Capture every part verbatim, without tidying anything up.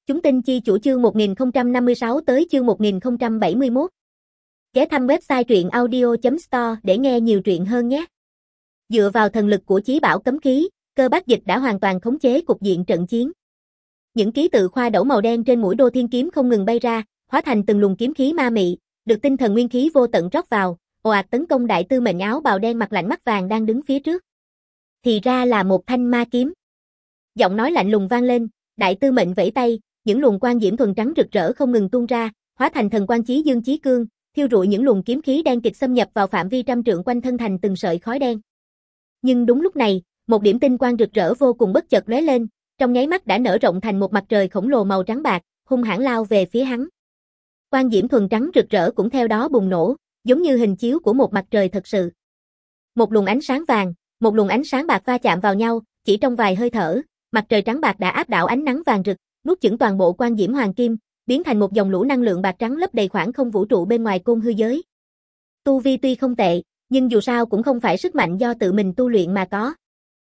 Chúng tin chi chủ chương một nghìn không trăm năm mươi sáu tới chương một nghìn không trăm bảy mươi mốt. Ghé thăm website truyện audio chấm store để nghe nhiều truyện hơn nhé. Dựa vào thần lực của chí bảo cấm khí, Cơ Bác Dịch đã hoàn toàn khống chế cục diện trận chiến. Những ký tự khoa đẩu màu đen trên mũi đô thiên kiếm không ngừng bay ra, hóa thành từng luồng kiếm khí ma mị, được tinh thần nguyên khí vô tận rót vào, ồ ạt tấn công đại tư mệnh áo bào đen mặt lạnh mắt vàng đang đứng phía trước. Thì ra là một thanh ma kiếm. Giọng nói lạnh lùng vang lên, đại tư mệnh vẫy tay, những luồng quang diễm thuần trắng rực rỡ không ngừng tuôn ra, hóa thành thần quang chí dương chí cương, thiêu rụi những luồng kiếm khí đen kịt xâm nhập vào phạm vi trăm trượng quanh thân thành từng sợi khói đen. Nhưng đúng lúc này, một điểm tinh quang rực rỡ vô cùng bất chợt lóe lên, trong nháy mắt đã nở rộng thành một mặt trời khổng lồ màu trắng bạc, hung hãn lao về phía hắn. Quang diễm thuần trắng rực rỡ cũng theo đó bùng nổ, giống như hình chiếu của một mặt trời thật sự. Một luồng ánh sáng vàng, một luồng ánh sáng bạc va chạm vào nhau, chỉ trong vài hơi thở, mặt trời trắng bạc đã áp đảo ánh nắng vàng rực, nuốt chửng toàn bộ quang diễm hoàng kim, biến thành một dòng lũ năng lượng bạc trắng lấp đầy khoảng không vũ trụ bên ngoài côn hư giới. Tu vi tuy không tệ, nhưng dù sao cũng không phải sức mạnh do tự mình tu luyện mà có.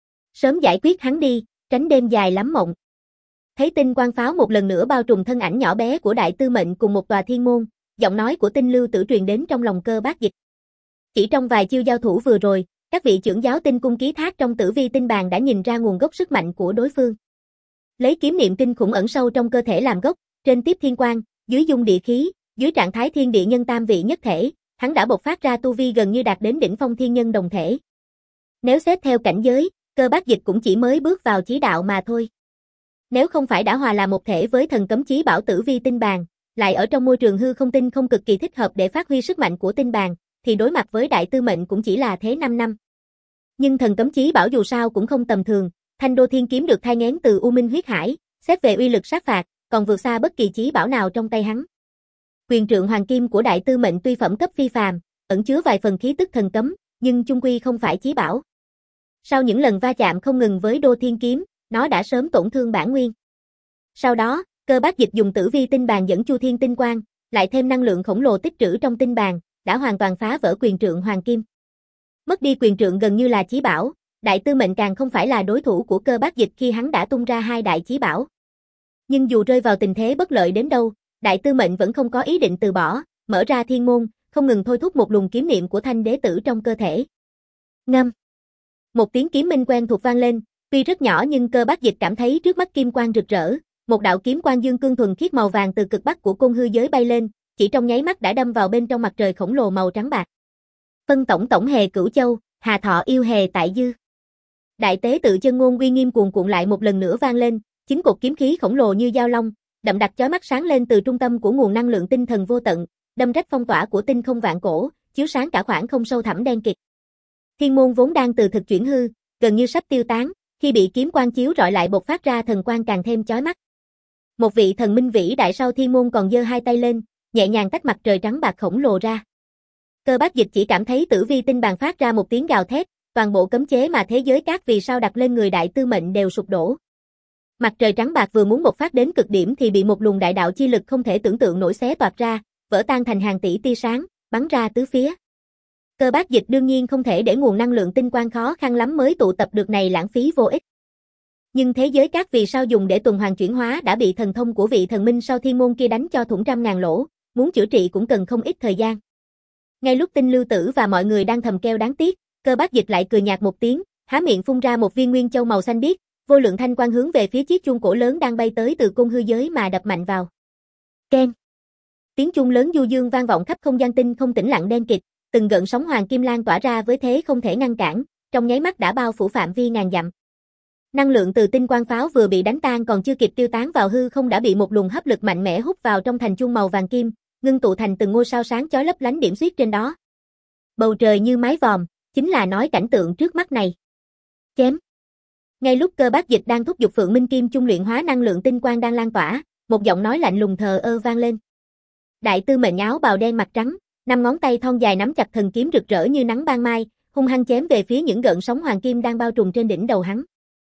Sớm giải quyết hắn đi, tránh đêm dài lắm mộng. Thấy tinh quang pháo một lần nữa bao trùm thân ảnh nhỏ bé của đại tư mệnh cùng một tòa thiên môn, giọng nói của Tinh Lưu Tử truyền đến trong lòng Cơ Bác Dịch. Chỉ trong vài chiêu giao thủ vừa rồi, các vị trưởng giáo tinh cung ký thác trong Tử Vi tinh bàn đã nhìn ra nguồn gốc sức mạnh của đối phương. Lấy kiếm niệm kinh khủng ẩn sâu trong cơ thể làm gốc, trên tiếp thiên quang, dưới dung địa khí, dưới trạng thái thiên địa nhân tam vị nhất thể, hắn đã bộc phát ra tu vi gần như đạt đến đỉnh phong thiên nhân đồng thể. Nếu xét theo cảnh giới, Cơ Bác Dịch cũng chỉ mới bước vào chí đạo mà thôi. Nếu không phải đã hòa là một thể với thần cấm chí bảo Tử Vi tinh bàn, lại ở trong môi trường hư không tinh không cực kỳ thích hợp để phát huy sức mạnh của tinh bàn, thì đối mặt với đại tư mệnh cũng chỉ là thế năm năm. Nhưng thần cấm chí bảo dù sao cũng không tầm thường, thanh đô thiên kiếm được thai nghén từ U Minh huyết hải, xét về uy lực sát phạt, còn vượt xa bất kỳ chí bảo nào trong tay hắn. Quyền trượng hoàng kim của đại tư mệnh tuy phẩm cấp phi phàm, ẩn chứa vài phần khí tức thần cấm, nhưng chung quy không phải chí bảo. Sau những lần va chạm không ngừng với đô thiên kiếm, nó đã sớm tổn thương bản nguyên. Sau đó, Cơ Bác Dịch dùng Tử Vi tinh bàn dẫn chu thiên tinh quang, lại thêm năng lượng khổng lồ tích trữ trong tinh bàn, đã hoàn toàn phá vỡ quyền trượng hoàng kim. Mất đi quyền trượng gần như là chí bảo, đại tư mệnh càng không phải là đối thủ của Cơ Bác Dịch khi hắn đã tung ra hai đại chí bảo. Nhưng dù rơi vào tình thế bất lợi đến đâu, đại tư mệnh vẫn không có ý định từ bỏ, mở ra thiên môn, không ngừng thôi thúc một luồng kiếm niệm của thanh đế tử trong cơ thể. Ngâm. Một tiếng kiếm minh quen thuộc vang lên, tuy rất nhỏ nhưng Cơ Bác Dịch cảm thấy trước mắt kim quang rực rỡ, một đạo kiếm quang dương cương thuần khiết màu vàng từ cực bắc của côn hư giới bay lên, chỉ trong nháy mắt đã đâm vào bên trong mặt trời khổng lồ màu trắng bạc. Phân tổng tổng hề cửu châu, hà thọ yêu hề tại dư. Đại tế tự chân ngôn uy nghiêm cuồn cuộn lại một lần nữa vang lên, chính cột kiếm khí khổng lồ như dao long, đậm đặc chói mắt sáng lên từ trung tâm của nguồn năng lượng tinh thần vô tận, đâm rách phong tỏa của tinh không vạn cổ, chiếu sáng cả khoảng không sâu thẳm đen kịt. Thiên môn vốn đang từ thực chuyển hư, gần như sắp tiêu tán, khi bị kiếm quang chiếu rọi lại bộc phát ra thần quang càng thêm chói mắt. Một vị thần minh vĩ đại sau thiên môn còn giơ hai tay lên, nhẹ nhàng tách mặt trời trắng bạc khổng lồ ra. Cơ Bác Dịch chỉ cảm thấy Tử Vi tinh bàn phát ra một tiếng gào thét, toàn bộ cấm chế mà thế giới các vì sao đặt lên người đại tư mệnh đều sụp đổ. Mặt trời trắng bạc vừa muốn bộc phát đến cực điểm thì bị một luồng đại đạo chi lực không thể tưởng tượng nổi xé toạc ra, vỡ tan thành hàng tỷ tia sáng, bắn ra tứ phía. Cơ Bác Dịch đương nhiên không thể để nguồn năng lượng tinh quang khó khăn lắm mới tụ tập được này lãng phí vô ích. Nhưng thế giới các vì sao dùng để tuần hoàn chuyển hóa đã bị thần thông của vị thần minh sau thiên môn kia đánh cho thủng trăm ngàn lỗ, muốn chữa trị cũng cần không ít thời gian. Ngay lúc Tinh Lưu Tử và mọi người đang thầm kêu đáng tiếc, Cơ Bác Dịch lại cười nhạt một tiếng, há miệng phun ra một viên nguyên châu màu xanh biếc, vô lượng thanh quang hướng về phía chiếc chuông cổ lớn đang bay tới từ côn hư giới mà đập mạnh vào. Keng. Tiếng chuông lớn du dương vang vọng khắp không gian tinh không tĩnh lặng đen kịt, từng gợn sóng hoàng kim lan tỏa ra với thế không thể ngăn cản, trong nháy mắt đã bao phủ phạm vi ngàn dặm. Năng lượng từ tinh quang pháo vừa bị đánh tan còn chưa kịp tiêu tán vào hư không đã bị một luồng hấp lực mạnh mẽ hút vào trong thành chuông màu vàng kim, ngưng tụ thành từng ngôi sao sáng chói lấp lánh điểm xuyết trên đó. Bầu trời như mái vòm, chính là nói cảnh tượng trước mắt này. Chém. Ngay lúc Cơ Bác Dịch đang thúc giục Phượng Minh Kim chung luyện hóa năng lượng tinh quang đang lan tỏa, một giọng nói lạnh lùng thờ ơ vang lên. Đại tư mệnh áo bào đen mặt trắng, năm ngón tay thon dài nắm chặt thần kiếm rực rỡ như nắng ban mai, hung hăng chém về phía những gợn sóng hoàng kim đang bao trùm trên đỉnh đầu hắn.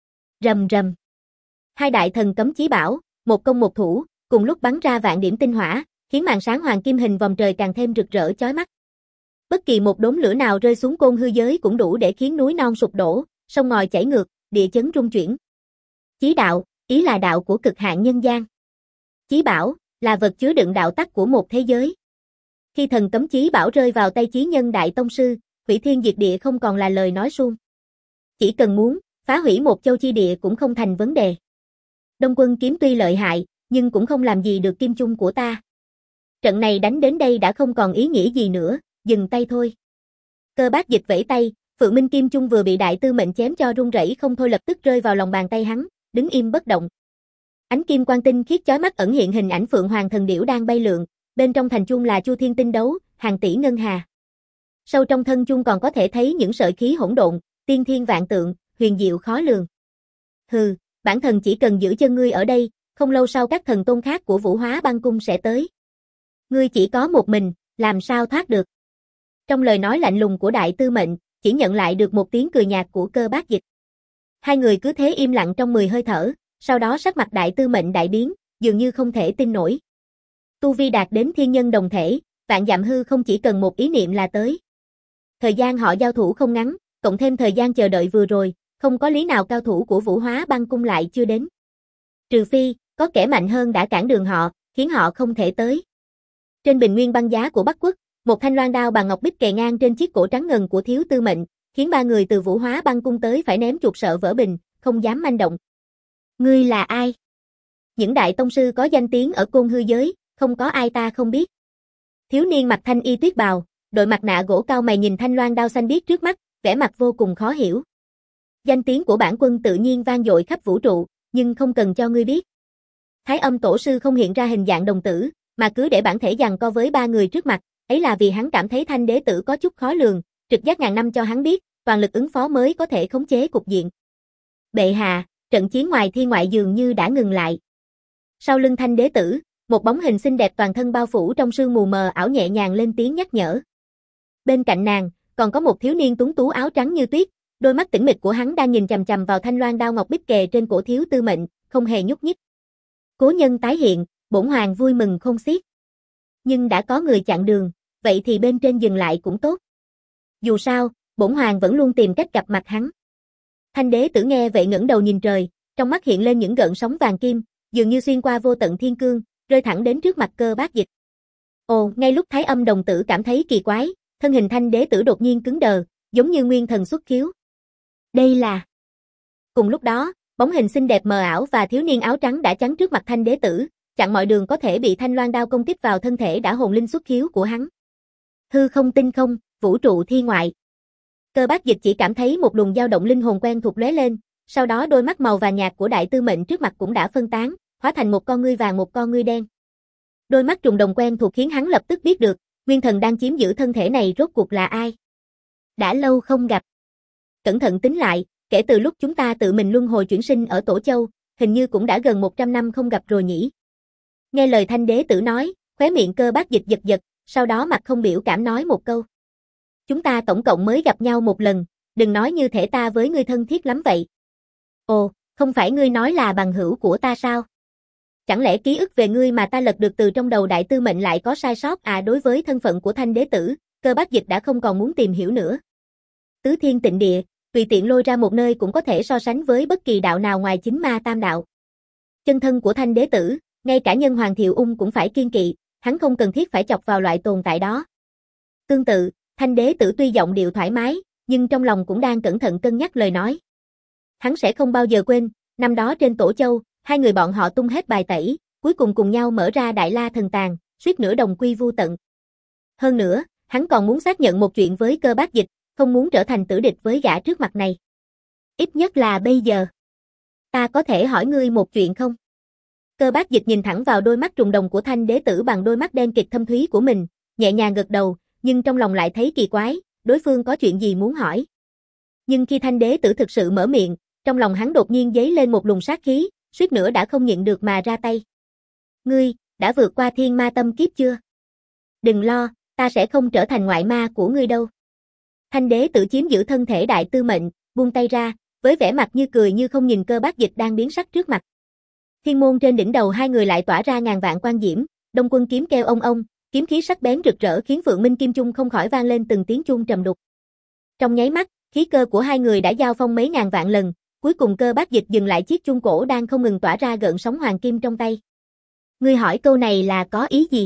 Rầm rầm. Hai đại thần cấm chí bảo, một công một thủ, cùng lúc bắn ra vạn điểm tinh hỏa, khiến màn sáng hoàng kim hình vòng trời càng thêm rực rỡ chói mắt. Bất kỳ một đốm lửa nào rơi xuống côn hư giới cũng đủ để khiến núi non sụp đổ, sông ngòi chảy ngược, địa chấn rung chuyển. Chí đạo, ý là đạo của cực hạn nhân gian. Chí bảo là vật chứa đựng đạo tắc của một thế giới. Khi thần cấm chí bảo rơi vào tay chí nhân đại tông sư, hủy thiên diệt địa không còn là lời nói suông. Chỉ cần muốn, phá hủy một châu chi địa cũng không thành vấn đề. Đông Quân kiếm tuy lợi hại, nhưng cũng không làm gì được kim chung của ta. Trận này đánh đến đây đã không còn ý nghĩa gì nữa, dừng tay thôi. Cơ Bác Dịch vẫy tay, Phượng Minh kim chung vừa bị đại tư mệnh chém cho rung rẩy không thôi lập tức rơi vào lòng bàn tay hắn, đứng im bất động. Ánh kim quang tinh khiết chói mắt ẩn hiện hình ảnh Phượng Hoàng thần điểu đang bay lượn, bên trong thành chuông là Chu Thiên tinh đấu, hàng tỷ ngân hà. Sâu trong thân chuông còn có thể thấy những sợi khí hỗn độn, tiên thiên vạn tượng, huyền diệu khó lường. Hừ, bản thần chỉ cần giữ chân ngươi ở đây, không lâu sau các thần tôn khác của Vũ Hóa Băng Cung sẽ tới. Ngươi chỉ có một mình, làm sao thoát được? Trong lời nói lạnh lùng của đại tư mệnh, chỉ nhận lại được một tiếng cười nhạt của Cơ Bác Dịch. Hai người cứ thế im lặng trong mười hơi thở, sau đó sắc mặt đại tư mệnh đại biến, dường như không thể tin nổi. Tu vi đạt đến thiên nhân đồng thể, vạn dặm hư không chỉ cần một ý niệm là tới. Thời gian họ giao thủ không ngắn, cộng thêm thời gian chờ đợi vừa rồi, không có lý nào cao thủ của Vũ Hóa Băng Cung lại chưa đến. Trừ phi, có kẻ mạnh hơn đã cản đường họ, khiến họ không thể tới. Trên bình nguyên băng giá của Bắc Quốc, một thanh loan đao bằng ngọc bích kề ngang trên chiếc cổ trắng ngần của thiếu tư mệnh, khiến ba người từ Vũ Hóa Băng Cung tới phải ném chuột sợ vỡ bình, không dám manh động. Ngươi là ai? Những đại tông sư có danh tiếng ở Côn Hư giới, không có ai ta không biết. Thiếu niên mặc thanh y tuyết bào, đội mặt nạ gỗ cao mày nhìn thanh loan đao xanh biếc trước mắt, vẻ mặt vô cùng khó hiểu. Danh tiếng của bản quân tự nhiên vang dội khắp vũ trụ, nhưng không cần cho ngươi biết. Thái Âm tổ sư không hiện ra hình dạng đồng tử, mà cứ để bản thể giằng co với ba người trước mặt, ấy là vì hắn cảm thấy thanh đế tử có chút khó lường, trực giác ngàn năm cho hắn biết, toàn lực ứng phó mới có thể khống chế cục diện. Bệ hạ, trận chiến ngoài thiên ngoại dường như đã ngừng lại. Sau lưng thanh đế tử, một bóng hình xinh đẹp toàn thân bao phủ trong sương mù mờ ảo nhẹ nhàng lên tiếng nhắc nhở. Bên cạnh nàng, còn có một thiếu niên tuấn tú áo trắng như tuyết, đôi mắt tĩnh mịch của hắn đang nhìn chằm chằm vào thanh loan đao ngọc bích kề trên cổ thiếu tư mệnh, không hề nhúc nhích. Cố nhân tái hiện, bổn hoàng vui mừng không xiết. Nhưng đã có người chặn đường, vậy thì bên trên dừng lại cũng tốt. Dù sao, bổn hoàng vẫn luôn tìm cách gặp mặt hắn. Thanh đế tử nghe vậy ngẩng đầu nhìn trời, trong mắt hiện lên những gợn sóng vàng kim, dường như xuyên qua vô tận thiên cương, rơi thẳng đến trước mặt Cơ Bác Dịch. Ồ, ngay lúc Thái Âm đồng tử cảm thấy kỳ quái, thân hình thanh đế tử đột nhiên cứng đờ, giống như nguyên thần xuất khiếu. Đây là... Cùng lúc đó, bóng hình xinh đẹp mờ ảo và thiếu niên áo trắng đã chắn trước mặt thanh đế tử, chặn mọi đường có thể bị thanh loan đao công kích vào thân thể đã hồn linh xuất khiếu của hắn. Hư không tinh không, vũ trụ thiên ngoại. Cơ Bác Dịch chỉ cảm thấy một luồng dao động linh hồn quen thuộc lóe lên, sau đó đôi mắt màu vàng nhạt của đại tư mệnh trước mặt cũng đã phân tán, hóa thành một con ngươi vàng một con ngươi đen. Đôi mắt trùng đồng quen thuộc khiến hắn lập tức biết được, nguyên thần đang chiếm giữ thân thể này rốt cuộc là ai. Đã lâu không gặp. Cẩn thận tính lại, kể từ lúc chúng ta tự mình luân hồi chuyển sinh ở Tổ Châu, hình như cũng đã gần một trăm năm không gặp rồi nhỉ. Nghe lời thanh đế tử nói, khóe miệng Cơ Bác Dịch giật giật, sau đó mặt không biểu cảm nói một câu. Chúng ta tổng cộng mới gặp nhau một lần, đừng nói như thể ta với ngươi thân thiết lắm vậy. Ồ, không phải ngươi nói là bằng hữu của ta sao? Chẳng lẽ ký ức về ngươi mà ta lật được từ trong đầu đại tư mệnh lại có sai sót à? Đối với thân phận của thanh đế tử, Cơ Bác Dịch đã không còn muốn tìm hiểu nữa. Tứ thiên tịnh địa, tùy tiện lôi ra một nơi cũng có thể so sánh với bất kỳ đạo nào ngoài chính ma tam đạo. Chân thân của thanh đế tử, ngay cả nhân hoàng Thiệu Ung cũng phải kiên kỵ, hắn không cần thiết phải chọc vào loại tồn tại đó. Tương tự, thanh đế tử tuy giọng điệu thoải mái, nhưng trong lòng cũng đang cẩn thận cân nhắc lời nói. Hắn sẽ không bao giờ quên, năm đó trên Tổ Châu, hai người bọn họ tung hết bài tẩy, cuối cùng cùng nhau mở ra Đại La Thần Tàng, suýt nữa đồng quy vu tận. Hơn nữa, hắn còn muốn xác nhận một chuyện với Cơ Bác Dịch, không muốn trở thành tử địch với gã trước mặt này. Ít nhất là bây giờ. Ta có thể hỏi ngươi một chuyện không? Cơ Bác Dịch nhìn thẳng vào đôi mắt trùng đồng của thanh đế tử bằng đôi mắt đen kịt thâm thúy của mình, nhẹ nhàng gật đầu, nhưng trong lòng lại thấy kỳ quái, đối phương có chuyện gì muốn hỏi. Nhưng khi thanh đế tử thực sự mở miệng, trong lòng hắn đột nhiên dấy lên một luồng sát khí, suýt nữa đã không nhịn được mà ra tay. Ngươi, đã vượt qua thiên ma tâm kiếp chưa? Đừng lo, ta sẽ không trở thành ngoại ma của ngươi đâu. Thanh đế tử chiếm giữ thân thể đại tư mệnh, buông tay ra, với vẻ mặt như cười như không nhìn Cơ Bác Dịch đang biến sắc trước mặt. Thiên môn trên đỉnh đầu hai người lại tỏa ra ngàn vạn quang diễm, Đông Quân kiếm kêu ông ông, kiếm khí sắc bén rực rỡ khiến Phượng Minh Kim Chung không khỏi vang lên từng tiếng chuông trầm đục. Trong nháy mắt, khí cơ của hai người đã giao phong mấy ngàn vạn lần, cuối cùng Cơ Bác Dịch dừng lại chiếc chuông cổ đang không ngừng tỏa ra gợn sóng hoàng kim trong tay. Ngươi hỏi câu này là có ý gì?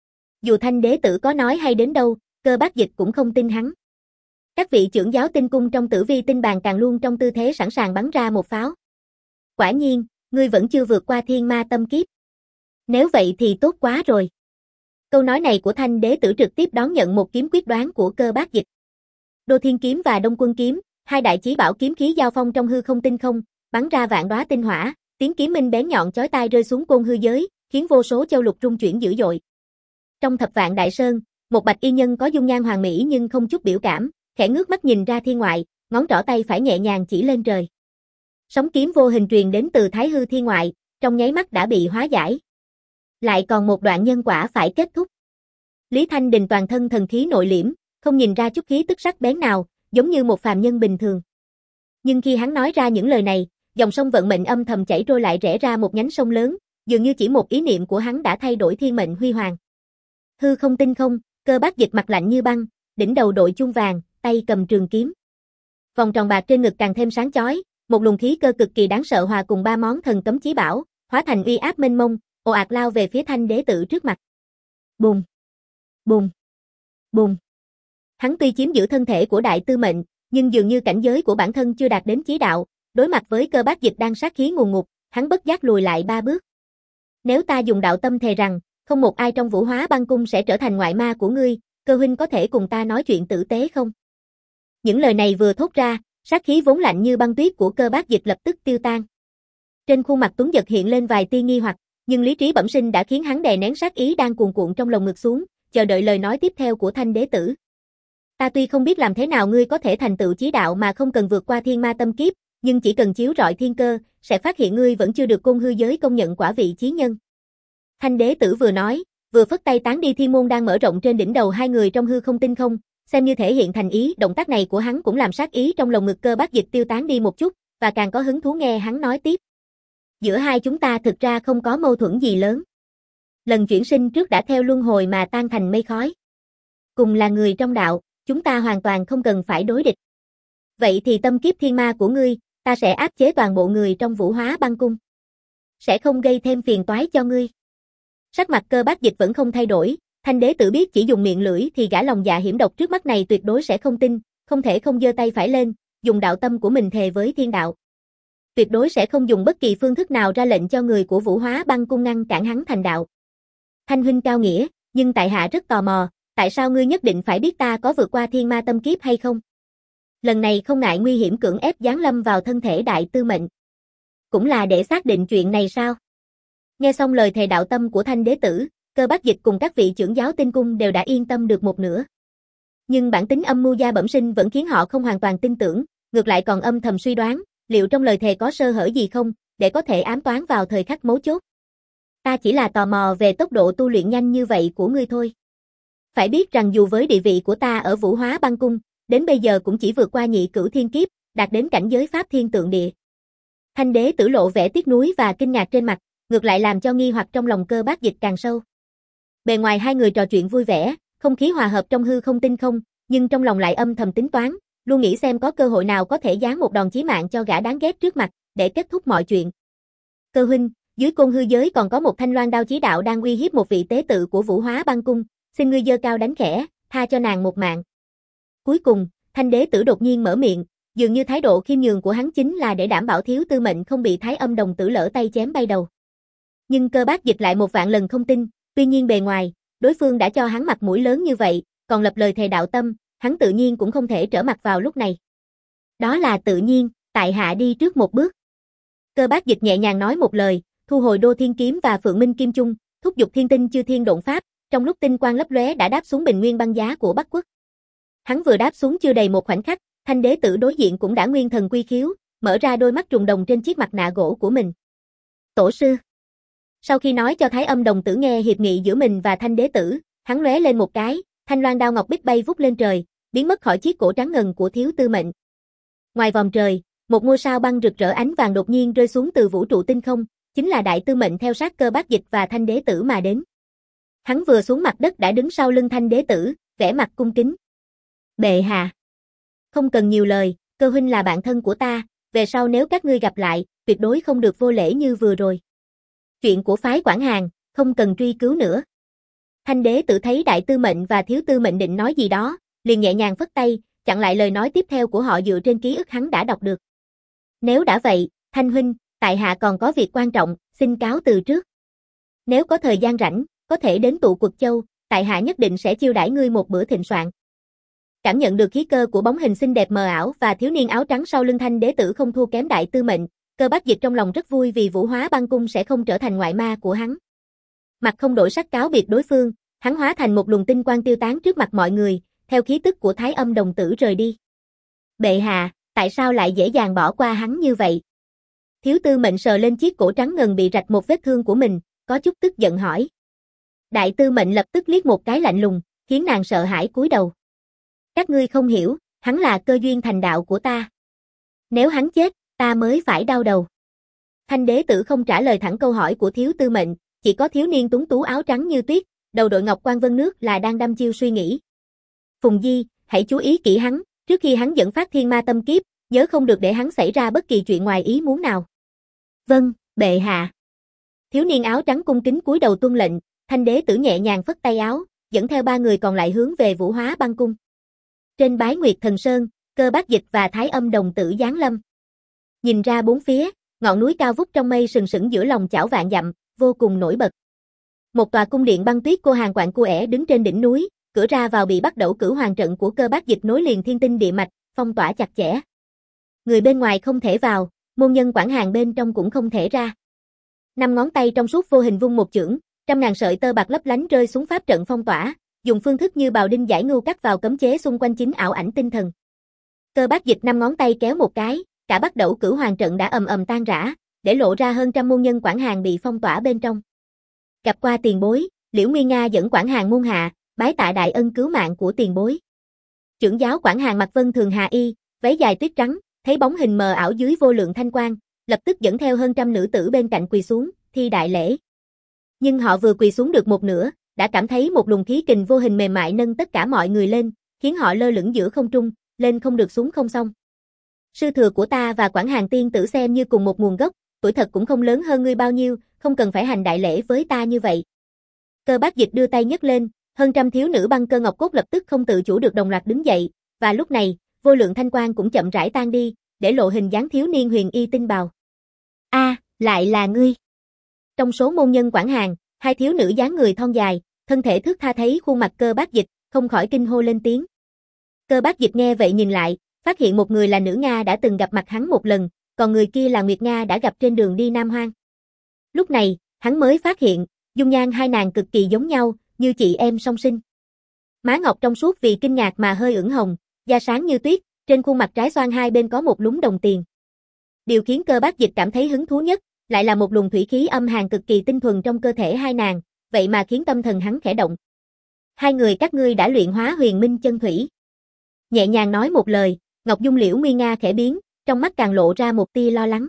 Dù Thanh đế tử có nói hay đến đâu, Cơ Bác Dịch cũng không tin hắn. Các vị trưởng giáo tinh cung trong Tử Vi tinh bàn càng luôn trong tư thế sẵn sàng bắn ra một pháo. Quả nhiên, ngươi vẫn chưa vượt qua thiên ma tâm kiếp. Nếu vậy thì tốt quá rồi. Câu nói này của Thanh đế tử trực tiếp đón nhận một kiếm quyết đoán của Cơ Bác Dịch. Đô Thiên kiếm và Đông Quân kiếm, hai đại chí bảo kiếm khí giao phong trong hư không tinh không, bắn ra vạn đóa tinh hỏa, tiếng kiếm minh bén nhọn chói tai rơi xuống côn hư giới, khiến vô số châu lục rung chuyển dữ dội. Trong Thập Vạn Đại Sơn, một bạch y nhân có dung nhan hoàn mỹ nhưng không chút biểu cảm, khẽ ngước mắt nhìn ra thiên ngoại, ngón trỏ tay phải nhẹ nhàng chỉ lên trời. Sóng kiếm vô hình truyền đến từ Thái Hư thiên ngoại, trong nháy mắt đã bị hóa giải. Lại còn một đoạn nhân quả phải kết thúc. Lý Thanh Đình toàn thân thần khí nội liễm, không nhìn ra chút khí tức sắc bén nào, giống như một phàm nhân bình thường. Nhưng khi hắn nói ra những lời này, dòng sông vận mệnh âm thầm chảy trôi lại rẽ ra một nhánh sông lớn, dường như chỉ một ý niệm của hắn đã thay đổi thiên mệnh huy hoàng. Hư không tinh không, Cơ Bác Dịch mặt lạnh như băng, đỉnh đầu đội chuông vàng, tay cầm trường kiếm. Vòng tròn bạc trên ngực càng thêm sáng chói, một luồng khí cơ cực kỳ đáng sợ hòa cùng ba món thần cấm chí bảo, hóa thành uy áp mênh mông, ồ ạt lao về phía Thanh đế tử trước mặt. Bùng, bùng, bùng. Hắn tuy chiếm giữ thân thể của đại tư mệnh, nhưng dường như cảnh giới của bản thân chưa đạt đến chí đạo, đối mặt với Cơ Bác Dịch đang sát khí ngùn ngụt, hắn bất giác lùi lại ba bước. Nếu ta dùng đạo tâm thề rằng, không một ai trong Vũ Hóa Băng Cung sẽ trở thành ngoại ma của ngươi, Cơ huynh có thể cùng ta nói chuyện tử tế không? Những lời này vừa thốt ra, sát khí vốn lạnh như băng tuyết của Cơ Bác Dịch lập tức tiêu tan. Trên khuôn mặt Tuấn Giật hiện lên vài tia nghi hoặc, nhưng lý trí bẩm sinh đã khiến hắn đè nén sát ý đang cuồn cuộn trong lồng ngực xuống, chờ đợi lời nói tiếp theo của Thanh đế tử. Ta tuy không biết làm thế nào ngươi có thể thành tựu chí đạo mà không cần vượt qua thiên ma tâm kiếp, nhưng chỉ cần chiếu rọi thiên cơ, sẽ phát hiện ngươi vẫn chưa được côn hư giới công nhận quả vị chí nhân. Thanh đế tử vừa nói, vừa phất tay tán đi thiên môn đang mở rộng trên đỉnh đầu hai người trong hư không tinh không, xem như thể hiện thành ý, động tác này của hắn cũng làm sát ý trong lồng ngực Cơ Bác Dịch tiêu tán đi một chút, và càng có hứng thú nghe hắn nói tiếp. Giữa hai chúng ta thực ra không có mâu thuẫn gì lớn. Lần chuyển sinh trước đã theo luân hồi mà tan thành mây khói. Cùng là người trong đạo, chúng ta hoàn toàn không cần phải đối địch. Vậy thì tâm kiếp thiên ma của ngươi, ta sẽ áp chế toàn bộ người trong Vũ Hóa Băng Cung. Sẽ không gây thêm phiền toái cho ngươi. Sắc mặt Cơ Bác Dịch vẫn không thay đổi, Thanh đế tử biết chỉ dùng miệng lưỡi thì gã lòng dạ hiểm độc trước mắt này tuyệt đối sẽ không tin, không thể không giơ tay phải lên, dùng đạo tâm của mình thề với thiên đạo. Tuyệt đối sẽ không dùng bất kỳ phương thức nào ra lệnh cho người của Vũ Hóa Băng Cung ngăn cản hắn thành đạo. Thanh huynh cao nghĩa, nhưng tại hạ rất tò mò, tại sao ngươi nhất định phải biết ta có vượt qua thiên ma tâm kiếp hay không? Lần này không ngại nguy hiểm cưỡng ép giáng lâm vào thân thể đại tư mệnh. Cũng là để xác định chuyện này sao? Nghe xong lời thề đạo tâm của Thanh đế tử, Cơ Bác Dịch cùng các vị trưởng giáo tinh cung đều đã yên tâm được một nửa. Nhưng bản tính âm mưu gia bẩm sinh vẫn khiến họ không hoàn toàn tin tưởng, ngược lại còn âm thầm suy đoán, liệu trong lời thề có sơ hở gì không, để có thể ám toán vào thời khắc mấu chốt. Ta chỉ là tò mò về tốc độ tu luyện nhanh như vậy của ngươi thôi. Phải biết rằng dù với địa vị của ta ở Vũ Hóa Băng Cung, đến bây giờ cũng chỉ vượt qua nhị cửu thiên kiếp, đạt đến cảnh giới pháp thiên tượng địa. Thanh đế tử lộ vẻ tiếc nuối và kinh ngạc trên mặt, ngược lại làm cho nghi hoặc trong lòng Cơ Bác Dịch càng sâu. Bề ngoài hai người trò chuyện vui vẻ, không khí hòa hợp trong hư không tinh không, nhưng trong lòng lại âm thầm tính toán, luôn nghĩ xem có cơ hội nào có thể giáng một đòn chí mạng cho gã đáng ghét trước mặt, để kết thúc mọi chuyện. Cơ huynh, dưới côn hư giới còn có một thanh loan đao chí đạo đang uy hiếp một vị tế tự của Vũ Hóa Băng Cung, xin ngươi giơ cao đánh khẽ, tha cho nàng một mạng. Cuối cùng, Thanh đế tử đột nhiên mở miệng, dường như thái độ khiêm nhường của hắn chính là để đảm bảo thiếu tư mệnh không bị Thái Âm đồng tử lỡ tay chém bay đầu. Nhưng Cơ Bác Dịch lại một vạn lần không tin, tuy nhiên bề ngoài, đối phương đã cho hắn mặt mũi lớn như vậy, còn lập lời thề đạo tâm, hắn tự nhiên cũng không thể trở mặt vào lúc này. Đó là tự nhiên, tại hạ đi trước một bước. Cơ Bác Dịch nhẹ nhàng nói một lời, thu hồi Đô Thiên kiếm và Phượng Minh kim chung, thúc giục Thiên Tinh Chư Thiên Độn Pháp, trong lúc tinh quang lấp lóe đã đáp xuống bình nguyên băng giá của Bắc Quốc. Hắn vừa đáp xuống chưa đầy một khoảnh khắc, Thanh đế tử đối diện cũng đã nguyên thần quy khiếu, mở ra đôi mắt trùng đồng trên chiếc mặt nạ gỗ của mình. Tổ sư. Sau khi nói cho Thái Âm đồng tử nghe hiệp nghị giữa mình và Thanh đế tử, hắn lóe lên một cái, thanh loan đao ngọc bích bay vút lên trời, biến mất khỏi chiếc cổ trắng ngần của thiếu tư mệnh. Ngoài vòng trời, một ngôi sao băng rực rỡ ánh vàng đột nhiên rơi xuống từ vũ trụ tinh không, chính là đại tư mệnh theo sát Cơ Bác Dịch và Thanh đế tử mà đến. Hắn vừa xuống mặt đất đã đứng sau lưng Thanh đế tử, vẻ mặt cung kính. Bệ hạ. Không cần nhiều lời, Cơ huynh là bạn thân của ta, về sau nếu các ngươi gặp lại, tuyệt đối không được vô lễ như vừa rồi. Chuyện của phái Quảng Hàn, không cần truy cứu nữa. Thanh đế tử thấy đại tư mệnh và thiếu tư mệnh định nói gì đó, liền nhẹ nhàng phất tay, chặn lại lời nói tiếp theo của họ dựa trên ký ức hắn đã đọc được. Nếu đã vậy, Thanh huynh, tại hạ còn có việc quan trọng, xin cáo từ trước. Nếu có thời gian rảnh, có thể đến tụ Quật Châu, tại hạ nhất định sẽ chiêu đãi ngươi một bữa thịnh soạn. Cảm nhận được khí cơ của bóng hình xinh đẹp mờ ảo và thiếu niên áo trắng sau lưng Thanh đế tử không thua kém đại tư mệnh, Cơ Bác Dịch trong lòng rất vui vì Vũ Hóa Băng Cung sẽ không trở thành ngoại ma của hắn. Mặt không đổi sắc cáo biệt đối phương, hắn hóa thành một luồng tinh quang tiêu tán trước mặt mọi người, theo khí tức của Thái Âm đồng tử rời đi. Bệ hạ, tại sao lại dễ dàng bỏ qua hắn như vậy? Thiếu tư mệnh sờ lên chiếc cổ trắng ngần bị rạch một vết thương của mình, có chút tức giận hỏi. Đại tư mệnh lập tức liếc một cái lạnh lùng, khiến nàng sợ hãi cúi đầu. Các ngươi không hiểu, hắn là cơ duyên thành đạo của ta. Nếu hắn chết, ta mới phải đau đầu. Thanh đế tử không trả lời thẳng câu hỏi của thiếu tư mệnh, chỉ có thiếu niên tuấn tú áo trắng như tuyết, đầu đội ngọc quan vân nước là đang đăm chiêu suy nghĩ. Phùng Di, hãy chú ý kỹ hắn, trước khi hắn dẫn phát thiên ma tâm kiếp, nhớ không được để hắn xảy ra bất kỳ chuyện ngoài ý muốn nào. Vâng, bệ hạ. Thiếu niên áo trắng cung kính cúi đầu tuân lệnh, thanh đế tử nhẹ nhàng phất tay áo, dẫn theo ba người còn lại hướng về Vũ Hóa Băng Cung. Trên Bái Nguyệt Thần Sơn, Cơ Bác Dịch và Thái Âm đồng tử giáng lâm. Nhìn ra bốn phía, ngọn núi cao vút trong mây sừng sững giữa lòng chảo vạn dặm, vô cùng nổi bật. Một tòa cung điện băng tuyết cô hàng quạng cu ẻ đứng trên đỉnh núi, cửa ra vào bị bắt đầu cửu hoàng trận của Cơ Bác Dịch nối liền thiên tinh địa mạch, phong tỏa chặt chẽ. Người bên ngoài không thể vào, môn nhân quản hàng bên trong cũng không thể ra. Năm ngón tay trong suốt vô hình vung một chưởng, trăm ngàn sợi tơ bạc lấp lánh rơi xuống pháp trận phong tỏa, dùng phương thức như bào đinh giải ngưu cắt vào cấm chế xung quanh chính ảo ảnh tinh thần. Cơ Bác Dịch năm ngón tay kéo một cái, cả bắt đầu cửu hoàng trận đã ầm ầm tan rã, để lộ ra hơn trăm môn nhân quản hàng bị phong tỏa bên trong. Gặp qua tiền bối, Liễu Nguy Nga dẫn quản hàng môn hạ, bái tạ đại ân cứu mạng của tiền bối. Trưởng giáo quản hàng mặc vân thường hà y, váy dài tuyết trắng, thấy bóng hình mờ ảo dưới vô lượng thanh quang, lập tức dẫn theo hơn trăm nữ tử bên cạnh quỳ xuống, thi đại lễ. Nhưng họ vừa quỳ xuống được một nửa, đã cảm thấy một luồng khí kình vô hình mềm mại nâng tất cả mọi người lên, khiến họ lơ lửng giữa không trung, lên không được xuống không xong. Sư thừa của ta và quản hàng tiên tử xem như cùng một nguồn gốc, tuổi thật cũng không lớn hơn ngươi bao nhiêu, không cần phải hành đại lễ với ta như vậy. Cơ Bác Dịch đưa tay nhấc lên, hơn trăm thiếu nữ băng cơ ngọc cốt lập tức không tự chủ được đồng loạt đứng dậy, và lúc này, vô lượng thanh quang cũng chậm rãi tan đi, để lộ hình dáng thiếu niên huyền y tinh bào. A, à, lại là ngươi. Trong số môn nhân quản hàng, hai thiếu nữ dáng người thon dài, thân thể thướt tha thấy khuôn mặt Cơ Bác Dịch, không khỏi kinh hô lên tiếng. Cơ Bác Dịch nghe vậy nhìn lại, phát hiện một người là nữ Nga đã từng gặp mặt hắn một lần, còn người kia là Nguyệt Nga đã gặp trên đường đi Nam Hoang. Lúc này, hắn mới phát hiện, dung nhan hai nàng cực kỳ giống nhau, như chị em song sinh. Má ngọc trong suốt vì kinh ngạc mà hơi ửng hồng, da sáng như tuyết, trên khuôn mặt trái xoan hai bên có một lúm đồng tiền. Điều khiến Cơ Bác Dịch cảm thấy hứng thú nhất, lại là một luồng thủy khí âm hàn cực kỳ tinh thuần trong cơ thể hai nàng, vậy mà khiến tâm thần hắn khẽ động. Hai người các ngươi đã luyện hóa huyền minh chân thủy. Nhẹ nhàng nói một lời, Ngọc Dung Liễu Nguy Nga khẽ biến, trong mắt càng lộ ra một tia lo lắng.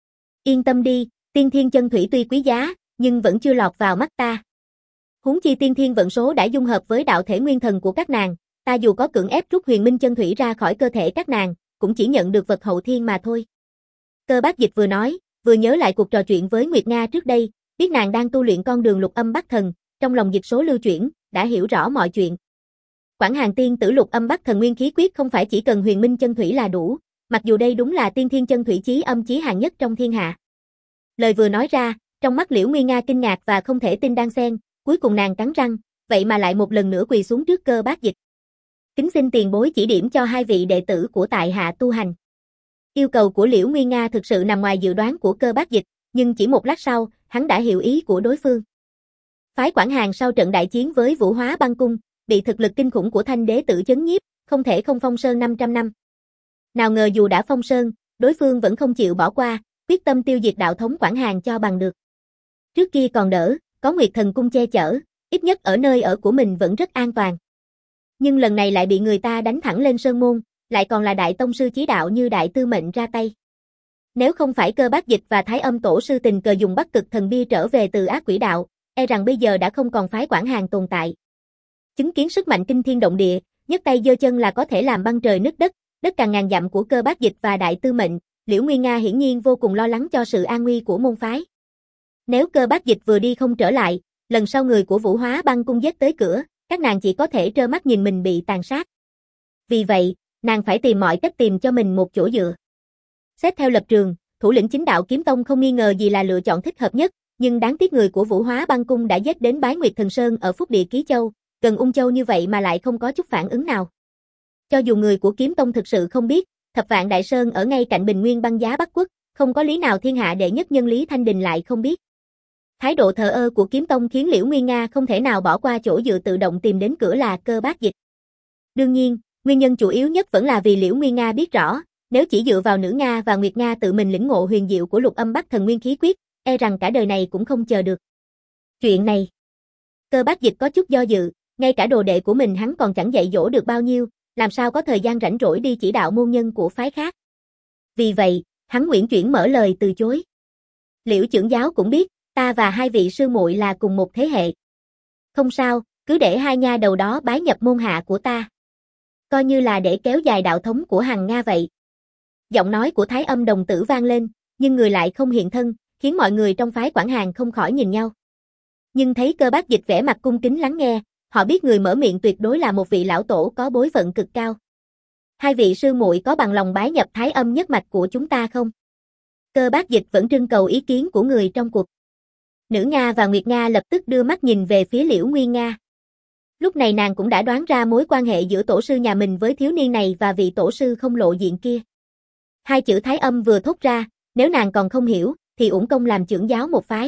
Yên tâm đi, tiên thiên chân thủy tuy quý giá, nhưng vẫn chưa lọt vào mắt ta. Huống chi tiên thiên vận số đã dung hợp với đạo thể nguyên thần của các nàng, ta dù có cưỡng ép rút huyền minh chân thủy ra khỏi cơ thể các nàng, cũng chỉ nhận được vật hậu thiên mà thôi. Cơ Bác Dịch vừa nói, vừa nhớ lại cuộc trò chuyện với Nguyệt Nga trước đây, biết nàng đang tu luyện con đường lục âm bắc thần, trong lòng dịch số lưu chuyển, đã hiểu rõ mọi chuyện. Quản hàng tiên tử lục âm bắc thần nguyên khí quyết không phải chỉ cần huyền minh chân thủy là đủ, mặc dù đây đúng là tiên thiên chân thủy chí âm chí hàng nhất trong thiên hạ. Lời vừa nói ra, trong mắt Liễu Nguy Nga kinh ngạc và không thể tin đan xen, cuối cùng nàng cắn răng, vậy mà lại một lần nữa quỳ xuống trước Cơ Bác Dịch. Kính xin tiền bối chỉ điểm cho hai vị đệ tử của tại hạ tu hành. Yêu cầu của Liễu Nguy Nga thực sự nằm ngoài dự đoán của Cơ Bác Dịch, nhưng chỉ một lát sau, hắn đã hiểu ý của đối phương. Phái quản hàng sau trận đại chiến với Vũ Hóa Băng Cung, bị thực lực kinh khủng của Thanh đế tử chấn nhiếp, không thể không phong sơn năm trăm năm. Nào ngờ dù đã phong sơn, đối phương vẫn không chịu bỏ qua, quyết tâm tiêu diệt đạo thống quản hàng cho bằng được. Trước kia còn đỡ, có Nguyệt Thần Cung che chở, ít nhất ở nơi ở của mình vẫn rất an toàn. Nhưng lần này lại bị người ta đánh thẳng lên sơn môn, lại còn là đại tông sư chí đạo như đại tư mệnh ra tay. Nếu không phải Cơ Bác Dịch và Thái Âm tổ sư tình cờ dùng Bắc Cực Thần Bia trở về từ ác quỷ đạo, e rằng bây giờ đã không còn phái quản hàng tồn tại. Chứng kiến sức mạnh kinh thiên động địa, nhấc tay giơ chân là có thể làm băng trời nứt đất, đất càng ngàn dặm của Cơ Bác Dịch và đại tư mệnh, Liễu Nguy Nga hiển nhiên vô cùng lo lắng cho sự an nguy của môn phái. Nếu Cơ Bác Dịch vừa đi không trở lại, Lần sau người của Vũ Hóa Băng Cung giết tới cửa, các nàng chỉ có thể trơ mắt nhìn mình bị tàn sát. Vì vậy, nàng phải tìm mọi cách tìm cho mình một chỗ dựa. Xét theo lập trường, thủ lĩnh chính đạo kiếm tông không nghi ngờ gì là lựa chọn thích hợp nhất, nhưng đáng tiếc người của Vũ Hóa Băng Cung đã giết đến Bái Nguyệt Thần Sơn ở Phúc Địa Ký Châu, gần Ung Châu như vậy mà lại không có chút phản ứng nào. Cho dù người của kiếm tông thực sự không biết, Thập Vạn Đại Sơn ở ngay cạnh Bình Nguyên Băng Giá Bắc Quốc, không có lý nào thiên hạ đệ nhất nhân Lý Thanh Đình lại không biết. Thái độ thờ ơ của kiếm tông khiến Liễu Nguyên Nga không thể nào bỏ qua chỗ dựa tự động tìm đến cửa là Cơ Bác Dịch. Đương nhiên, nguyên nhân chủ yếu nhất vẫn là vì Liễu Nguyên Nga biết rõ, nếu chỉ dựa vào nữ Nga và Nguyệt Nga tự mình lĩnh ngộ huyền diệu của Lục Âm Bắc Thần Nguyên Khí Quyết, e rằng cả đời này cũng không chờ được. Chuyện này, Cơ Bác Dịch có chút do dự, ngay cả đồ đệ của mình hắn còn chẳng dạy dỗ được bao nhiêu, làm sao có thời gian rảnh rỗi đi chỉ đạo môn nhân của phái khác. Vì vậy, hắn uyển chuyển mở lời từ chối. Liễu trưởng giáo cũng biết, ta và hai vị sư muội là cùng một thế hệ. Không sao, cứ để hai nha đầu đó bái nhập môn hạ của ta. Coi như là để kéo dài đạo thống của Hằng Nga vậy. Giọng nói của Thái Âm đồng tử vang lên, nhưng người lại không hiện thân, khiến mọi người trong phái Quảng Hàn không khỏi nhìn nhau. Nhưng thấy Cơ Bác Dịch vẻ mặt cung kính lắng nghe, họ biết người mở miệng tuyệt đối là một vị lão tổ có bối phận cực cao. Hai vị sư muội có bằng lòng bái nhập Thái Âm nhất mạch của chúng ta không? Cơ Bác Dịch vẫn trưng cầu ý kiến của người trong cuộc. Nữ Nga và Nguyệt Nga lập tức đưa mắt nhìn về phía Liễu Nguyên Nga. Lúc này nàng cũng đã đoán ra mối quan hệ giữa tổ sư nhà mình với thiếu niên này và vị tổ sư không lộ diện kia. Hai chữ Thái Âm vừa thốt ra, nếu nàng còn không hiểu, thì uổng công làm trưởng giáo một phái.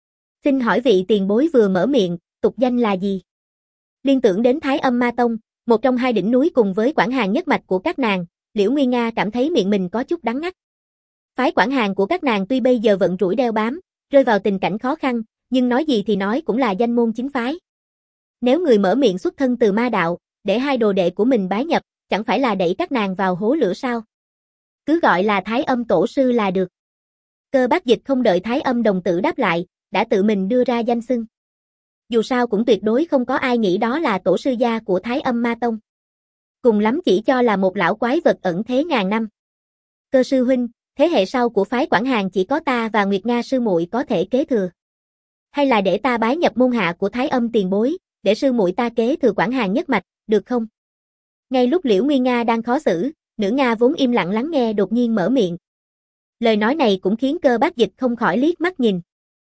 Xin hỏi vị tiền bối vừa mở miệng, tục danh là gì? Liên tưởng đến Thái Âm Ma Tông, một trong hai đỉnh núi cùng với Quảng Hàn nhất mạch của các nàng, Liễu Nguyên Nga cảm thấy miệng mình có chút đắng ngắt. Phái Quảng Hàn của các nàng tuy bây giờ vận rủi đeo bám, rơi vào tình cảnh khó khăn, nhưng nói gì thì nói cũng là danh môn chính phái. Nếu người mở miệng xuất thân từ ma đạo, để hai đồ đệ của mình bái nhập, chẳng phải là đẩy các nàng vào hố lửa sao? Cứ gọi là Thái Âm tổ sư là được. Cơ Bác Dịch không đợi Thái Âm đồng tử đáp lại, đã tự mình đưa ra danh xưng. Dù sao cũng tuyệt đối không có ai nghĩ đó là tổ sư gia của Thái Âm Ma Tông. Cùng lắm chỉ cho là một lão quái vật ẩn thế ngàn năm. Cơ sư huynh, thế hệ sau của phái Quảng Hàn chỉ có ta và Nguyệt Nga sư muội có thể kế thừa. Hay là để ta bái nhập môn hạ của Thái Âm tiền bối, để sư muội ta kế thừa Quảng Hàn nhất mạch, được không? Ngay lúc Liễu Nguyên Nga đang khó xử, nữ Nga vốn im lặng lắng nghe đột nhiên mở miệng. Lời nói này cũng khiến Cơ Bác Dịch không khỏi liếc mắt nhìn.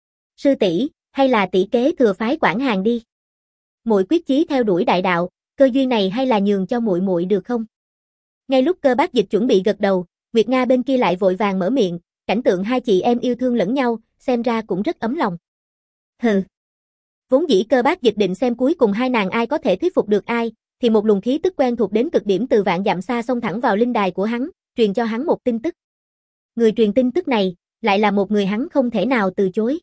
Sư tỷ, hay là tỷ kế thừa phái Quảng Hàn đi. Muội quyết chí theo đuổi đại đạo, cơ duyên này hay là nhường cho muội muội được không? Ngay lúc Cơ Bác Dịch chuẩn bị gật đầu, Nguyệt Nga bên kia lại vội vàng mở miệng, cảnh tượng hai chị em yêu thương lẫn nhau, xem ra cũng rất ấm lòng. Hừ. Vốn dĩ Cơ Bác Dịch định xem cuối cùng hai nàng ai có thể thuyết phục được ai, thì một luồng khí tức quen thuộc đến cực điểm từ vạn dặm xa xông thẳng vào linh đài của hắn, truyền cho hắn một tin tức. Người truyền tin tức này, lại là một người hắn không thể nào từ chối.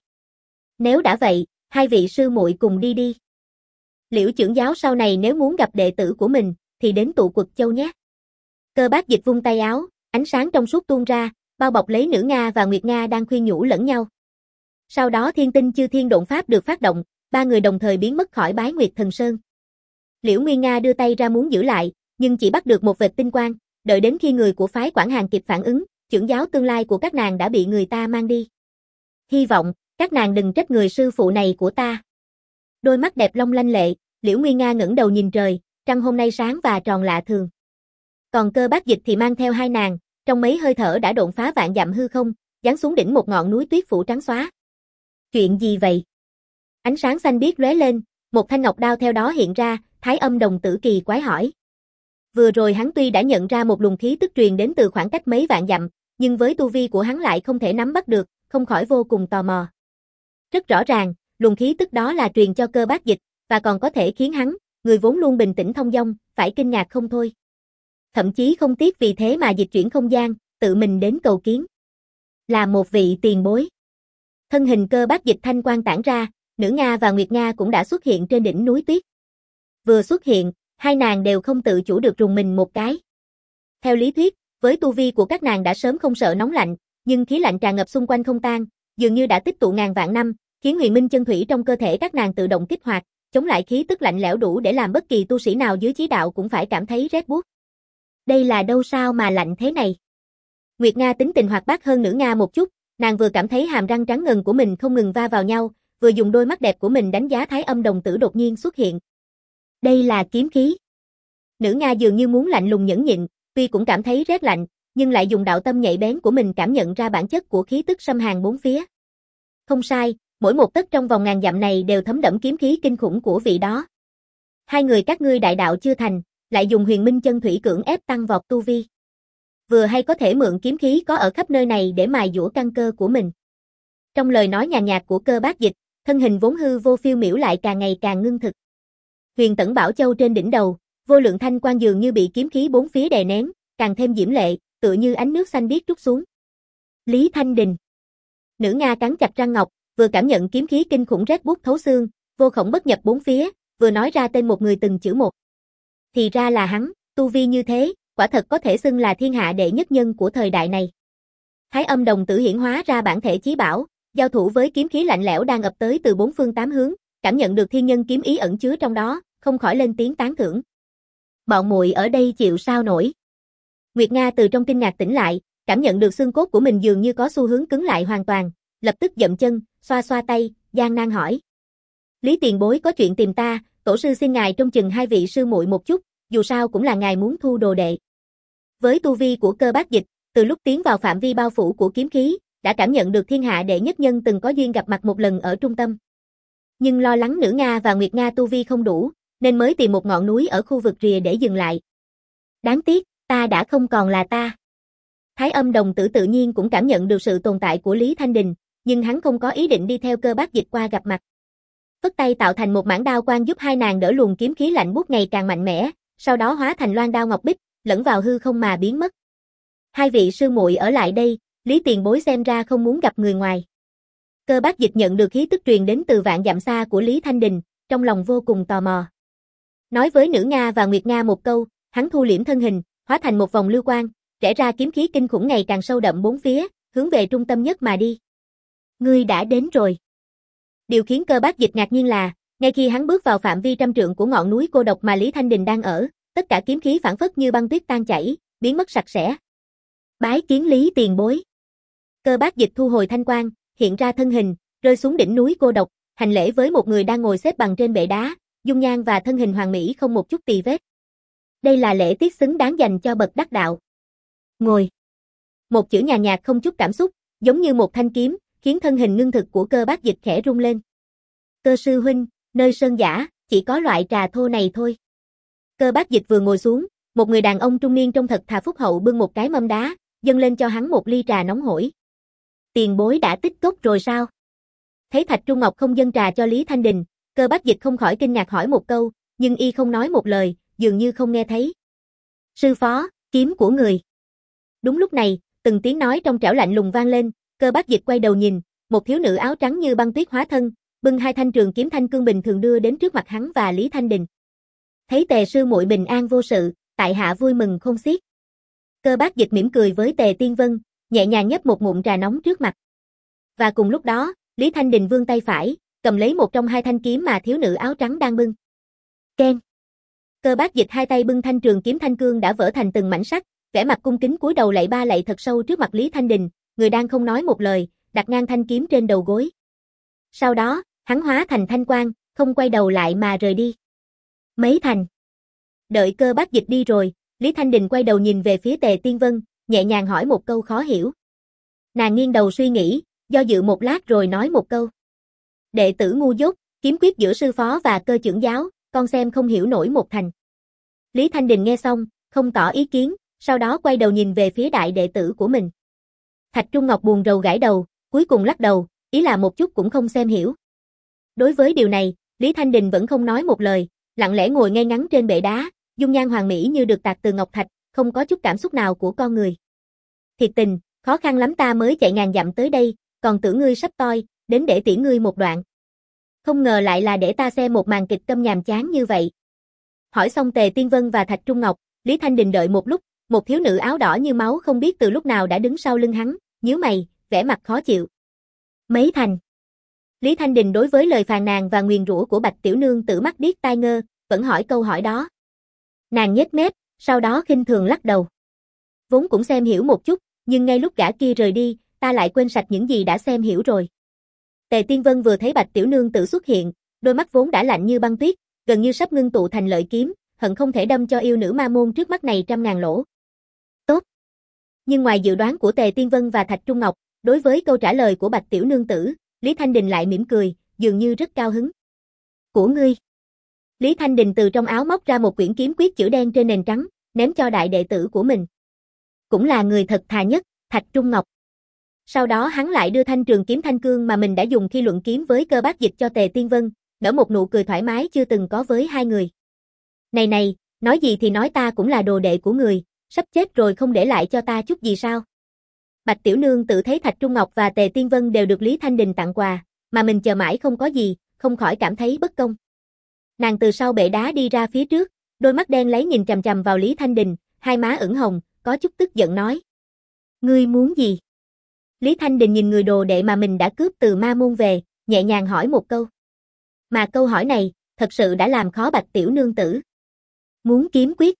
Nếu đã vậy, hai vị sư muội cùng đi đi. Liễu trưởng giáo sau này nếu muốn gặp đệ tử của mình, thì đến tụ Quật Châu nhé. Cơ Bác Dịch vung tay áo, ánh sáng trong suốt tuôn ra, bao bọc lấy nữ Nga và Nguyệt Nga đang khuyên nhủ lẫn nhau. Sau đó Thiên Tinh Chư Thiên Độn Pháp được phát động, ba người đồng thời biến mất khỏi Bái Nguyệt Thần Sơn. Liễu Nguyên Nga đưa tay ra muốn giữ lại, nhưng chỉ bắt được một vệt tinh quang, đợi đến khi người của phái Quảng Hàn kịp phản ứng, trưởng giáo tương lai của các nàng đã bị người ta mang đi. Hy vọng các nàng đừng trách người sư phụ này của ta. Đôi mắt đẹp long lanh lệ, Liễu Nguyên Nga ngẩng đầu nhìn trời, trăng hôm nay sáng và tròn lạ thường. Còn Cơ Bác Dịch thì mang theo hai nàng, trong mấy hơi thở đã độn phá vạn dặm hư không, giáng xuống đỉnh một ngọn núi tuyết phủ trắng xóa. Chuyện gì vậy? Ánh sáng xanh biếc lóe lên, một thanh ngọc đao theo đó hiện ra, Thái Âm đồng tử kỳ quái hỏi. Vừa rồi hắn tuy đã nhận ra một luồng khí tức truyền đến từ khoảng cách mấy vạn dặm, nhưng với tu vi của hắn lại không thể nắm bắt được, không khỏi vô cùng tò mò. Rất rõ ràng, luồng khí tức đó là truyền cho Cơ Bác Dịch, và còn có thể khiến hắn, người vốn luôn bình tĩnh thông dong, phải kinh ngạc không thôi. Thậm chí không tiếc vì thế mà dịch chuyển không gian, tự mình đến cầu kiến. Là một vị tiền bối. Thân hình Cơ Bác Dịch thanh quang tản ra, nữ Nga và Nguyệt Nga cũng đã xuất hiện trên đỉnh núi tuyết. Vừa xuất hiện, hai nàng đều không tự chủ được rùng mình một cái. Theo lý thuyết, với tu vi của các nàng đã sớm không sợ nóng lạnh, nhưng khí lạnh tràn ngập xung quanh không tan, dường như đã tích tụ ngàn vạn năm, khiến huyền minh chân thủy trong cơ thể các nàng tự động kích hoạt, chống lại khí tức lạnh lẽo đủ để làm bất kỳ tu sĩ nào dưới chí đạo cũng phải cảm thấy rét buốt. Đây là đâu sao mà lạnh thế này? Nguyệt Nga tính tình hoạt bát hơn nữ Nga một chút, nàng vừa cảm thấy hàm răng trắng ngần của mình không ngừng va vào nhau, vừa dùng đôi mắt đẹp của mình đánh giá Thái Âm đồng tử đột nhiên xuất hiện. Đây là kiếm khí. Nữ Nga dường như muốn lạnh lùng nhẫn nhịn, tuy cũng cảm thấy rét lạnh, nhưng lại dùng đạo tâm nhạy bén của mình cảm nhận ra bản chất của khí tức xâm hàn bốn phía. Không sai, mỗi một tấc trong vòng ngàn dặm này đều thấm đẫm kiếm khí kinh khủng của vị đó. Hai người các ngươi đại đạo chưa thành, lại dùng huyền minh chân thủy cưỡng ép tăng vọt tu vi. Vừa hay có thể mượn kiếm khí có ở khắp nơi này để mài dũa căn cơ của mình. Trong lời nói nhàn nhạt của Cơ Bác Dịch, thân hình vốn hư vô phiêu miểu lại càng ngày càng ngưng thực. Huyền Tẩn Bảo Châu trên đỉnh đầu, vô lượng thanh quang dường như bị kiếm khí bốn phía đè nén, càng thêm diễm lệ, tựa như ánh nước xanh biếc trút xuống. Lý Thanh Đình. Nữ Nga cắn chặt răng ngọc, vừa cảm nhận kiếm khí kinh khủng rét buốt thấu xương, vô khổng bất nhập bốn phía, vừa nói ra tên một người từng chữ một. Thì ra là hắn, tu vi như thế, quả thật có thể xưng là thiên hạ đệ nhất nhân của thời đại này. Thái Âm đồng tử hiển hóa ra bản thể chí bảo, giao thủ với kiếm khí lạnh lẽo đang ập tới từ bốn phương tám hướng, cảm nhận được thiên nhân kiếm ý ẩn chứa trong đó, không khỏi lên tiếng tán thưởng. Bọn muội ở đây chịu sao nổi. Nguyệt Nga từ trong kinh ngạc tỉnh lại, cảm nhận được xương cốt của mình dường như có xu hướng cứng lại hoàn toàn, lập tức dậm chân, xoa xoa tay, gian nan hỏi. Lý tiền bối có chuyện tìm ta, tổ sư xin ngài trông chừng hai vị sư muội một chút, dù sao cũng là ngài muốn thu đồ đệ. Với tu vi của Cơ Bác Dịch, từ lúc tiến vào phạm vi bao phủ của kiếm khí, đã cảm nhận được thiên hạ đệ nhất nhân từng có duyên gặp mặt một lần ở trung tâm. Nhưng lo lắng nữ Nga và Nguyệt Nga tu vi không đủ, nên mới tìm một ngọn núi ở khu vực rìa để dừng lại. Đáng tiếc, ta đã không còn là ta. Thái Âm đồng tử tự nhiên cũng cảm nhận được sự tồn tại của Lý Thanh Đình, nhưng hắn không có ý định đi theo Cơ Bác Dịch qua gặp mặt. Phất tay tạo thành một mảng đao quang giúp hai nàng đỡ luồng kiếm khí lạnh buốt ngày càng mạnh mẽ, sau đó hóa thành loan đao ngọc bích, lẫn vào hư không mà biến mất. Hai vị sư muội ở lại đây, Lý tiền bối xem ra không muốn gặp người ngoài. Cơ Bác Dịch nhận được khí tức truyền đến từ vạn dặm xa của Lý Thanh Đình, trong lòng vô cùng tò mò. Nói với nữ Nga và Nguyệt Nga một câu, hắn thu liễm thân hình, hóa thành một vòng lưu quang, rẽ ra kiếm khí kinh khủng ngày càng sâu đậm bốn phía, hướng về trung tâm nhất mà đi. Ngươi đã đến rồi. Điều khiến Cơ Bác Dịch ngạc nhiên là, ngay khi hắn bước vào phạm vi trăm trượng của ngọn núi cô độc mà Lý Thanh Đình đang ở, tất cả kiếm khí phảng phất như băng tuyết tan chảy, biến mất sạch sẽ. Bái kiến Lý tiền bối. Cơ Bác Dịch thu hồi thanh quang, hiện ra thân hình, rơi xuống đỉnh núi cô độc, hành lễ với một người đang ngồi xếp bằng trên bệ đá, dung nhan và thân hình hoàn mỹ không một chút tì vết. Đây là lễ tiết xứng đáng dành cho bậc đắc đạo. Ngồi. Một chữ nhàn nhạt không chút cảm xúc, giống như một thanh kiếm, khiến thân hình ngưng thực của Cơ Bác Dịch khẽ rung lên. Cơ sư huynh, nơi sơn giả, chỉ có loại trà thô này thôi. Cơ Bác Dịch vừa ngồi xuống, một người đàn ông trung niên trông thật thà phúc hậu bưng một cái mâm đá, dâng lên cho hắn một ly trà nóng hổi. Tiền bối đã tích cốc rồi sao? Thấy Thạch Trung Ngọc không dâng trà cho Lý Thanh Đình, Cơ Bác Dịch không khỏi kinh ngạc hỏi một câu, nhưng y không nói một lời, dường như không nghe thấy. Sư phó, kiếm của người. Đúng lúc này, từng tiếng nói trong trẻo lạnh lùng vang lên, Cơ Bác Dịch quay đầu nhìn, một thiếu nữ áo trắng như băng tuyết hóa thân, bưng hai thanh trường kiếm thanh cương bình thường đưa đến trước mặt hắn và Lý Thanh Đình. Thấy Tề sư muội bình an vô sự, tại hạ vui mừng không xiết. Cơ Bác Dịch mỉm cười với Tề Tiên Vân, nhẹ nhàng nhấp một ngụm trà nóng trước mặt. Và cùng lúc đó, Lý Thanh Đình vươn tay phải, cầm lấy một trong hai thanh kiếm mà thiếu nữ áo trắng đang bưng. Keng. Cơ Bác Dịch hai tay bưng thanh trường kiếm thanh cương đã vỡ thành từng mảnh sắt, vẻ mặt cung kính cúi đầu lạy ba lạy thật sâu trước mặt Lý Thanh Đình, người đang không nói một lời, đặt ngang thanh kiếm trên đầu gối. Sau đó, hắn hóa thành thanh quang, không quay đầu lại mà rời đi. Mấy thành. Đợi Cơ Bác Dịch đi rồi, Lý Thanh Đình quay đầu nhìn về phía Tề Tiên Vân, nhẹ nhàng hỏi một câu khó hiểu. Nàng nghiêng đầu suy nghĩ, do dự một lát rồi nói một câu. Đệ tử ngu dốt, kiếm quyết giữa sư phó và Cơ trưởng giáo, con xem không hiểu nổi một thành. Lý Thanh Đình nghe xong, không tỏ ý kiến, sau đó quay đầu nhìn về phía đại đệ tử của mình. Thạch Trung Ngọc buồn rầu gãi đầu, cuối cùng lắc đầu, ý là một chút cũng không xem hiểu. Đối với điều này, Lý Thanh Đình vẫn không nói một lời, lặng lẽ ngồi ngay ngắn trên bệ đá, dung nhan hoàn mỹ như được tạc từ ngọc thạch, không có chút cảm xúc nào của con người. Thiệt tình, khó khăn lắm ta mới chạy ngàn dặm tới đây, còn tưởng ngươi sắp toi, đến để tiễn ngươi một đoạn. Không ngờ lại là để ta xem một màn kịch câm nhàm chán như vậy. Hỏi xong Tề Tiên Vân và Thạch Trung Ngọc, Lý Thanh Đình đợi một lúc, một thiếu nữ áo đỏ như máu không biết từ lúc nào đã đứng sau lưng hắn, nhíu mày, vẻ mặt khó chịu. Mấy thành. Lý Thanh Đình đối với lời phàn nàn và nguyền rủa của Bạch Tiểu Nương tử mắt điếc tai ngơ, vẫn hỏi câu hỏi đó. Nàng nhếch mép, sau đó khinh thường lắc đầu. Vốn cũng xem hiểu một chút, nhưng ngay lúc gã kia rời đi, ta lại quên sạch những gì đã xem hiểu rồi. Tề Tiên Vân vừa thấy Bạch tiểu nương tử xuất hiện, đôi mắt vốn đã lạnh như băng tuyết, gần như sắp ngưng tụ thành lợi kiếm, hận không thể đâm cho yêu nữ ma môn trước mắt này trăm ngàn lỗ. Tốt. Nhưng ngoài dự đoán của Tề Tiên Vân và Thạch Trung Ngọc, đối với câu trả lời của Bạch tiểu nương tử, Lý Thanh Đình lại mỉm cười, dường như rất cao hứng. Của ngươi. Lý Thanh Đình từ trong áo móc ra một quyển kiếm quyết chữ đen trên nền trắng, ném cho đại đệ tử của mình. Cũng là người thật thà nhất, Thạch Trung Ngọc. Sau đó hắn lại đưa thanh trường kiếm thanh cương mà mình đã dùng khi luận kiếm với Cơ Bác Dịch cho Tề Tiên Vân, nở một nụ cười thoải mái chưa từng có với hai người. Này này, nói gì thì nói ta cũng là đồ đệ của người, sắp chết rồi không để lại cho ta chút gì sao? Bạch tiểu nương tự thấy Thạch Trung Ngọc và Tề Tiên Vân đều được Lý Thanh Đình tặng quà, mà mình chờ mãi không có gì, không khỏi cảm thấy bất công. Nàng từ sau bệ đá đi ra phía trước, đôi mắt đen lấy nhìn chằm chằm vào Lý Thanh Đình, hai má ửng hồng, có chút tức giận nói. Ngươi muốn gì? Lý Thanh Đình nhìn người đồ đệ mà mình đã cướp từ ma môn về, nhẹ nhàng hỏi một câu. Mà câu hỏi này, thật sự đã làm khó Bạch tiểu nương tử. Muốn kiếm quyết.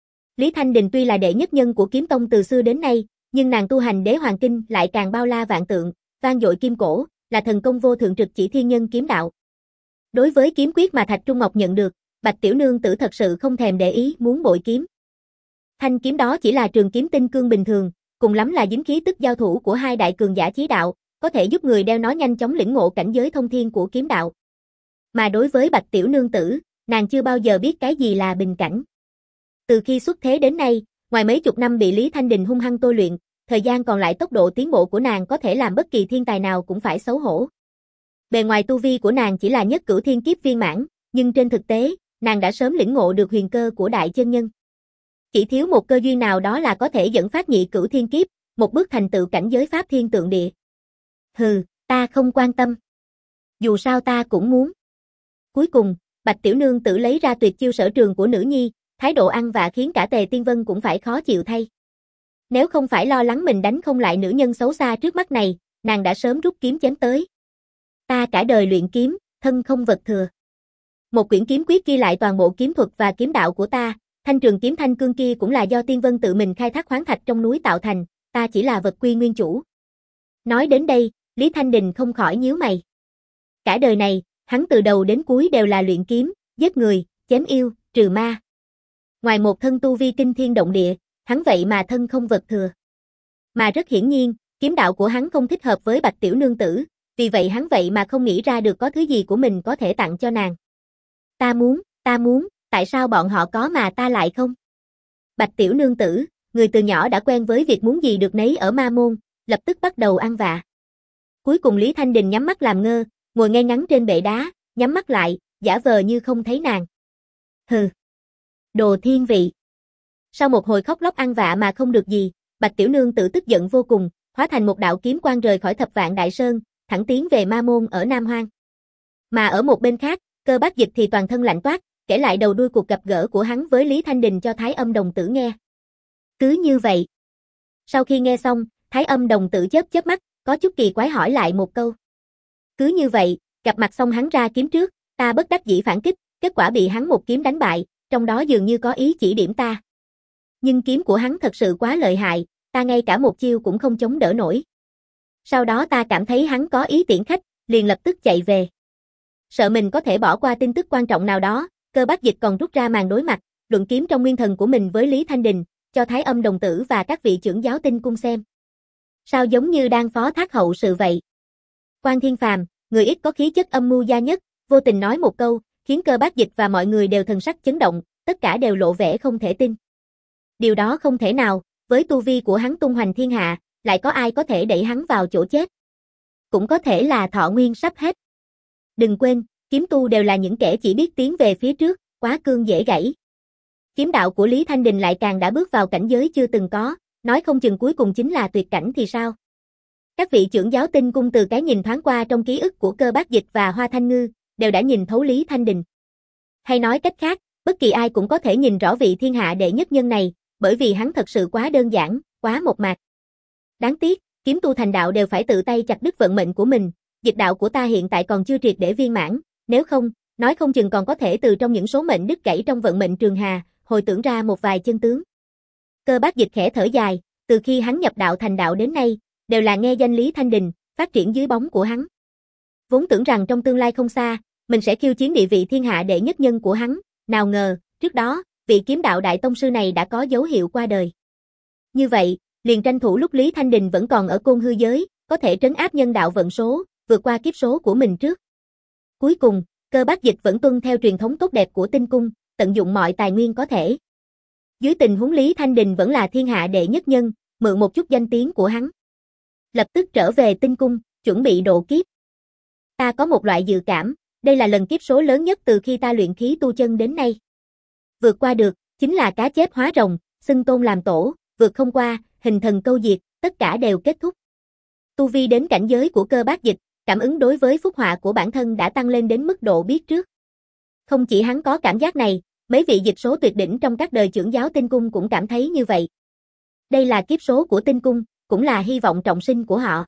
Lý Thanh Đình tuy là đệ nhất nhân của kiếm tông từ xưa đến nay, nhưng nàng tu hành đế hoàng kinh lại càng bao la vạn tượng, vang dội kim cổ, là thần công vô thượng trực chỉ thiên nhân kiếm đạo. Đối với kiếm quyết mà Thạch Trung Ngọc nhận được, Bạch tiểu nương tử thật sự không thèm để ý muốn bội kiếm. Thanh kiếm đó chỉ là trường kiếm tinh cương bình thường, cùng lắm là dính khí tức giao thủ của hai đại cường giả chí đạo, có thể giúp người đeo nó nhanh chóng lĩnh ngộ cảnh giới thông thiên của kiếm đạo. Mà đối với Bạch tiểu nương tử, nàng chưa bao giờ biết cái gì là bình cảnh. Từ khi xuất thế đến nay, ngoài mấy chục năm bị Lý Thanh Đình hung hăng tôi luyện, thời gian còn lại tốc độ tiến bộ của nàng có thể làm bất kỳ thiên tài nào cũng phải xấu hổ. Bề ngoài tu vi của nàng chỉ là nhất cửu thiên kiếp viên mãn, nhưng trên thực tế, nàng đã sớm lĩnh ngộ được huyền cơ của đại chân nhân. Chỉ thiếu một cơ duyên nào đó là có thể dẫn phát nhị cửu thiên kiếp, một bước thành tựu cảnh giới pháp thiên tượng địa. Hừ, ta không quan tâm. Dù sao ta cũng muốn. Cuối cùng, Bạch tiểu nương tử lấy ra tuyệt chiêu sở trường của nữ nhi, thái độ ăn vạ khiến cả Tề Tiên Vân cũng phải khó chịu thay. Nếu không phải lo lắng mình đánh không lại nữ nhân xấu xa trước mắt này, nàng đã sớm rút kiếm chém tới. Ta cả đời luyện kiếm, thân không vật thừa. Một quyển kiếm quyết ghi lại toàn bộ kiếm thuật và kiếm đạo của ta, thanh trường kiếm thanh cương kia cũng là do Tiên Vân tự mình khai thác khoáng thạch trong núi tạo thành, ta chỉ là vật quy nguyên chủ. Nói đến đây, Lý Thanh Đình không khỏi nhíu mày. Cả đời này, hắn từ đầu đến cuối đều là luyện kiếm, giết người, chém yêu, trừ ma. Ngoài một thân tu vi kinh thiên động địa, hắn vậy mà thân không vật thừa. Mà rất hiển nhiên, kiếm đạo của hắn không thích hợp với Bạch tiểu nương tử, vì vậy hắn vậy mà không nghĩ ra được có thứ gì của mình có thể tặng cho nàng. Ta muốn, ta muốn, tại sao bọn họ có mà ta lại không? Bạch tiểu nương tử, người từ nhỏ đã quen với việc muốn gì được nấy ở ma môn, lập tức bắt đầu ăn vạ. Cuối cùng Lý Thanh Đình nhắm mắt làm ngơ, ngồi ngay ngắn trên bệ đá, nhắm mắt lại, giả vờ như không thấy nàng. Hừ. Đồ thiên vị. Sau một hồi khóc lóc ăn vạ mà không được gì, Bạch tiểu nương tự tức giận vô cùng, hóa thành một đạo kiếm quang rời khỏi Thập Vạn Đại Sơn, thẳng tiến về ma môn ở Nam Hoang. Mà ở một bên khác, Cơ Bác Dịch thì toàn thân lạnh toát, kể lại đầu đuôi cuộc gặp gỡ của hắn với Lý Thanh Đình cho Thái Âm đồng tử nghe. Cứ như vậy. Sau khi nghe xong, Thái Âm đồng tử chớp chớp mắt, có chút kỳ quái hỏi lại một câu. Cứ như vậy, gặp mặt xong hắn ra kiếm trước, ta bất đắc dĩ phản kích, kết quả bị hắn một kiếm đánh bại, trong đó dường như có ý chỉ điểm ta. Nhưng kiếm của hắn thật sự quá lợi hại, ta ngay cả một chiêu cũng không chống đỡ nổi. Sau đó ta cảm thấy hắn có ý tiễn khách, liền lập tức chạy về. Sợ mình có thể bỏ qua tin tức quan trọng nào đó, Cơ Bác Dịch còn rút ra màn đối mặt, luận kiếm trong nguyên thần của mình với Lý Thanh Đình, cho Thái Âm đồng tử và các vị trưởng giáo tinh cung xem. Sao giống như đang phó thác hậu sự vậy? Quan Thiên Phàm, người ít có khí chất âm mưu gia nhất, vô tình nói một câu, khiến Cơ Bác Dịch và mọi người đều thần sắc chấn động, tất cả đều lộ vẻ không thể tin. Điều đó không thể nào, với tu vi của hắn tung hoành thiên hạ, lại có ai có thể đẩy hắn vào chỗ chết. Cũng có thể là thọ nguyên sắp hết. Đừng quên, kiếm tu đều là những kẻ chỉ biết tiến về phía trước, quá cương dễ gãy. Kiếm đạo của Lý Thanh Đình lại càng đã bước vào cảnh giới chưa từng có, nói không chừng cuối cùng chính là tuyệt cảnh thì sao? Các vị trưởng giáo tinh cung từ cái nhìn thoáng qua trong ký ức của Cơ Bác Dịch và Hoa Thanh Ngư, đều đã nhìn thấu Lý Thanh Đình. Hay nói cách khác, bất kỳ ai cũng có thể nhìn rõ vị thiên hạ đệ nhất nhân này, bởi vì hắn thật sự quá đơn giản, quá mộc mạc. Đáng tiếc, kiếm tu thành đạo đều phải tự tay chặt đứt vận mệnh của mình, dịch đạo của ta hiện tại còn chưa triệt để viên mãn, nếu không, nói không chừng còn có thể từ trong những số mệnh đứt gãy trong vận mệnh trường hà, hồi tưởng ra một vài chân tướng. Cơ Bác Dịch khẽ thở dài, từ khi hắn nhập đạo thành đạo đến nay, đều là nghe danh Lý Thanh Đình, phát triển dưới bóng của hắn. Vốn tưởng rằng trong tương lai không xa, mình sẽ khiêu chiến địa vị thiên hạ đệ nhất nhân của hắn, nào ngờ, trước đó, vị kiếm đạo đại tông sư này đã có dấu hiệu qua đời. Như vậy, liền tranh thủ lúc Lý Thanh Đình vẫn còn ở côn hư giới, có thể trấn áp nhân đạo vận số, vượt qua kiếp số của mình trước. Cuối cùng, Cơ Bác Dịch vẫn tuân theo truyền thống tốt đẹp của Tinh Cung, tận dụng mọi tài nguyên có thể. Dưới tình huống Lý Thanh Đình vẫn là thiên hạ đệ nhất nhân, mượn một chút danh tiếng của hắn. Lập tức trở về Tinh Cung, chuẩn bị độ kiếp. Ta có một loại dự cảm, đây là lần kiếp số lớn nhất từ khi ta luyện khí tu chân đến nay. Vượt qua được, chính là cá chép hóa rồng, xưng tôn làm tổ, vượt không qua, hình thần câu diệt, tất cả đều kết thúc. Tu vi đến cảnh giới của Cơ Bác Dịch, cảm ứng đối với phúc họa của bản thân đã tăng lên đến mức độ biết trước. Không chỉ hắn có cảm giác này, mấy vị dịch số tuyệt đỉnh trong các đời trưởng giáo Tinh Cung cũng cảm thấy như vậy. Đây là kiếp số của Tinh Cung, cũng là hy vọng trọng sinh của họ.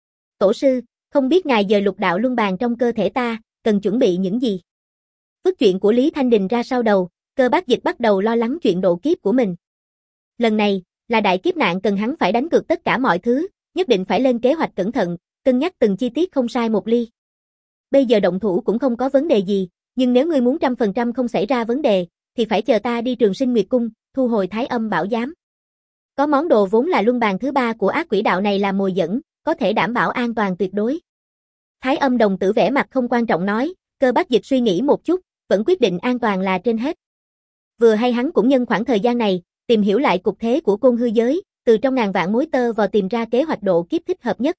Tổ sư, không biết ngài dời lục đạo luân bàn trong cơ thể ta, cần chuẩn bị những gì? Vứt chuyện của Lý Thanh Đình ra sau đầu, Cơ Bác Dịch bắt đầu lo lắng chuyện độ kiếp của mình. Lần này, là đại kiếp nạn cần hắn phải đánh cược tất cả mọi thứ, nhất định phải lên kế hoạch cẩn thận, cân nhắc từng chi tiết không sai một ly. Bây giờ động thủ cũng không có vấn đề gì, nhưng nếu ngươi muốn trăm phần trăm không xảy ra vấn đề, thì phải chờ ta đi Trường Sinh Nguyệt Cung, thu hồi Thái Âm Bảo Giám. Có món đồ vốn là luân bàn thứ ba của ác quỷ đạo này làm mồi dẫn, có thể đảm bảo an toàn tuyệt đối. Thái Âm đồng tử vẻ mặt không quan trọng nói, Cơ Bác Dịch suy nghĩ một chút, vẫn quyết định an toàn là trên hết. Vừa hay hắn cũng nhân khoảng thời gian này, tìm hiểu lại cục thế của côn hư giới, từ trong ngàn vạn mối tơ vào tìm ra kế hoạch độ kiếp thích hợp nhất.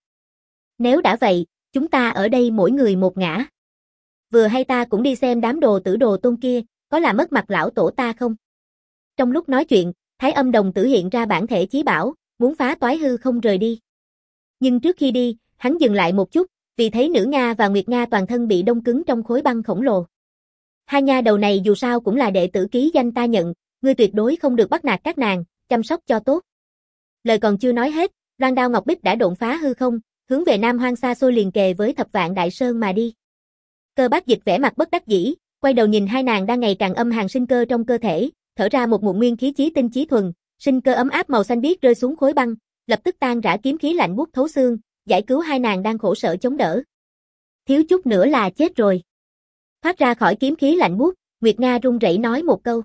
Nếu đã vậy, chúng ta ở đây mỗi người một ngã. Vừa hay ta cũng đi xem đám đồ tử đồ tôn kia, có làm mất mặt lão tổ ta không? Trong lúc nói chuyện, Thái Âm đồng tử hiện ra bản thể chí bảo, muốn phá toái hư không rời đi. Nhưng trước khi đi, hắn dừng lại một chút, vì thấy nữ Nga và Nguyệt Nga toàn thân bị đông cứng trong khối băng khổng lồ. Hai nha đầu này dù sao cũng là đệ tử ký danh ta nhận, ngươi tuyệt đối không được bắt nạt các nàng, chăm sóc cho tốt. Lời còn chưa nói hết, loan đao ngọc bích đã độn phá hư không, hướng về Nam Hoang xa xôi liền kề với Thập Vạn Đại Sơn mà đi. Cơ Bác Dịch vẻ mặt bất đắc dĩ, quay đầu nhìn hai nàng đang ngày càng âm hàn sinh cơ trong cơ thể, thở ra một ngụm nguyên khí chí tinh chí thuần, sinh cơ ấm áp màu xanh biếc rơi xuống khối băng, lập tức tan rã kiếm khí lạnh buốt thấu xương, giải cứu hai nàng đang khổ sở chống đỡ. Thiếu chút nữa là chết rồi. Thoát ra khỏi kiếm khí lạnh buốt, Nguyệt Nga run rẩy nói một câu.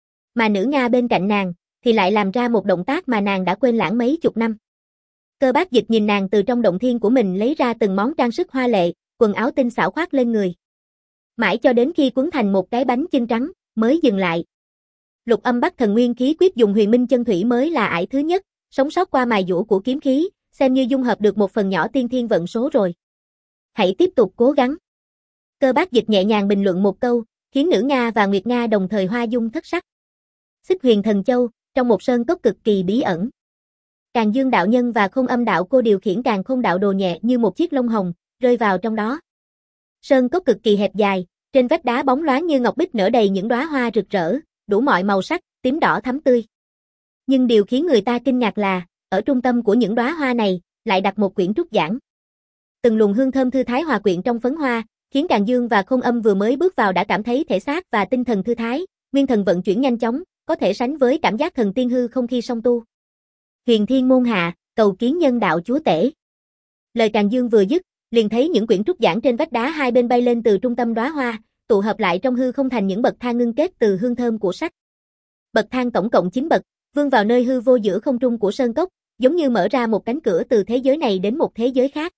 Mà nữ Nga bên cạnh nàng, thì lại làm ra một động tác mà nàng đã quên lãng mấy chục năm. Cơ Bác Dịch nhìn nàng từ trong động thiên của mình lấy ra từng món trang sức hoa lệ, quần áo tinh xảo khoác lên người. Mãi cho đến khi quấn thành một cái bánh chưng trắng, mới dừng lại. Lục Âm Bắc Thần Nguyên Khí Quyết dùng Huyền Minh Chân Thủy mới là ải thứ nhất, sống sót qua mài dũa của kiếm khí, xem như dung hợp được một phần nhỏ tiên thiên vận số rồi. Hãy tiếp tục cố gắng. Cơ Bác Dịch nhẹ nhàng bình luận một câu, khiến nữ Nga và Nguyệt Nga đồng thời hoa dung thất sắc. Xích Huyền Thần Châu, trong một sơn cốc cực kỳ bí ẩn. Càn Dương đạo nhân và Khôn Âm đạo cô điều khiển Càn Khôn đạo đồ nhẹ như một chiếc lông hồng, rơi vào trong đó. Sơn cốc cực kỳ hẹp dài, trên vách đá bóng loáng như ngọc bích nở đầy những đóa hoa rực rỡ, đủ mọi màu sắc, tím đỏ thắm tươi. Nhưng điều khiến người ta kinh ngạc là, ở trung tâm của những đóa hoa này, lại đặt một quyển trúc giảng. Từng luồng hương thơm thư thái hòa quyện trong phấn hoa, khiến Càn Dương và Khôn Âm vừa mới bước vào đã cảm thấy thể xác và tinh thần thư thái, nguyên thần vận chuyển nhanh chóng, có thể sánh với cảm giác thần tiên hư không khi song tu. Huyền Thiên môn hạ, cầu kiến nhân đạo chúa tể. Lời Càn Dương vừa dứt, liền thấy những quyển trúc giảng trên vách đá hai bên bay lên từ trung tâm đóa hoa, tụ hợp lại trong hư không thành những bậc thang ngưng kết từ hương thơm của sách. Bậc thang tổng cộng chín bậc, vươn vào nơi hư vô giữa không trung của sơn cốc, giống như mở ra một cánh cửa từ thế giới này đến một thế giới khác.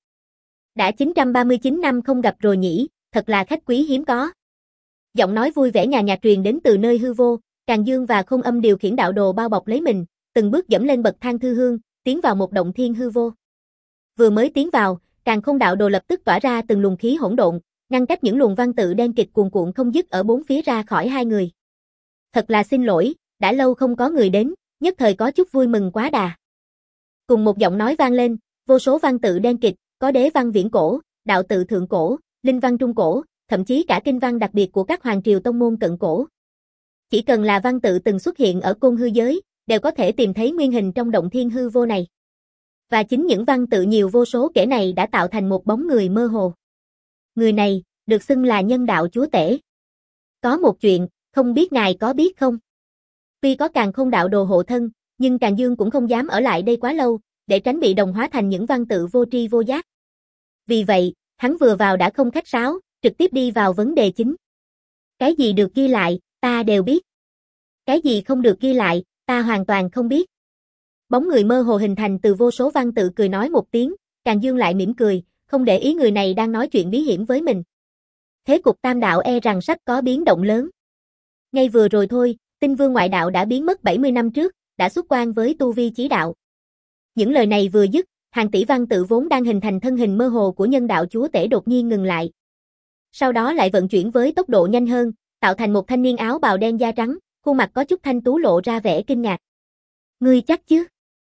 Đã chín trăm ba mươi chín năm không gặp rồi nhỉ, thật là khách quý hiếm có. Giọng nói vui vẻ nhà nhạc truyền đến từ nơi hư vô, Càn Dương và Khôn Âm điều khiển đạo đồ bao bọc lấy mình, từng bước dẫm lên bậc thang thư hương, tiến vào một động thiên hư vô. Vừa mới tiến vào, Càn Khôn đạo đồ lập tức tỏa ra từng luồng khí hỗn độn, ngăn cách những luồng văn tự đen kịt cuồn cuộn không dứt ở bốn phía ra khỏi hai người. Thật là xin lỗi, đã lâu không có người đến, nhất thời có chút vui mừng quá đà. Cùng một giọng nói vang lên, vô số văn tự đen kịt, có đế văn viễn cổ, đạo tự thượng cổ, linh văn trung cổ, thậm chí cả kinh văn đặc biệt của các hoàng triều tông môn cận cổ. Chỉ cần là văn tự từng xuất hiện ở côn hư giới, đều có thể tìm thấy nguyên hình trong động thiên hư vô này. Và chính những văn tự nhiều vô số kể này đã tạo thành một bóng người mơ hồ. Người này, được xưng là nhân đạo chúa tể. Có một chuyện, không biết ngài có biết không? Tuy có Càn Khôn đạo đồ hộ thân, nhưng Càn Dương cũng không dám ở lại đây quá lâu, để tránh bị đồng hóa thành những văn tự vô tri vô giác. Vì vậy, Hắn vừa vào đã không khách sáo, trực tiếp đi vào vấn đề chính. Cái gì được ghi lại, ta đều biết. Cái gì không được ghi lại, ta hoàn toàn không biết. Bóng người mơ hồ hình thành từ vô số văn tự cười nói một tiếng, Càn Dương lại mỉm cười, không để ý người này đang nói chuyện bí hiểm với mình. Thế cục tam đạo e rằng sắp có biến động lớn. Ngay vừa rồi thôi, Tinh Vương ngoại đạo đã biến mất bảy mươi năm trước, đã xuất quan với tu vi chí đạo. Những lời này vừa dứt, hàng tỷ văn tự vốn đang hình thành thân hình mơ hồ của nhân đạo chúa tể đột nhiên ngừng lại. Sau đó lại vận chuyển với tốc độ nhanh hơn, tạo thành một thanh niên áo bào đen da trắng, khuôn mặt có chút thanh tú lộ ra vẻ kinh ngạc. Ngươi chắc chứ?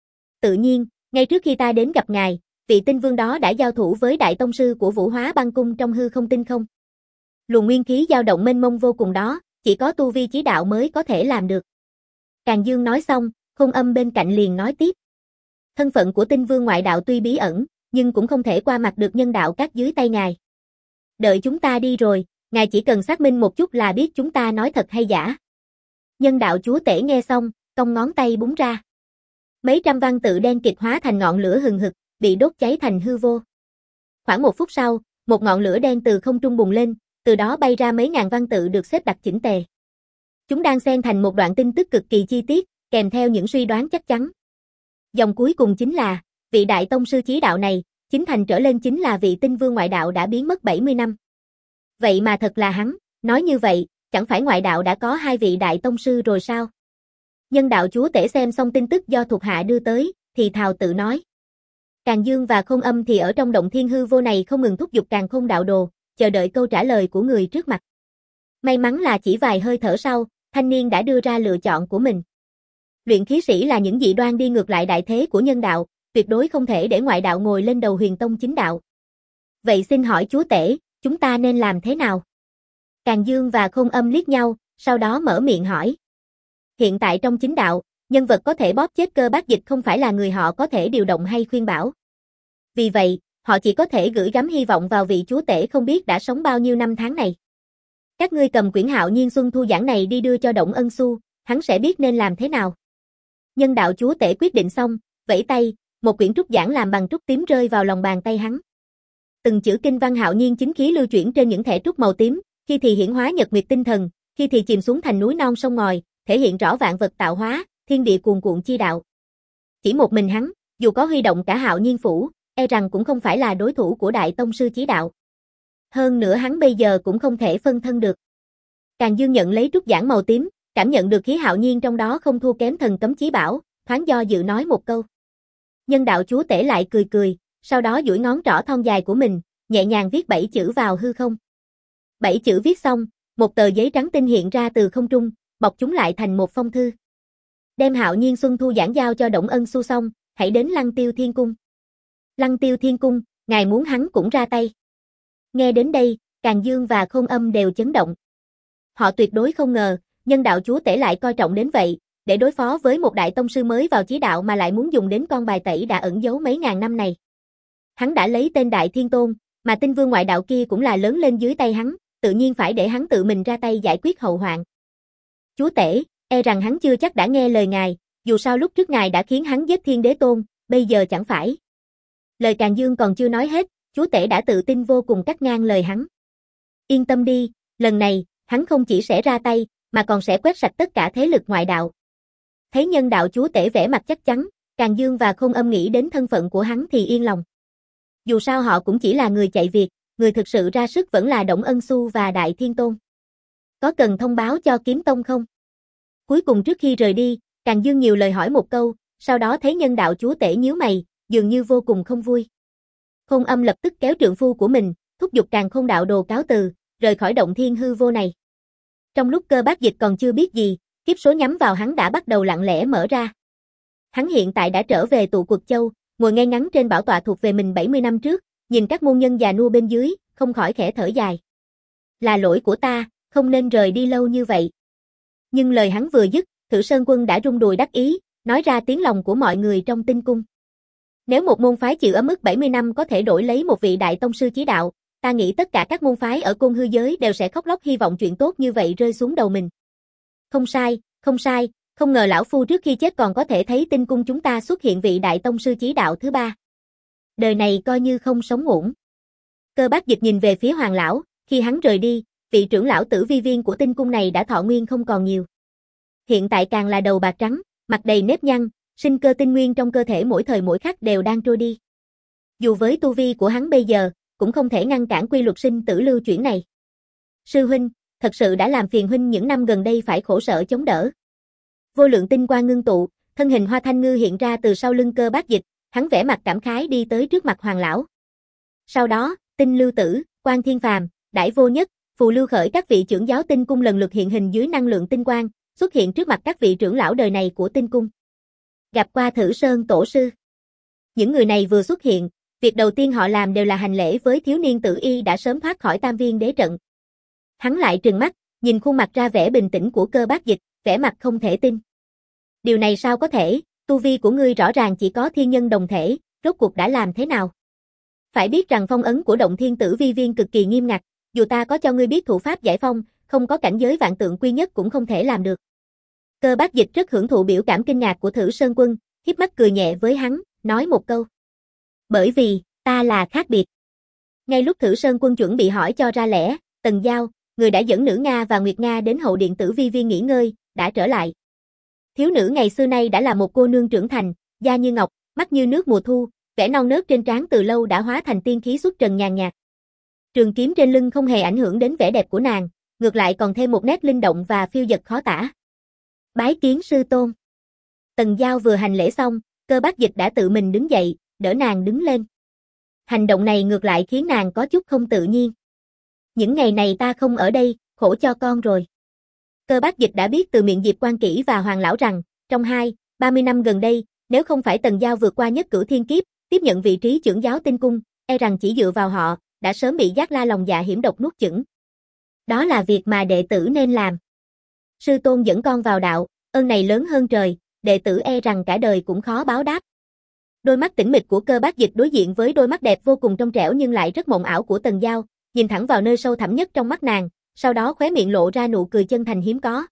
Tự nhiên, ngay trước khi ta đến gặp ngài, vị tinh vương đó đã giao thủ với đại tông sư của Vũ Hóa Băng Cung trong hư không tinh không. Luồng nguyên khí dao động mênh mông vô cùng đó, chỉ có tu vi chí đạo mới có thể làm được. Càn Dương nói xong, Khôn Âm bên cạnh liền nói tiếp. Thân phận của tinh vương ngoại đạo tuy bí ẩn, nhưng cũng không thể qua mặt được nhân đạo các dưới tay ngài. Đợi chúng ta đi rồi, ngài chỉ cần xác minh một chút là biết chúng ta nói thật hay giả. Nhân đạo chúa tể nghe xong, cong ngón tay búng ra. Mấy trăm văn tự đen kịt hóa thành ngọn lửa hừng hực, bị đốt cháy thành hư vô. Khoảng một phút sau, một ngọn lửa đen từ không trung bùng lên, từ đó bay ra mấy ngàn văn tự được xếp đặt chỉnh tề. Chúng đang xen thành một đoạn tin tức cực kỳ chi tiết, kèm theo những suy đoán chắc chắn. Dòng cuối cùng chính là, vị đại tông sư chí đạo này, chính thành trở lên chính là vị tinh vương ngoại đạo đã biến mất bảy mươi năm. Vậy mà thật là hắn, nói như vậy, chẳng phải ngoại đạo đã có hai vị đại tông sư rồi sao? Nhân đạo chúa tể xem xong tin tức do thuộc hạ đưa tới, thì thào tự nói. Càn Dương và Khôn Âm thì ở trong động thiên hư vô này không ngừng thúc giục Càn Khôn đạo đồ, chờ đợi câu trả lời của người trước mặt. May mắn là chỉ vài hơi thở sau, thanh niên đã đưa ra lựa chọn của mình. Luyện khí sĩ là những dị đoan đi ngược lại đại thế của nhân đạo, tuyệt đối không thể để ngoại đạo ngồi lên đầu huyền tông chính đạo. Vậy xin hỏi chúa tể, chúng ta nên làm thế nào? Càn Dương và Khôn Âm liếc nhau, sau đó mở miệng hỏi. Hiện tại trong chính đạo, nhân vật có thể bóp chết Cơ Bác Dịch không phải là người họ có thể điều động hay khuyên bảo. Vì vậy, họ chỉ có thể gửi gắm hy vọng vào vị chúa tể không biết đã sống bao nhiêu năm tháng này. Các ngươi cầm quyển Hạo Nhiên Xuân Thu giảng này đi đưa cho Động Ân Xu, hắn sẽ biết nên làm thế nào. Nhân đạo chúa tể quyết định xong, vẫy tay, một quyển trúc giảng làm bằng trúc tím rơi vào lòng bàn tay hắn. Từng chữ kinh văn hạo nhiên chính khí lưu chuyển trên những thẻ trúc màu tím, khi thì hiển hóa nhật nguyệt tinh thần, khi thì chìm xuống thành núi non sông ngòi, thể hiện rõ vạn vật tạo hóa, thiên địa cuồn cuộn chi đạo. Chỉ một mình hắn, dù có huy động cả Hạo Nhiên phủ, e rằng cũng không phải là đối thủ của đại tông sư chí đạo. Hơn nữa hắn bây giờ cũng không thể phân thân được. Càn Dương nhận lấy trúc giảng màu tím, cảm nhận được khí hạo nhiên trong đó không thua kém thần cấm chí bảo, thoáng do dự nói một câu. Nhân đạo chúa tể lại cười cười, sau đó duỗi ngón trỏ thon dài của mình, nhẹ nhàng viết bảy chữ vào hư không. Bảy chữ viết xong, một tờ giấy trắng tinh hiện ra từ không trung, bọc chúng lại thành một phong thư. Đem Hạo Nhiên Xuân Thu giảng giao cho Động Ân Xu xong, hãy đến Lăng Tiêu Thiên Cung. Lăng Tiêu Thiên Cung, ngài muốn hắn cũng ra tay. Nghe đến đây, Càn Dương và Khôn Âm đều chấn động. Họ tuyệt đối không ngờ, nhân đạo chúa tể lại coi trọng đến vậy, để đối phó với một đại tông sư mới vào chí đạo mà lại muốn dùng đến con bài tẩy đã ẩn giấu mấy ngàn năm này. Hắn đã lấy tên Đại Thiên Tôn, mà tinh vương ngoại đạo kia cũng là lớn lên dưới tay hắn, tự nhiên phải để hắn tự mình ra tay giải quyết hậu hoạn. Chúa tể, e rằng hắn chưa chắc đã nghe lời ngài, dù sao lúc trước ngài đã khiến hắn giết Thiên Đế Tôn, bây giờ chẳng phải. Lời Càn Dương còn chưa nói hết, chúa tể đã tự tin vô cùng cắt ngang lời hắn. Yên tâm đi, lần này, hắn không chỉ sẽ ra tay, mà còn sẽ quét sạch tất cả thế lực ngoại đạo. Thấy nhân đạo chúa tể vẻ mặt chắc chắn, Càn Dương và Khôn Âm nghĩ đến thân phận của hắn thì yên lòng. Dù sao họ cũng chỉ là người chạy việc, người thực sự ra sức vẫn là Động Ân Xu và Đại Thiên Tôn. Có cần thông báo cho Kiếm Tông không? Cuối cùng trước khi rời đi, Càn Dương nhiều lời hỏi một câu, sau đó thấy nhân đạo chúa tể nhíu mày, dường như vô cùng không vui. Khôn Âm lập tức kéo trượng phu của mình, thúc giục Càn Khôn đạo đồ cáo từ, rời khỏi động thiên hư vô này. Trong lúc Cơ Bác Dịch còn chưa biết gì, kiếp số nhắm vào hắn đã bắt đầu lặng lẽ mở ra. Hắn hiện tại đã trở về Tụ Quật Châu, ngồi ngay ngắn trên bảo tọa thuộc về mình bảy mươi năm trước, nhìn các môn nhân già nua bên dưới, không khỏi khẽ thở dài. Là lỗi của ta, không nên rời đi lâu như vậy. Nhưng lời hắn vừa dứt, Thử Sơn Quân đã rung đùi đắc ý, nói ra tiếng lòng của mọi người trong tinh cung. Nếu một môn phái chịu ấm ức bảy mươi năm có thể đổi lấy một vị đại tông sư chí đạo, ta nghĩ tất cả các môn phái ở Côn Hư giới đều sẽ khóc lóc hy vọng chuyện tốt như vậy rơi xuống đầu mình. Không sai, không sai, không ngờ lão phu trước khi chết còn có thể thấy tinh cung chúng ta xuất hiện vị đại tông sư chí đạo thứ ba. Đời này coi như không sống uổng. Cơ Bác Dịch nhìn về phía Hoàng lão, khi hắn rời đi, vị trưởng lão Tử Vi Viên của tinh cung này đã thọ nguyên không còn nhiều. Hiện tại càng là đầu bạc trắng, mặt đầy nếp nhăn, sinh cơ tinh nguyên trong cơ thể mỗi thời mỗi khắc đều đang trôi đi. Dù với tu vi của hắn bây giờ, cũng không thể ngăn cản quy luật sinh tử lưu chuyển này. Sư huynh, thật sự đã làm phiền huynh những năm gần đây phải khổ sở chống đỡ. Vô lượng tinh quang ngưng tụ, thân hình Hoa Thanh Ngư hiện ra từ sau lưng Cơ Bác Dịch, hắn vẽ mặt cảm khái đi tới trước mặt Hoàng lão. Sau đó, Tinh Lưu Tử, Quan Thiên Phàm, Đãi Vô Nhất, Phù Lưu Khởi các vị trưởng giáo tinh cung lần lượt hiện hình dưới năng lượng tinh quang, xuất hiện trước mặt các vị trưởng lão đời này của tinh cung. Gặp qua Thử Sơn tổ sư. Những người này vừa xuất hiện, việc đầu tiên họ làm đều là hành lễ với thiếu niên Tử Y đã sớm thoát khỏi Tam Viên đế trận. Hắn lại trừng mắt, nhìn khuôn mặt ra vẻ bình tĩnh của Cơ Bác Dịch, vẻ mặt không thể tin. Điều này sao có thể, tu vi của ngươi rõ ràng chỉ có thiên nhân đồng thể, rốt cuộc đã làm thế nào? Phải biết rằng phong ấn của Động Thiên Tử Vi Viên cực kỳ nghiêm ngặt, dù ta có cho ngươi biết thủ pháp giải phong, không có cảnh giới vạn tượng quy nhất cũng không thể làm được. Cơ Bác Dịch rất hưởng thụ biểu cảm kinh ngạc của Thử Sơn Quân, híp mắt cười nhẹ với hắn, nói một câu. Bởi vì, ta là khác biệt. Ngay lúc Thử Sơn Quân chuẩn bị hỏi cho ra lẽ, Tần Giao, người đã dẫn Nữ Nga và Nguyệt Nga đến hậu điện Tử Vi Viên nghỉ ngơi, đã trở lại. Thiếu nữ ngày xưa nay đã là một cô nương trưởng thành, da như ngọc, mắt như nước mùa thu, vẻ non nớt trên trán từ lâu đã hóa thành tiên khí xuất trần nhàn nhạt. Trường kiếm trên lưng không hề ảnh hưởng đến vẻ đẹp của nàng, ngược lại còn thêm một nét linh động và phiêu dật khó tả. Bái kiến sư tôn. Tần Giao vừa hành lễ xong, Cơ Bác Dịch đã tự mình đứng dậy, đỡ nàng đứng lên. Hành động này ngược lại khiến nàng có chút không tự nhiên. Những ngày này ta không ở đây, khổ cho con rồi. Cơ Bác Dịch đã biết từ miệng Diệp Quan Kỷ và Hoàng lão rằng, trong hai, ba mươi năm gần đây, nếu không phải Tần Giao vượt qua nhất cửu thiên kiếp, tiếp nhận vị trí trưởng giáo tinh cung, e rằng chỉ dựa vào họ, đã sớm bị Giác La lòng dạ hiểm độc nuốt chửng. Đó là việc mà đệ tử nên làm. Sư tôn dẫn con vào đạo, ơn này lớn hơn trời, đệ tử e rằng cả đời cũng khó báo đáp. Đôi mắt tĩnh mịch của Cơ Bác Dịch đối diện với đôi mắt đẹp vô cùng trong trẻo nhưng lại rất mộng ảo của Tần Giao, nhìn thẳng vào nơi sâu thẳm nhất trong mắt nàng, sau đó khóe miệng lộ ra nụ cười chân thành hiếm có.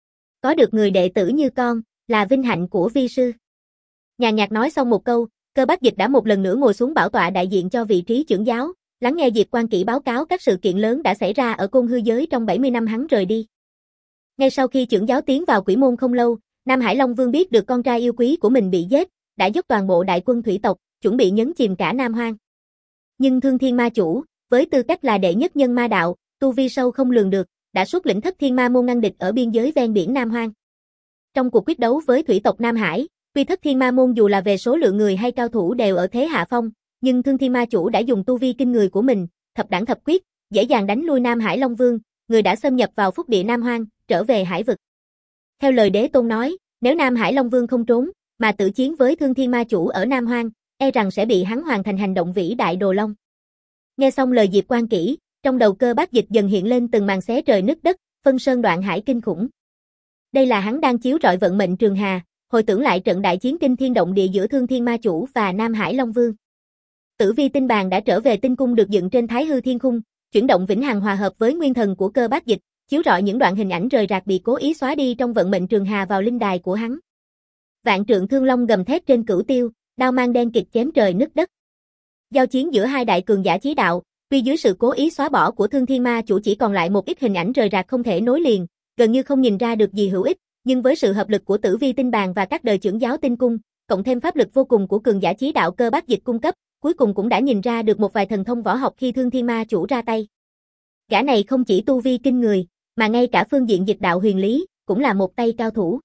Có được người đệ tử như con, là vinh hạnh của vi sư. Nhàn nhạt nói xong một câu, Cơ Bác Dịch đã một lần nữa ngồi xuống bảo tọa đại diện cho vị trí trưởng giáo, lắng nghe Diệp Quan Kỷ báo cáo các sự kiện lớn đã xảy ra ở Côn Hư giới trong bảy mươi năm hắn rời đi. Ngay sau khi trưởng giáo tiến vào Quỷ Môn không lâu, Nam Hải Long Vương biết được con trai yêu quý của mình bị giết, đã dốc toàn bộ đại quân thủy tộc, chuẩn bị nhấn chìm cả Nam Hoang. Nhưng Thương Thiên Ma Chủ, với tư cách là đệ nhất nhân ma đạo, tu vi sâu không lường được, đã xuất lĩnh Thất Thiên Ma môn ngăn địch ở biên giới ven biển Nam Hoang. Trong cuộc quyết đấu với thủy tộc Nam Hải, tuy Thất Thiên Ma môn dù là về số lượng người hay cao thủ đều ở thế hạ phong, nhưng Thương Thiên Ma Chủ đã dùng tu vi kinh người của mình, thập đẳng thập quyết, dễ dàng đánh lui Nam Hải Long Vương, người đã xâm nhập vào phúc địa Nam Hoang, trở về hải vực. Theo lời Đế Tôn nói, nếu Nam Hải Long Vương không trốn, mà tự chiến với Thương Thiên Ma Chủ ở Nam Hoang, e rằng sẽ bị hắn hoàn thành hành động vĩ đại đồ long. Nghe xong lời Diệp Quan Kỷ, trong đầu Cơ Bác Dịch dần hiện lên từng màn xé trời nứt đất, phân sơn đoạn hải kinh khủng. Đây là hắn đang chiếu rọi vận mệnh Trường Hà, hồi tưởng lại trận đại chiến kinh thiên động địa giữa Thương Thiên Ma Chủ và Nam Hải Long Vương. Tử Vi tinh bàn đã trở về tinh cung được dựng trên Thái Hư Thiên Khung, chuyển động vĩnh hằng hòa hợp với nguyên thần của Cơ Bác Dịch, chiếu rọi những đoạn hình ảnh rời rạc bị cố ý xóa đi trong vận mệnh Trường Hà vào linh đài của hắn. Vạn trượng thương long gầm thét trên cửu tiêu, đao mang đen kịt chém trời nứt đất. Giao chiến giữa hai đại cường giả chí đạo, tuy dưới sự cố ý xóa bỏ của Thương Thiên Ma Chủ chỉ còn lại một ít hình ảnh rời rạc không thể nối liền, gần như không nhìn ra được gì hữu ích, nhưng với sự hợp lực của Tử Vi tinh bàn và các đời trưởng giáo tinh cung, cộng thêm pháp lực vô cùng của cường giả chí đạo Cơ Bác Dịch cung cấp, cuối cùng cũng đã nhìn ra được một vài thần thông võ học khi Thương Thiên Ma Chủ ra tay. Gã này không chỉ tu vi kinh người, mà ngay cả phương diện dịch đạo huyền lý, cũng là một tay cao thủ.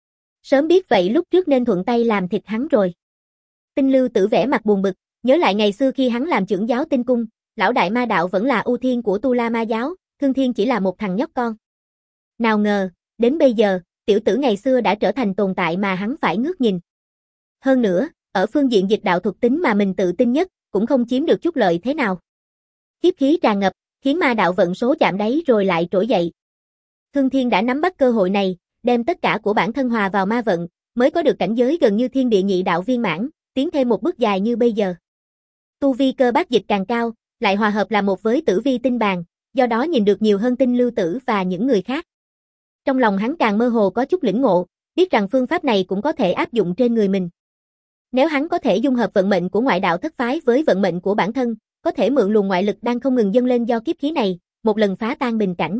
Sớm biết vậy lúc trước nên thuận tay làm thịt hắn rồi. Tinh Lưu Tử vẻ mặt buồn bực, nhớ lại ngày xưa khi hắn làm trưởng giáo tinh cung, lão đại ma đạo vẫn là ưu thiên của Tu La Ma giáo, Thương Thiên chỉ là một thằng nhóc con. Nào ngờ, đến bây giờ, tiểu tử ngày xưa đã trở thành tồn tại mà hắn phải ngước nhìn. Hơn nữa, ở phương diện dịch đạo thuộc tính mà mình tự tin nhất, cũng không chiếm được chút lợi thế nào. Kiếp khí tràn ngập, khiến ma đạo vận số chạm đáy rồi lại trỗi dậy. Thương Thiên đã nắm bắt cơ hội này, đem tất cả của bản thân hòa vào ma vận, mới có được cảnh giới gần như thiên địa nhị đạo viên mãn, tiến thêm một bước dài như bây giờ. Tu vi Cơ Bác Dịch càng cao, lại hòa hợp là một với Tử Vi tinh bàn, do đó nhìn được nhiều hơn Tinh Lưu Tử và những người khác. Trong lòng hắn càng mơ hồ có chút lĩnh ngộ, biết rằng phương pháp này cũng có thể áp dụng trên người mình. Nếu hắn có thể dung hợp vận mệnh của ngoại đạo thất phái với vận mệnh của bản thân, có thể mượn luồng ngoại lực đang không ngừng dâng lên do kiếp khí này, một lần phá tan bình cảnh.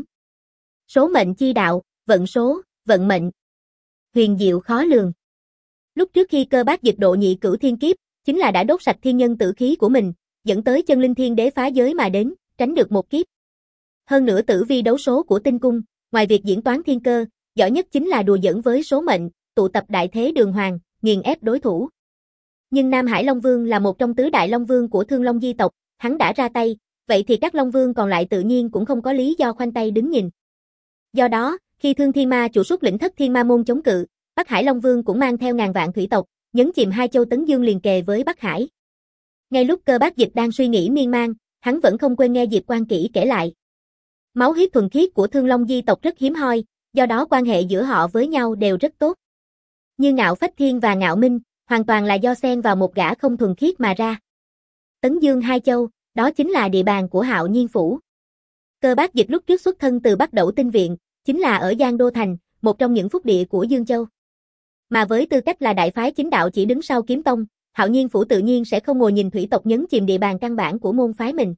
Số mệnh chi đạo, vận số, vận mệnh. Huyền diệu khó lường. Lúc trước khi Cơ Bác Dịch độ nhị cửu thiên kiếp, chính là đã đốt sạch thiên nhân tử khí của mình, dẫn tới chân linh thiên đế phá giới mà đến, tránh được một kiếp. Hơn nữa tử vi đấu số của tinh cung, ngoài việc diễn toán thiên cơ, giỏi nhất chính là đùa giỡn với số mệnh, tụ tập đại thế đường hoàng, nghiền ép đối thủ. Nhưng Nam Hải Long Vương là một trong tứ đại Long Vương của Thương Long Di tộc, hắn đã ra tay, vậy thì các Long Vương còn lại tự nhiên cũng không có lý do khoanh tay đứng nhìn. Do đó, khi Thương Thiên Ma chủ xuất lĩnh Thất Thiên Ma môn chống cự, Bắc Hải Long Vương cũng mang theo ngàn vạn thủy tộc, nhấn chìm hai châu Tấn Dương liền kề với Bắc Hải. Ngay lúc Cơ Bác Dịch đang suy nghĩ miên man, hắn vẫn không quên nghe Diệp Quan Kỷ kể lại. Máu huyết thuần khiết của Thương Long Di tộc rất hiếm hoi, do đó quan hệ giữa họ với nhau đều rất tốt. Như Ngạo Phách Thiên và Ngạo Minh, hoàn toàn là do xen vào một gã không thuần khiết mà ra. Tấn Dương hai châu, đó chính là địa bàn của Hạo Nhiên Phủ. Cơ Bác Dịch lúc trước xuất thân từ Bắc Đẩu Tinh Viện, chính là ở Giang Đô Thành, một trong những phúc địa của Dương Châu. Mà với tư cách là đại phái chính đạo chỉ đứng sau Kiếm Tông, Hạo Nhiên Phủ tự nhiên sẽ không ngồi nhìn thủy tộc nhấn chìm địa bàn căn bản của môn phái mình.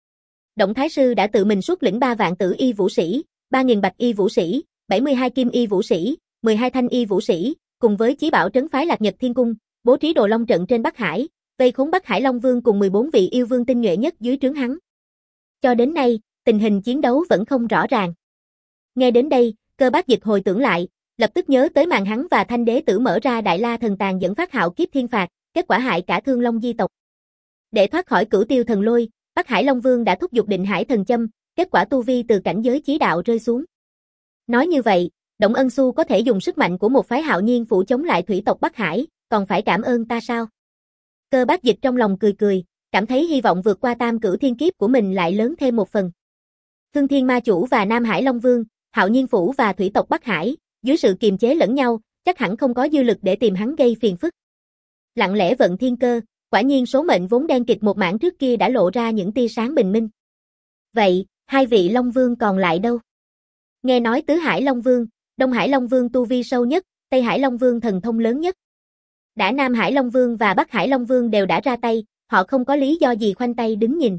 Động Thái Sư đã tự mình xuất lĩnh ba vạn tử y vũ sĩ, ba nghìn bạch y vũ sĩ, bảy mươi hai kim y vũ sĩ, mười hai thanh y vũ sĩ, cùng với chí bảo trấn phái Lạc Nhật Thiên Cung, bố trí Đồ Long trận trên Bắc Hải, vây khốn Bắc Hải Long Vương cùng mười bốn vị yêu vương tinh nhuệ nhất dưới trướng hắn. Cho đến nay, tình hình chiến đấu vẫn không rõ ràng. Nghe đến đây, Cơ Bác Dịch hồi tưởng lại, lập tức nhớ tới màn hắn và Thanh Đế Tử mở ra Đại La Thần Tàn dẫn phát hạo kiếp thiên phạt, kết quả hại cả Thương Long Di tộc. Để thoát khỏi Cửu Tiêu Thần Lôi, Bắc Hải Long Vương đã thúc giục Định Hải Thần Châm, kết quả tu vi từ cảnh giới chí đạo rơi xuống. Nói như vậy, Động Ân Xu có thể dùng sức mạnh của một phái Hạo Nhiên Phủ chống lại thủy tộc Bắc Hải, còn phải cảm ơn ta sao? Cơ Bác Dịch trong lòng cười cười, cảm thấy hy vọng vượt qua tam cửu thiên kiếp của mình lại lớn thêm một phần. Thương Thiên Ma Chủ và Nam Hải Long Vương, Hạo Nhiên Phủ và thủy tộc Bắc Hải, dưới sự kiềm chế lẫn nhau, chắc hẳn không có dư lực để tìm hắn gây phiền phức. Lặng lẽ vận thiên cơ, quả nhiên số mệnh vốn đen kịt một mảng trước kia đã lộ ra những tia sáng bình minh. Vậy, hai vị Long Vương còn lại đâu? Nghe nói Tứ Hải Long Vương, Đông Hải Long Vương tu vi sâu nhất, Tây Hải Long Vương thần thông lớn nhất. Đã Nam Hải Long Vương và Bắc Hải Long Vương đều đã ra tay, họ không có lý do gì khoanh tay đứng nhìn.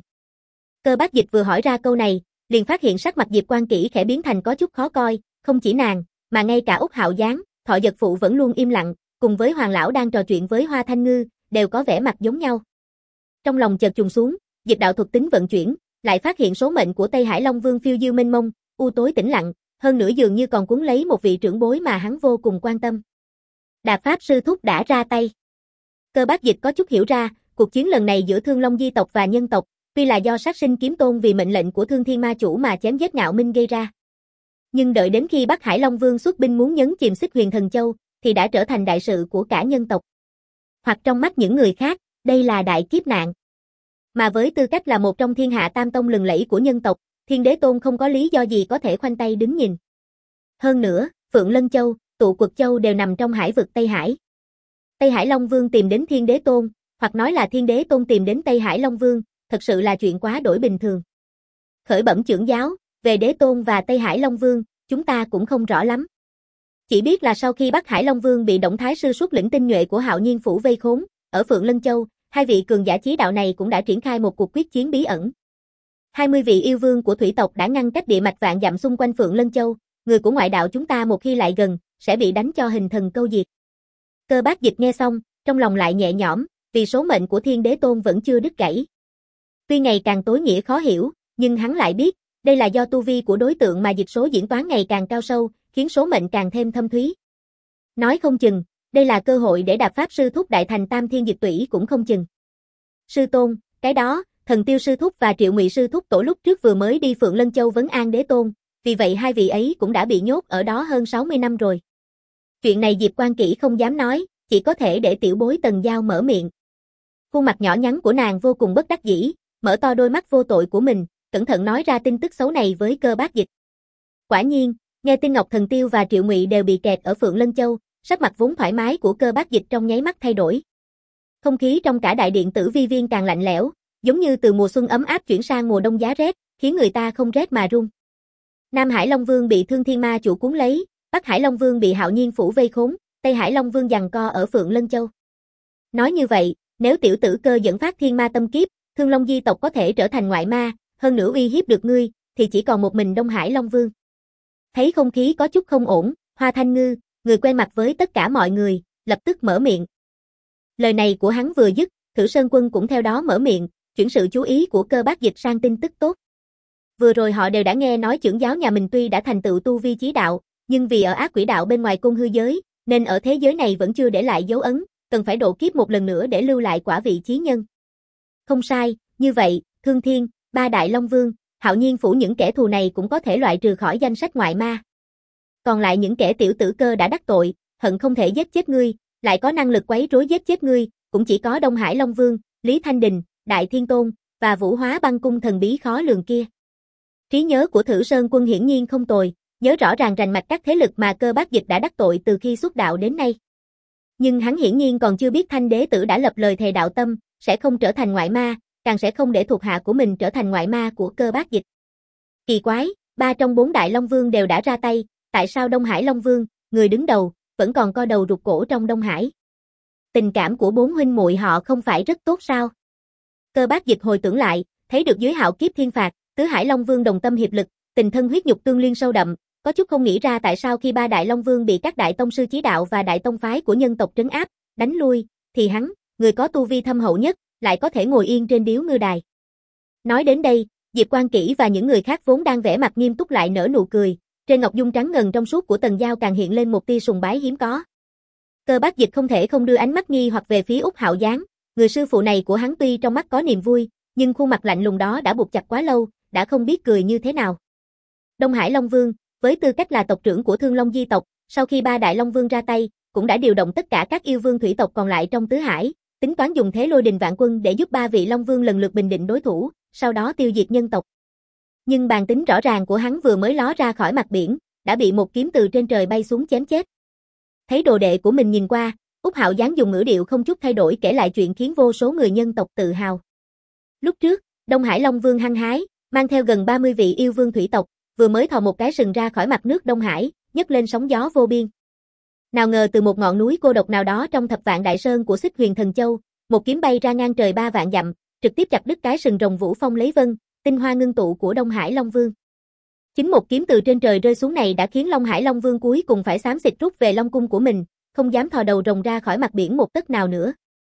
Cơ Bác Dịch vừa hỏi ra câu này, liền phát hiện sắc mặt Diệp Quan Kỷ khẽ biến thành có chút khó coi, không chỉ nàng, mà ngay cả Úc Hạo Giáng, Thọ Dật Phụ vẫn luôn im lặng, cùng với Hoàng Lão đang trò chuyện với Hoa Thanh Ngư, đều có vẻ mặt giống nhau. Trong lòng chợt trùng xuống, Dịch đạo thuật tính vận chuyển, lại phát hiện số mệnh của Tây Hải Long Vương phiêu diêu mênh mông, u tối tĩnh lặng, hơn nữa dường như còn cuốn lấy một vị trưởng bối mà hắn vô cùng quan tâm. Đạp Pháp Sư Thúc đã ra tay. Cơ Bác Dịch có chút hiểu ra, cuộc chiến lần này giữa Thương Long Di tộc và nhân tộc, tuy là do Sát Sinh Kiếm Tôn vì mệnh lệnh của Thương Thiên Ma Chủ mà chém giết Ngạo Minh gây ra. Nhưng đợi đến khi Bắc Hải Long Vương xuất binh muốn nhấn chìm Xích Huyền Thần Châu, thì đã trở thành đại sự của cả nhân tộc. Hoặc trong mắt những người khác, đây là đại kiếp nạn. Mà với tư cách là một trong thiên hạ tam tông lừng lẫy của nhân tộc, Thiên Đế Tôn không có lý do gì có thể khoanh tay đứng nhìn. Hơn nữa, Phượng Lân Châu, Tụ Quật Châu đều nằm trong hải vực Tây Hải. Tây Hải Long Vương tìm đến Thiên Đế Tôn, hoặc nói là Thiên Đế Tôn tìm đến Tây Hải Long Vương, thật sự là chuyện quá đổi bình thường. Khởi bẩm trưởng giáo, về Đế Tôn và Tây Hải Long Vương, chúng ta cũng không rõ lắm. Chỉ biết là sau khi Bắc Hải Long Vương bị Động Thái Sư xuất lĩnh tinh nhuệ của Hạo Nhiên Phủ vây khốn, ở Phượng Lân Châu, hai vị cường giả chí đạo này cũng đã triển khai một cuộc quyết chiến bí ẩn. hai mươi vị yêu vương của thủy tộc đã ngăn cách địa mạch vạn dặm xung quanh Phượng Lân Châu, người của ngoại đạo chúng ta một khi lại gần, sẽ bị đánh cho hình thần câu diệt. Cơ Bác Dịch nghe xong, trong lòng lại nhẹ nhõm, vì số mệnh của Thiên Đế Tôn vẫn chưa đứt gãy. Tuy ngày càng tối nghĩa khó hiểu, nhưng hắn lại biết, đây là do tu vi của đối tượng mà dịch số diễn toán ngày càng cao sâu, khiến số mệnh càng thêm thâm thúy. Nói không chừng, đây là cơ hội để Đạp Pháp Sư Thúc đại thành Tam Thiên Dịch Tủy cũng không chừng. Sư Tôn, cái đó, Thần Tiêu Sư Thúc và Triệu Ngụy Sư Thúc tổ lúc trước vừa mới đi Phượng Lân Châu vấn an Đế Tôn, vì vậy hai vị ấy cũng đã bị nhốt ở đó hơn sáu mươi năm rồi. Chuyện này Diệp Quan Kỷ không dám nói, chỉ có thể để tiểu bối Tần Giao mở miệng. Khuôn mặt nhỏ nhắn của nàng vô cùng bất đắc dĩ, mở to đôi mắt vô tội của mình, cẩn thận nói ra tin tức xấu này với Cơ Bác Dịch. Quả nhiên, nghe tin Ngọc Thần Tiêu và Triệu Ngụy đều bị kẹt ở Phượng Lân Châu, sắc mặt vốn thoải mái của Cơ Bác Dịch trong nháy mắt thay đổi. Không khí trong cả đại điện Tử Vi Viên càng lạnh lẽo, giống như từ mùa xuân ấm áp chuyển sang mùa đông giá rét, khiến người ta không rét mà run. Nam Hải Long Vương bị Thương Thiên Ma Chủ cuốn lấy, Bắc Hải Long Vương bị Hạo Nhiên Phủ vây khốn, Tây Hải Long Vương giằng co ở Phượng Lân Châu. Nói như vậy, nếu tiểu tử Cơ dẫn phát thiên ma tâm kiếp, Thương Long Di tộc có thể trở thành ngoại ma, hơn nữa uy hiếp được ngươi, thì chỉ còn một mình Đông Hải Long Vương. Thấy không khí có chút không ổn, Hoa Thanh Ngư, người quen mặt với tất cả mọi người, lập tức mở miệng. Lời này của hắn vừa dứt, Thử Sơn Quân cũng theo đó mở miệng, chuyển sự chú ý của Cơ Bác Dịch sang tin tức tốt. Vừa rồi họ đều đã nghe nói chưởng giáo nhà mình tuy đã thành tựu tu vi chí đạo, nhưng vì ở ác quỷ đạo bên ngoài Côn Hư giới, nên ở thế giới này vẫn chưa để lại dấu ấn, cần phải độ kiếp một lần nữa để lưu lại quả vị chí nhân. Không sai, như vậy, Thương Thiên, ba đại Long Vương, Hạo Nhiên phủ những kẻ thù này cũng có thể loại trừ khỏi danh sách ngoại ma. Còn lại những kẻ tiểu tử Cơ đã đắc tội, hận không thể giết chết ngươi, lại có năng lực quấy rối giết chết ngươi, cũng chỉ có Đông Hải Long Vương, Lý Thanh Đình, Đại Thiên Tôn và Vũ Hóa Băng cung thần bí khó lường kia. Trí nhớ của Thử Sơn Quân hiển nhiên không tồi, nhớ rõ ràng rành mạch các thế lực mà Cơ Bác Dịch đã đắc tội từ khi xuất đạo đến nay. Nhưng hắn hiển nhiên còn chưa biết Thanh Đế Tử đã lập lời thề đạo tâm, sẽ không trở thành ngoại ma, càng sẽ không để thuộc hạ của mình trở thành ngoại ma của Cơ Bác Dịch. Kỳ quái, ba trong bốn đại Long Vương đều đã ra tay, tại sao Đông Hải Long Vương, người đứng đầu, vẫn còn co đầu rụt cổ trong Đông Hải? Tình cảm của bốn huynh muội họ không phải rất tốt sao? Cơ Bác Dịch hồi tưởng lại, thấy được dưới hạo kiếp thiên phạt, tứ Hải Long Vương đồng tâm hiệp lực, tình thân huyết nhục tương liên sâu đậm, có chút không nghĩ ra tại sao khi ba đại Long Vương bị các đại tông sư chí đạo và đại tông phái của nhân tộc trấn áp, đánh lui, thì hắn, người có tu vi thâm hậu nhất, lại có thể ngồi yên trên điếu ngư đài. Nói đến đây, Diệp Quan Kỷ và những người khác vốn đang vẻ mặt nghiêm túc lại nở nụ cười, trên ngọc dung trắng ngần trong suốt của Tần Giao càng hiện lên một tia sùng bái hiếm có. Cơ Bác Dịch không thể không đưa ánh mắt nghi hoặc về phía Úc Hạo Giáng, người sư phụ này của hắn tuy trong mắt có niềm vui, nhưng khuôn mặt lạnh lùng đó đã buộc chặt quá lâu, đã không biết cười như thế nào. Đông Hải Long Vương, với tư cách là tộc trưởng của Thương Long Di tộc, sau khi ba đại Long Vương ra tay, cũng đã điều động tất cả các yêu vương thủy tộc còn lại trong tứ hải, tính toán dùng thế lôi đình vạn quân để giúp ba vị Long Vương lần lượt bình định đối thủ, sau đó tiêu diệt nhân tộc. Nhưng bản tính rõ ràng của hắn vừa mới ló ra khỏi mặt biển, đã bị một kiếm từ trên trời bay xuống chém chết. Thấy đồ đệ của mình nhìn qua, Úc Hạo Giáng dùng ngữ điệu không chút thay đổi kể lại chuyện khiến vô số người nhân tộc tự hào. Lúc trước, Đông Hải Long Vương hăng hái, mang theo gần ba mươi vị yêu vương thủy tộc, vừa mới thò một cái sừng ra khỏi mặt nước Đông Hải, nhấc lên sóng gió vô biên. Nào ngờ từ một ngọn núi cô độc nào đó trong thập vạn đại sơn của Xích Huyền Thần Châu, một kiếm bay ra ngang trời ba vạn dặm, trực tiếp chặt đứt cái sừng rồng Vũ Phong lấy vân, tinh hoa ngưng tụ của Đông Hải Long Vương. Chính một kiếm từ trên trời rơi xuống này đã khiến Long Hải Long Vương cuối cùng phải xám xịt rút về Long cung của mình, không dám thò đầu rồng ra khỏi mặt biển một tấc nào nữa.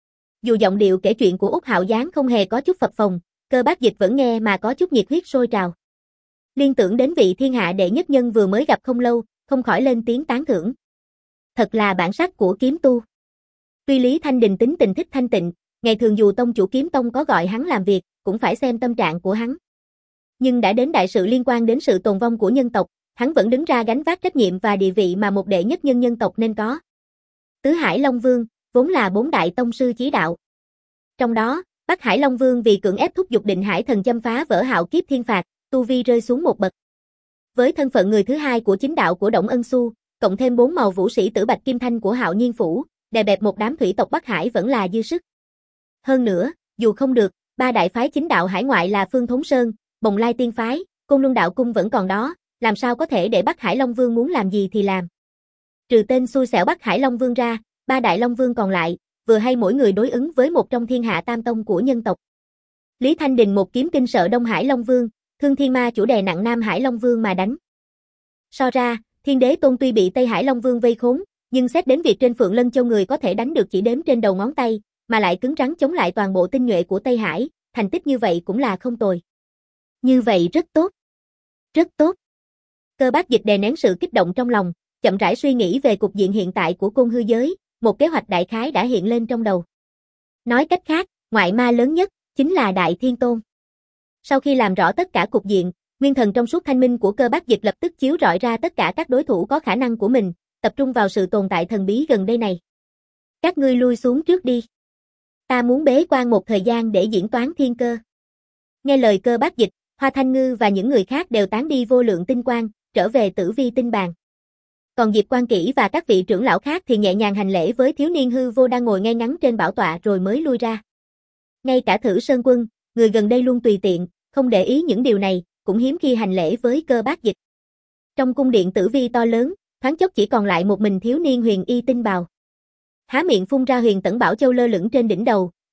Dù giọng điệu kể chuyện của Úc Hạo Giáng không hề có chút phập phồng, Cơ Bác Dịch vẫn nghe mà có chút nhiệt huyết sôi trào. Liên tưởng đến vị thiên hạ đệ nhất nhân vừa mới gặp không lâu, không khỏi lên tiếng tán thưởng. Thật là bản sắc của kiếm tu. Tuy Lý Thanh Đình tính tình thích thanh tịnh, ngày thường dù tông chủ kiếm tông có gọi hắn làm việc, cũng phải xem tâm trạng của hắn. Nhưng đã đến đại sự liên quan đến sự tồn vong của nhân tộc, hắn vẫn đứng ra gánh vác trách nhiệm và địa vị mà một đệ nhất nhân nhân tộc nên có. Tứ Hải Long Vương, vốn là bốn đại tông sư chí đạo. Trong đó, Bắc Hải Long Vương vì cưỡng ép thúc giục Định Hải Thần Châm phá vỡ hạo kiếp thiên phạt, tu vi rơi xuống một bậc. Với thân phận người thứ hai của chính đạo của Đổng Ân Xu, cộng thêm bốn màu vũ sĩ tử Bạch Kim Thanh của Hạo Nhiên phủ, đè bẹp một đám thủy tộc Bắc Hải vẫn là dư sức. Hơn nữa, dù không được, ba đại phái chính đạo hải ngoại là Phương Thốn Sơn, Bồng Lai Tiên phái, Côn Luân đạo cung vẫn còn đó, làm sao có thể để Bắc Hải Long Vương muốn làm gì thì làm. Trừ tên xui xẻo Bắc Hải Long Vương ra, ba đại Long Vương còn lại, vừa hay mỗi người đối ứng với một trong thiên hạ tam tông của nhân tộc. Lý Thanh Đình một kiếm kinh sợ Đông Hải Long Vương, Thương Thiên Ma chủ đè nặng Nam Hải Long Vương mà đánh. So ra, Thiên Đế Tôn tuy bị Tây Hải Long Vương vây khốn, nhưng xét đến việc trên Phượng Lân Châu người có thể đánh được chỉ đếm trên đầu ngón tay, mà lại cứng rắn chống lại toàn bộ tinh nhuệ của Tây Hải, thành tích như vậy cũng là không tồi. Như vậy rất tốt. Rất tốt. Cơ Bác Dịch đè nén sự kích động trong lòng, chậm rãi suy nghĩ về cục diện hiện tại của Côn Hư giới, một kế hoạch đại khái đã hiện lên trong đầu. Nói cách khác, ngoại ma lớn nhất chính là Đại Thiên Tôn. Sau khi làm rõ tất cả cục diện, nguyên thần trong suốt thanh minh của Cơ Bác Dịch lập tức chiếu rọi ra tất cả các đối thủ có khả năng của mình, tập trung vào sự tồn tại thần bí gần đây này. Các ngươi lui xuống trước đi. Ta muốn bế quan một thời gian để diễn toán thiên cơ. Nghe lời Cơ Bác Dịch, Hoa Thanh Ngư và những người khác đều tán đi vô lượng tinh quang, trở về tử vi tinh bàn. Còn Diệp Quan Kỷ và các vị trưởng lão khác thì nhẹ nhàng hành lễ với thiếu niên hư vô đang ngồi ngay ngắn trên bảo tọa rồi mới lui ra. Ngay cả Thử Sơn Quân, người gần đây luôn tùy tiện, không để ý những điều này, cũng hiếm khi hành lễ với Cơ Bác Dịch. Trong cung điện tử vi to lớn, thoáng chốc chỉ còn lại một mình thiếu niên huyền y tinh bào. Há miệng phun ra huyền tẩn bảo châu lơ lửng trên đỉnh đầu,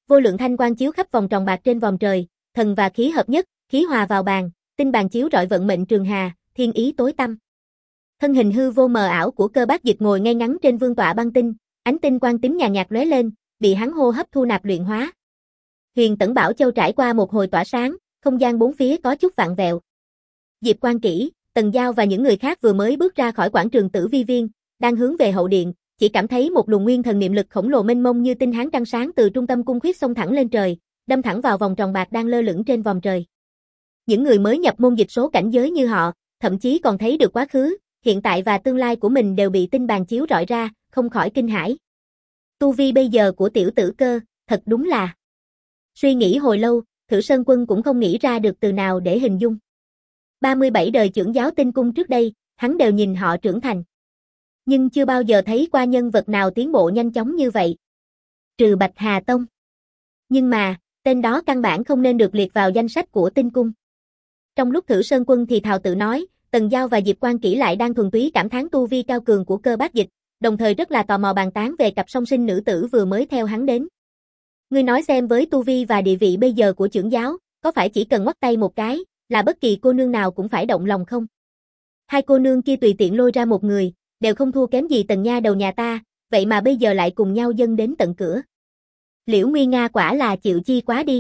Vô lượng thanh quang chiếu khắp vòng tròn bạc trên vòm trời, thần và khí hợp nhất, khí hòa vào bàn, tinh bàn chiếu rọi vận mệnh trường hà, thiên ý tối tăm. Thân hình hư vô mờ ảo của Cơ Bác Dịch ngồi ngay ngắn trên vương tọa băng tinh, ánh tinh quang tím nhàn nhạt lóe lên, bị hắn hô hấp thu nạp luyện hóa. Huyền Tẩn Bảo Châu trải qua một hồi tỏa sáng, không gian bốn phía có chút vặn vẹo. Diệp Quan Kỷ, Tần Giao và những người khác vừa mới bước ra khỏi quảng trường Tử Vi Viên, đang hướng về hậu điện, chỉ cảm thấy một luồng nguyên thần niệm lực khổng lồ mênh mông như tinh hán trăng sáng từ trung tâm cung khuyết xông thẳng lên trời, đâm thẳng vào vòng tròn bạc đang lơ lửng trên vòm trời. Những người mới nhập môn dịch số cảnh giới như họ, thậm chí còn thấy được quá khứ, hiện tại và tương lai của mình đều bị tinh bàn chiếu rọi ra, không khỏi kinh hãi. Tu vi bây giờ của tiểu tử Cơ, thật đúng là. Suy nghĩ hồi lâu, Thử Sơn Quân cũng không nghĩ ra được từ nào để hình dung. ba mươi bảy đời trưởng giáo tinh cung trước đây, hắn đều nhìn họ trưởng thành. Nhưng chưa bao giờ thấy qua nhân vật nào tiến bộ nhanh chóng như vậy. Trừ Bạch Hà Tông. Nhưng mà, tên đó căn bản không nên được liệt vào danh sách của tinh cung. Trong lúc Thử Sơn Quân thì thào tự nói, Tần Giao và Diệp Quan Kỷ lại đang thuần túy cảm thán tu vi cao cường của Cơ Bác Dịch, đồng thời rất là tò mò bàn tán về cặp song sinh nữ tử vừa mới theo hắn đến. Ngươi nói xem với tu vi và địa vị bây giờ của trưởng giáo, có phải chỉ cần ngoắc tay một cái, là bất kỳ cô nương nào cũng phải động lòng không? Hai cô nương kia tùy tiện lôi ra một người, đều không thua kém gì Tần nha đầu nhà ta, vậy mà bây giờ lại cùng nhau dâng đến tận cửa. Liễu Nguy Nga quả là chịu chi quá đi.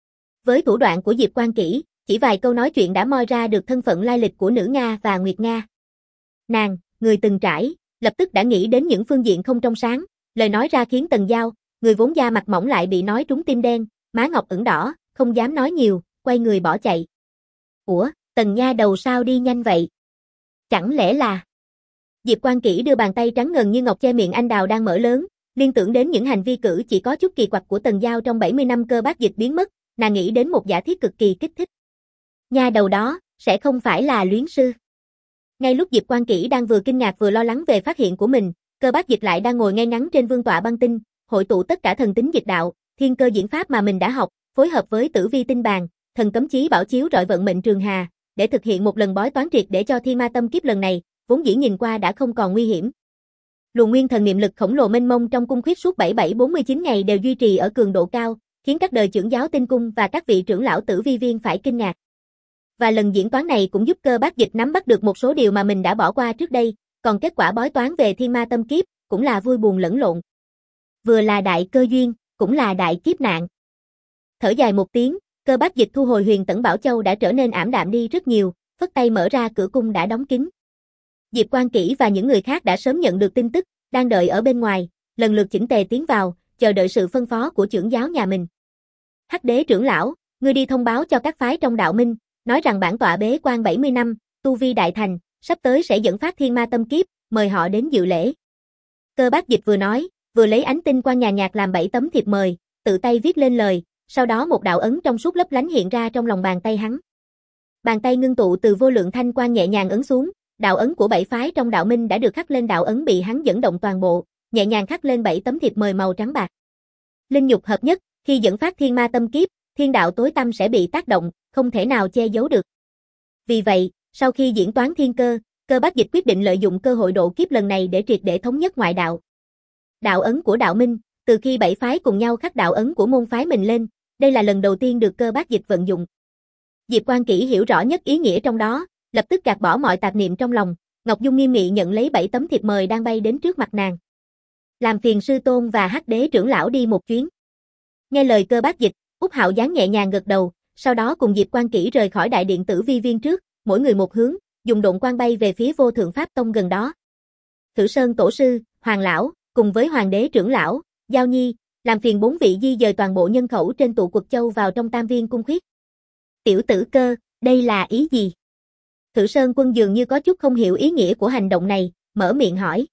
Với thủ đoạn của Diệp Quan Kỷ, chỉ vài câu nói chuyện đã moi ra được thân phận lai lịch của nữ Nga và Nguyệt Nga. Nàng, người từng trải, lập tức đã nghĩ đến những phương diện không trong sáng, lời nói ra khiến Tần Giao, người vốn da mặt mỏng lại bị nói trúng tim đen, má ngọc ửng đỏ, không dám nói nhiều, quay người bỏ chạy. Ủa, Tần nha đầu sao đi nhanh vậy? Chẳng lẽ là... Diệp Quan Kỷ đưa bàn tay trắng ngần như ngọc che miệng anh đào đang mở lớn, liên tưởng đến những hành vi cử chỉ có chút kỳ quặc của Tần Giao trong bảy mươi năm Cơ Bác Dịch biến mất, nàng nghĩ đến một giả thiết cực kỳ kích thích. Nha đầu đó, sẽ không phải là luyến sư. Ngay lúc Diệp Quan Kỷ đang vừa kinh ngạc vừa lo lắng về phát hiện của mình, Cơ Bác Dịch lại đang ngồi ngay ngắn trên vương tọa băng tinh, hội tụ tất cả thần tính dịch đạo, thiên cơ diễn pháp mà mình đã học, phối hợp với Tử Vi tinh bàn, thần cấm chí bảo chiếu rọi vận mệnh trường hà, để thực hiện một lần bói toán triệt để cho Thiên Ma Tâm Kiếp lần này, vốn dĩ nhìn qua đã không còn nguy hiểm. Luồng nguyên thần niệm lực khổng lồ mênh mông trong cung khuyết suốt bảy mươi bảy bốn mươi chín ngày đều duy trì ở cường độ cao, khiến các đời trưởng giáo tinh cung và các vị trưởng lão Tử Vi viên phải kinh ngạc. Và lần diễn toán này cũng giúp Cơ Bác Dịch nắm bắt được một số điều mà mình đã bỏ qua trước đây, còn kết quả bói toán về Thiên Ma Tâm Kiếp cũng là vui buồn lẫn lộn. Vừa là đại cơ duyên, cũng là đại kiếp nạn. Thở dài một tiếng, Cơ Bác Dịch thu hồi Huyền Tẩn Bảo Châu đã trở nên ảm đạm đi rất nhiều, phất tay mở ra cửa cung đã đóng kín. Diệp Quan Kỷ và những người khác đã sớm nhận được tin tức, đang đợi ở bên ngoài, lần lượt chỉnh tề tiến vào, chờ đợi sự phân phó của trưởng giáo nhà mình. Hắc Đế trưởng lão, ngươi đi thông báo cho các phái trong đạo minh, nói rằng bản tọa bế quan bảy mươi năm, tu vi đại thành, sắp tới sẽ dẫn phát Thiên Ma Tâm Kiếp, mời họ đến dự lễ. Cơ Bác Dịch vừa nói, vừa lấy ánh tinh quang nhàn nhạt làm bảy tấm thiệp mời, tự tay viết lên lời, sau đó một đạo ấn trong suốt lấp lánh hiện ra trong lòng bàn tay hắn. Bàn tay ngưng tụ từ vô lượng thanh quang nhẹ nhàng ấn xuống, đạo ấn của bảy phái trong đạo minh đã được khắc lên đạo ấn bị hắn dẫn động toàn bộ, nhẹ nhàng khắc lên bảy tấm thiệp mời màu trắng bạc. Linh nhục hợp nhất, khi dẫn phát Thiên Ma Tâm Kiếp, thiên đạo tối tăm sẽ bị tác động, không thể nào che giấu được. Vì vậy, sau khi diễn toán thiên cơ, Cơ Bác Dịch quyết định lợi dụng cơ hội độ kiếp lần này để triệt để thống nhất ngoại đạo. Đạo ấn của đạo minh, từ khi bảy phái cùng nhau khắc đạo ấn của môn phái mình lên, đây là lần đầu tiên được Cơ Bác Dịch vận dụng. Diệp Quan Kỷ hiểu rõ nhất ý nghĩa trong đó, lập tức gạt bỏ mọi tạp niệm trong lòng, Ngọc Dung nghiêm nghị nhận lấy bảy tấm thiệp mời đang bay đến trước mặt nàng. Làm phiền sư tôn và Hắc Đế trưởng lão đi một chuyến. Nghe lời Cơ Bác Dịch, Úc Hạo Giáng nhẹ nhàng gật đầu, sau đó cùng Diệp Quan Kỷ rời khỏi đại điện Tử Vi viên trước, mỗi người một hướng, dùng độn quang bay về phía Vô Thượng Pháp Tông gần đó. Thử Sơn tổ sư, Hoàng lão, cùng với Hoàng đế trưởng lão, Giao Nhi, làm phiền bốn vị di dời toàn bộ nhân khẩu trên tụ Quật Châu vào trong Tam Viên cung khuyết. Tiểu tử Cơ, đây là ý gì? Thử Sơn Quân dường như có chút không hiểu ý nghĩa của hành động này, mở miệng hỏi.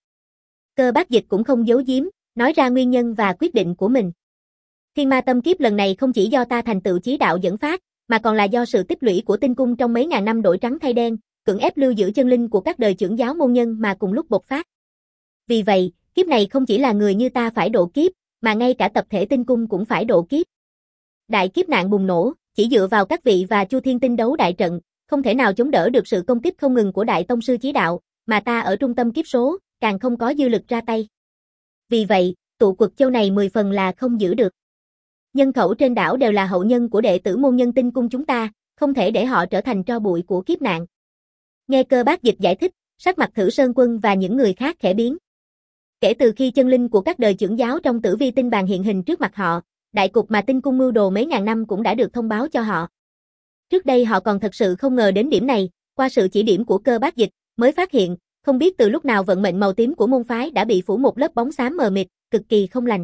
Cơ Bác Dịch cũng không giấu giếm, nói ra nguyên nhân và quyết định của mình. Thiên Ma Tâm Kiếp lần này không chỉ do ta thành tựu chí đạo dẫn phát, mà còn là do sự tích lũy của tinh cung trong mấy ngàn năm đổi trắng thay đen, cưỡng ép lưu giữ chân linh của các đời trưởng giáo môn nhân mà cùng lúc bộc phát. Vì vậy, kiếp này không chỉ là người như ta phải độ kiếp, mà ngay cả tập thể tinh cung cũng phải độ kiếp. Đại kiếp nạn bùng nổ, chỉ dựa vào các vị và Chu Thiên tinh đấu đại trận, không thể nào chống đỡ được sự công kích không ngừng của đại tông sư chí đạo, mà ta ở trung tâm kiếp số, càng không có dư lực ra tay. Vì vậy, tụ Quật Châu này mười phần là không giữ được. Nhân khẩu trên đảo đều là hậu nhân của đệ tử môn nhân tinh cung chúng ta, không thể để họ trở thành tro bụi của kiếp nạn. Nghe Cơ Bác Dịch giải thích, sắc mặt Thử Sơn Quân và những người khác khẽ biến. Kể từ khi chân linh của các đời trưởng giáo trong Tử Vi Tinh Bàn hiện hình trước mặt họ, đại cục mà tinh cung mưu đồ mấy ngàn năm cũng đã được thông báo cho họ. Trước đây họ còn thật sự không ngờ đến điểm này, qua sự chỉ điểm của Cơ Bác Dịch, mới phát hiện, không biết từ lúc nào vận mệnh màu tím của môn phái đã bị phủ một lớp bóng xám mờ mịt, cực kỳ không lành.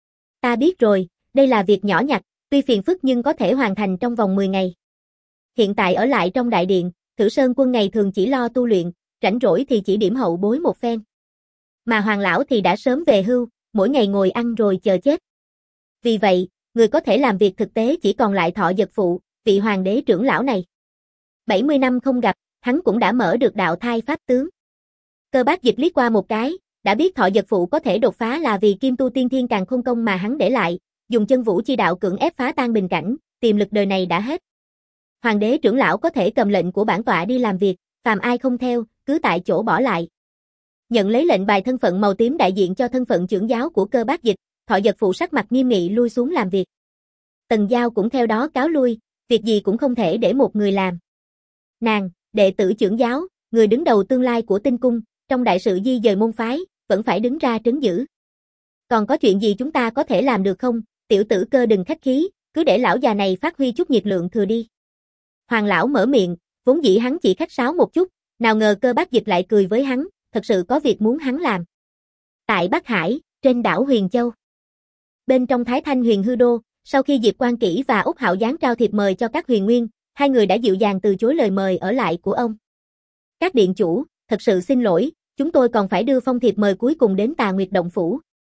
Ta biết rồi, đây là việc nhỏ nhặt, tuy phiền phức nhưng có thể hoàn thành trong vòng mười ngày. Hiện tại ở lại trong đại điện, Thử Sơn Quân ngày thường chỉ lo tu luyện, rảnh rỗi thì chỉ điểm hậu bối một phen. Mà Hoàng lão thì đã sớm về hưu, mỗi ngày ngồi ăn rồi chờ chết. Vì vậy, người có thể làm việc thực tế chỉ còn lại Thọ Dật Phụ, vị hoàng đế trưởng lão này. bảy mươi năm không gặp, hắn cũng đã mở được đạo thai pháp tướng. Cơ Bác Dịch liếc qua một cái, đã biết Thọ Dật Phụ có thể đột phá là vì Kim Tu Tiên Thiên Càn Khôn Công mà hắn để lại, dùng chân vũ chi đạo cưỡng ép phá tan bình cảnh, tiềm lực đời này đã hết. Hoàng đế trưởng lão có thể cầm lệnh của bản tọa đi làm việc, phàm ai không theo, cứ tại chỗ bỏ lại. Nhận lấy lệnh bài thân phận màu tím đại diện cho thân phận trưởng giáo của Cơ Bác Dịch, Thọ Dật Phụ sắc mặt nghiêm nghị lui xuống làm việc. Tần Giao cũng theo đó cáo lui, việc gì cũng không thể để một người làm. Nàng, đệ tử trưởng giáo, người đứng đầu tương lai của tinh cung, trong đại sự di dời môn phái, vẫn phải đứng ra trấn giữ. Còn có chuyện gì chúng ta có thể làm được không? Tiểu tử Cơ đừng khách khí, cứ để lão già này phát huy chút nhiệt lượng thừa đi. Hoàng lão mở miệng, vốn dĩ hắn chỉ khách sáo một chút, nào ngờ Cơ Bác Dịch lại cười với hắn, thật sự có việc muốn hắn làm. Tại Bắc Hải, trên đảo Huyền Châu. Bên trong Thái Thanh Huyền Hư Đô, sau khi Diệp Quan Kỷ và Úc Hạo Giáng trao thiệp mời cho các huyền nguyên, hai người đã dịu dàng từ chối lời mời ở lại của ông. Các điện chủ, thật sự xin lỗi, chúng tôi còn phải đưa phong thiệp mời cuối cùng đến Tà Nguyệt Động Phủ.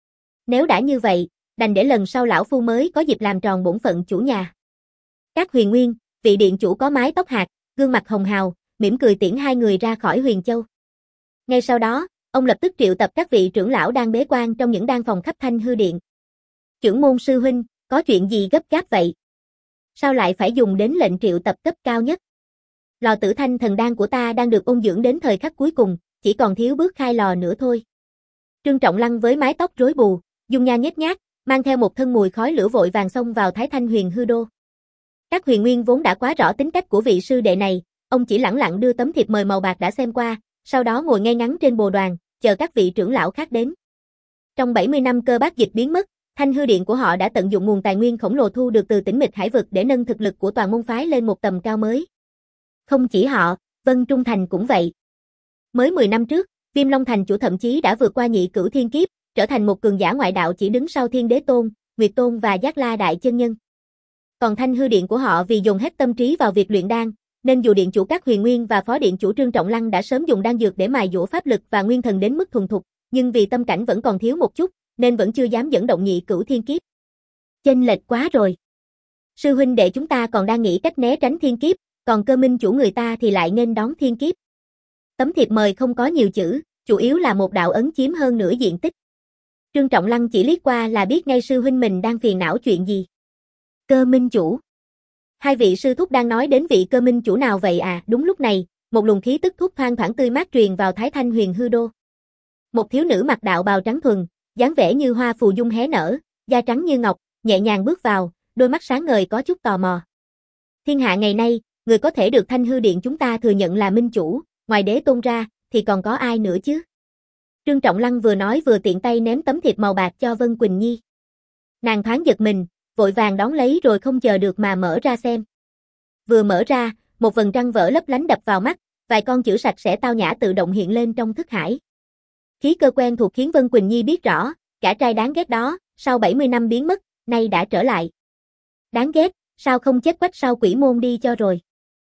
Nếu đã như vậy, đành để lần sau lão phu mới có dịp làm tròn bổn phận chủ nhà. Các huyền nguyên, vị điện chủ có mái tóc hạt, gương mặt hồng hào, mỉm cười tiễn hai người ra khỏi Huyền Châu. Ngay sau đó, ông lập tức triệu tập các vị trưởng lão đang bế quan trong những đan phòng khắp Thanh Hư Điện. Trưởng môn sư huynh, có chuyện gì gấp gáp vậy? Sao lại phải dùng đến lệnh triệu tập cấp cao nhất? Lò Tử Thanh thần đan của ta đang được ôn dưỡng đến thời khắc cuối cùng, chỉ còn thiếu bước khai lò nữa thôi. Trương Trọng Lăng với mái tóc rối bù, dung nhan nhếch nhác, mang theo một thân mùi khói lửa vội vàng xông vào Thái Thanh Huyền Hư Đô. Các huyền nguyên vốn đã quá rõ tính cách của vị sư đệ này, ông chỉ lẳng lặng đưa tấm thiệp mời màu bạc đã xem qua, sau đó ngồi ngay ngắn trên bồ đoàn, chờ các vị trưởng lão khác đến. Trong bảy mươi năm Cơ Bác Dịch biến mất, Thanh Hư Điện của họ đã tận dụng nguồn tài nguyên khổng lồ thu được từ Tĩnh Mịch Hải vực để nâng thực lực của toàn môn phái lên một tầm cao mới. Không chỉ họ, Vân Trung Thành cũng vậy. Mới mười năm trước, Viêm Long Thành chủ thậm chí đã vượt qua nhị cửu thiên kiếp, trở thành một cường giả ngoại đạo chỉ đứng sau Thiên Đế Tôn, Nguyệt Tôn và Giác La Đại Chân Nhân. Còn Thanh Hư Điện của họ vì dồn hết tâm trí vào việc luyện đan, nên dù điện chủ các huyền nguyên và phó điện chủ Trương Trọng Lăng đã sớm dùng đan dược để mài dũa pháp lực và nguyên thần đến mức thuần thục, nhưng vì tâm cảnh vẫn còn thiếu một chút, nên vẫn chưa dám dẫn động nhị cửu thiên kiếp. Chênh lệch quá rồi. Sư huynh đệ chúng ta còn đang nghĩ cách né tránh thiên kiếp, còn Cơ minh chủ người ta thì lại nghênh đón thiên kiếp. Tấm thiệp mời không có nhiều chữ, chủ yếu là một đạo ấn chiếm hơn nửa diện tích. Trương Trọng Lăng chỉ liếc qua là biết ngay sư huynh mình đang phiền não chuyện gì. Cơ minh chủ. Hai vị sư thúc đang nói đến vị Cơ minh chủ nào vậy à? Đúng lúc này, một luồng khí tức thuốc thoang thoảng tươi mát truyền vào Thái Thanh Huyền Hư Đô. Một thiếu nữ mặc đạo bào trắng thuần, dáng vẻ như hoa phù dung hé nở, da trắng như ngọc, nhẹ nhàng bước vào, đôi mắt sáng ngời có chút tò mò. Thiên hạ ngày nay, người có thể được Thanh Hư Điện chúng ta thừa nhận là minh chủ, ngoài Đế Tôn ra, thì còn có ai nữa chứ? Trương Trọng Lăng vừa nói vừa tiện tay ném tấm thiệp màu bạc cho Vân Quỳnh Nhi. Nàng thoáng giật mình, vội vàng đón lấy rồi không chờ được mà mở ra xem. Vừa mở ra, một vầng trăng vỡ lấp lánh đập vào mắt, vài con chữ sạch sẽ tao nhã tự động hiện lên trong thức hải. Khí cơ quen thuộc khiến Vân Quỳnh Nhi biết rõ, cả trai đáng ghét đó, sau bảy mươi năm biến mất, nay đã trở lại. Đáng ghét, sao không chết quách sau quỷ môn đi cho rồi.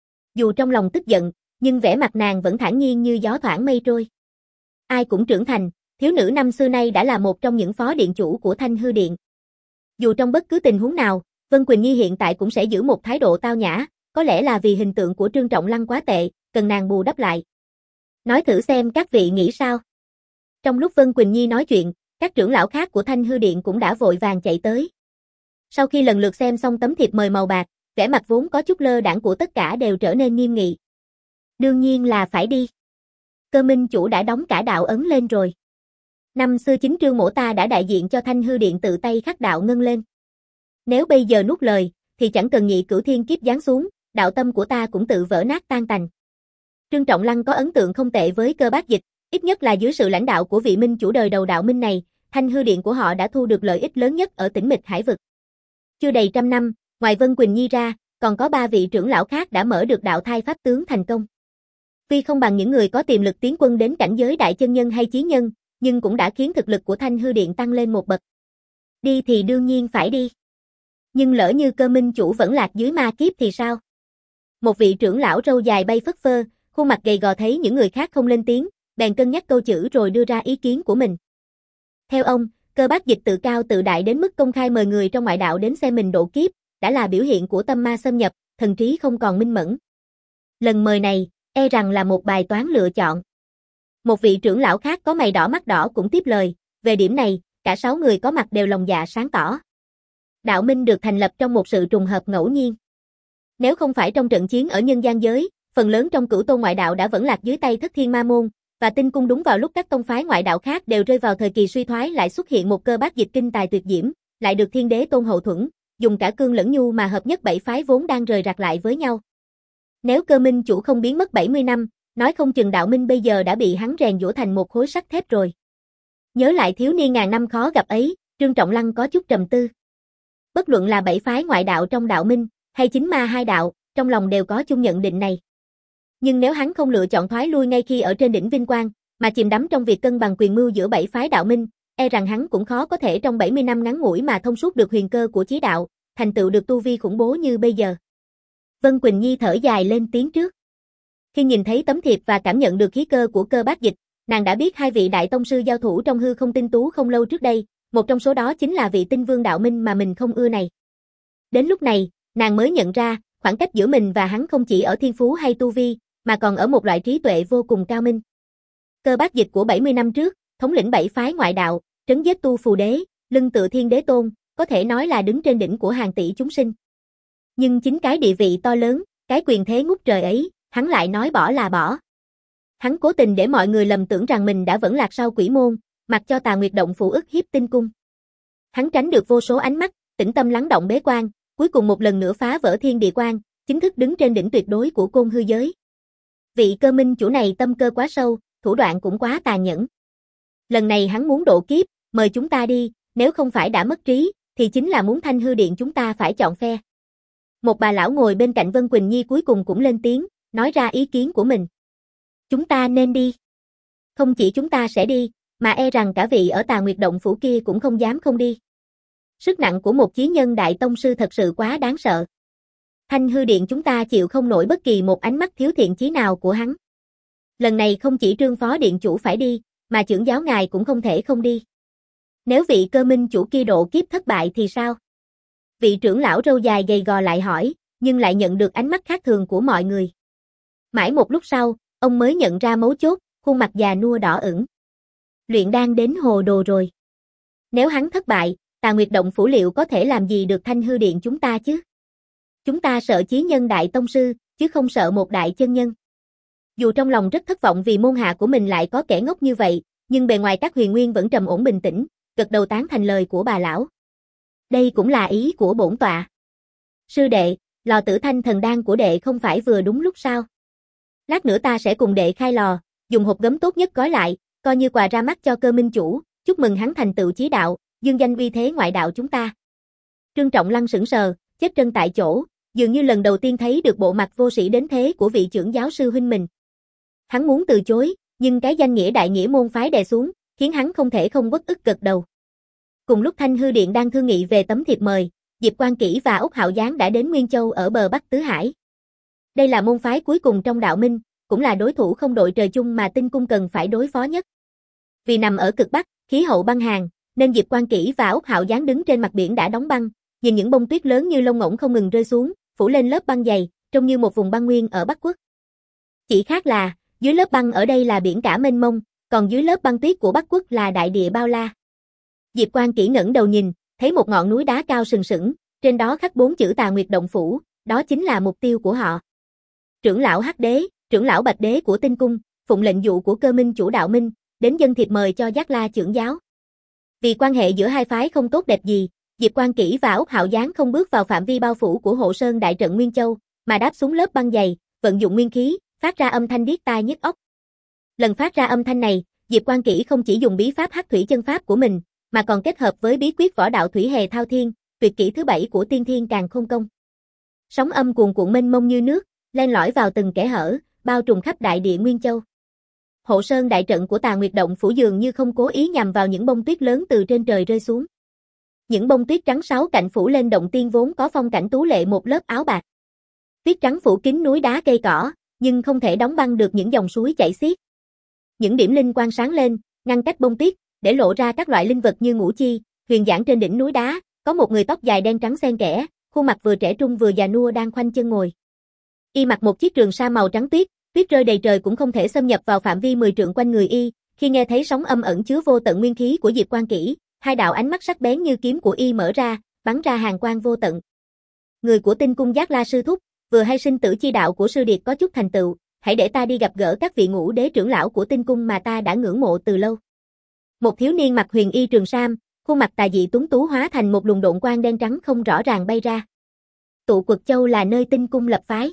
Dù trong lòng tức giận, nhưng vẻ mặt nàng vẫn thản nhiên như gió thoảng mây trôi. Ai cũng trưởng thành, thiếu nữ năm xưa nay đã là một trong những phó điện chủ của Thanh Hư Điện. Dù trong bất cứ tình huống nào, Vân Quỳnh Nhi hiện tại cũng sẽ giữ một thái độ tao nhã, có lẽ là vì hình tượng của Trương Trọng Lăng quá tệ, cần nàng bù đắp lại. Nói thử xem các vị nghĩ sao. Trong lúc Vân Quỳnh Nhi nói chuyện, các trưởng lão khác của Thanh Hư Điện cũng đã vội vàng chạy tới. Sau khi lần lượt xem xong tấm thiệp mời màu bạc, vẻ mặt vốn có chút lơ đãng của tất cả đều trở nên nghiêm nghị. Đương nhiên là phải đi. Cơ minh chủ đã đóng cả đạo ấn lên rồi. Năm xưa chính Trương Mỗ ta đã đại diện cho Thanh Hư Điện tự tay khắc đạo ngân lên. Nếu bây giờ nuốt lời, thì chẳng cần nhị cửu thiên kiếp giáng xuống, đạo tâm của ta cũng tự vỡ nát tan tành. Trương Trọng Lăng có ấn tượng không tệ với Cơ Bác Dịch, ít nhất là dưới sự lãnh đạo của vị minh chủ đời đầu đạo minh này, Thanh Hư Điện của họ đã thu được lợi ích lớn nhất ở Tĩnh Mịch Hải vực. Chưa đầy trăm năm, ngoài Vân Quỳnh Nhi ra, còn có ba vị trưởng lão khác đã mở được đạo thai pháp tướng thành công. Tuy không bằng những người có tiềm lực tiến quân đến cảnh giới đại chân nhân hay chí nhân, nhưng cũng đã khiến thực lực của Thanh Hư Điện tăng lên một bậc. Đi thì đương nhiên phải đi. Nhưng lỡ như Cơ minh chủ vẫn lạc dưới ma kiếp thì sao? Một vị trưởng lão râu dài bay phất phơ, khuôn mặt gầy gò thấy những người khác không lên tiếng, bèn cân nhắc câu chữ rồi đưa ra ý kiến của mình. Theo ông, Cơ Bác Dịch tự cao tự đại đến mức công khai mời người trong ngoại đạo đến xem mình độ kiếp, đã là biểu hiện của tâm ma xâm nhập, thần trí không còn minh mẫn. Lần mời này, e rằng là một bài toán lựa chọn. Một vị trưởng lão khác có mày đỏ mắt đỏ cũng tiếp lời, về điểm này, cả sáu người có mặt đều lòng dạ sáng tỏ. Đạo minh được thành lập trong một sự trùng hợp ngẫu nhiên. Nếu không phải trong trận chiến ở nhân gian giới, phần lớn trong cửu tôn ngoại đạo đã vẫn lạc dưới tay Thất Thiên Ma Môn, và Tinh Cung đúng vào lúc các tông phái ngoại đạo khác đều rơi vào thời kỳ suy thoái lại xuất hiện một Cơ Bác Dịch kinh tài tuyệt diễm, lại được Thiên Đế Tôn hậu thuẫn, dùng cả cương lẫn nhu mà hợp nhất bảy phái vốn đang rời rạc lại với nhau. Nếu Cơ minh chủ không biến mất bảy mươi năm, nói không chừng đạo minh bây giờ đã bị hắn rèn giũa thành một khối sắt thép rồi. Nhớ lại thiếu niên ngàn năm khó gặp ấy, Trương Trọng Lăng có chút trầm tư. Bất luận là bảy phái ngoại đạo trong đạo minh, hay chính ma hai đạo, trong lòng đều có chung nhận định này. Nhưng nếu hắn không lựa chọn thoái lui ngay khi ở trên đỉnh vinh quang, mà chìm đắm trong việc cân bằng quyền mưu giữa bảy phái đạo minh, e rằng hắn cũng khó có thể trong bảy mươi năm ngắn ngủi mà thông suốt được huyền cơ của chí đạo, thành tựu được tu vi khủng bố như bây giờ. Vân Quỳnh Nhi thở dài lên tiếng trước. Khi nhìn thấy tấm thiệp và cảm nhận được khí cơ của Cơ Bác Dịch, nàng đã biết hai vị đại tông sư giao thủ trong hư không tinh tú không lâu trước đây, một trong số đó chính là vị tinh vương đạo minh mà mình không ưa này. Đến lúc này, nàng mới nhận ra, khoảng cách giữa mình và hắn không chỉ ở thiên phú hay tu vi, mà còn ở một loại trí tuệ vô cùng cao minh. Cơ Bác Dịch của bảy mươi năm trước, thống lĩnh bảy phái ngoại đạo, trấn giết tu phù đế, lưng tựa Thiên Đế Tôn, có thể nói là đứng trên đỉnh của hàng tỷ chúng sinh. Nhưng chính cái địa vị to lớn, cái quyền thế ngút trời ấy, hắn lại nói bỏ là bỏ. Hắn cố tình để mọi người lầm tưởng rằng mình đã vẫn lạc sau quỷ môn, mặc cho Tà Nguyệt Động phủ ức hiếp Tinh Cung. Hắn tránh được vô số ánh mắt, tĩnh tâm lắng động bế quan, cuối cùng một lần nữa phá vỡ thiên địa quan, chính thức đứng trên đỉnh tuyệt đối của côn hư giới. Vị Cơ minh chủ này tâm cơ quá sâu, thủ đoạn cũng quá tàn nhẫn. Lần này hắn muốn độ kiếp, mời chúng ta đi, nếu không phải đã mất trí, thì chính là muốn Thanh Hư Điện chúng ta phải chọn phe. Một bà lão ngồi bên cạnh Vân Quỳnh Nhi cuối cùng cũng lên tiếng, nói ra ý kiến của mình. Chúng ta nên đi. Không chỉ chúng ta sẽ đi, mà e rằng cả vị ở Tà Nguyệt Động phủ kia cũng không dám không đi. Sức nặng của một chí nhân đại tông sư thật sự quá đáng sợ. Thanh Hư Điện chúng ta chịu không nổi bất kỳ một ánh mắt thiếu thiện chí nào của hắn. Lần này không chỉ Trương Phó Điện chủ phải đi, mà trưởng giáo ngài cũng không thể không đi. Nếu vị Cơ minh chủ kia độ kiếp thất bại thì sao? Vị trưởng lão râu dài gầy gò lại hỏi, nhưng lại nhận được ánh mắt khác thường của mọi người. Mãi một lúc sau, ông mới nhận ra mấu chốt, khuôn mặt già nua đỏ ửng. Luyện đan đến hồ đồ rồi. Nếu hắn thất bại, Tà Nguyệt Động phủ liệu có thể làm gì được Thanh Hư Điện chúng ta chứ? Chúng ta sợ chí nhân đại tông sư, chứ không sợ một đại chân nhân. Dù trong lòng rất thất vọng vì môn hạ của mình lại có kẻ ngốc như vậy, nhưng bề ngoài các huyền nguyên vẫn trầm ổn bình tĩnh, gật đầu tán thành lời của bà lão. Đây cũng là ý của bổn tọa. Sư đệ, lò tử thanh thần đan của đệ không phải vừa đúng lúc sao? Lát nữa ta sẽ cùng đệ khai lò, dùng hộp gấm tốt nhất gói lại, coi như quà ra mắt cho Cơ minh chủ, chúc mừng hắn thành tựu chí đạo, dương danh uy thế ngoại đạo chúng ta. Trương Trọng Lăng sững sờ, chết chân tại chỗ, dường như lần đầu tiên thấy được bộ mặt vô sĩ đến thế của vị trưởng giáo sư huynh mình. Hắn muốn từ chối, nhưng cái danh nghĩa đại nghĩa môn phái đè xuống, khiến hắn không thể không uất ức gật đầu. Cùng lúc Thanh Hư Điện đang thương nghị về tấm thiệp mời, Diệp Quan Kỷ và Úc Hạo Giáng đã đến Nguyên Châu ở bờ Bắc Tứ Hải. Đây là môn phái cuối cùng trong đạo minh, cũng là đối thủ không đội trời chung mà Tinh Cung cần phải đối phó nhất. Vì nằm ở cực Bắc, khí hậu băng hàn, nên Diệp Quan Kỷ và Úc Hạo Giáng đứng trên mặt biển đã đóng băng, nhìn những bông tuyết lớn như lông ngỗng không ngừng rơi xuống, phủ lên lớp băng dày, trông như một vùng băng nguyên ở Bắc Quốc. Chỉ khác là, dưới lớp băng ở đây là biển cả mênh mông, còn dưới lớp băng tuyết của Bắc Quốc là đại địa bao la. Diệp Quan Kỷ ngẩng đầu nhìn, thấy một ngọn núi đá cao sừng sững, trên đó khắc bốn chữ Tà Nguyệt Động phủ, đó chính là mục tiêu của họ. Trưởng lão Hắc Đế, trưởng lão Bạch Đế của Tinh Cung, phụng lệnh dụ của Cơ minh chủ đạo minh, đến dân thiệp mời cho Giác La trưởng giáo. Vì quan hệ giữa hai phái không tốt đẹp gì, Diệp Quan Kỷ và Úc Hạo Giáng không bước vào phạm vi bao phủ của Hộ Sơn đại trận Nguyên Châu, mà đáp xuống lớp băng dày, vận dụng nguyên khí, phát ra âm thanh điếc tai nhức óc. Lần phát ra âm thanh này, Diệp Quan Kỷ không chỉ dùng bí pháp Hắc Thủy Chân Pháp của mình, mà còn kết hợp với bí quyết võ đạo Thủy Hề Thao Thiên, tuyệt kỹ thứ bảy của Tiên Thiên Càn Khôn Công. Sóng âm cuồn cuộn mênh mông như nước, len lỏi vào từng kẽ hở, bao trùm khắp đại địa Nguyên Châu. Hộ Sơn đại trận của Tà Nguyệt Động Phủ dường như không cố ý nhằm vào những bông tuyết lớn từ trên trời rơi xuống. Những bông tuyết trắng sáu cạnh phủ lên động tiên vốn có phong cảnh tú lệ một lớp áo bạc. Tuyết trắng phủ kín núi đá cây cỏ, nhưng không thể đóng băng được những dòng suối chảy xiết. Những điểm linh quang sáng lên, ngăn cách bông tuyết, để lộ ra các loại linh vật như ngũ chi, huyền giản. Trên đỉnh núi đá, có một người tóc dài đen trắng xen kẽ, khuôn mặt vừa trẻ trung vừa già nua đang khoanh chân ngồi. Y mặc một chiếc trường sa màu trắng tuyết, tuyết rơi đầy trời cũng không thể xâm nhập vào phạm vi mười trượng quanh người y. Khi nghe thấy sóng âm ẩn chứa vô tận nguyên khí của Diệp Quan Kỷ, hai đạo ánh mắt sắc bén như kiếm của y mở ra, bắn ra hàn quang vô tận. Người của Tinh Cung Giác La sư thúc, vừa hay sinh tử chi đạo của sư điệt có chút thành tựu, hãy để ta đi gặp gỡ các vị ngũ đế trưởng lão của Tinh Cung mà ta đã ngưỡng mộ từ lâu. Một thiếu niên mặc huyền y trường sam, khuôn mặt tà dị tuấn tú hóa thành một luồng độn quang đen trắng không rõ ràng bay ra. Tụ Quật Châu là nơi Tinh Cung lập phái.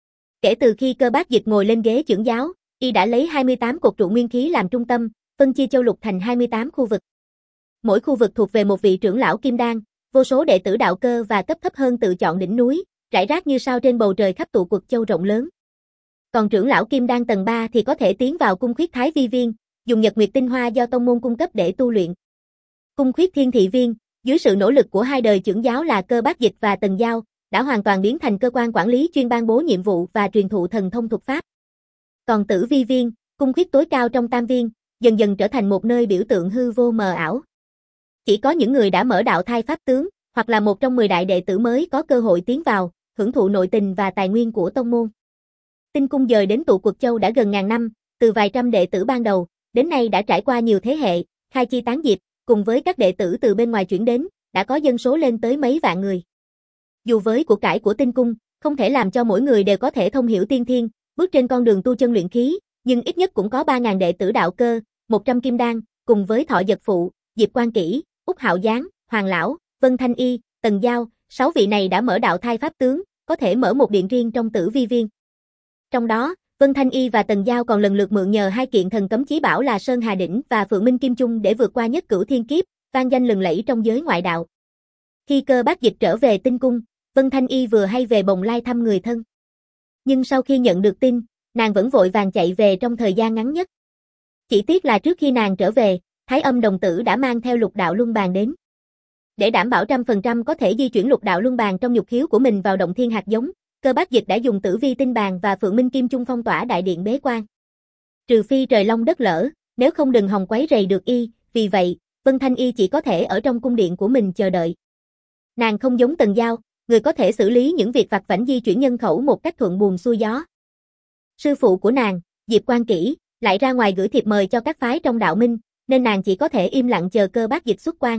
Kể từ khi Cơ Bác Dịch ngồi lên ghế trưởng giáo, y đã lấy hai mươi tám cột trụ nguyên khí làm trung tâm, phân chia châu lục thành hai mươi tám khu vực. Mỗi khu vực thuộc về một vị trưởng lão kim đan, vô số đệ tử đạo cơ và cấp thấp hơn tự chọn đỉnh núi, rải rác như sao trên bầu trời khắp Tụ Quật Châu rộng lớn. Còn trưởng lão kim đan tầng ba thì có thể tiến vào cung khuyết thái vi viên, dùng nhật nguyệt tinh hoa do tông môn cung cấp để tu luyện. Cung khuyết thiên thị viên, dưới sự nỗ lực của hai đời trưởng giáo là Cơ Bác Dịch và Tần Giao, đã hoàn toàn biến thành cơ quan quản lý chuyên ban bố nhiệm vụ và truyền thụ thần thông thuật pháp. Còn Tử Vi viên, cung khuyết tối cao trong tam viên, dần dần trở thành một nơi biểu tượng hư vô mờ ảo. Chỉ có những người đã mở đạo thai pháp tướng, hoặc là một trong mười đại đệ tử mới có cơ hội tiến vào, hưởng thụ nội tình và tài nguyên của tông môn. Tinh Cung dời đến Tụ Quật Châu đã gần ngàn năm, từ vài trăm đệ tử ban đầu, đến nay đã trải qua nhiều thế hệ, khai chi tán diệp, cùng với các đệ tử từ bên ngoài chuyển đến, đã có dân số lên tới mấy vạn người. Dù với của cải của Tinh Cung, không thể làm cho mỗi người đều có thể thông hiểu tiên thiên, bước trên con đường tu chân luyện khí, nhưng ít nhất cũng có ba nghìn đệ tử đạo cơ, một trăm kim đan, cùng với Thọ Dật Phụ, Diệp Quan Kỷ, Úc Hạo Giáng, Hoàng Lão, Vân Thanh Y, Tần Giao, sáu vị này đã mở đạo thai pháp tướng, có thể mở một điện riêng trong Tử Vi viên. Trong đó, Vân Thanh Y và Tần Giao còn lần lượt mượn nhờ hai kiện thần cấm chí bảo là Sơn Hà Đỉnh và Phượng Minh Kim Chung để vượt qua nhất cửu thiên kiếp, vang danh lừng lẫy trong giới ngoại đạo. Khi Cơ Bác Dịch trở về Tinh Cung, Vân Thanh Y vừa hay về Bồng Lai thăm người thân. Nhưng sau khi nhận được tin, nàng vẫn vội vàng chạy về trong thời gian ngắn nhất. Chỉ tiếc là trước khi nàng trở về, Thái Âm đồng tử đã mang theo lục đạo luân bàn đến. Để đảm bảo trăm phần trăm có thể di chuyển lục đạo luân bàn trong nhục khiếu của mình vào động thiên hạt giống, Cơ Bác Dịch đã dùng Tử Vi tinh bàn và Phượng Minh Kim Chung phong tỏa đại điện bế quan. Trừ phi trời long đất lỡ, nếu không đừng hòng quấy rầy được y, vì vậy, Vân Thanh Y chỉ có thể ở trong cung điện của mình chờ đợi. Nàng không giống Tần Giao, người có thể xử lý những việc vặt vãnh di chuyển nhân khẩu một cách thuận buồm xuôi gió. Sư phụ của nàng, Diệp Quan Kỷ, lại ra ngoài gửi thiệp mời cho các phái trong đạo minh, nên nàng chỉ có thể im lặng chờ Cơ Bác Dịch xuất quan.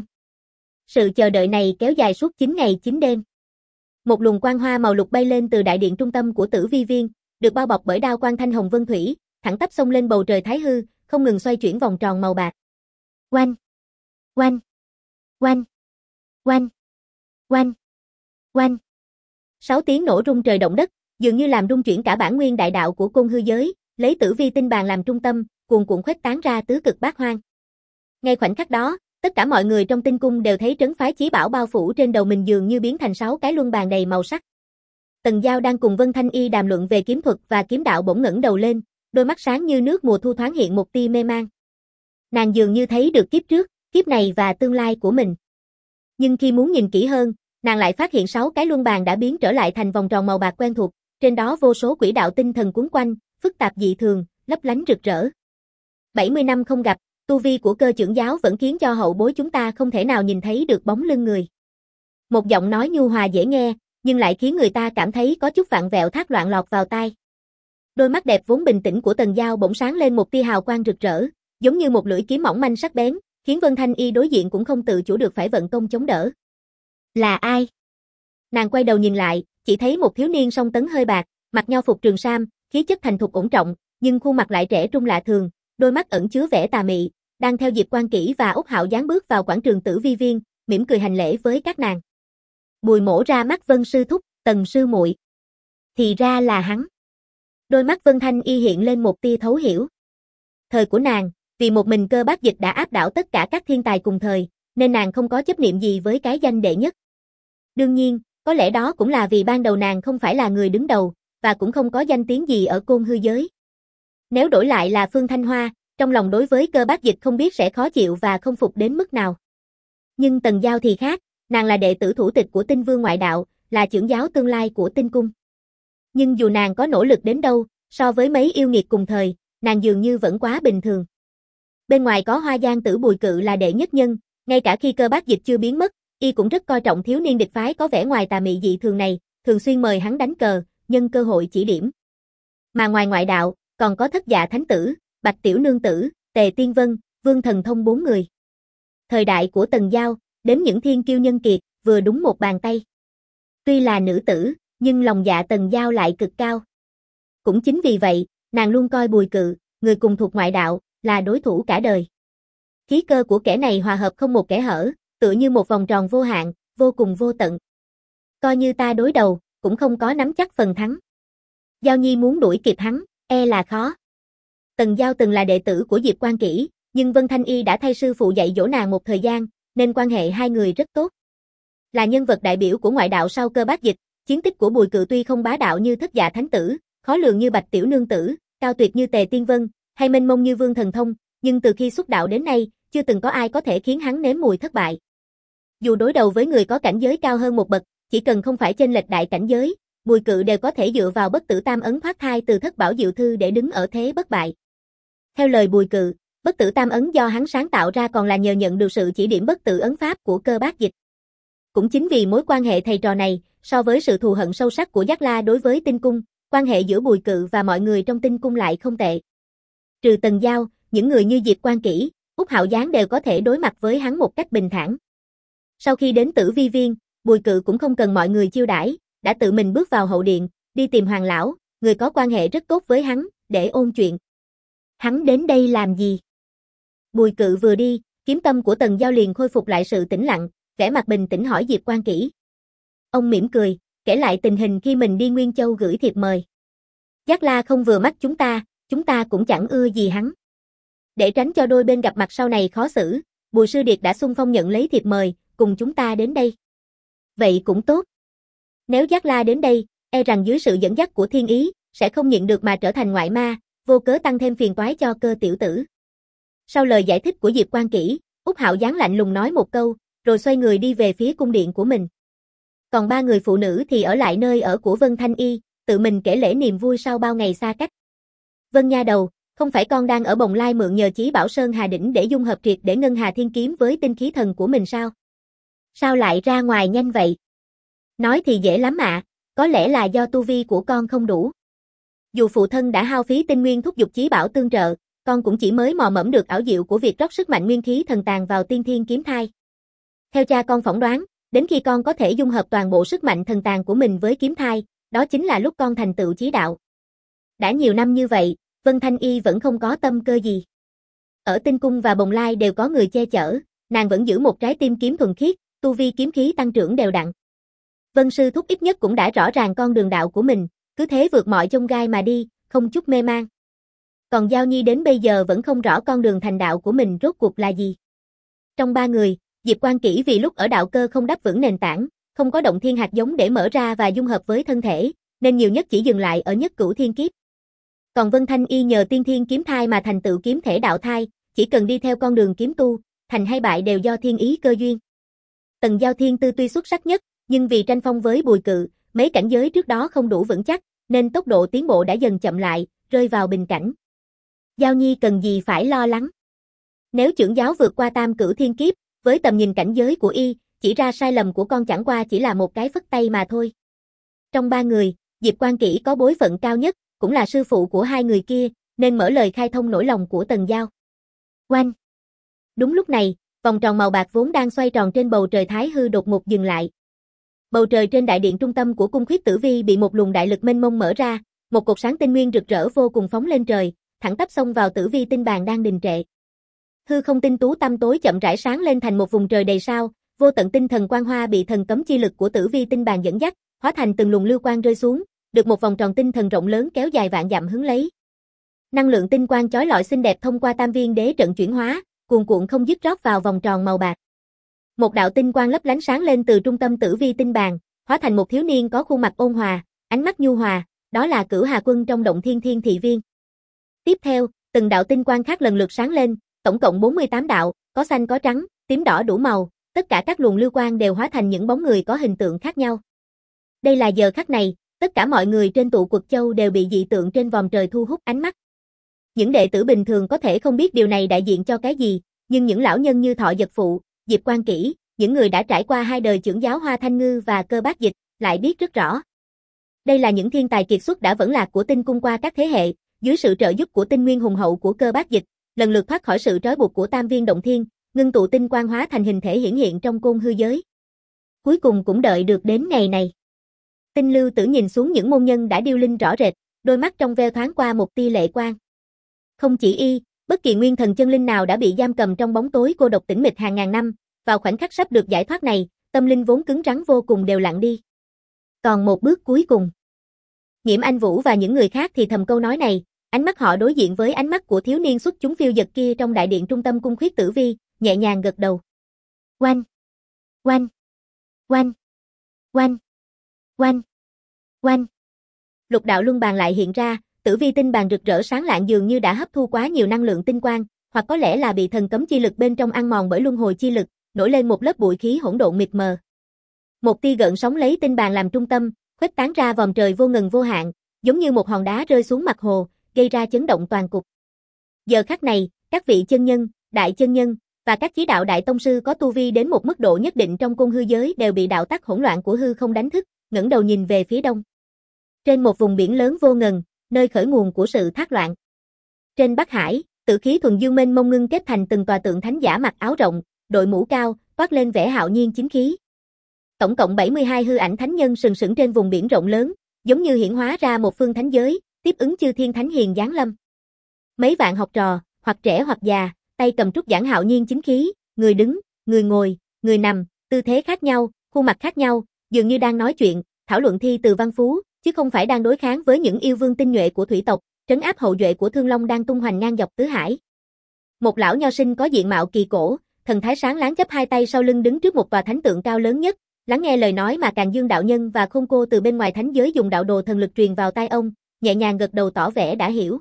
Sự chờ đợi này kéo dài suốt chín ngày chín đêm. Một luồng quang hoa màu lục bay lên từ đại điện trung tâm của Tử Vi viên, được bao bọc bởi đao quang thanh hồng vân thủy, thẳng tắp xông lên bầu trời thái hư, không ngừng xoay chuyển vòng tròn màu bạc. Oanh, oanh, oanh, oanh, oanh, oanh. Sáu tiếng nổ rung trời động đất, dường như làm rung chuyển cả bản nguyên đại đạo của côn hư giới, lấy Tử Vi tinh bàn làm trung tâm, cuồn cuộn khuếch tán ra tứ cực bát hoang. Ngay khoảnh khắc đó, tất cả mọi người trong Tinh Cung đều thấy trấn phái chí bảo bao phủ trên đầu mình dường như biến thành sáu cái luân bàn đầy màu sắc. Tần Giao đang cùng Vân Thanh Y đàm luận về kiếm thuật và kiếm đạo bỗng ngẩng đầu lên, đôi mắt sáng như nước mùa thu thoáng hiện một tia mê man. Nàng dường như thấy được kiếp trước, kiếp này và tương lai của mình. Nhưng khi muốn nhìn kỹ hơn, nàng lại phát hiện sáu cái luân bàn đã biến trở lại thành vòng tròn màu bạc quen thuộc, trên đó vô số quỹ đạo tinh thần cuốn quanh, phức tạp dị thường, lấp lánh rực rỡ. bảy mươi năm không gặp, tu vi của Cơ trưởng giáo vẫn khiến cho hậu bối chúng ta không thể nào nhìn thấy được bóng lưng người. Một giọng nói nhu hòa dễ nghe, nhưng lại khiến người ta cảm thấy có chút vặn vẹo thác loạn lọt vào tai. Đôi mắt đẹp vốn bình tĩnh của Tần Giao bỗng sáng lên một tia hào quang rực rỡ, giống như một lưỡi kiếm mỏng manh sắc bén, khiến Vân Thanh Y đối diện cũng không tự chủ được phải vận công chống đỡ. Là ai? Nàng quay đầu nhìn lại, chỉ thấy một thiếu niên song tấn hơi bạc, mặc nho phục trường sam, khí chất thành thục ổn trọng, nhưng khuôn mặt lại trẻ trung lạ thường, đôi mắt ẩn chứa vẻ tà mị, đang theo Diệp Quan Kỷ và Úc Hạo Giáng bước vào quảng trường Tử Vi viên, mỉm cười hành lễ với các nàng. Bùi Mỗ ra mắt Vân sư thúc, Tần sư muội. Thì ra là hắn. Đôi mắt Vân Thanh Y hiện lên một tia thấu hiểu. Thời của nàng, vì một mình Cơ Bác Dịch đã áp đảo tất cả các thiên tài cùng thời, nên nàng không có chấp niệm gì với cái danh đệ nhất. Đương nhiên, có lẽ đó cũng là vì ban đầu nàng không phải là người đứng đầu, và cũng không có danh tiếng gì ở Côn Hư giới. Nếu đổi lại là Phương Thanh Hoa, trong lòng đối với Cơ Bác Dịch không biết sẽ khó chịu và không phục đến mức nào. Nhưng Tần Giao thì khác, nàng là đệ tử thủ tịch của Tinh Vương ngoại đạo, là trưởng giáo tương lai của Tinh Cung. Nhưng dù nàng có nỗ lực đến đâu, so với mấy yêu nghiệt cùng thời, nàng dường như vẫn quá bình thường. Bên ngoài có Hoa Giang tử Bùi Cự là đệ nhất nhân, ngay cả khi Cơ Bác Dịch chưa biến mất, y cũng rất coi trọng thiếu niên địch phái có vẻ ngoài tà mị dị thường này, thường xuyên mời hắn đánh cờ, nhân cơ hội chỉ điểm. Mà ngoài ngoại đạo, còn có Thất Dạ Thánh Tử, Bạch Tiểu Nương Tử, Tề Tiên Vân, Vương Thần Thông bốn người. Thời đại của Tần Giao, đếm những thiên kiêu nhân kiệt, vừa đúng một bàn tay. Tuy là nữ tử, nhưng lòng dạ Tần Giao lại cực cao. Cũng chính vì vậy, nàng luôn coi Bùi Cự, người cùng thuộc ngoại đạo, là đối thủ cả đời. Khí cơ của kẻ này hòa hợp không một kẽ hở, tựa như một vòng tròn vô hạn, vô cùng vô tận. Coi như ta đối đầu, cũng không có nắm chắc phần thắng. Giao Nhi muốn đuổi kịp hắn, e là khó. Tần Giao từng là đệ tử của Diệp Quan Kỷ, nhưng Vân Thanh Y đã thay sư phụ dạy dỗ nàng một thời gian, nên quan hệ hai người rất tốt. Là nhân vật đại biểu của ngoại đạo sau Cơ Bác Dịch, chiến tích của Bùi Cự tuy không bá đạo như Thất Dạ Thánh Tử, khó lường như Bạch Tiểu Nương Tử, cao tuyệt như Tề Tiên Vân, hay mênh mông như Vương Thần Thông, nhưng từ khi xuất đạo đến nay, chưa từng có ai có thể khiến hắn nếm mùi thất bại. Dù đối đầu với người có cảnh giới cao hơn một bậc, chỉ cần không phải chênh lệch đại cảnh giới, Bùi Cự đều có thể dựa vào bất tử tam ấn thoát thai từ Thất Bảo Diệu Thư để đứng ở thế bất bại. Theo lời Bùi Cự, bất tử tam ấn do hắn sáng tạo ra còn là nhờ nhận được sự chỉ điểm bất tử ấn pháp của Cơ Bác Dịch. Cũng chính vì mối quan hệ thầy trò này, so với sự thù hận sâu sắc của Giác La đối với Tinh Cung, quan hệ giữa Bùi Cự và mọi người trong Tinh Cung lại không tệ. Trừ Tần Giao, những người như Diệp Quan Kỷ, Úc Hạo Giáng đều có thể đối mặt với hắn một cách bình thản. Sau khi đến Tử Vi Viên, Bùi Cự cũng không cần mọi người chiêu đãi, đã tự mình bước vào hậu điện, đi tìm Hoàng lão, người có quan hệ rất tốt với hắn, để ôn chuyện. Hắn đến đây làm gì? Bùi Cự vừa đi, kiếm tâm của Tần Giao liền khôi phục lại sự tĩnh lặng, vẻ mặt bình tĩnh hỏi Diệp Quan Kỷ. Ông mỉm cười, kể lại tình hình khi mình đi Nguyên Châu gửi thiệp mời. Giác La không vừa mắt chúng ta, chúng ta cũng chẳng ưa gì hắn. Để tránh cho đôi bên gặp mặt sau này khó xử, Bùi Sư Điệt đã xung phong nhận lấy thiệp mời, cùng chúng ta đến đây. Vậy cũng tốt. Nếu Giác La đến đây, e rằng dưới sự dẫn dắt của Thiên Ý, sẽ không nhịn được mà trở thành ngoại ma, vô cớ tăng thêm phiền toái cho Cơ tiểu tử. Sau lời giải thích của Diệp Quan Kỷ, Úc Hạo Giáng lạnh lùng nói một câu, rồi xoay người đi về phía cung điện của mình. Còn ba người phụ nữ thì ở lại nơi ở của Vân Thanh Y, tự mình kể lể niềm vui sau bao ngày xa cách. Vân nha đầu, không phải con đang ở Bồng Lai mượn nhờ Chí Bảo Sơn Hà Đỉnh để dung hợp triệt để Ngân Hà Thiên Kiếm với tinh khí thần của mình sao? Sao lại ra ngoài nhanh vậy? Nói thì dễ lắm ạ, à, có lẽ là do tu vi của con không đủ. Dù phụ thân đã hao phí tinh nguyên thúc giục Chí Bảo tương trợ, con cũng chỉ mới mò mẫm được ảo diệu của việc rót sức mạnh nguyên khí thần tàng vào tiên thiên kiếm thai. Theo cha con phỏng đoán, đến khi con có thể dung hợp toàn bộ sức mạnh thần tàng của mình với kiếm thai, đó chính là lúc con thành tựu chí đạo. Đã nhiều năm như vậy, Vân Thanh Y vẫn không có tâm cơ gì. Ở Tinh Cung và Bồng Lai đều có người che chở, nàng vẫn giữ một trái tim kiếm thuần khiết, tu vi kiếm khí tăng trưởng đều đặn. Vân sư thúc ít nhất cũng đã rõ ràng con đường đạo của mình, cứ thế vượt mọi chông gai mà đi, không chút mê mang. Còn Giao Nhi đến bây giờ vẫn không rõ con đường thành đạo của mình rốt cuộc là gì. Trong ba người, Diệp Quan Kỷ vì lúc ở đạo cơ không đắp vững nền tảng, không có động thiên hạt giống để mở ra và dung hợp với thân thể, nên nhiều nhất chỉ dừng lại ở nhất cửu thiên kiếp. Còn Vân Thanh Y nhờ tiên thiên kiếm thai mà thành tựu kiếm thể đạo thai, chỉ cần đi theo con đường kiếm tu, thành hay bại đều do thiên ý cơ duyên. Tần Giao thiên tư tuy xuất sắc nhất, nhưng vì tranh phong với Bùi Cự, mấy cảnh giới trước đó không đủ vững chắc, nên tốc độ tiến bộ đã dần chậm lại, rơi vào bình cảnh. Giao Nhi cần gì phải lo lắng. Nếu trưởng giáo vượt qua tam cửu thiên kiếp, với tầm nhìn cảnh giới của y, chỉ ra sai lầm của con chẳng qua chỉ là một cái phất tay mà thôi. Trong ba người, Diệp Quan Kỷ có bối phận cao nhất, cũng là sư phụ của hai người kia, nên mở lời khai thông nỗi lòng của Tần Giao. Oanh! Đúng lúc này, vòng tròn màu bạc vốn đang xoay tròn trên bầu trời Thái Hư đột ngột dừng lại. Bầu trời trên đại điện trung tâm của cung Khuyết Tử Vi bị một luồng đại lực mênh mông mở ra, một cột sáng tinh nguyên rực rỡ vô cùng phóng lên trời, thẳng tắp xông vào Tử Vi tinh bàn đang đình trệ. Hư không tinh tú tăm tối chậm rãi sáng lên thành một vùng trời đầy sao, vô tận tinh thần quang hoa bị thần cấm chi lực của Tử Vi tinh bàn dẫn dắt, hóa thành từng luồng lưu quang rơi xuống, được một vòng tròn tinh thần rộng lớn kéo dài vạn dặm hướng lấy. Năng lượng tinh quang chói lọi xinh đẹp thông qua Tam Viên Đế trận chuyển hóa, cuồn cuộn không dứt rót vào vòng tròn màu bạc. Một đạo tinh quang lấp lánh sáng lên từ trung tâm Tử Vi tinh bàn, hóa thành một thiếu niên có khuôn mặt ôn hòa, ánh mắt nhu hòa, đó là Cửu Hà Quân trong động Thiên Thiên Thị Viên. Tiếp theo, từng đạo tinh quang khác lần lượt sáng lên, tổng cộng bốn mươi tám đạo, có xanh có trắng, tím đỏ đủ màu, tất cả các luồng lưu quang đều hóa thành những bóng người có hình tượng khác nhau. Đây là giờ khắc này, tất cả mọi người trên tụ Quật Châu đều bị dị tượng trên vòm trời thu hút ánh mắt. Những đệ tử bình thường có thể không biết điều này đại diện cho cái gì, nhưng những lão nhân như Thọ Dật Phụ, Diệp Quan Kỷ, những người đã trải qua hai đời chưởng giáo Hoa Thanh Ngư và Cơ Bác Dịch, lại biết rất rõ. Đây là những thiên tài kiệt xuất đã vẫn lạc của Tinh Cung qua các thế hệ, dưới sự trợ giúp của tinh nguyên hùng hậu của Cơ Bác Dịch, lần lượt thoát khỏi sự trói buộc của Tam Viên Động Thiên, ngưng tụ tinh quang hóa thành hình thể hiển hiện trong côn hư giới. Cuối cùng cũng đợi được đến ngày này. Tinh Lưu Tử nhìn xuống những môn nhân đã điêu linh rõ rệt, đôi mắt trong veo thoáng qua một tia lệ quang. Không chỉ y, bất kỳ nguyên thần chân linh nào đã bị giam cầm trong bóng tối cô độc tĩnh mịch hàng ngàn năm, vào khoảnh khắc sắp được giải thoát này, tâm linh vốn cứng rắn vô cùng đều lặng đi. Còn một bước cuối cùng. Nhiễm Anh Vũ và những người khác thì thầm câu nói này, ánh mắt họ đối diện với ánh mắt của thiếu niên xuất chúng phiêu dật kia trong đại điện trung tâm cung khuyết Tử Vi, nhẹ nhàng gật đầu. Oanh! Oanh! Oanh! Oanh! Oanh! Oanh! Lục đạo luân bàn lại hiện ra, Tử Vi tinh bàn rực rỡ sáng lạng dường như đã hấp thu quá nhiều năng lượng tinh quang, hoặc có lẽ là bị thần cấm chi lực bên trong ăn mòn bởi luân hồi chi lực, nổi lên một lớp bụi khí hỗn độn mịt mờ. Một tia gợn sóng lấy tinh bàn làm trung tâm, khuếch tán ra vòm trời vô ngần vô hạn, giống như một hòn đá rơi xuống mặt hồ, gây ra chấn động toàn cục. Giờ khắc này, các vị chân nhân, đại chân nhân và các chí đạo đại tông sư có tu vi đến một mức độ nhất định trong côn hư giới đều bị đạo tắc hỗn loạn của hư không đánh thức, ngẩng đầu nhìn về phía đông. Trên một vùng biển lớn vô ngần, nơi khởi nguồn của sự thác loạn. Trên Bắc Hải, tử khí thuần dương mênh mông ngưng kết thành từng tòa tượng thánh giả mặc áo rộng, đội mũ cao, toát lên vẻ hạo nhiên chính khí. Tổng cộng bảy mươi hai hư ảnh thánh nhân sừng sững trên vùng biển rộng lớn, giống như hiển hóa ra một phương thánh giới, tiếp ứng chư thiên thánh hiền giáng lâm. Mấy vạn học trò, hoặc trẻ hoặc già, tay cầm trúc giảng hạo nhiên chính khí, người đứng, người ngồi, người nằm, tư thế khác nhau, khuôn mặt khác nhau, dường như đang nói chuyện, thảo luận thi từ văn phú, chứ không phải đang đối kháng với những yêu vương tinh nhuệ của thủy tộc, trấn áp hậu duệ của Thương Long đang tung hoành ngang dọc tứ hải. Một lão nho sinh có diện mạo kỳ cổ, thần thái sáng láng chắp hai tay sau lưng đứng trước một tòa thánh tượng cao lớn nhất, lắng nghe lời nói mà Càn Dương đạo nhân và Khôn Cô từ bên ngoài thánh giới dùng đạo đồ thần lực truyền vào tai ông, nhẹ nhàng gật đầu tỏ vẻ đã hiểu.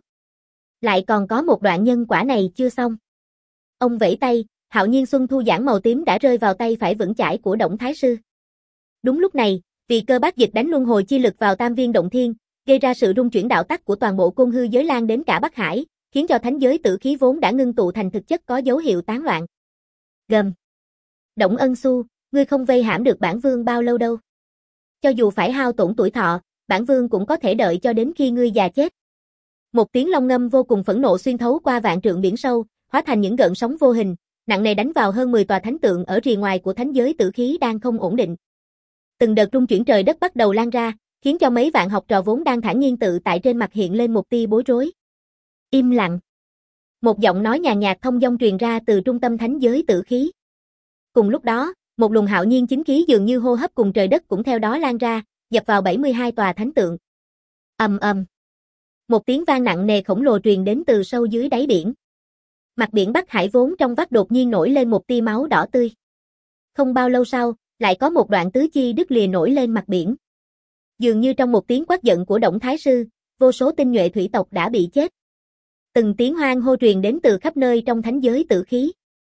Lại còn có một đoạn nhân quả này chưa xong. Ông vẫy tay, hạo nhiên xuân thu giảng màu tím đã rơi vào tay phải vững chãi của Đổng Thái Sư. Đúng lúc này, vì Cơ Bác Dịch đánh luân hồi chi lực vào Tam Viên Động Thiên, gây ra sự rung chuyển đạo tắc của toàn bộ côn hư giới lan đến cả Bắc Hải, khiến cho thánh giới tử khí vốn đã ngưng tụ thành thực chất có dấu hiệu tán loạn. Gầm. Đổng Ân Xu, ngươi không vây hãm được bản vương bao lâu đâu. Cho dù phải hao tổn tuổi thọ, bản vương cũng có thể đợi cho đến khi ngươi già chết. Một tiếng long ngâm vô cùng phẫn nộ xuyên thấu qua vạn trượng biển sâu, hóa thành những gợn sóng vô hình, nặng nề đánh vào hơn mười tòa thánh tượng ở rìa ngoài của thánh giới tử khí đang không ổn định. Từng đợt rung chuyển trời đất bắt đầu lan ra, khiến cho mấy vạn học trò vốn đang thản nhiên tự tại trên mặt hiện lên một tia bối rối. Im lặng. Một giọng nói nhàn nhạt thông dong truyền ra từ trung tâm thánh giới tử khí. Cùng lúc đó, một luồng hạo nhiên chính khí dường như hô hấp cùng trời đất cũng theo đó lan ra, dập vào bảy mươi hai tòa thánh tượng. Ầm ầm. Một tiếng vang nặng nề khổng lồ truyền đến từ sâu dưới đáy biển. Mặt biển Bắc Hải vốn trong vắt đột nhiên nổi lên một tia máu đỏ tươi. Không bao lâu sau, lại có một đoạn tứ chi đứt lìa nổi lên mặt biển. Dường như trong một tiếng quát giận của Đổng Thái Sư, vô số tinh nhuệ thủy tộc đã bị chết. Từng tiếng hoang hô truyền đến từ khắp nơi trong thánh giới tử khí.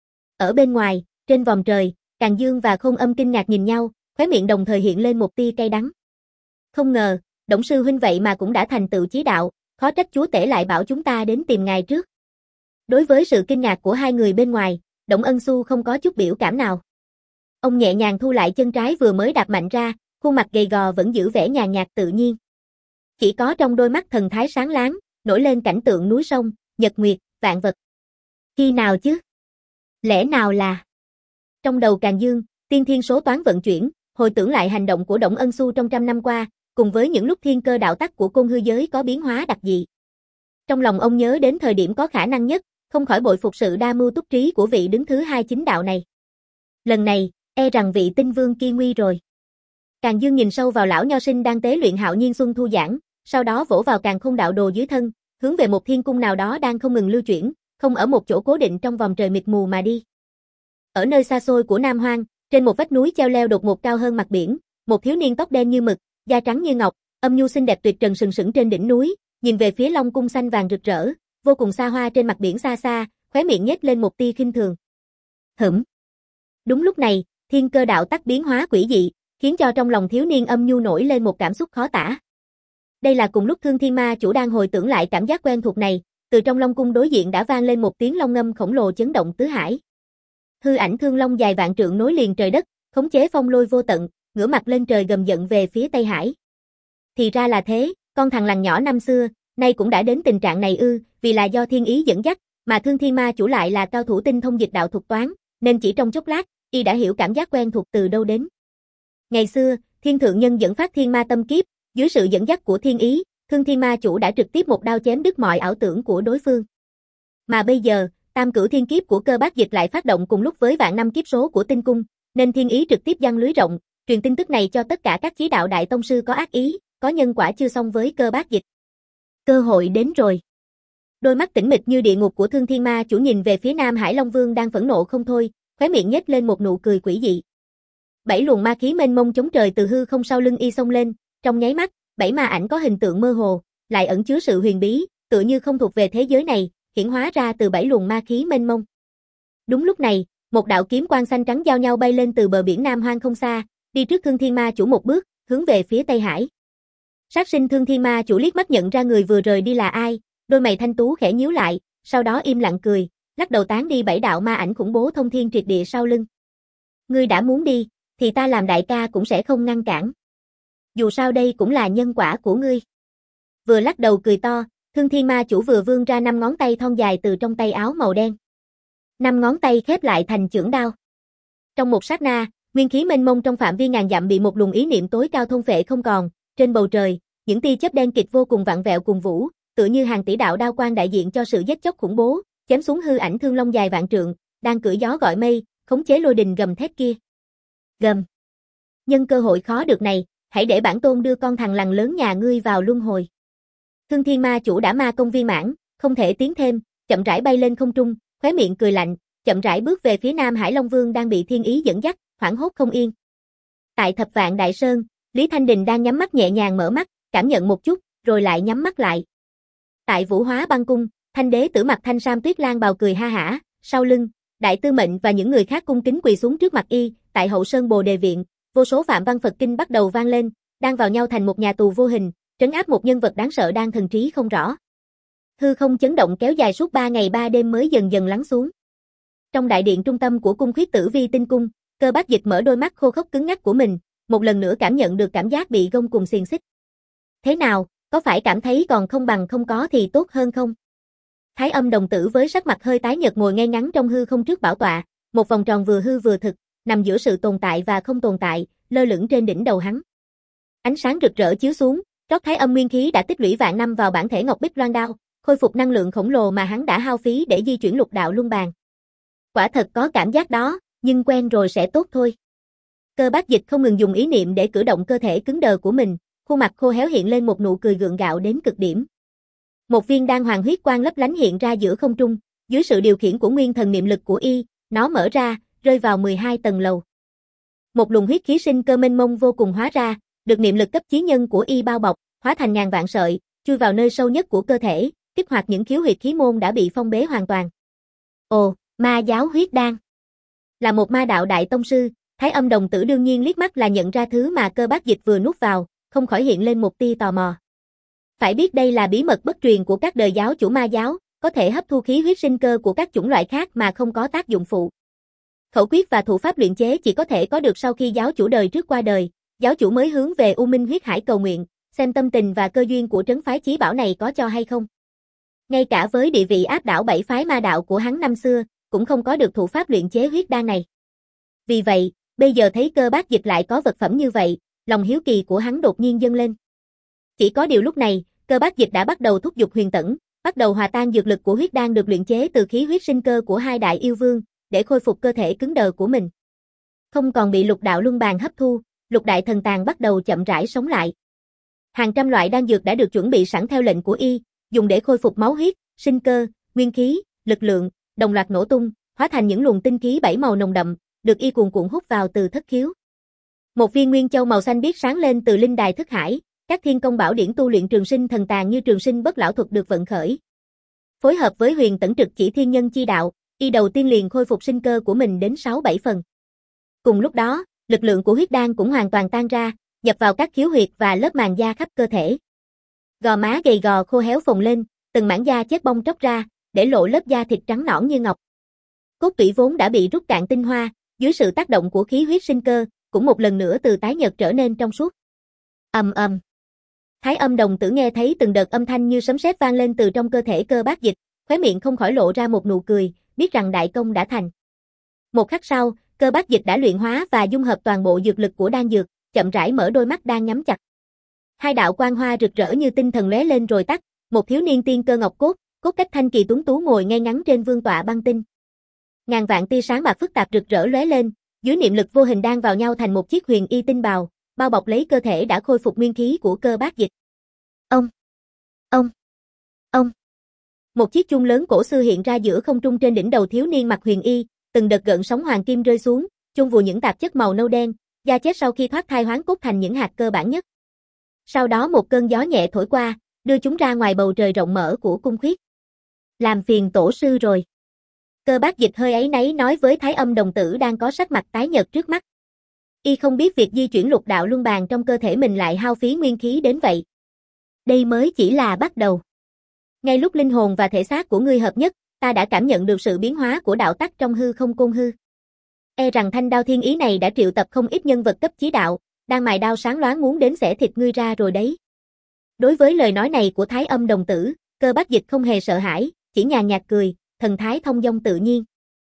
Ở bên ngoài, trên vòm trời, Càn Dương và Khôn Âm kinh ngạc nhìn nhau, khóe miệng đồng thời hiện lên một tia cay đắng. Không ngờ, Đổng sư huynh vậy mà cũng đã thành tựu chí đạo, khó trách chúa tể lại bảo chúng ta đến tìm ngài trước. Đối với sự kinh ngạc của hai người bên ngoài, Đổng Ân Xu không có chút biểu cảm nào. Ông nhẹ nhàng thu lại chân trái vừa mới đạp mạnh ra, khuôn mặt gầy gò vẫn giữ vẻ nhàn nhạt tự nhiên. Chỉ có trong đôi mắt thần thái sáng láng, nổi lên cảnh tượng núi sông, nhật nguyệt, vạn vật. Khi nào chứ? Lẽ nào là... Trong đầu Càn Dương, tiên thiên số toán vận chuyển, hồi tưởng lại hành động của Đổng Ân Xu trong trăm năm qua, cùng với những lúc thiên cơ đạo tắc của côn hư giới có biến hóa đặc dị. Trong lòng ông nhớ đến thời điểm có khả năng nhất, không khỏi bội phục sự đa mưu túc trí của vị đứng thứ hai chính đạo này. Lần này, E rằng vị tinh vương kia nguy rồi. Càn Dương nhìn sâu vào lão nho sinh đang tế luyện Hạo Nhiên Xuân Thu Giảng, sau đó vỗ vào càn khôn đạo đồ dưới thân, hướng về một thiên cung nào đó đang không ngừng lưu chuyển, không ở một chỗ cố định trong vòng trời mịt mù mà đi. Ở nơi xa xôi của Nam Hoang, trên một vách núi treo leo đột ngột cao hơn mặt biển, một thiếu niên tóc đen như mực, da trắng như ngọc, âm nhu xinh đẹp tuyệt trần sừng sững trên đỉnh núi, nhìn về phía Long cung xanh vàng rực rỡ, vô cùng xa hoa trên mặt biển xa xa, khóe miệng nhếch lên một tia khinh thường. Hửm. Đúng lúc này, thiên cơ đạo tắc biến hóa quỷ dị, khiến cho trong lòng thiếu niên âm nhu nổi lên một cảm xúc khó tả. Đây là cùng lúc Thương Thiên Ma chủ đang hồi tưởng lại cảm giác quen thuộc này, từ trong Long cung đối diện đã vang lên một tiếng long ngâm khổng lồ chấn động tứ hải. Hư ảnh thương long dài vạn trượng nối liền trời đất, khống chế phong lôi vô tận, ngửa mặt lên trời gầm giận về phía Tây Hải. Thì ra là thế, con thằng lằn nhỏ năm xưa, nay cũng đã đến tình trạng này ư, vì là do thiên ý dẫn dắt, mà Thương Thiên Ma chủ lại là cao thủ tinh thông dịch đạo thuật toán, nên chỉ trong chốc lát, y đã hiểu cảm giác quen thuộc từ đâu đến. Ngày xưa, Thiên Thượng Nhân dẫn phát Thiên Ma Tâm Kiếp, dưới sự dẫn dắt của thiên ý, Thương Thiên Ma chủ đã trực tiếp một đao chém đứt mọi ảo tưởng của đối phương. Mà bây giờ, Tam Cửu Thiên Kiếp của Cơ Bác Dịch lại phát động cùng lúc với vạn năm kiếp số của Tinh Cung, nên thiên ý trực tiếp giăng lưới rộng, truyền tin tức này cho tất cả các chí đạo đại tông sư có ác ý, có nhân quả chưa xong với Cơ Bác Dịch. Cơ hội đến rồi. Đôi mắt tĩnh mịch như địa ngục của Thương Thiên Ma chủ nhìn về phía Nam Hải Long Vương đang phẫn nộ không thôi, khóe miệng nhếch lên một nụ cười quỷ dị. Bảy luồng ma khí mênh mông chống trời từ hư không sau lưng y xông lên, trong nháy mắt, bảy ma ảnh có hình tượng mơ hồ, lại ẩn chứa sự huyền bí, tựa như không thuộc về thế giới này, hiển hóa ra từ bảy luồng ma khí mênh mông. Đúng lúc này, một đạo kiếm quang xanh trắng giao nhau bay lên từ bờ biển Nam Hoang không xa, đi trước Thương Thiên Ma chủ một bước, hướng về phía Tây Hải. Sát sinh Thương Thiên Ma chủ liếc mắt nhận ra người vừa rời đi là ai, đôi mày thanh tú khẽ nhíu lại, sau đó im lặng cười, lắc đầu tán đi bảy đạo ma ảnh khủng bố thông thiên triệt địa sau lưng. Ngươi đã muốn đi, thì ta làm đại ca cũng sẽ không ngăn cản. Dù sao đây cũng là nhân quả của ngươi. Vừa lắc đầu cười to, Thương Thiên Ma chủ vừa vươn ra năm ngón tay thon dài từ trong tay áo màu đen. Năm ngón tay khép lại thành chưởng đao. Trong một sát na, nguyên khí mênh mông trong phạm vi ngàn dặm bị một luồng ý niệm tối cao thôn phệ không còn, trên bầu trời, những tia chớp đen kịt vô cùng vặn vẹo cùng vũ, tựa như hàng tỷ đạo đao quang đại diện cho sự giết chóc khủng bố, chém xuống hư ảnh thương long dài vạn trượng, đang cưỡi gió gọi mây, khống chế lôi đình gầm thét kia. Gầm. Nhân cơ hội khó được này, hãy để bản tôn đưa con thằng lằn lớn nhà ngươi vào luân hồi. Thương Thiên Ma chủ đã ma công viên mãn, không thể tiến thêm, chậm rãi bay lên không trung, khóe miệng cười lạnh, chậm rãi bước về phía Nam Hải Long Vương đang bị thiên ý dẫn dắt, hoảng hốt không yên. Tại Thập Vạn Đại Sơn, Lý Thanh Đình đang nhắm mắt nhẹ nhàng mở mắt, cảm nhận một chút, rồi lại nhắm mắt lại. Tại Vũ Hóa Băng cung, Thanh đế tử mặt thanh sam Tuyết Lang bào cười ha hả, sau lưng, Đại Tư Mệnh và những người khác cung kính quỳ xuống trước mặt y, tại Hậu Sơn Bồ Đề viện, vô số phạm văn Phật kinh bắt đầu vang lên, đang vào nhau thành một nhà tù vô hình, trấn áp một nhân vật đáng sợ đang thần trí không rõ. Hư không chấn động kéo dài suốt ba ngày ba đêm mới dần dần lắng xuống. Trong đại điện trung tâm của cung Khuyết Tử Vi Tinh cung, Cơ Bác Dịch mở đôi mắt khô khốc cứng ngắc của mình, một lần nữa cảm nhận được cảm giác bị gông cùng xiềng xích. Thế nào, có phải cảm thấy còn không bằng không có thì tốt hơn không? Thái Âm đồng tử với sắc mặt hơi tái nhợt ngồi ngay ngắn trong hư không trước bảo tọa, một vòng tròn vừa hư vừa thực, nằm giữa sự tồn tại và không tồn tại, lơ lửng trên đỉnh đầu hắn. Ánh sáng rực rỡ chiếu xuống, trót Thái Âm nguyên khí đã tích lũy vạn năm vào bản thể Ngọc Bích Loan đao, khôi phục năng lượng khổng lồ mà hắn đã hao phí để di chuyển lục đạo luân bàn. Quả thật có cảm giác đó, nhưng quen rồi sẽ tốt thôi. Cơ Bác Dịch không ngừng dùng ý niệm để cử động cơ thể cứng đờ của mình, khuôn mặt khô héo hiện lên một nụ cười gượng gạo đến cực điểm. Một viên đan hoàng huyết quang lấp lánh hiện ra giữa không trung, dưới sự điều khiển của nguyên thần niệm lực của y, nó mở ra, rơi vào mười hai tầng lầu. Một luồng huyết khí sinh cơ mênh mông vô cùng hóa ra, được niệm lực cấp chí nhân của y bao bọc, hóa thành ngàn vạn sợi, chui vào nơi sâu nhất của cơ thể, kích hoạt những khiếu huyệt khí môn đã bị phong bế hoàn toàn. Ồ, ma giáo huyết đan. Là một ma đạo đại tông sư, Thái Âm đồng tử đương nhiên liếc mắt là nhận ra thứ mà Cơ Bác Dịch vừa nuốt vào, không khỏi hiện lên một tia tò mò. Phải biết đây là bí mật bất truyền của các đời giáo chủ ma giáo, có thể hấp thu khí huyết sinh cơ của các chủng loại khác mà không có tác dụng phụ. Khẩu quyết và thủ pháp luyện chế chỉ có thể có được sau khi giáo chủ đời trước qua đời, giáo chủ mới hướng về U Minh huyết hải cầu nguyện, xem tâm tình và cơ duyên của trấn phái chí bảo này có cho hay không. Ngay cả với địa vị áp đảo bảy phái ma đạo của hắn năm xưa, cũng không có được thủ pháp luyện chế huyết đan này. Vì vậy, bây giờ thấy Cơ Bác Dịch lại có vật phẩm như vậy, lòng hiếu kỳ của hắn đột nhiên dâng lên. Chỉ có điều lúc này, Cơ Bác Dịch đã bắt đầu thúc giục huyền tẩn, bắt đầu hòa tan dược lực của huyết đan được luyện chế từ khí huyết sinh cơ của hai đại yêu vương, để khôi phục cơ thể cứng đờ của mình. Không còn bị lục đạo luân bàn hấp thu, lục đại thần tàng bắt đầu chậm rãi sống lại. Hàng trăm loại đan dược đã được chuẩn bị sẵn theo lệnh của y, dùng để khôi phục máu huyết, sinh cơ, nguyên khí, lực lượng, đồng loạt nổ tung, hóa thành những luồng tinh khí bảy màu nồng đậm, được y cuồn cuộn hút vào từ thất khiếu. Một viên nguyên châu màu xanh biếc sáng lên từ linh đài thức hải, các thiên công bảo điển tu luyện trường sinh thần tàng như trường sinh bất lão thuật được vận khởi. Phối hợp với huyền tẩn trực chỉ thiên nhân chi đạo, y đầu tiên liền khôi phục sinh cơ của mình đến sáu bảy phần. Cùng lúc đó, lực lượng của huyết đan cũng hoàn toàn tan ra, nhập vào các khiếu huyệt và lớp màng da khắp cơ thể. Gò má gầy gò khô héo phồng lên, từng mảng da chết bong tróc ra, để lộ lớp da thịt trắng nõn như ngọc. Cốt tủy vốn đã bị rút cạn tinh hoa, dưới sự tác động của khí huyết sinh cơ, cũng một lần nữa từ tái nhợt trở nên trong suốt. Ầm ầm. Thái Âm đồng tử nghe thấy từng đợt âm thanh như sấm sét vang lên từ trong cơ thể Cơ Bát Dịch, khóe miệng không khỏi lộ ra một nụ cười, biết rằng đại công đã thành. Một khắc sau, Cơ Bát Dịch đã luyện hóa và dung hợp toàn bộ dược lực của đan dược, chậm rãi mở đôi mắt đang nhắm chặt. Hai đạo quang hoa rực rỡ như tinh thần lóe lên rồi tắt, một thiếu niên tiên cơ ngọc cốt, cốt cách thanh kỳ tuấn tú ngồi ngay ngắn trên vương tọa băng tinh. Ngàn vạn tia sáng bạc phức tạp rực rỡ lóe lên, dưới niệm lực vô hình đan vào nhau thành một chiếc huyền y tinh bào, bao bọc lấy cơ thể đã khôi phục nguyên khí của Cơ Bát Dịch. Ông, ông, ông. Một chiếc chuông lớn cổ xưa hiện ra giữa không trung trên đỉnh đầu thiếu niên mặc huyền y, từng đợt gợn sóng hoàng kim rơi xuống, chôn vùi những tạp chất màu nâu đen, da chết sau khi thoát thai hoán cốt thành những hạt cơ bản nhất. Sau đó một cơn gió nhẹ thổi qua, đưa chúng ra ngoài bầu trời rộng mở của cung khuyết. Làm phiền tổ sư rồi. Cơ Bát Dịch hơi áy náy nói với Thái Âm đồng tử đang có sắc mặt tái nhợt trước mắt. Y không biết việc di chuyển lục đạo luân bàn trong cơ thể mình lại hao phí nguyên khí đến vậy. Đây mới chỉ là bắt đầu. Ngay lúc linh hồn và thể xác của ngươi hợp nhất, ta đã cảm nhận được sự biến hóa của đạo tắc trong hư không côn hư. E rằng thanh đao thiên ý này đã triệu tập không ít nhân vật cấp chí đạo, đang mài đao sáng loáng muốn đến xẻ thịt ngươi ra rồi đấy. Đối với lời nói này của Thái Âm đồng tử, Cơ Bát Dịch không hề sợ hãi, chỉ nhàn nhạt cười, thần thái thông dong tự nhiên.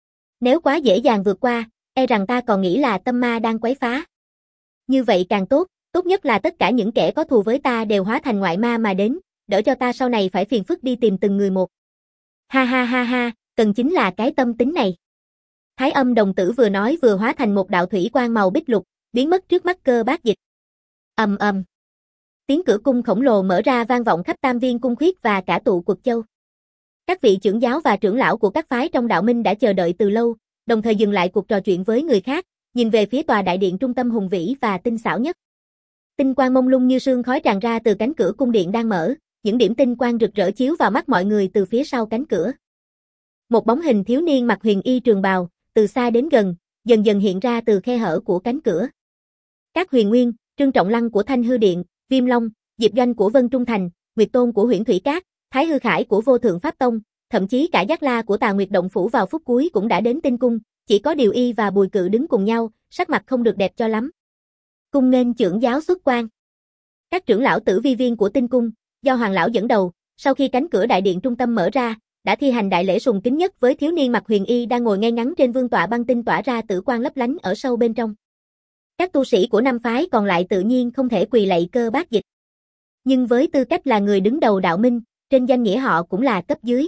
Nếu quá dễ dàng vượt qua, e rằng ta còn nghĩ là tâm ma đang quấy phá. Như vậy càng tốt, tốt nhất là tất cả những kẻ có thù với ta đều hóa thành ngoại ma mà đến, đỡ cho ta sau này phải phiền phức đi tìm từng người một. Ha ha ha ha, cần chính là cái tâm tính này. Thái Âm đồng tử vừa nói vừa hóa thành một đạo thủy quang màu bích lục, biến mất trước mắt Cơ Bát Dịch. Ầm ầm. Tiếng cửa cung khổng lồ mở ra vang vọng khắp Tam Viên cung khuyết và cả tụ Quật Châu. Các vị trưởng giáo và trưởng lão của các phái trong đạo minh đã chờ đợi từ lâu, đồng thời dừng lại cuộc trò chuyện với người khác, nhìn về phía tòa đại điện trung tâm hùng vĩ và tinh xảo nhất. Tinh quang mông lung như sương khói tràn ra từ cánh cửa cung điện đang mở, những điểm tinh quang rực rỡ chiếu vào mắt mọi người từ phía sau cánh cửa. Một bóng hình thiếu niên mặc huyền y trường bào, từ xa đến gần, dần dần hiện ra từ khe hở của cánh cửa. Các Huyền Nguyên, Trương Trọng Lăng của Thanh Hư Điện, Viêm Long, Diệp Doanh của Vân Trung Thành, Nguyệt Tôn của Huyễn Thủy Cát, Thái Hư Khải của Vô Thượng Pháp Tông, thậm chí cả Giác La của Tà Nguyệt Động Phủ vào phút cuối cũng đã đến tinh cung, chỉ có điều y và Bùi Cự đứng cùng nhau, sắc mặt không được đẹp cho lắm. Cung nghênh trưởng giáo xuất quan. Các trưởng lão tử vi viên của tinh cung, do Hoàng lão dẫn đầu, sau khi cánh cửa đại điện trung tâm mở ra, đã thi hành đại lễ sùng kính nhất với thiếu niên mặc huyền y đang ngồi ngay ngắn trên vương tọa băng tinh tỏa ra tử quang lấp lánh ở sâu bên trong. Các tu sĩ của năm phái còn lại tự nhiên không thể quỳ lạy Cơ Bát Dịch. Nhưng với tư cách là người đứng đầu đạo minh, trên danh nghĩa họ cũng là cấp dưới.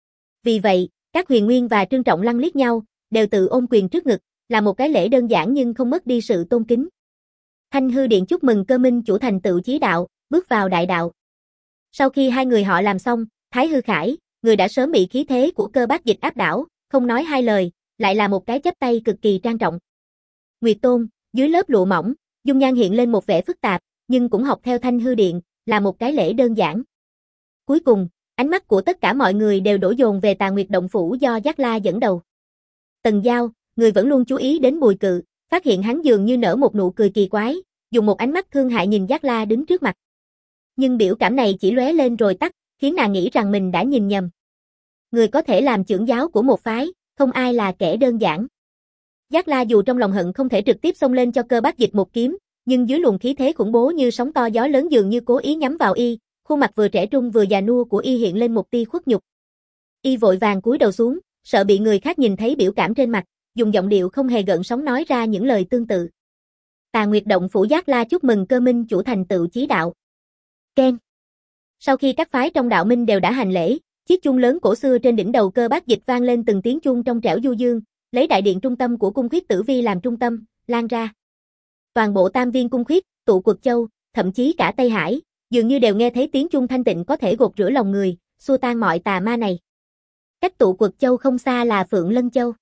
Vì vậy, các Huyền Nguyên và Trương Trọng Lăng liếc nhau, đều tự ôm quyền trước ngực, là một cái lễ đơn giản nhưng không mất đi sự tôn kính. Thanh Hư Điện chúc mừng Cơ Minh chủ thành tựu chí đạo, bước vào đại đạo. Sau khi hai người họ làm xong, Thái Hư Khải, người đã sớm bị khí thế của Cơ Bát Dịch áp đảo, không nói hai lời, lại là một cái chắp tay cực kỳ trang trọng. Nguyệt Tôn, dưới lớp lụa mỏng, dung nhan hiện lên một vẻ phức tạp, nhưng cũng học theo Thanh Hư Điện, là một cái lễ đơn giản. Cuối cùng, ánh mắt của tất cả mọi người đều đổ dồn về Tà Nguyệt Động Phủ do Giác La dẫn đầu. Tần Giao, người vẫn luôn chú ý đến Bùi Cự, phát hiện hắn dường như nở một nụ cười kỳ quái, dùng một ánh mắt thương hại nhìn Giác La đứng trước mặt. Nhưng biểu cảm này chỉ lóe lên rồi tắt, khiến nàng nghĩ rằng mình đã nhìn nhầm. Người có thể làm trưởng giáo của một phái, không ai là kẻ đơn giản. Giác La dù trong lòng hận không thể trực tiếp xông lên cho Cơ Bát Dịch một kiếm, nhưng dưới luồng khí thế khủng bố như sóng to gió lớn dường như cố ý nhắm vào y, khuôn mặt vừa trẻ trung vừa già nua của y hiện lên một tia khuất nhục. Y vội vàng cúi đầu xuống, sợ bị người khác nhìn thấy biểu cảm trên mặt, dùng giọng điệu không hề gợn sóng nói ra những lời tương tự. Tà Nguyệt Động Phủ Giác La chúc mừng Cơ Minh chủ thành tựu chí đạo. Keng. Sau khi các phái trong đạo minh đều đã hành lễ, chiếc chuông lớn cổ xưa trên đỉnh đầu Cơ Bát Dịch vang lên từng tiếng chuông trong trẻo du dương, lấy đại điện trung tâm của cung khuyết tử vi làm trung tâm, lan ra. Toàn bộ Tam Viên Cung Khuyết, Tụ Quật Châu, thậm chí cả Tây Hải, dường như đều nghe thấy tiếng chuông thanh tịnh có thể gột rửa lòng người, xua tan mọi tà ma này. Cách Tụ Quật Châu không xa là Phượng Lân Châu.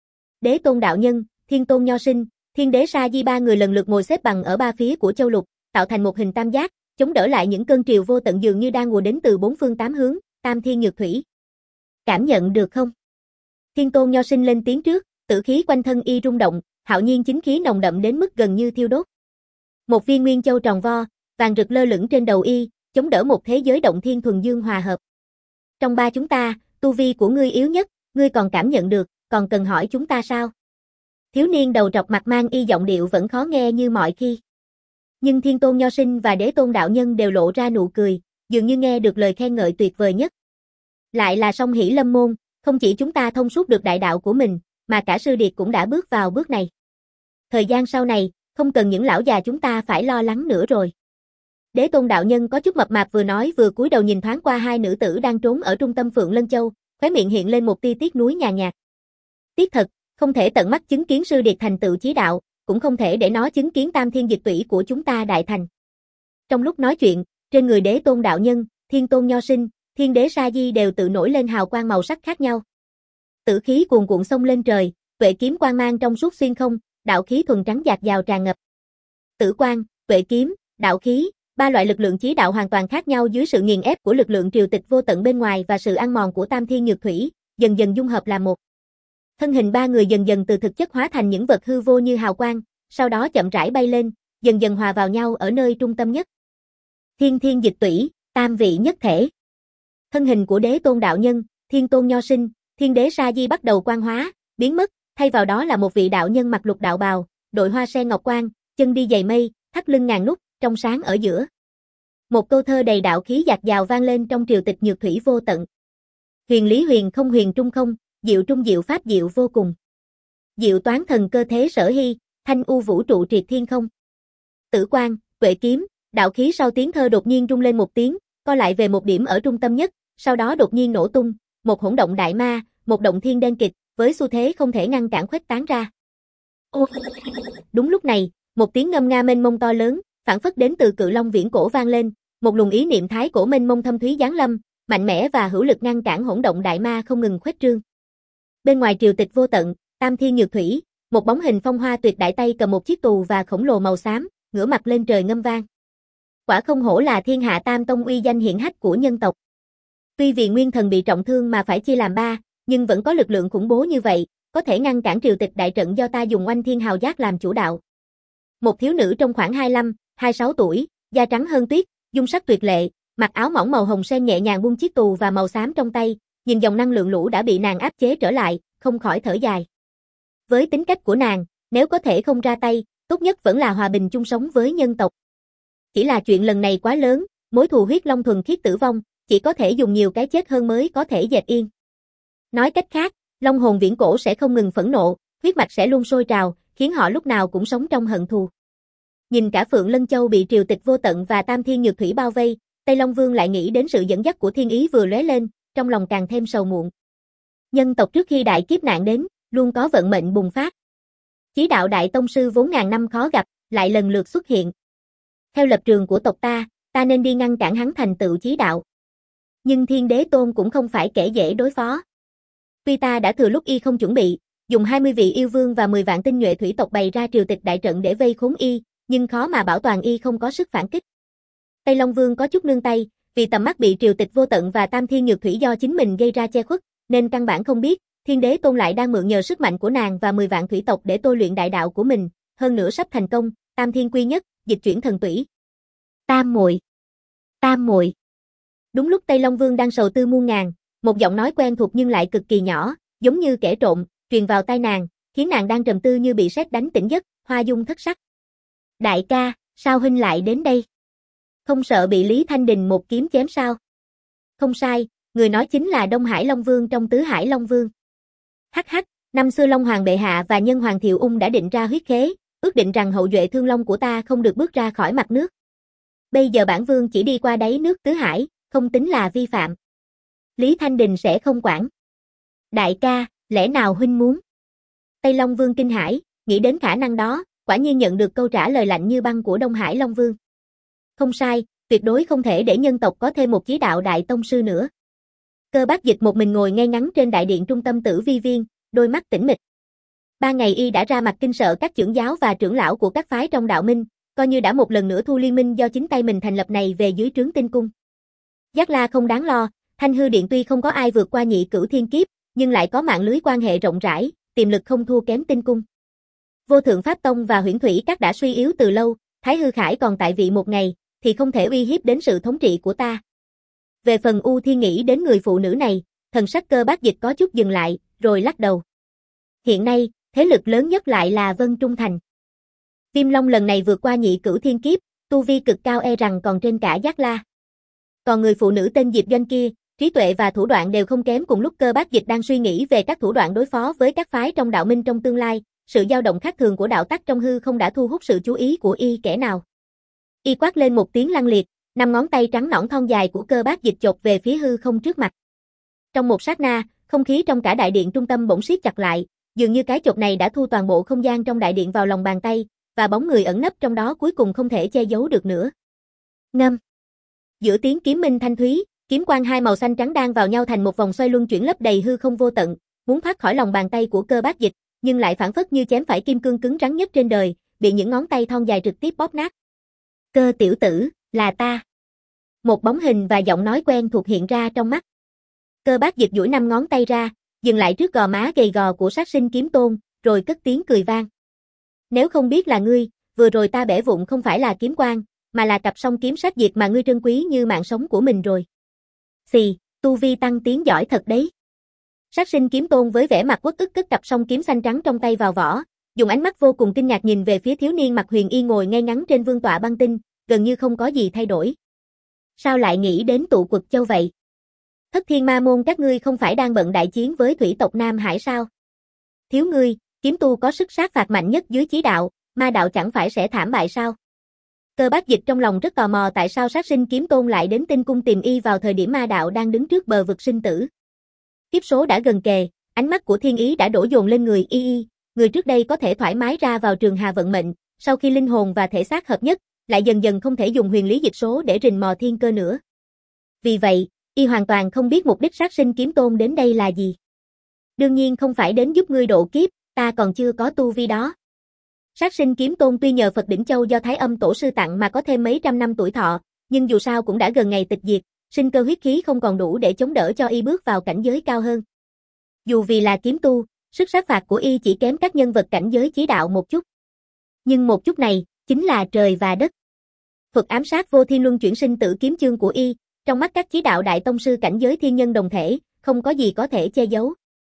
Đế Tôn đạo nhân, Thiên Tôn Nho Sinh, Thiên Đế Sa Di ba người lần lượt ngồi xếp bằng ở ba phía của châu lục, tạo thành một hình tam giác, chống đỡ lại những cơn triều vô tận dường như đang ùa đến từ bốn phương tám hướng. Tam Thiên Nhược Thủy. Cảm nhận được không? Thiên Tôn Nho Sinh lên tiếng trước, tử khí quanh thân y rung động, hạo nhiên chính khí nồng đậm đến mức gần như thiêu đốt. Một viên nguyên châu tròn vo, vàng rực lơ lửng trên đầu y, chống đỡ một thế giới động thiên thuần dương hòa hợp. Trong ba chúng ta, tu vi của ngươi yếu nhất, ngươi còn cảm nhận được, còn cần hỏi chúng ta sao? Thiếu niên đầu trọc mặt mang y giọng điệu vẫn khó nghe như mọi khi. Nhưng Thiên Tôn Nho Sinh và Đế Tôn đạo nhân đều lộ ra nụ cười, dường như nghe được lời khen ngợi tuyệt vời nhất. Lại là Song Hỷ Lâm môn, không chỉ chúng ta thông suốt được đại đạo của mình, mà cả sư điệt cũng đã bước vào bước này. Thời gian sau này, không cần những lão già chúng ta phải lo lắng nữa rồi. Đế Tôn đạo nhân có chút mập mạp vừa nói vừa cúi đầu nhìn thoáng qua hai nữ tử đang trốn ở trung tâm Phượng Lân Châu, khóe miệng hiện lên một tia tiếc nuối nhàn nhạt. Tiếc thật, không thể tận mắt chứng kiến sư điệt thành tựu chí đạo, cũng không thể để nó chứng kiến tam thiên dịch tủy của chúng ta đại thành. Trong lúc nói chuyện, trên người Đế Tôn đạo nhân, Thiên Tôn Nho Sinh, Thiên Đế Sa Di đều tự nổi lên hào quang màu sắc khác nhau. Tử khí cuồn cuộn xông lên trời, tuệ kiếm quang mang trong suốt xuyên không, đạo khí thuần trắng dạt dào tràn ngập. Tử quang, tuệ kiếm, đạo khí, ba loại lực lượng chí đạo hoàn toàn khác nhau dưới sự nghiền ép của lực lượng triều tịch vô tận bên ngoài và sự ăn mòn của tam thiên nhược thủy, dần dần dung hợp làm một. Thân hình ba người dần dần từ thực chất hóa thành những vật hư vô như hào quang, sau đó chậm rãi bay lên, dần dần hòa vào nhau ở nơi trung tâm nhất. Thiên thiên dịch tủy, tam vị nhất thể. Thân hình của Đế Tôn đạo nhân, Thiên Tôn Nho Sinh, Thiên Đế Sa Di bắt đầu quang hóa, biến mất, thay vào đó là một vị đạo nhân mặc lục đạo bào, đội hoa sen ngọc quang, chân đi giày mây, thắt lưng ngàn nút, trong sáng ở giữa. Một câu thơ đầy đạo khí dạt dào vang lên trong triều tịch nhược thủy vô tận. Huyền lý huyền không huyền trung không, diệu trung diệu pháp diệu vô cùng. Diệu toán thần cơ thế sở hy, thanh u vũ trụ triệt thiên không. Tử quang, tuệ kiếm, đạo khí sau tiếng thơ đột nhiên rung lên một tiếng, co lại về một điểm ở trung tâm nhất, sau đó đột nhiên nổ tung, một hỗn động đại ma, một động thiên đen kịch, với xu thế không thể ngăn cản khuếch tán ra. Ô! Đúng lúc này, một tiếng ngâm nga mênh mông to lớn, phảng phất đến từ cự long viễn cổ vang lên, một luồng ý niệm thái cổ mênh mông thâm thúy giáng lâm, mạnh mẽ và hữu lực ngăn cản hỗn động đại ma không ngừng khuếch trương. Bên ngoài triều tịch vô tận, tam thiên nhược thủy, một bóng hình phong hoa tuyệt đại tay cầm một chiếc tù và khổng lồ màu xám, ngửa mặt lên trời ngâm vang. Quả không hổ là thiên hạ tam tông uy danh hiển hách của nhân tộc. Tuy vì nguyên thần bị trọng thương mà phải chia làm ba, nhưng vẫn có lực lượng khủng bố như vậy, có thể ngăn cản triều tịch đại trận do ta dùng oanh thiên hào giác làm chủ đạo. Một thiếu nữ trong khoảng hai mươi lăm, hai mươi sáu tuổi, da trắng hơn tuyết, dung sắc tuyệt lệ, mặc áo mỏng màu hồng sen nhẹ nhàng buông chiếc tù và màu xám trong tay, nhìn dòng năng lượng lũ đã bị nàng áp chế trở lại, không khỏi thở dài. Với tính cách của nàng, nếu có thể không ra tay, tốt nhất vẫn là hòa bình chung sống với nhân tộc. Chỉ là chuyện lần này quá lớn, mối thù huyết long thuần khiết tử vong, chỉ có thể dùng nhiều cái chết hơn mới có thể dẹp yên. Nói cách khác, long hồn viễn cổ sẽ không ngừng phẫn nộ, huyết mạch sẽ luôn sôi trào, khiến họ lúc nào cũng sống trong hận thù. Nhìn cả Phượng Lân Châu bị triều tịch vô tận và tam thiên nhược thủy bao vây, Tây Long Vương lại nghĩ đến sự dẫn dắt của thiên ý vừa lóe lên, trong lòng càng thêm sầu muộn. Nhân tộc trước khi đại kiếp nạn đến, luôn có vận mệnh bùng phát. Chí đạo đại tông sư vốn ngàn năm khó gặp, lại lần lượt xuất hiện. Theo lập trường của tộc ta, ta nên đi ngăn cản hắn thành tựu chí đạo. Nhưng Thiên Đế Tôn cũng không phải kẻ dễ đối phó. Tuy ta đã thừa lúc y không chuẩn bị, dùng hai mươi vị yêu vương và mười vạn tinh nhuệ thủy tộc bày ra triều tịch đại trận để vây khốn y, nhưng khó mà bảo toàn y không có sức phản kích. Tây Long Vương có chút nương tay, vì tầm mắt bị triều tịch vô tận và tam thiên nhược thủy do chính mình gây ra che khuất, nên căn bản không biết, Thiên Đế Tôn lại đang mượn nhờ sức mạnh của nàng và mười vạn thủy tộc để tôi luyện đại đạo của mình, hơn nữa sắp thành công, tam thiên quy nhất, dịch chuyển thần tủy. Tam muội, Tam muội. Đúng lúc Tây Long Vương đang sầu tư muôn ngàn, một giọng nói quen thuộc nhưng lại cực kỳ nhỏ, giống như kẻ trộm, truyền vào tai nàng, khiến nàng đang trầm tư như bị sét đánh tỉnh giấc, hoa dung thất sắc. Đại ca, sao huynh lại đến đây? Không sợ bị Lý Thanh Đình một kiếm chém sao? Không sai, người nói chính là Đông Hải Long Vương trong Tứ Hải Long Vương. Hắc hắc, năm xưa Long Hoàng bệ hạ và Nhân Hoàng Thiệu Ung đã định ra huyết khế, ước định rằng hậu duệ Thương Long của ta không được bước ra khỏi mặt nước. Bây giờ bản vương chỉ đi qua đáy nước Tứ Hải, không tính là vi phạm. Lý Thanh Đình sẽ không quản. Đại ca, lẽ nào huynh muốn? Tây Long Vương kinh hãi, nghĩ đến khả năng đó, quả nhiên nhận được câu trả lời lạnh như băng của Đông Hải Long Vương. Không sai, tuyệt đối không thể để nhân tộc có thêm một chí đạo đại tông sư nữa. Cơ Bác Dịch một mình ngồi ngay ngắn trên đại điện trung tâm Tử Vi Viên, đôi mắt tĩnh mịch. Ba ngày y đã ra mặt kinh sợ các trưởng giáo và trưởng lão của các phái trong đạo minh, coi như đã một lần nữa thu liên minh do chính tay mình thành lập này về dưới trướng Tinh Cung. Giác La không đáng lo, Thanh Hư Điện tuy không có ai vượt qua nhị cửu thiên kiếp, nhưng lại có mạng lưới quan hệ rộng rãi, tiềm lực không thua kém Tinh Cung. Vô Thượng Pháp Tông và Huyễn Thủy Các đã suy yếu từ lâu, Thái Hư Khải còn tại vị một ngày, thì không thể uy hiếp đến sự thống trị của ta. Về phần U Thiên nghĩ đến người phụ nữ này, thần sắc Cơ Bác Dịch có chút dừng lại, rồi lắc đầu. Hiện nay, thế lực lớn nhất lại là Vân Trung Thành. Viêm Long lần này vượt qua nhị cửu thiên kiếp, tu vi cực cao e rằng còn trên cả Giác La. Còn người phụ nữ tên Diệp Doanh kia, trí tuệ và thủ đoạn đều không kém. Cùng lúc Cơ Bác Dịch đang suy nghĩ về các thủ đoạn đối phó với các phái trong đạo minh trong tương lai, sự dao động khác thường của đạo tắc trong hư không đã thu hút sự chú ý của y kẻ nào. Y quát lên một tiếng lăng liệt, năm ngón tay trắng nõn thon dài của Cơ Bác Dịch chộp về phía hư không trước mặt. Trong một sát na, không khí trong cả đại điện trung tâm bỗng siết chặt lại, dường như cái chộp này đã thu toàn bộ không gian trong đại điện vào lòng bàn tay, và bóng người ẩn nấp trong đó cuối cùng không thể che giấu được nữa. Ngâm. Giữa tiếng kiếm minh thanh thúy, kiếm quang hai màu xanh trắng đang vào nhau thành một vòng xoay luân chuyển lấp đầy hư không vô tận, muốn thoát khỏi lòng bàn tay của Cơ Bác Dịch, nhưng lại phản phất như chém phải kim cương cứng rắn nhất trên đời, bị những ngón tay thon dài trực tiếp bóp nát. Cơ tiểu tử, là ta. Một bóng hình và giọng nói quen thuộc hiện ra trong mắt. Cơ Bác Dịch duỗi năm ngón tay ra, dừng lại trước gò má gầy gò của Sát Sinh Kiếm Tôn, rồi cất tiếng cười vang. Nếu không biết là ngươi, vừa rồi ta bẻ vụn không phải là kiếm quang, mà là cặp song kiếm sát diệt mà ngươi trân quý như mạng sống của mình rồi. Xì, tu vi tăng tiến giỏi thật đấy. Sát Sinh Kiếm Tôn với vẻ mặt uất ức cất cặp song kiếm xanh trắng trong tay vào vỏ, dùng ánh mắt vô cùng kinh ngạc nhìn về phía thiếu niên mặc huyền y ngồi ngay ngắn trên vương tọa băng tinh, gần như không có gì thay đổi. Sao lại nghĩ đến tụ quật châu vậy? Thất Thiên Ma Môn các ngươi không phải đang bận đại chiến với thủy tộc Nam Hải sao? Thiếu ngươi, kiếm tu có sức sát phạt mạnh nhất dưới chí đạo, ma đạo chẳng phải sẽ thảm bại sao? Cơ Bác Dịch trong lòng rất tò mò tại sao Sát Sinh Kiếm Tôn lại đến Tinh Cung tìm y vào thời điểm ma đạo đang đứng trước bờ vực sinh tử. Kiếp số đã gần kề, ánh mắt của thiên ý đã đổ dồn lên người y y, người trước đây có thể thoải mái ra vào trường hà vận mệnh, sau khi linh hồn và thể xác hợp nhất, lại dần dần không thể dùng huyền lý dịch số để rình mò thiên cơ nữa. Vì vậy, y hoàn toàn không biết mục đích Sát Sinh Kiếm Tôn đến đây là gì. Đương nhiên không phải đến giúp ngươi độ kiếp, ta còn chưa có tu vi đó. Sát Sinh Kiếm Tôn tuy nhờ Phật Đỉnh Châu do Thái Âm Tổ sư tặng mà có thêm mấy trăm năm tuổi thọ, nhưng dù sao cũng đã gần ngày tịch diệt, sinh cơ huyết khí không còn đủ để chống đỡ cho y bước vào cảnh giới cao hơn. Dù vì là kiếm tu, sức sát phạt của y chỉ kém các nhân vật cảnh giới chí đạo một chút. Nhưng một chút này, chính là trời và đất. Thuật ám sát vô thiên luân chuyển sinh tử kiếm chương của y, trong mắt các chí đạo đại tông sư cảnh giới thiên nhân đồng thể, không có gì có thể che giấu.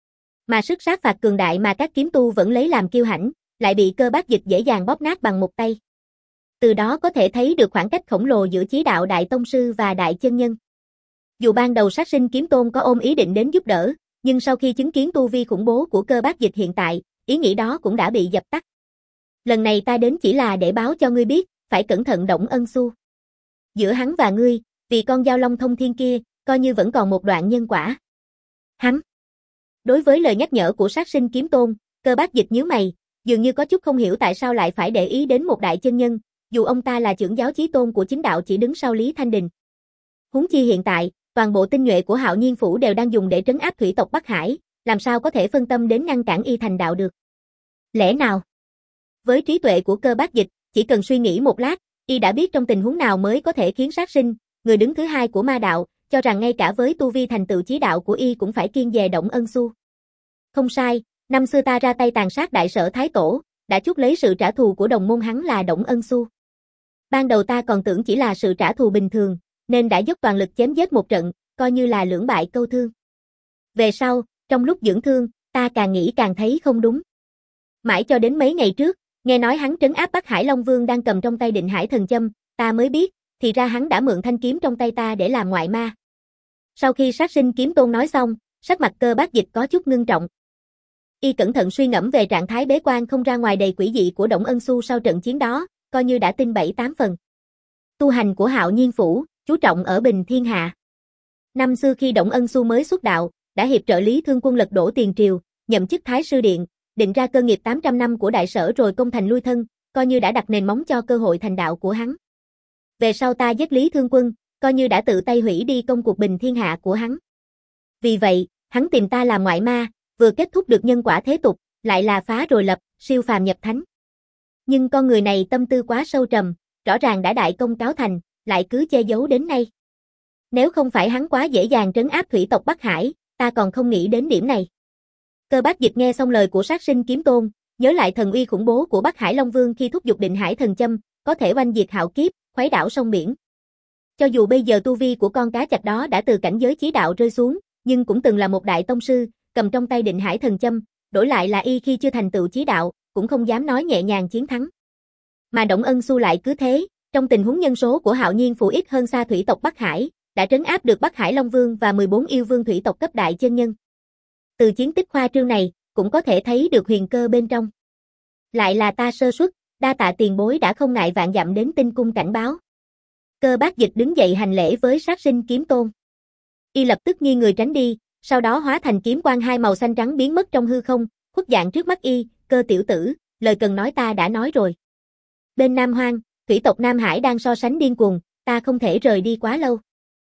Mà sức sát phạt cường đại mà các kiếm tu vẫn lấy làm kiêu hãnh, lại bị Cơ Bác Dịch dễ dàng bóp nát bằng một tay. Từ đó có thể thấy được khoảng cách khổng lồ giữa chí đạo đại tông sư và đại chân nhân. Dù ban đầu Sát Sinh Kiếm Tôn có ôm ý định đến giúp đỡ, nhưng sau khi chứng kiến tu vi khủng bố của Cơ Bác Dịch hiện tại, ý nghĩ đó cũng đã bị dập tắt. Lần này ta đến chỉ là để báo cho ngươi biết, phải cẩn thận Đổng Ân Xu. Giữa hắn và ngươi, vì con dao long thông thiên kia, coi như vẫn còn một đoạn nhân quả. Hắn. Đối với lời nhắc nhở của Sát Sinh Kiếm Tôn, Cơ Bác Dịch nhíu mày, dường như có chút không hiểu tại sao lại phải để ý đến một đại chân nhân, dù ông ta là trưởng giáo chí tôn của chính đạo chỉ đứng sau Lý Thanh Đình. Huống chi hiện tại, toàn bộ tinh nhuệ của Hạo Nhiên Phủ đều đang dùng để trấn áp thủy tộc Bắc Hải, làm sao có thể phân tâm đến ngăn cản y thành đạo được. Lẽ nào? Với trí tuệ của Cơ Bác Dịch, chỉ cần suy nghĩ một lát, y đã biết trong tình huống nào mới có thể khiến Sát Sinh, người đứng thứ hai của ma đạo, cho rằng ngay cả với tu vi thành tựu chí đạo của y cũng phải kiêng dè Đổng Ân Xu. Không sai, năm xưa ta ra tay tàn sát đại sở Thái Tổ, đã chuốc lấy sự trả thù của đồng môn hắn là Đổng Ân Xu. Ban đầu ta còn tưởng chỉ là sự trả thù bình thường, nên đã dốc toàn lực chém giết một trận, coi như là lưỡng bại câu thương. Về sau, trong lúc dưỡng thương, ta càng nghĩ càng thấy không đúng. Mãi cho đến mấy ngày trước, nghe nói hắn trấn áp Bắc Hải Long Vương đang cầm trong tay Định Hải Thần Châm, ta mới biết, thì ra hắn đã mượn thanh kiếm trong tay ta để làm ngoại ma. Sau khi Sát Sinh Kiếm Tôn nói xong, sắc mặt Cơ Bác Dịch có chút ngưng trọng. Y cẩn thận suy ngẫm về trạng thái bế quan không ra ngoài đầy quỷ dị của Đổng Ân Xu sau trận chiến đó, coi như đã tin bảy tám phần. Tu hành của Hạo Nhiên Phủ, chú trọng ở bình thiên hạ. Năm xưa khi Đổng Ân Xu mới xuất đạo, đã hiệp trợ Lý Thương Quân lật đổ tiền triều, nhậm chức Thái Sư Điện, định ra cơ nghiệp tám trăm năm của đại sở rồi công thành lui thân, coi như đã đặt nền móng cho cơ hội thành đạo của hắn. Về sau ta giết Lý Thương Quân, coi như đã tự tay hủy đi công cuộc bình thiên hạ của hắn. Vì vậy, hắn tìm ta làm ngoại ma, vừa kết thúc được nhân quả thế tục, lại là phá rồi lập, siêu phàm nhập thánh. Nhưng con người này tâm tư quá sâu trầm, rõ ràng đã đại công cáo thành, lại cứ che giấu đến nay. Nếu không phải hắn quá dễ dàng trấn áp thủy tộc Bắc Hải, ta còn không nghĩ đến điểm này. Cơ Bác Dịch nghe xong lời của Sát Sinh Kiếm Tôn, nhớ lại thần uy khủng bố của Bắc Hải Long Vương khi thúc giục Định Hải Thần Châm, có thể oanh diệt hạo kiếp, khuấy đảo sông biển. Cho dù bây giờ tu vi của con cá chạch đó đã từ cảnh giới chí đạo rơi xuống, nhưng cũng từng là một đại tông sư, cầm trong tay Định Hải Thần Châm, đổi lại là y khi chưa thành tựu chí đạo, cũng không dám nói nhẹ nhàng chiến thắng. Mà Động Ân Xu lại cứ thế, trong tình huống nhân số của Hạo Nhiên Phủ ít hơn xa thủy tộc Bắc Hải, đã trấn áp được Bắc Hải Long Vương và mười bốn yêu vương thủy tộc cấp đại chân nhân. Từ chiến tích khoa trương này, cũng có thể thấy được huyền cơ bên trong. Lại là ta sơ suất, đa tạ tiền bối đã không ngại vạn dặm đến Tinh Cung cảnh báo. Cơ Bác Dịch đứng dậy hành lễ với Sát Sinh Kiếm Tôn. Y lập tức nghiêng người tránh đi, sau đó hóa thành kiếm quang hai màu xanh trắng biến mất trong hư không, khuất dạng trước mắt y, Cơ tiểu tử, lời cần nói ta đã nói rồi. Bên Nam Hoang, thủy tộc Nam Hải đang so sánh điên cuồng, ta không thể rời đi quá lâu.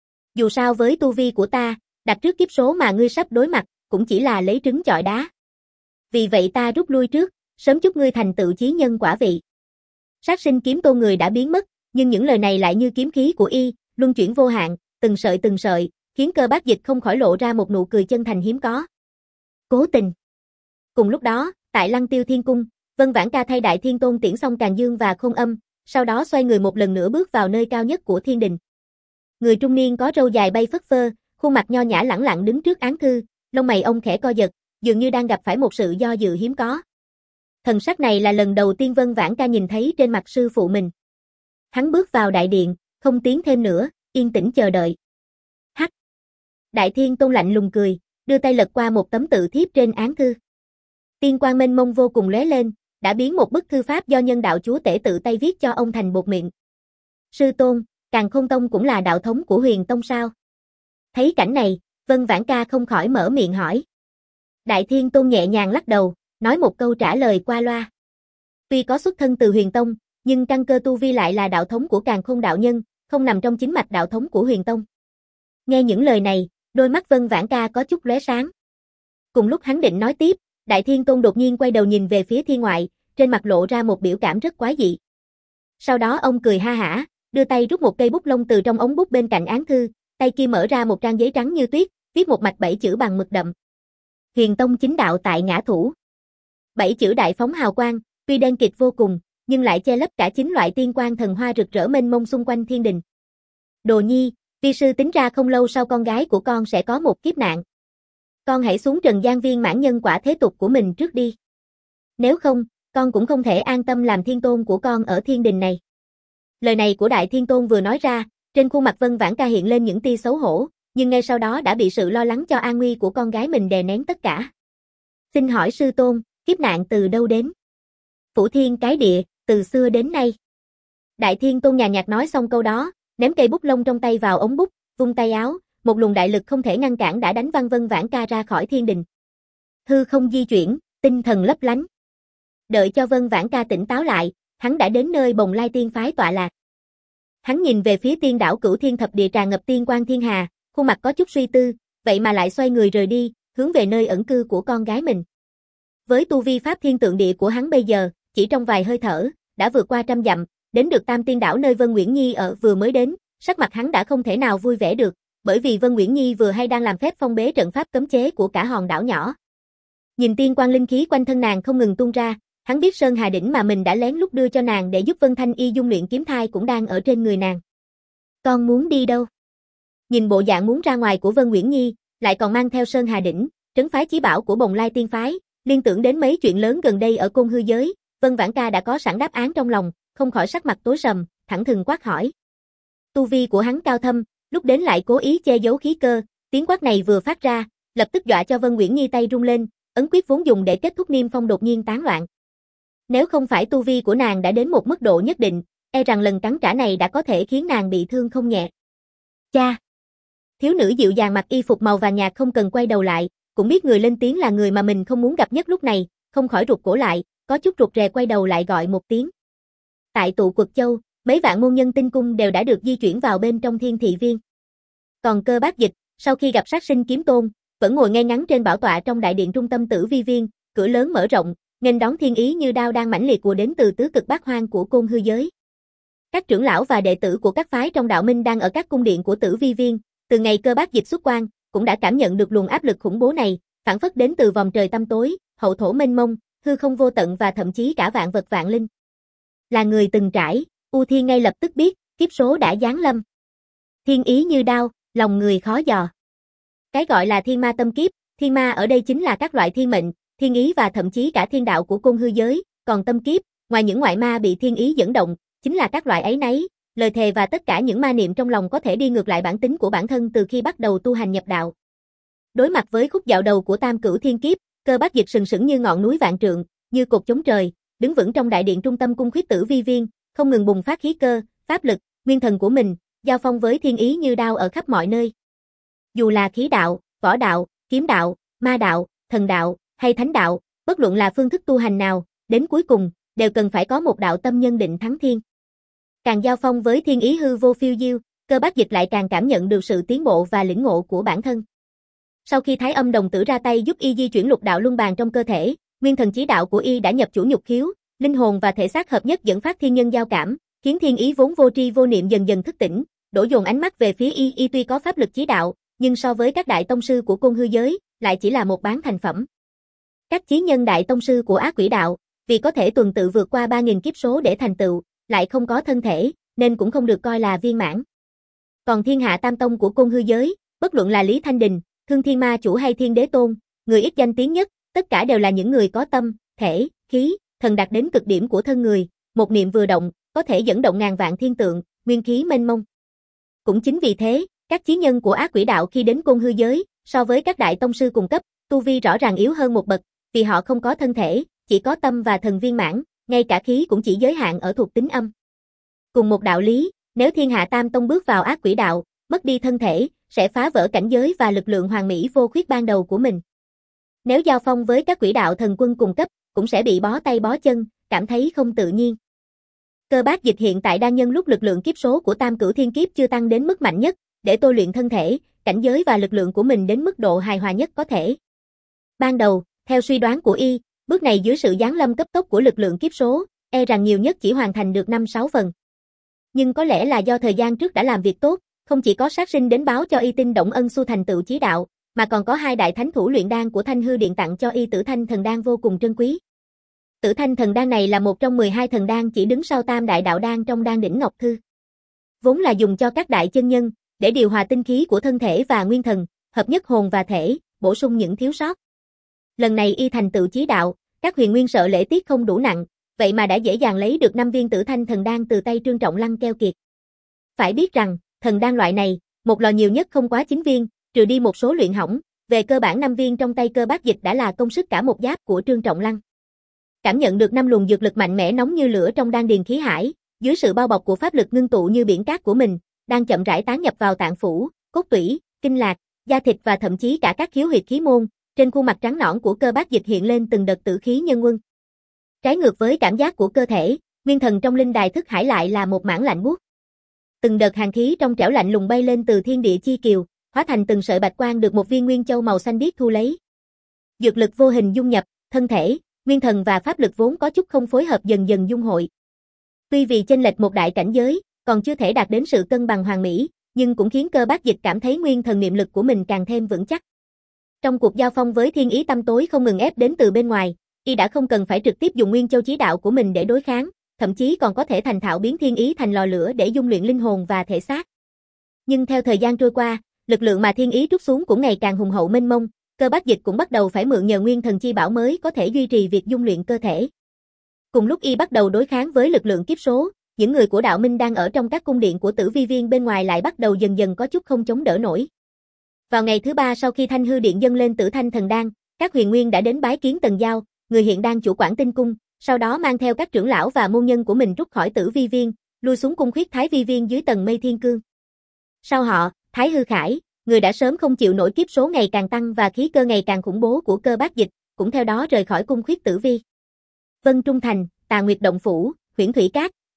Dù sao với tu vi của ta, đặt trước kiếp số mà ngươi sắp đối mặt, cũng chỉ là lấy trứng chọi đá. Vì vậy ta rút lui trước, sớm chúc ngươi thành tựu chí nhân quả vị. Sát Sinh Kiếm Tôn người đã biến mất, nhưng những lời này lại như kiếm khí của y, luân chuyển vô hạn, từng sợi từng sợi, khiến Cơ Bác Dịch không khỏi lộ ra một nụ cười chân thành hiếm có. Cố tình. Cùng lúc đó, tại Lăng Tiêu Thiên Cung, Vân Vãn Ca thay Đại Thiên Tôn tiễn xong Càn Dương và Khôn Âm, sau đó xoay người một lần nữa bước vào nơi cao nhất của thiên đình. Người trung niên có râu dài bay phất phơ, khuôn mặt nho nhã lẳng lặng đứng trước án thư, lông mày ông khẽ co giật, dường như đang gặp phải một sự do dự hiếm có. Thần sắc này là lần đầu tiên Vân Vãn Ca nhìn thấy trên mặt sư phụ mình. Hắn bước vào đại điện, không tiến thêm nữa, yên tĩnh chờ đợi. Hắc. Đại Thiên Tôn lạnh lùng cười, đưa tay lật qua một tấm tự thiếp trên án thư. Tiên quang mênh mông vô cùng lóe lên, đã biến một bức thư pháp do nhân đạo chúa tể tự tay viết cho ông thành bột miệng. Sư tôn, Càn Khôn Tông cũng là đạo thống của Huyền Tông sao? Thấy cảnh này, Vân Vãn Ca không khỏi mở miệng hỏi. Đại Thiên Tôn nhẹ nhàng lắc đầu, nói một câu trả lời qua loa. Tuy có xuất thân từ Huyền Tông, nhưng căn cơ tu vi lại là đạo thống của Càn Khôn đạo nhân, không nằm trong chính mạch đạo thống của Huyền Tông. Nghe những lời này, đôi mắt Vân Vãn Ca có chút lóe sáng. Cùng lúc hắn định nói tiếp, Đại Thiên Tôn đột nhiên quay đầu nhìn về phía thiên ngoại, trên mặt lộ ra một biểu cảm rất quái dị. Sau đó ông cười ha hả, đưa tay rút một cây bút lông từ trong ống bút bên cạnh án thư, tay kia mở ra một trang giấy trắng như tuyết, viết một mạch bảy chữ bằng mực đậm. Huyền Tông chính đạo tại ngã thủ. Bảy chữ đại phóng hào quang, tuy đen kịt vô cùng, nhưng lại che lấp cả chín loại tiên quang thần hoa rực rỡ mênh mông xung quanh thiên đình. Đồ nhi, vi sư tính ra không lâu sau con gái của con sẽ có một kiếp nạn. Con hãy xuống trần gian viên mãn nhân quả thế tục của mình trước đi. Nếu không, con cũng không thể an tâm làm thiên tôn của con ở thiên đình này. Lời này của Đại Thiên Tôn vừa nói ra, trên khuôn mặt Vân Vãn Ca hiện lên những tia xấu hổ, nhưng ngay sau đó đã bị sự lo lắng cho an nguy của con gái mình đè nén tất cả. Xin hỏi sư tôn, kiếp nạn từ đâu đến? Phủ thiên cái địa, từ xưa đến nay. Đại Thiên Tôn nhàn nhạt nói xong câu đó, ném cây bút lông trong tay vào ống bút, vung tay áo, một luồng đại lực không thể ngăn cản đã đánh văng Vân Vãn Ca ra khỏi thiên đình. Hư không di chuyển, tinh thần lấp lánh. Đợi cho Vân Vãn Ca tỉnh táo lại, hắn đã đến nơi Bồng Lai Tiên phái tọa lạc. Hắn nhìn về phía tiên đảo Cửu Thiên Thập Địa tràn ngập tiên quang thiên hà, khuôn mặt có chút suy tư, vậy mà lại xoay người rời đi, hướng về nơi ẩn cư của con gái mình. Với tu vi pháp thiên tượng địa của hắn bây giờ, chỉ trong vài hơi thở, đã vượt qua trăm dặm, đến được Tam Tiên đảo nơi Vân Nguyễn Nhi ở vừa mới đến, sắc mặt hắn đã không thể nào vui vẻ được, bởi vì Vân Nguyễn Nhi vừa hay đang làm phép phong bế trận pháp cấm chế của cả hòn đảo nhỏ. Nhìn tiên quang linh khí quanh thân nàng không ngừng tung ra, hắn biết Sơn Hà đỉnh mà mình đã lén lút đưa cho nàng để giúp Vân Thanh Y dung luyện kiếm thai cũng đang ở trên người nàng. Con muốn đi đâu? Nhìn bộ dạng muốn ra ngoài của Vân Nguyễn Nhi, lại còn mang theo Sơn Hà đỉnh, trấn phái chí bảo của Bồng Lai Tiên phái, liên tưởng đến mấy chuyện lớn gần đây ở Côn Hư giới, Vân Vãn Ca đã có sẵn đáp án trong lòng, không khỏi sắc mặt tối sầm, thẳng thừng quát hỏi. Tu vi của hắn cao thâm, lúc đến lại cố ý che giấu khí cơ, tiếng quát này vừa phát ra, lập tức dọa cho Vân Nguyễn Nhi tay rung lên, ấn quyết vốn dùng để kết thúc niêm phong đột nhiên tán loạn. Nếu không phải tu vi của nàng đã đến một mức độ nhất định, e rằng lần cắn trả này đã có thể khiến nàng bị thương không nhẹ. Cha! Thiếu nữ dịu dàng mặc y phục màu vàng nhạt không cần quay đầu lại, cũng biết người lên tiếng là người mà mình không muốn gặp nhất lúc này, không khỏi rụt cổ lại, có chút rụt rè quay đầu lại gọi một tiếng. Tại tụ Quật Châu, mấy vạn môn nhân tinh cung đều đã được di chuyển vào bên trong Thiên Thị Viên. Còn Cơ Bác Dịch, sau khi gặp sát sinh kiếm tôn, vẫn ngồi ngay ngắn trên bảo tọa trong đại điện trung tâm Tử Vi Viên, cửa lớn mở rộng, nên đón thiên ý như đao đang mãnh liệt của đến từ tứ cực bát hoang của Côn Hư giới. Các trưởng lão và đệ tử của các phái trong đạo minh đang ở các cung điện của Tử Vi Viên, từ ngày Cơ Bác Dịch xuất quan, cũng đã cảm nhận được luồng áp lực khủng bố này, phản phất đến từ vòng trời tăm tối, hậu thổ mênh mông, hư không vô tận và thậm chí cả vạn vật vạn linh. Là người từng trải, U Thiên ngay lập tức biết, kiếp số đã giáng lâm. Thiên ý như đao, lòng người khó dò. Cái gọi là thiên ma tâm kiếp, thiên ma ở đây chính là các loại thiên mệnh, thiên ý và thậm chí cả thiên đạo của Côn Hư giới, còn tâm kiếp, ngoài những ngoại ma bị thiên ý dẫn động, chính là các loại ấy nấy, lời thề và tất cả những ma niệm trong lòng có thể đi ngược lại bản tính của bản thân từ khi bắt đầu tu hành nhập đạo. Đối mặt với khúc dạo đầu của Tam Cửu Thiên Kiếp, Cơ Bác Dịch sừng sững như ngọn núi vạn trượng, như cột chống trời, đứng vững trong đại điện trung tâm cung khuyết Tử Vi Viên, không ngừng bùng phát khí cơ, pháp lực, nguyên thần của mình, giao phong với thiên ý như đao ở khắp mọi nơi. Dù là khí đạo, võ đạo, kiếm đạo, ma đạo, thần đạo hay thánh đạo, bất luận là phương thức tu hành nào, đến cuối cùng đều cần phải có một đạo tâm nhân định thắng thiên. Càng giao phong với thiên ý hư vô phiêu diêu, Cơ Bác Dịch lại càng cảm nhận được sự tiến bộ và lĩnh ngộ của bản thân. Sau khi Thái Âm đồng tử ra tay giúp y di chuyển lục đạo luân bàn trong cơ thể, nguyên thần chí đạo của y đã nhập chủ nhục khiếu, linh hồn và thể xác hợp nhất dẫn phát thiên nhân giao cảm, khiến thiên ý vốn vô tri vô niệm dần dần thức tỉnh, đổ dồn ánh mắt về phía y. Y tuy có pháp lực chí đạo, nhưng so với các đại tông sư của Côn Hư giới, lại chỉ là một bán thành phẩm. Các chí nhân đại tông sư của Ác Quỷ đạo, vì có thể tuần tự vượt qua ba nghìn kiếp số để thành tựu, lại không có thân thể, nên cũng không được coi là viên mãn. Còn thiên hạ tam tông của Côn Hư giới, bất luận là Lý Thanh Đình, Thương Thiên Ma Chủ hay Thiên Đế Tôn, người ít danh tiếng nhất, tất cả đều là những người có tâm, thể, khí, thần đạt đến cực điểm của thân người, một niệm vừa động, có thể dẫn động ngàn vạn thiên tượng, nguyên khí mênh mông. Cũng chính vì thế, các chí nhân của Ác Quỷ đạo khi đến Côn Hư giới, so với các đại tông sư cùng cấp, tu vi rõ ràng yếu hơn một bậc, vì họ không có thân thể, chỉ có tâm và thần viên mãn, ngay cả khí cũng chỉ giới hạn ở thuộc tính âm. Cùng một đạo lý, nếu thiên hạ tam tông bước vào Ác Quỷ đạo, mất đi thân thể, sẽ phá vỡ cảnh giới và lực lượng hoàn mỹ vô khuyết ban đầu của mình. Nếu giao phong với các quỷ đạo thần quân cùng cấp, cũng sẽ bị bó tay bó chân, cảm thấy không tự nhiên. Cơ Bác Dịch hiện tại đang nhân lúc lực lượng kiếp số của Tam Cửu Thiên Kiếp chưa tăng đến mức mạnh nhất, để tôi luyện thân thể, cảnh giới và lực lượng của mình đến mức độ hài hòa nhất có thể. Ban đầu, theo suy đoán của y, bước này dưới sự giáng lâm cấp tốc của lực lượng kiếp số, e rằng nhiều nhất chỉ hoàn thành được năm sáu phần. Nhưng có lẽ là do thời gian trước đã làm việc tốt, không chỉ có sát sinh đến báo cho y tin Động Ân Xu thành tựu chí đạo, mà còn có hai đại thánh thủ luyện đan của Thanh Hư Điện tặng cho y Tử Thanh thần đan vô cùng trân quý. Tử Thanh thần đan này là một trong mười hai thần đan chỉ đứng sau Tam đại đạo đan trong đan đỉnh Ngọc Thư. Vốn là dùng cho các đại chân nhân, để điều hòa tinh khí của thân thể và nguyên thần, hợp nhất hồn và thể, bổ sung những thiếu sót. Lần này y thành tựu chí đạo, các huyền nguyên sợ lễ tiết không đủ nặng, vậy mà đã dễ dàng lấy được năm viên Tử Thanh thần đan từ tay Trương Trọng Lăng keo kiệt. Phải biết rằng, thần đan loại này, một lò nhiều nhất không quá chín viên, trừ đi một số luyện hỏng, về cơ bản năm viên trong tay Cơ Bác Dịch đã là công sức cả một giáp của Trương Trọng Lăng. Cảm nhận được năm luồng dược lực mạnh mẽ nóng như lửa trong đan điền khí hải, dưới sự bao bọc của pháp lực ngưng tụ như biển cát của mình, đang chậm rãi tán nhập vào tạng phủ, cốt tủy, kinh lạc, da thịt và thậm chí cả các khiếu huyệt khí môn, trên khuôn mặt trắng nõn của Cơ Bác Dịch hiện lên từng đợt tử khí nhân quân. Trái ngược với cảm giác của cơ thể, nguyên thần trong linh đài thức hải lại là một mảng lạnh buốt. Từng đợt hàn khí trong trẻo lạnh lùng bay lên từ thiên địa chi kiều, hóa thành từng sợi bạch quang được một viên nguyên châu màu xanh biếc thu lấy. Dược lực vô hình dung nhập, thân thể, nguyên thần và pháp lực vốn có chút không phối hợp dần dần dung hội. Tuy vì chênh lệch một đại cảnh giới, còn chưa thể đạt đến sự cân bằng hoàn mỹ, nhưng cũng khiến Cơ Bác Dịch cảm thấy nguyên thần niệm lực của mình càng thêm vững chắc. Trong cuộc giao phong với thiên ý tăm tối không ngừng ép đến từ bên ngoài, y đã không cần phải trực tiếp dùng nguyên châu chí đạo của mình để đối kháng, thậm chí còn có thể thành thạo biến thiên ý thành lò lửa để dung luyện linh hồn và thể xác. Nhưng theo thời gian trôi qua, lực lượng mà thiên ý trút xuống cũng ngày càng hùng hậu mênh mông, Cơ Bác Dịch cũng bắt đầu phải mượn nhờ nguyên thần chi bảo mới có thể duy trì việc dung luyện cơ thể. Cùng lúc y bắt đầu đối kháng với lực lượng kiếp số, những người của đạo minh đang ở trong các cung điện của Tử Vi Viên bên ngoài lại bắt đầu dần dần có chút không chống đỡ nổi. Vào ngày thứ ba sau khi Thanh Hư Điện dâng lên Tử Thanh thần đan, các huyền nguyên đã đến bái kiến Tần Giao, người hiện đang chủ quản tinh cung, sau đó mang theo các trưởng lão và môn nhân của mình rút khỏi Tử Vi Viên, lui xuống cung khuyết Thái Vi Viên dưới tầng Mây Thiên Cương. Sau họ, Thái Hư Khải, người đã sớm không chịu nổi kiếp số ngày càng tăng và khí cơ ngày càng khủng bố của Cơ Bác Dịch, cũng theo đó rời khỏi cung khuyết Tử Vi. Vân Trung Thành, Tà Nguyệt Động Phủ, Huyễn Thủy Cát,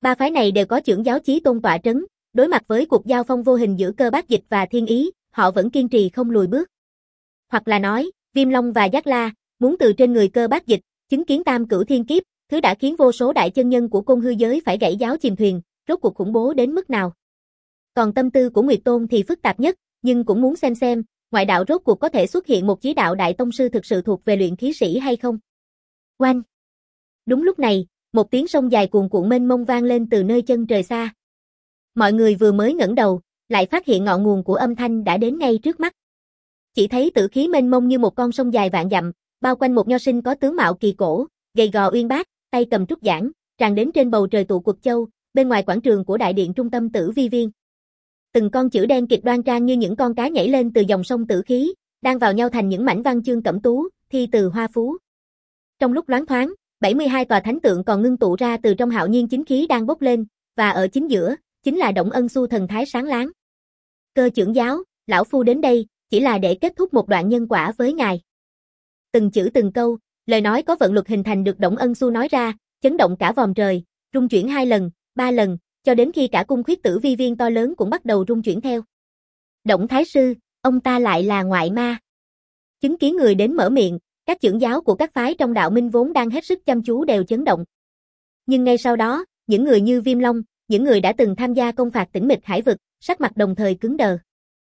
Ba phái này đều có chưởng giáo chí tôn tọa trấn, đối mặt với cuộc giao phong vô hình giữa Cơ Bát Dịch và Thiên Ý, họ vẫn kiên trì không lùi bước. Hoặc là nói, Viêm Long và Giác La muốn từ trên người Cơ Bát Dịch chứng kiến tam cửu thiên kiếp, thứ đã khiến vô số đại chân nhân của côn hư giới phải gãy giáo chìm thuyền, rốt cuộc khủng bố đến mức nào. Còn tâm tư của Nguyệt Tôn thì phức tạp nhất, nhưng cũng muốn xem xem, ngoại đạo rốt cuộc có thể xuất hiện một chí đạo đại tông sư thực sự thuộc về luyện khí sĩ hay không. Oanh! Đúng lúc này, một tiếng sông dài cuồn cuộn mênh mông vang lên từ nơi chân trời xa. Mọi người vừa mới ngẩng đầu, lại phát hiện ngọn nguồn của âm thanh đã đến ngay trước mắt. Chỉ thấy tử khí mênh mông như một con sông dài vạn dặm, bao quanh một nho sinh có tướng mạo kỳ cổ, gầy gò uyên bác, tay cầm trúc giảng, tràn đến trên bầu trời tụ Quật Châu, bên ngoài quảng trường của đại điện trung tâm Tử Vi Viên. Từng con chữ đen kịt đoan trang như những con cá nhảy lên từ dòng sông tử khí, đang vào nhau thành những mảnh văn chương cẩm tú, thi từ hoa phú. Trong lúc loáng thoáng, bảy mươi hai tòa thánh tượng còn ngưng tụ ra từ trong hạo nhiên chính khí đang bốc lên, và ở chính giữa, chính là Động Ân Xu thần thái sáng láng. Cơ trưởng giáo, lão phu đến đây, chỉ là để kết thúc một đoạn nhân quả với ngài. Từng chữ từng câu, lời nói có vận luật hình thành được Động Ân Xu nói ra, chấn động cả vòm trời, rung chuyển hai lần, ba lần, cho đến khi cả cung khuyết Tử Vi Viên to lớn cũng bắt đầu rung chuyển theo. Động Thái Sư, ông ta lại là ngoại ma. Chứng kiến người đến mở miệng, các trưởng giáo của các phái trong đạo minh vốn đang hết sức chăm chú đều chấn động. Nhưng ngay sau đó, những người như Viêm Long, những người đã từng tham gia công phạt Tĩnh Mịch Hải vực, sắc mặt đồng thời cứng đờ.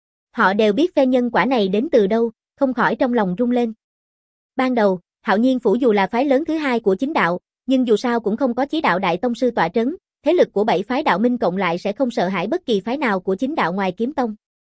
Họ đều biết phe nhân quả này đến từ đâu, không khỏi trong lòng rung lên. Ban đầu, Hạo Nhiên Phủ dù là phái lớn thứ hai của chính đạo, nhưng dù sao cũng không có chí đạo đại tông sư tọa trấn, thế lực của bảy phái đạo minh cộng lại sẽ không sợ hãi bất kỳ phái nào của chính đạo ngoài Kiếm Tông.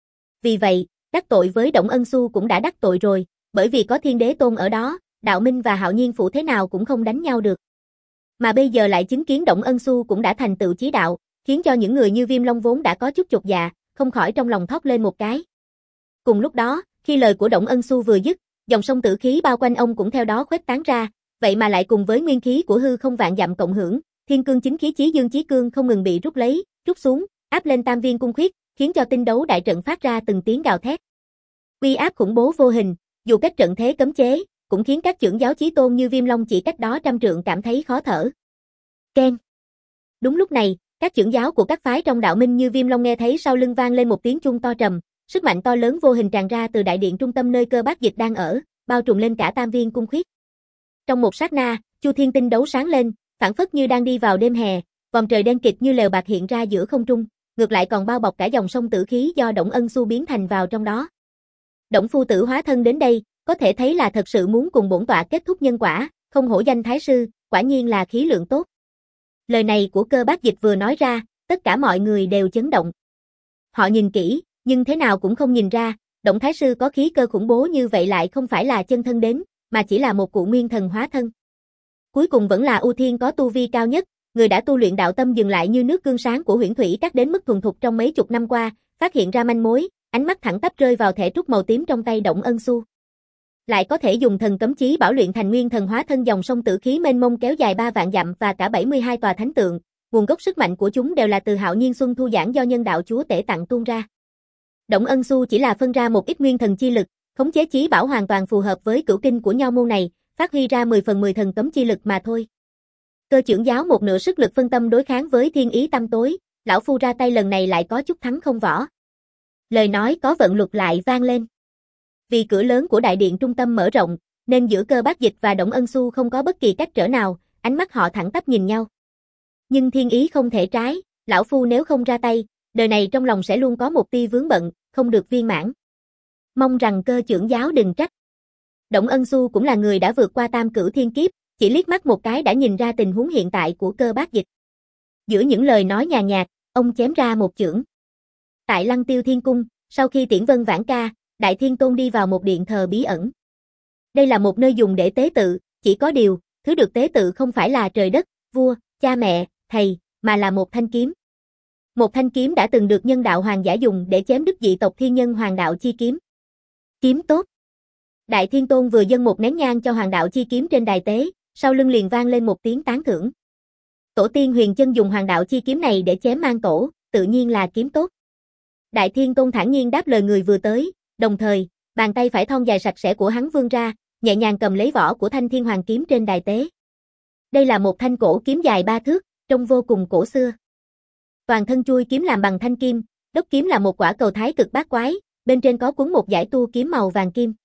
Vì vậy, đắc tội với Động Ân Xu cũng đã đắc tội rồi, bởi vì có Thiên Đế Tôn ở đó, đạo minh và Hạo Nhiên Phủ thế nào cũng không đánh nhau được. Mà bây giờ lại chứng kiến Động Ân Xu cũng đã thành tựu chí đạo, khiến cho những người như Viêm Long vốn đã có chút chột dạ, không khỏi trong lòng thót lên một cái. Cùng lúc đó, khi lời của Động Ân Xu vừa dứt, dòng sông tử khí bao quanh ông cũng theo đó khuếch tán ra, vậy mà lại cùng với nguyên khí của hư không vạn dặm cộng hưởng, thiên cương chính khí chí dương chí cương không ngừng bị rút lấy, rút xuống, áp lên tam viên cung khuyết, khiến cho tinh đấu đại trận phát ra từng tiếng gào thét. Uy áp khủng bố vô hình, dù cách trận thế cấm chế, cũng khiến các trưởng giáo chí tôn như Viêm Long chỉ cách đó trăm trượng cảm thấy khó thở. Keng. Đúng lúc này, các trưởng giáo của các phái trong đạo minh như Viêm Long nghe thấy sau lưng vang lên một tiếng chuông to trầm, sức mạnh to lớn vô hình tràn ra từ đại điện trung tâm nơi Cơ Bát Dịch đang ở, bao trùm lên cả tam viên cung khuyết. Trong một sát na, Chu Thiên tinh đấu sáng lên, phảng phất như đang đi vào đêm hè, vòng trời đen kịt như lều bạc hiện ra giữa không trung, ngược lại còn bao bọc cả dòng sông tử khí do Động Ân Xu biến thành vào trong đó. Động phu tử hóa thân đến đây, có thể thấy là thật sự muốn cùng bổn tọa kết thúc nhân quả, không hổ danh thái sư, quả nhiên là khí lượng tốt. Lời này của Cơ Bát Dịch vừa nói ra, tất cả mọi người đều chấn động. Họ nhìn kỹ, nhưng thế nào cũng không nhìn ra, Động thái sư có khí cơ khủng bố như vậy lại không phải là chân thân đến, mà chỉ là một cụ nguyên thần hóa thân. Cuối cùng vẫn là U Thiên có tu vi cao nhất, người đã tu luyện đạo tâm dừng lại như nước gương sáng của Huyễn Thủy Các đến mức thuần thục trong mấy chục năm qua, phát hiện ra manh mối, ánh mắt thẳng tắp rơi vào thẻ trúc màu tím trong tay Động Ân Xu. Lại có thể dùng thần cấm chí bảo luyện thành nguyên thần hóa thân dòng sông tử khí mênh mông kéo dài ba vạn dặm và cả bảy mươi hai tòa thánh tượng, nguồn gốc sức mạnh của chúng đều là từ Hạo Nhiên Xuân thu giảng do nhân đạo chúa tể tặng tuôn ra. Động Ân Xu chỉ là phân ra một ít nguyên thần chi lực, khống chế chí bảo hoàn toàn phù hợp với cửu kinh của nho môn này, phát huy ra mười phần mười thần cấm chi lực mà thôi. Cơ trưởng giáo một nửa sức lực phân tâm đối kháng với thiên ý tâm tối, lão phu ra tay lần này lại có chút thắng không võ. Lời nói có vận luật lại vang lên. Vì cửa lớn của đại điện trung tâm mở rộng, nên giữa Cơ Bát Dịch và Động Ân Xu không có bất kỳ cách trở nào, ánh mắt họ thẳng tắp nhìn nhau. Nhưng thiên ý không thể trái, lão phu nếu không ra tay, đời này trong lòng sẽ luôn có một tia vướng bận, không được viên mãn. Mong rằng Cơ trưởng giáo đừng trách. Động Ân Xu cũng là người đã vượt qua tam cửu thiên kiếp, chỉ liếc mắt một cái đã nhìn ra tình huống hiện tại của Cơ Bát Dịch. Giữa những lời nói nhàn nhạt, ông chém ra một chưởng. Tại Lăng Tiêu Thiên Cung, sau khi tiễn vân vãn ca, Đại Thiên Tôn đi vào một điện thờ bí ẩn. Đây là một nơi dùng để tế tự, chỉ có điều, thứ được tế tự không phải là trời đất, vua, cha mẹ, thầy, mà là một thanh kiếm. Một thanh kiếm đã từng được nhân đạo hoàng giả dùng để chém đứt dị tộc thiên nhân hoàng đạo chi kiếm. Kiếm tốt. Đại Thiên Tôn vừa dâng một nén nhang cho hoàng đạo chi kiếm trên đài tế, sau lưng liền vang lên một tiếng tán thưởng. Tổ tiên Huyền Chân dùng hoàng đạo chi kiếm này để chém mang tổ, tự nhiên là kiếm tốt. Đại Thiên Tôn thản nhiên đáp lời người vừa tới, đồng thời, bàn tay phải thon dài sạch sẽ của hắn vươn ra, nhẹ nhàng cầm lấy vỏ của thanh thiên hoàng kiếm trên đài tế. Đây là một thanh cổ kiếm dài ba thước, trông vô cùng cổ xưa. Toàn thân chuôi kiếm làm bằng thanh kim, đốc kiếm là một quả cầu thái cực bát quái, bên trên có quấn một dải tua kiếm màu vàng kim.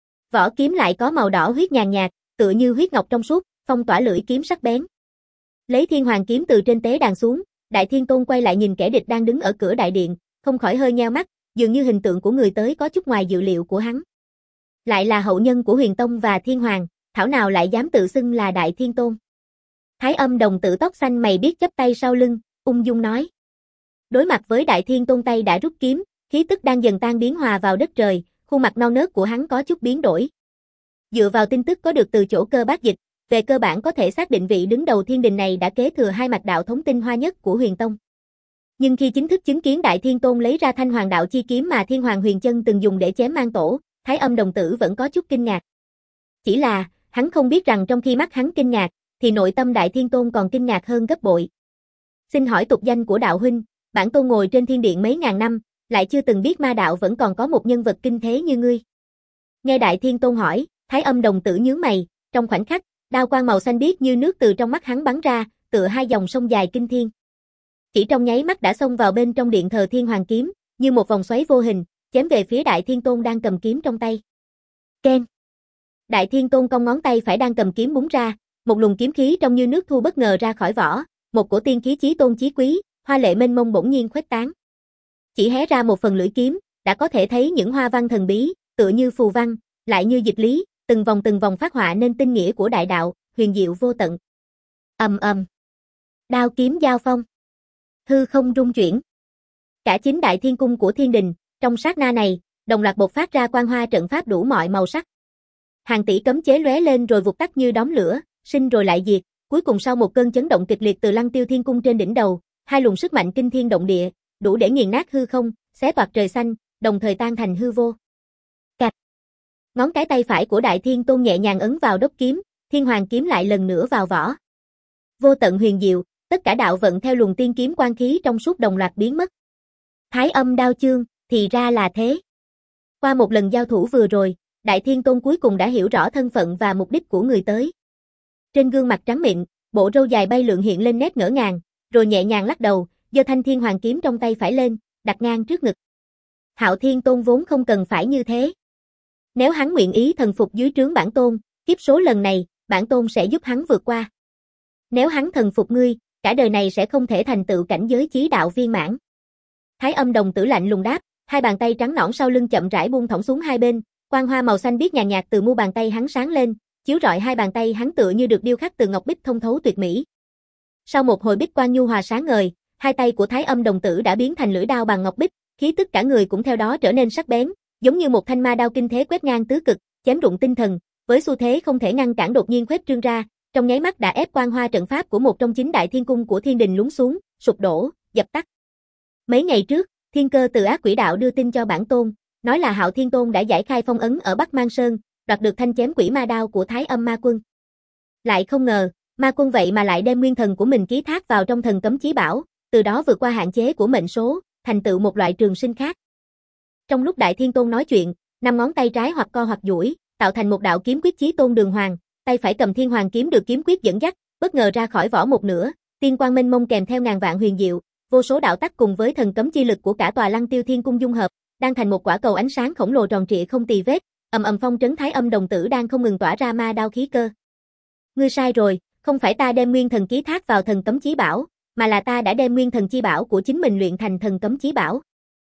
Vỏ kiếm lại có màu đỏ huyết nhàn nhạt, tựa như huyết ngọc trong suốt, phong tỏa lưỡi kiếm sắc bén. Lấy Thiên Hoàng kiếm từ trên tế đàn xuống, Đại Thiên Tôn quay lại nhìn kẻ địch đang đứng ở cửa đại điện, không khỏi hơi nheo mắt, dường như hình tượng của người tới có chút ngoài dự liệu của hắn. Lại là hậu nhân của Huyền Tông và Thiên Hoàng, thảo nào lại dám tự xưng là Đại Thiên Tôn. Thái Âm đồng tử tóc xanh mày biết chắp tay sau lưng, ung dung nói. Đối mặt với Đại Thiên Tôn tay đã rút kiếm, khí tức đang dần tan biến hòa vào đất trời, khuôn mặt non nớt của hắn có chút biến đổi. Dựa vào tin tức có được từ chỗ Cơ Bác Dịch, về cơ bản có thể xác định vị đứng đầu thiên đình này đã kế thừa hai mạch đạo thống tinh hoa nhất của Huyền Tông. Nhưng khi chính thức chứng kiến Đại Thiên Tôn lấy ra Thanh Hoàng đạo chi kiếm mà Thiên Hoàng Huyền Chân từng dùng để chém Mang Tổ, Thái Âm đồng tử vẫn có chút kinh ngạc. Chỉ là, hắn không biết rằng trong khi mắt hắn kinh ngạc, thì nội tâm Đại Thiên Tôn còn kinh ngạc hơn gấp bội. Xin hỏi tục danh của đạo huynh, bản tôn ngồi trên thiên điện mấy ngàn năm, lại chưa từng biết ma đạo vẫn còn có một nhân vật kinh thế như ngươi. Nghe Đại Thiên Tôn hỏi, Thái Âm đồng tử nhướng mày, trong khoảnh khắc, đao quang màu xanh biếc như nước từ trong mắt hắn bắn ra, tựa hai dòng sông dài kinh thiên. Chỉ trong nháy mắt đã xông vào bên trong điện thờ Thiên Hoàng kiếm, như một vòng xoáy vô hình, chém về phía Đại Thiên Tôn đang cầm kiếm trong tay. Keng. Đại Thiên Tôn cong ngón tay phải đang cầm kiếm búng ra, một luồng kiếm khí trong như nước thu bất ngờ ra khỏi vỏ, một cổ tiên khí chí tôn chí quý, hoa lệ mênh mông bỗng nhiên khuếch tán. Chỉ hé ra một phần lưỡi kiếm, đã có thể thấy những hoa văn thần bí, tựa như phù văn, lại như dịch lý, từng vòng từng vòng phát họa nên tinh nghĩa của đại đạo, huyền diệu vô tận. Ầm ầm. Đao kiếm giao phong. Hư không rung chuyển. Cả chính đại thiên cung của thiên đình, trong sát na này, đồng loạt bộc phát ra quang hoa trận pháp đủ mọi màu sắc. Hàng tỷ cấm chế lóe lên rồi vụt tắt như đóm lửa, sinh rồi lại diệt, cuối cùng sau một cơn chấn động kịch liệt từ Lăng Tiêu Thiên Cung trên đỉnh đầu, hai luồng sức mạnh kinh thiên động địa, đủ để nghiền nát hư không, xé toạc trời xanh, đồng thời tan thành hư vô. Cạch. Ngón cái tay phải của Đại Thiên Tôn nhẹ nhàng ấn vào đốc kiếm, Thiên Hoàng kiếm lại lần nữa vào vỏ. Vô tận huyền diệu, tất cả đạo vận theo luồng tiên kiếm quang khí trong suốt đồng loạt biến mất. Thái Âm đao chương, thì ra là thế. Qua một lần giao thủ vừa rồi, Đại Thiên Tôn cuối cùng đã hiểu rõ thân phận và mục đích của người tới. Trên gương mặt trắng mịn, bộ râu dài bay lượn hiện lên nét ngỡ ngàng, rồi nhẹ nhàng lắc đầu, giơ thanh Thiên Hoàng kiếm trong tay phải lên, đặt ngang trước ngực. Hạo Thiên Tôn vốn không cần phải như thế. Nếu hắn nguyện ý thần phục dưới trướng bản tôn, kiếp số lần này, bản tôn sẽ giúp hắn vượt qua. Nếu hắn thần phục ngươi, cả đời này sẽ không thể thành tựu cảnh giới chí đạo viên mãn. Thái Âm đồng tử lạnh lùng đáp, hai bàn tay trắng nõn sau lưng chậm rãi buông thõng xuống hai bên, quang hoa màu xanh biếc nhàn nhạt từ mu bàn tay hắn sáng lên, chiếu rọi hai bàn tay hắn tựa như được điêu khắc từ ngọc bích thông thấu tuyệt mỹ. Sau một hồi bích quang nhu hòa sáng ngời, hai tay của Thái Âm đồng tử đã biến thành lưỡi đao bằng ngọc bích, khí tức cả người cũng theo đó trở nên sắc bén, giống như một thanh ma đao kinh thế quét ngang tứ cực, chém rụng tinh thần, với xu thế không thể ngăn cản đột nhiên khuếch trương ra, trong nháy mắt đã ép quang hoa trận pháp của một trong chín đại thiên cung của thiên đình lún xuống, sụp đổ, dập tắt. Mấy ngày trước, Thiên Cơ từ Ác Quỷ Đạo đưa tin cho bản tôn, nói là Hạo Thiên Tôn đã giải khai phong ấn ở Bắc Mang Sơn, đoạt được thanh chém quỷ ma đao của Thái Âm Ma Quân. Lại không ngờ, Ma Quân vậy mà lại đem nguyên thần của mình ký thác vào trong thần cấm chí bảo, từ đó vượt qua hạn chế của mệnh số, thành tựu một loại trường sinh khác. Trong lúc Đại Thiên Tôn nói chuyện, năm ngón tay trái hoặc co hoặc duỗi, tạo thành một đạo kiếm quyết chí tôn đường hoàng, tay phải cầm Thiên Hoàng kiếm được kiếm quyết dẫn dắt, bất ngờ ra khỏi vỏ một nửa, tiên quang mênh mông kèm theo ngàn vạn huyền diệu, vô số đạo tắc cùng với thần cấm chi lực của cả tòa Lăng Tiêu Thiên Cung dung hợp, đang thành một quả cầu ánh sáng khổng lồ tròn trịa không tì vết, ầm ầm phong trấn Thái Âm đồng tử đang không ngừng tỏa ra ma đao khí cơ. Ngươi sai rồi, không phải ta đem nguyên thần ký thác vào thần cấm chí bảo, mà là ta đã đem nguyên thần chi bảo của chính mình luyện thành thần cấm chí bảo.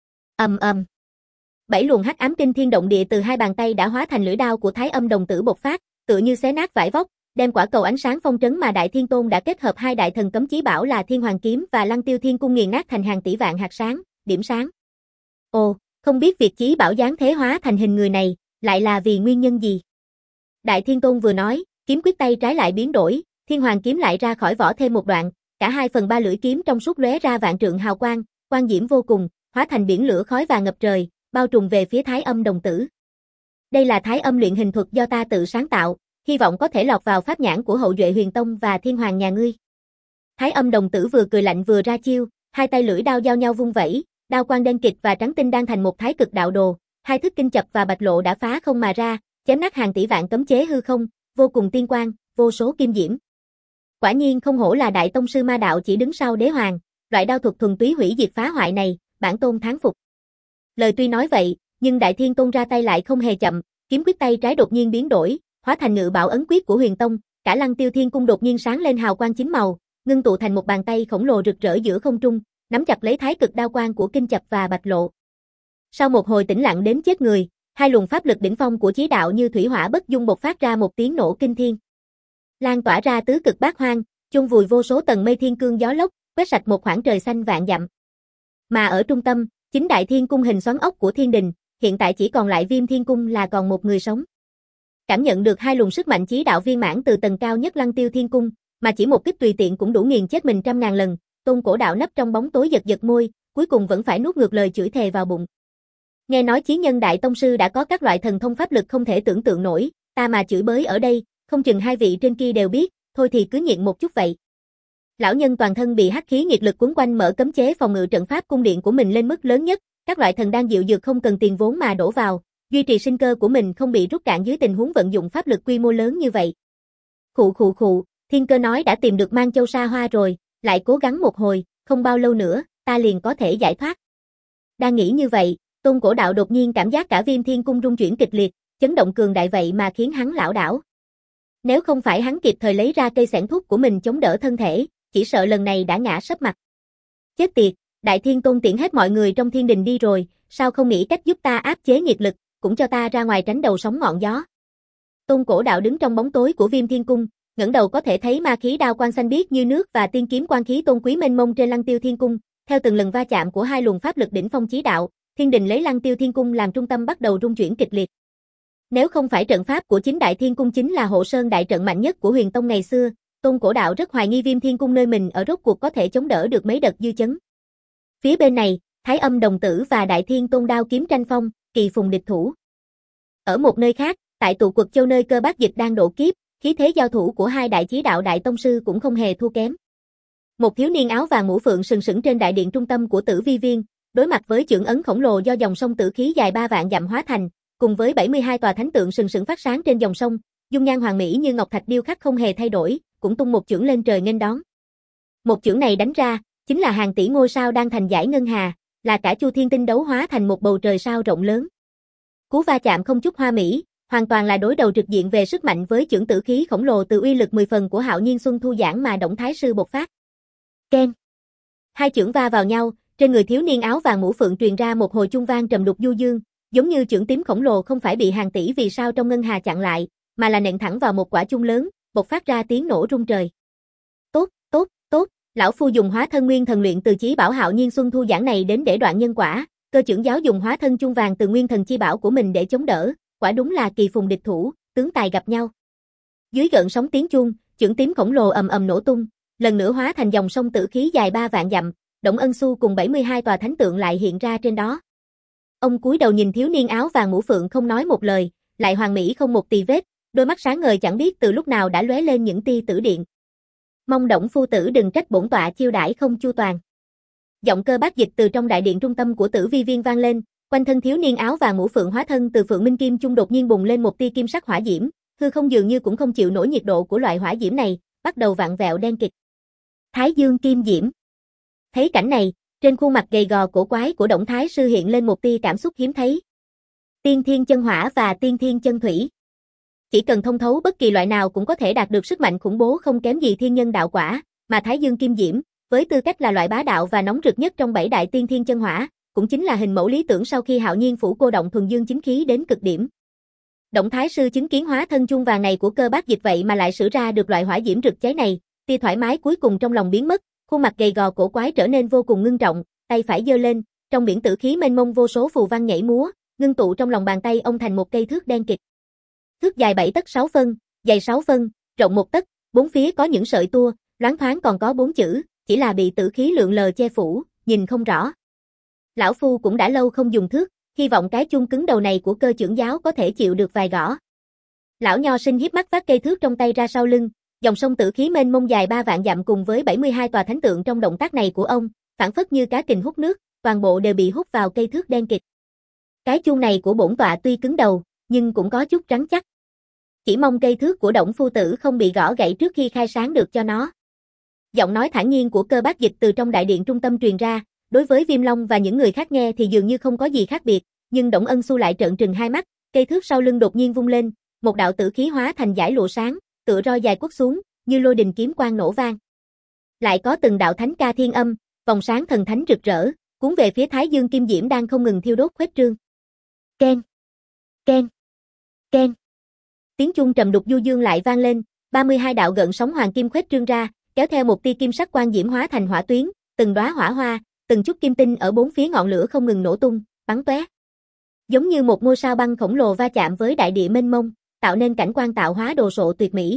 Ầm ầm. Bảy luồng hắc ám kinh thiên động địa từ hai bàn tay đã hóa thành lưỡi đao của Thái Âm đồng tử bộc phát, tựa như xé nát vải vóc, đem quả cầu ánh sáng phong trấn mà Đại Thiên Tôn đã kết hợp hai đại thần cấm chí bảo là Thiên Hoàng kiếm và Lăng Tiêu Thiên Cung nghiền nát thành hàng tỷ vạn hạt sáng, điểm sáng. Ồ, không biết việc chí bảo giáng thế hóa thành hình người này, lại là vì nguyên nhân gì? Đại Thiên Tôn vừa nói, kiếm quyết tay trái lại biến đổi, Thiên Hoàng kiếm lại ra khỏi vỏ thêm một đoạn, cả hai phần ba lưỡi kiếm trong suốt lóe ra vạn trượng hào quang, quang diễm vô cùng, hóa thành biển lửa khói vàng ngập trời, bao trùm về phía Thái Âm đồng tử. Đây là Thái Âm luyện hình thuật do ta tự sáng tạo, hy vọng có thể lọt vào pháp nhãn của hậu duệ Huyền Tông và Thiên Hoàng nhà ngươi. Thái Âm đồng tử vừa cười lạnh vừa ra chiêu, hai tay lưỡi đao giao nhau vung vẩy, đao quang đen kịt và trắng tinh đang thành một thái cực đạo đồ, hai thức kinh chập và bạch lộ đã phá không mà ra, chém nát hàng tỷ vạn cấm chế hư không, vô cùng tiên quang, vô số kim diễm. Quả nhiên không hổ là đại tông sư ma đạo chỉ đứng sau đế hoàng, loại đao thuật thuần túy hủy diệt phá hoại này, bản tôn thán phục. Lời tuy nói vậy, nhưng Đại Thiên Tôn ra tay lại không hề chậm, kiếm quyết tay trái đột nhiên biến đổi, hóa thành ngự bảo ấn quyết của Huyền Tông, cả Lăng Tiêu Thiên Cung đột nhiên sáng lên hào quang chín màu, ngưng tụ thành một bàn tay khổng lồ rực rỡ giữa không trung, nắm chặt lấy thái cực đao quang của Kinh Chập và Bạch Lộ. Sau một hồi tĩnh lặng đến chết người, hai luồng pháp lực đỉnh phong của chí đạo như thủy hỏa bất dung bộc phát ra một tiếng nổ kinh thiên. Lan tỏa ra tứ cực bát hoang, chôn vùi vô số tầng mây thiên cương gió lốc, quét sạch một khoảng trời xanh vạn dặm. Mà ở trung tâm, chính Đại Thiên Cung hình xoắn ốc của Thiên Đình, hiện tại chỉ còn lại Viêm Thiên Cung là còn một người sống. Cảm nhận được hai luồng sức mạnh chí đạo viên mãn từ tầng cao nhất Lăng Tiêu Thiên Cung, mà chỉ một kích tùy tiện cũng đủ nghiền chết mình trăm ngàn lần, Tôn Cổ Đạo nấp trong bóng tối giật giật môi, cuối cùng vẫn phải nuốt ngược lời chửi thề vào bụng. Nghe nói chí nhân đại tông sư đã có các loại thần thông pháp lực không thể tưởng tượng nổi, ta mà chửi bới ở đây, không chừng hai vị trên kia đều biết, thôi thì cứ nhịn một chút vậy. Lão nhân toàn thân bị hắc khí nghiệt lực cuốn quanh mở cấm chế phòng ngự trận pháp cung điện của mình lên mức lớn nhất, các loại thần đan diệu dược không cần tiền vốn mà đổ vào, duy trì sinh cơ của mình không bị rút cạn dưới tình huống vận dụng pháp lực quy mô lớn như vậy. Khụ khụ khụ, Thiên Cơ nói đã tìm được Mang Châu Sa Hoa rồi, lại cố gắng một hồi, không bao lâu nữa, ta liền có thể giải thoát. Đang nghĩ như vậy, Tôn Cổ Đạo đột nhiên cảm giác cả Viêm Thiên Cung rung chuyển kịch liệt, chấn động cường đại vậy mà khiến hắn lảo đảo. Nếu không phải hắn kịp thời lấy ra cây xẻng thuốc của mình chống đỡ thân thể, chỉ sợ lần này đã ngã sấp mặt. Chết tiệt, Đại Thiên Tôn tiễn hết mọi người trong thiên đình đi rồi, sao không nghĩ cách giúp ta áp chế nhiệt lực, cũng cho ta ra ngoài tránh đầu sóng ngọn gió. Tôn Cổ Đạo đứng trong bóng tối của Viêm Thiên Cung, ngẩng đầu có thể thấy ma khí đao quang xanh biếc như nước và tiên kiếm quang khí tôn quý mênh mông trên Lăng Tiêu Thiên Cung, theo từng lần va chạm của hai luồng pháp lực đỉnh phong chí đạo, thiên đình lấy Lăng Tiêu Thiên Cung làm trung tâm bắt đầu rung chuyển kịch liệt. Nếu không phải trận pháp của chính Đại Thiên Cung chính là hộ sơn đại trận mạnh nhất của Huyền Tông ngày xưa, Tôn Cổ Đạo rất hoài nghi Viêm Thiên Cung nơi mình ở rốt cuộc có thể chống đỡ được mấy đợt dư chấn. Phía bên này, Thái Âm Đồng Tử và Đại Thiên Tôn đao kiếm tranh phong, kỳ phùng địch thủ. Ở một nơi khác, tại Tụ Quật Châu nơi Cơ Bác Dịch đang độ kiếp, khí thế giao thủ của hai đại chí đạo đại tông sư cũng không hề thua kém. Một thiếu niên áo vàng mũ phượng sừng sững trên đại điện trung tâm của Tử Vi Viên, đối mặt với chưởng ấn khổng lồ do dòng sông tử khí dài ba vạn dặm hóa thành, cùng với bảy mươi hai tòa thánh tượng sừng sững phát sáng trên dòng sông, dung nhan hoàng mỹ như ngọc thạch điêu khắc không hề thay đổi, cũng tung một chưởng lên trời nghênh đón. Một chưởng này đánh ra, chính là hàng tỷ ngôi sao đang thành dải ngân hà, là cả chu thiên tinh đấu hóa thành một bầu trời sao rộng lớn. Cú va chạm không chút hoa mỹ, hoàn toàn là đối đầu trực diện về sức mạnh với chưởng tử khí khổng lồ từ uy lực mười phần của Hạo Nhiên Xuân Thu Giảng mà Đổng Thái Sư bộc phát. Keng. Hai chưởng va vào nhau, trên người thiếu niên áo vàng mũ phượng truyền ra một hồi chuông vang trầm đục du dương, giống như chưởng tím khổng lồ không phải bị hàng tỷ vì sao trong ngân hà chặn lại, mà là nện thẳng vào một quả chuông lớn, bộc phát ra tiếng nổ rung trời. Tốt, tốt, tốt, lão phu dùng hóa thân nguyên thần luyện từ chí bảo Hạo Nhiên Xuân Thu Giảng này đến để đoạn nhân quả, Cơ trưởng giáo dùng hóa thân chuông vàng từ nguyên thần chi bảo của mình để chống đỡ, quả đúng là kỳ phùng địch thủ, tướng tài gặp nhau. Dưới gợn sóng tiếng chuông, chưởng tím khổng lồ ầm ầm nổ tung, lần nữa hóa thành dòng sông tử khí dài ba vạn dặm, Đổng Ân Xu cùng bảy mươi hai tòa thánh tượng lại hiện ra trên đó. Ông cúi đầu nhìn thiếu niên áo vàng mũ phượng không nói một lời, lại hoàn mỹ không một tì vết, đôi mắt sáng ngời chẳng biết từ lúc nào đã lóe lên những tia tử điện. Mong Đổng phu tử đừng trách bổn tọa chiêu đãi không chu toàn. Giọng Cơ Bác Dịch từ trong đại điện trung tâm của Tử Vi Viên vang lên, quanh thân thiếu niên áo vàng mũ phượng hóa thân từ Phượng Minh Kim Chung đột nhiên bùng lên một tia kim sắc hỏa diễm, hư không dường như cũng không chịu nổi nhiệt độ của loại hỏa diễm này, bắt đầu vặn vẹo đen kịt. Thái Dương Kim Diễm. Thấy cảnh này, trên khuôn mặt gầy gò cổ quái của Đổng Thái sư hiện lên một tia cảm xúc hiếm thấy. Tiên Thiên Chân Hỏa và Tiên Thiên Chân Thủy. Chỉ cần thông thấu bất kỳ loại nào cũng có thể đạt được sức mạnh khủng bố không kém gì thiên nhân đạo quả, mà Thái Dương Kim Diễm, với tư cách là loại bá đạo và nóng rực nhất trong bảy đại tiên thiên chân hỏa, cũng chính là hình mẫu lý tưởng sau khi Hạo Nhiên phủ cô động thuần dương chính khí đến cực điểm. Đổng Thái sư chứng kiến hóa thân chuông vàng này của Cơ Bác Dịch vậy mà lại sử ra được loại hỏa diễm rực cháy này, tia thoải mái cuối cùng trong lòng biến mất, khuôn mặt gầy gò cổ quái trở nên vô cùng ngưng trọng, tay phải giơ lên, trong biển tử khí mênh mông vô số phù văn nhảy múa, ngưng tụ trong lòng bàn tay ông thành một cây thước đen kịt. Thước dài bảy tấc sáu phân, dày sáu phân, rộng một tấc, bốn phía có những sợi tua, loáng thoáng còn có bốn chữ, chỉ là bị tử khí lượn lờ che phủ, nhìn không rõ. Lão phu cũng đã lâu không dùng thước, hy vọng cái chuông cứng đầu này của Cơ trưởng giáo có thể chịu được vài gõ. Lão nho sinh hiếp mắt vác cây thước trong tay ra sau lưng, dòng sông tử khí mênh mông dài ba vạn dặm cùng với bảy mươi hai tòa thánh tượng trong động tác này của ông, phản phất như cá kình hút nước, toàn bộ đều bị hút vào cây thước đen kịt. Cái chuông này của bổn tọa tuy cứng đầu, nhưng cũng có chút rắn chắc. Chỉ mong cây thước của Đổng phu tử không bị gõ gãy trước khi khai sáng được cho nó. Giọng nói thản nhiên của Cơ Bác Dịch từ trong đại điện trung tâm truyền ra, đối với Viêm Long và những người khác nghe thì dường như không có gì khác biệt, nhưng Đổng Ân Xu lại trợn trừng hai mắt, cây thước sau lưng đột nhiên vung lên, một đạo tử khí hóa thành dải lụa sáng, tựa roi dài quất xuống, như lôi đình kiếm quang nổ vang. Lại có từng đạo thánh ca thiên âm, vòng sáng thần thánh rực rỡ, cuốn về phía Thái Dương Kim Diễm đang không ngừng thiêu đốt khuếch trương. Keng, keng, keng. Tiếng chuông trầm đục du dương lại vang lên, ba mươi hai đạo gợn sóng hoàng kim khuếch trương ra, kéo theo một tia kim sắc quang diễm hóa thành hỏa tuyến, từng đóa hỏa hoa, từng chút kim tinh ở bốn phía ngọn lửa không ngừng nổ tung, bắn tóe. Giống như một ngôi sao băng khổng lồ va chạm với đại địa mênh mông, tạo nên cảnh quan tạo hóa đồ sộ tuyệt mỹ.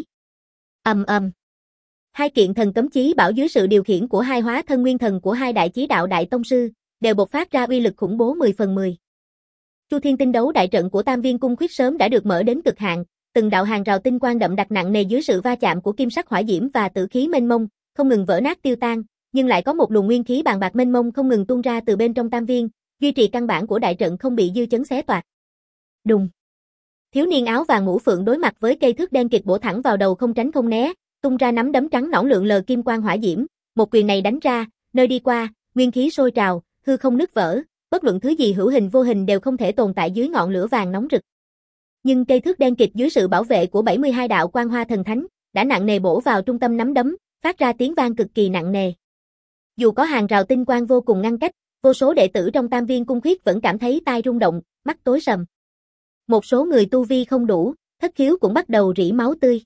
Ầm ầm. Hai kiện thần cấm chí bảo dưới sự điều khiển của hai hóa thân nguyên thần của hai đại chí đạo đại tông sư, đều bộc phát ra uy lực khủng bố mười phần mười. Chu Thiên tinh đấu đại trận của Tam Viên cung khuyết sớm đã được mở đến cực hạn, từng đạo hàng rào tinh quang đậm đặc nặng nề dưới sự va chạm của kim sắc hỏa diễm và tử khí mênh mông, không ngừng vỡ nát tiêu tan, nhưng lại có một luồng nguyên khí bàn bạc mênh mông không ngừng tuôn ra từ bên trong Tam Viên, duy trì căn bản của đại trận không bị dư chấn xé toạc. Đùng. Thiếu niên áo vàng mũ phượng đối mặt với cây thước đen kịt bổ thẳng vào đầu không tránh không né, tung ra nắm đấm trắng nõn lượn lờ kim quang hỏa diễm, một quyền này đánh ra, nơi đi qua, nguyên khí sôi trào, hư không nứt vỡ, bất luận thứ gì hữu hình vô hình đều không thể tồn tại dưới ngọn lửa vàng nóng rực. Nhưng cây thước đen kịt dưới sự bảo vệ của bảy mươi hai đạo quang hoa thần thánh, đã nặng nề bổ vào trung tâm nắm đấm, phát ra tiếng vang cực kỳ nặng nề. Dù có hàng rào tinh quang vô cùng ngăn cách, vô số đệ tử trong Tam Viên cung khuyết vẫn cảm thấy tai rung động, mắt tối sầm. Một số người tu vi không đủ, thất khiếu cũng bắt đầu rỉ máu tươi.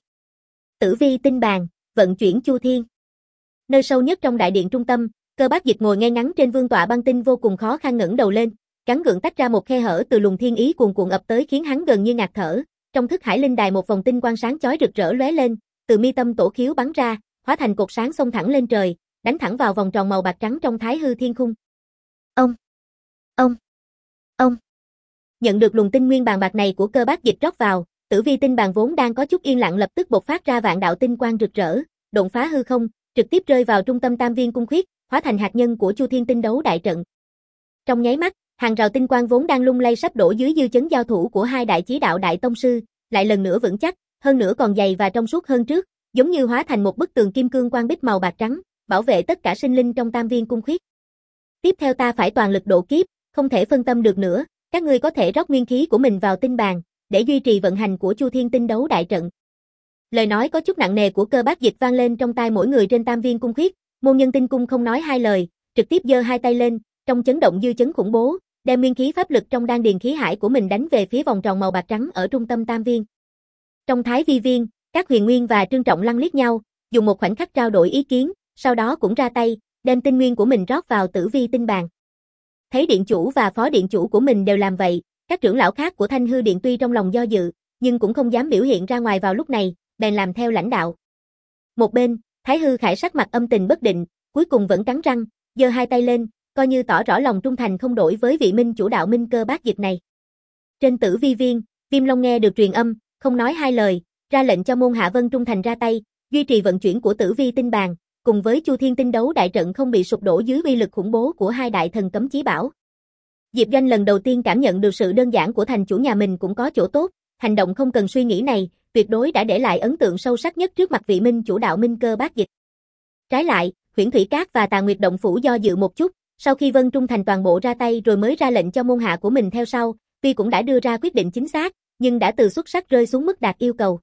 Tử vi tinh bàn, vận chuyển chu thiên. Nơi sâu nhất trong đại điện trung tâm, Cơ Bác Dịch ngồi ngay ngắn trên vương tọa băng tinh vô cùng khó khăn ngẩng đầu lên, gắng gượng tách ra một khe hở từ luồng thiên ý cuồn cuộn ập tới khiến hắn gần như ngạt thở. Trong thức hải linh đài một vòng tinh quang sáng chói rực rỡ lóe lên, từ mi tâm tổ khiếu bắn ra, hóa thành cột sáng xông thẳng lên trời, đánh thẳng vào vòng tròn màu bạc trắng trong thái hư thiên khung. Ông, ông, ông. Nhận được luồng tinh nguyên bàn bạc này của Cơ Bác Dịch rót vào, Tử vi tinh bàn vốn đang có chút yên lặng lập tức bộc phát ra vạn đạo tinh quang rực rỡ, độn phá hư không, trực tiếp rơi vào trung tâm Tam Viên cung khuyết, hóa thành hạt nhân của Chu Thiên tinh đấu đại trận. Trong nháy mắt, hàng rào tinh quang vốn đang lung lay sắp đổ dưới dư chấn giao thủ của hai đại chí đạo đại tông sư, lại lần nữa vững chắc, hơn nữa còn dày và trong suốt hơn trước, giống như hóa thành một bức tường kim cương quang bích màu bạc trắng, bảo vệ tất cả sinh linh trong Tam Viên cung khuyết. Tiếp theo ta phải toàn lực độ kiếp, không thể phân tâm được nữa, các ngươi có thể rót nguyên khí của mình vào tinh bàn, để duy trì vận hành của Chu Thiên tinh đấu đại trận. Lời nói có chút nặng nề của Cơ Bác Dịch vang lên trong tai mỗi người trên Tam Viên cung khuyết, môn nhân tinh cung không nói hai lời, trực tiếp giơ hai tay lên, trong chấn động dư chấn khủng bố, đem nguyên khí pháp lực trong đan điền khí hải của mình đánh về phía vòng tròn màu bạc trắng ở trung tâm Tam Viên. Trong Thái Vi Viên, các Huyền Nguyên và Trương Trọng Lăng liếc nhau, dùng một khoảnh khắc trao đổi ý kiến, sau đó cũng ra tay, đem tinh nguyên của mình rót vào Tử Vi tinh bàn. Thấy điện chủ và phó điện chủ của mình đều làm vậy, các trưởng lão khác của Thanh Hư Điện tuy trong lòng do dự, nhưng cũng không dám biểu hiện ra ngoài vào lúc này, bèn làm theo lãnh đạo. Một bên, Thái Hư Khải sắc mặt âm tình bất định, cuối cùng vẫn cắn răng, giơ hai tay lên, coi như tỏ rõ lòng trung thành không đổi với vị minh chủ đạo minh Cơ Bác Dịch này. Trên Tử Vi Viên, Viêm Long nghe được truyền âm, không nói hai lời, ra lệnh cho môn Hạ Vân trung thành ra tay, duy trì vận chuyển của Tử Vi tinh bàn, cùng với Chu Thiên tinh đấu đại trận không bị sụp đổ dưới uy lực khủng bố của hai đại thần cấm chí bảo. Diệp Doanh lần đầu tiên cảm nhận được sự đơn giản của thành chủ nhà mình cũng có chỗ tốt, hành động không cần suy nghĩ này, tuyệt đối đã để lại ấn tượng sâu sắc nhất trước mặt vị minh chủ đạo minh Cơ Bác Dịch. Trái lại, Huyễn Thủy Cát và Tà Nguyệt Động Phủ do dự một chút, sau khi Vân Trung Thành toàn bộ ra tay rồi mới ra lệnh cho môn hạ của mình theo sau, tuy cũng đã đưa ra quyết định chính xác, nhưng đã từ xuất sắc rơi xuống mức đạt yêu cầu.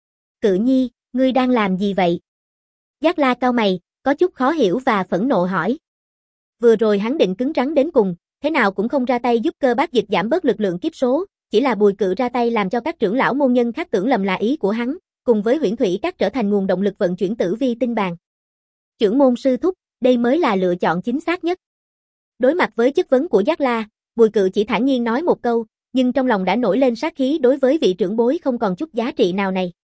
Cự Nhi, ngươi đang làm gì vậy? Giác La cau mày, có chút khó hiểu và phẫn nộ hỏi. Vừa rồi hắn định cứng rắn đến cùng, thế nào cũng không ra tay giúp Cơ Bác Dịch giảm bớt lực lượng kiếp số, chỉ là Bùi Cự ra tay làm cho các trưởng lão môn nhân khác tưởng lầm là ý của hắn, cùng với Huyễn Thủy Cát trở thành nguồn động lực vận chuyển Tử Vi tinh bàn. Trưởng môn sư thúc, đây mới là lựa chọn chính xác nhất. Đối mặt với chất vấn của Giác La, Bùi Cự chỉ thản nhiên nói một câu, nhưng trong lòng đã nổi lên sát khí đối với vị trưởng bối không còn chút giá trị nào này.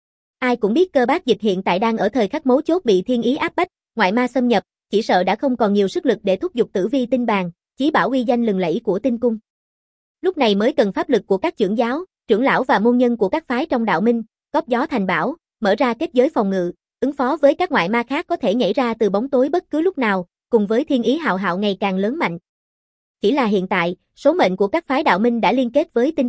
Ai cũng biết Cơ Bác Dịch hiện tại đang ở thời khắc mấu chốt bị thiên ý áp bách, ngoại ma xâm nhập, chỉ sợ đã không còn nhiều sức lực để thúc giục Tử Vi tinh bàn, chí bảo uy danh lừng lẫy của tinh cung. Lúc này mới cần pháp lực của các trưởng giáo, trưởng lão và môn nhân của các phái trong đạo minh, góp gió thành bão, mở ra kết giới phòng ngự, ứng phó với các ngoại ma khác có thể nhảy ra từ bóng tối bất cứ lúc nào, cùng với thiên ý hạo hạo ngày càng lớn mạnh. Chỉ là hiện tại, số mệnh của các phái đạo minh đã liên kết với tinh cung,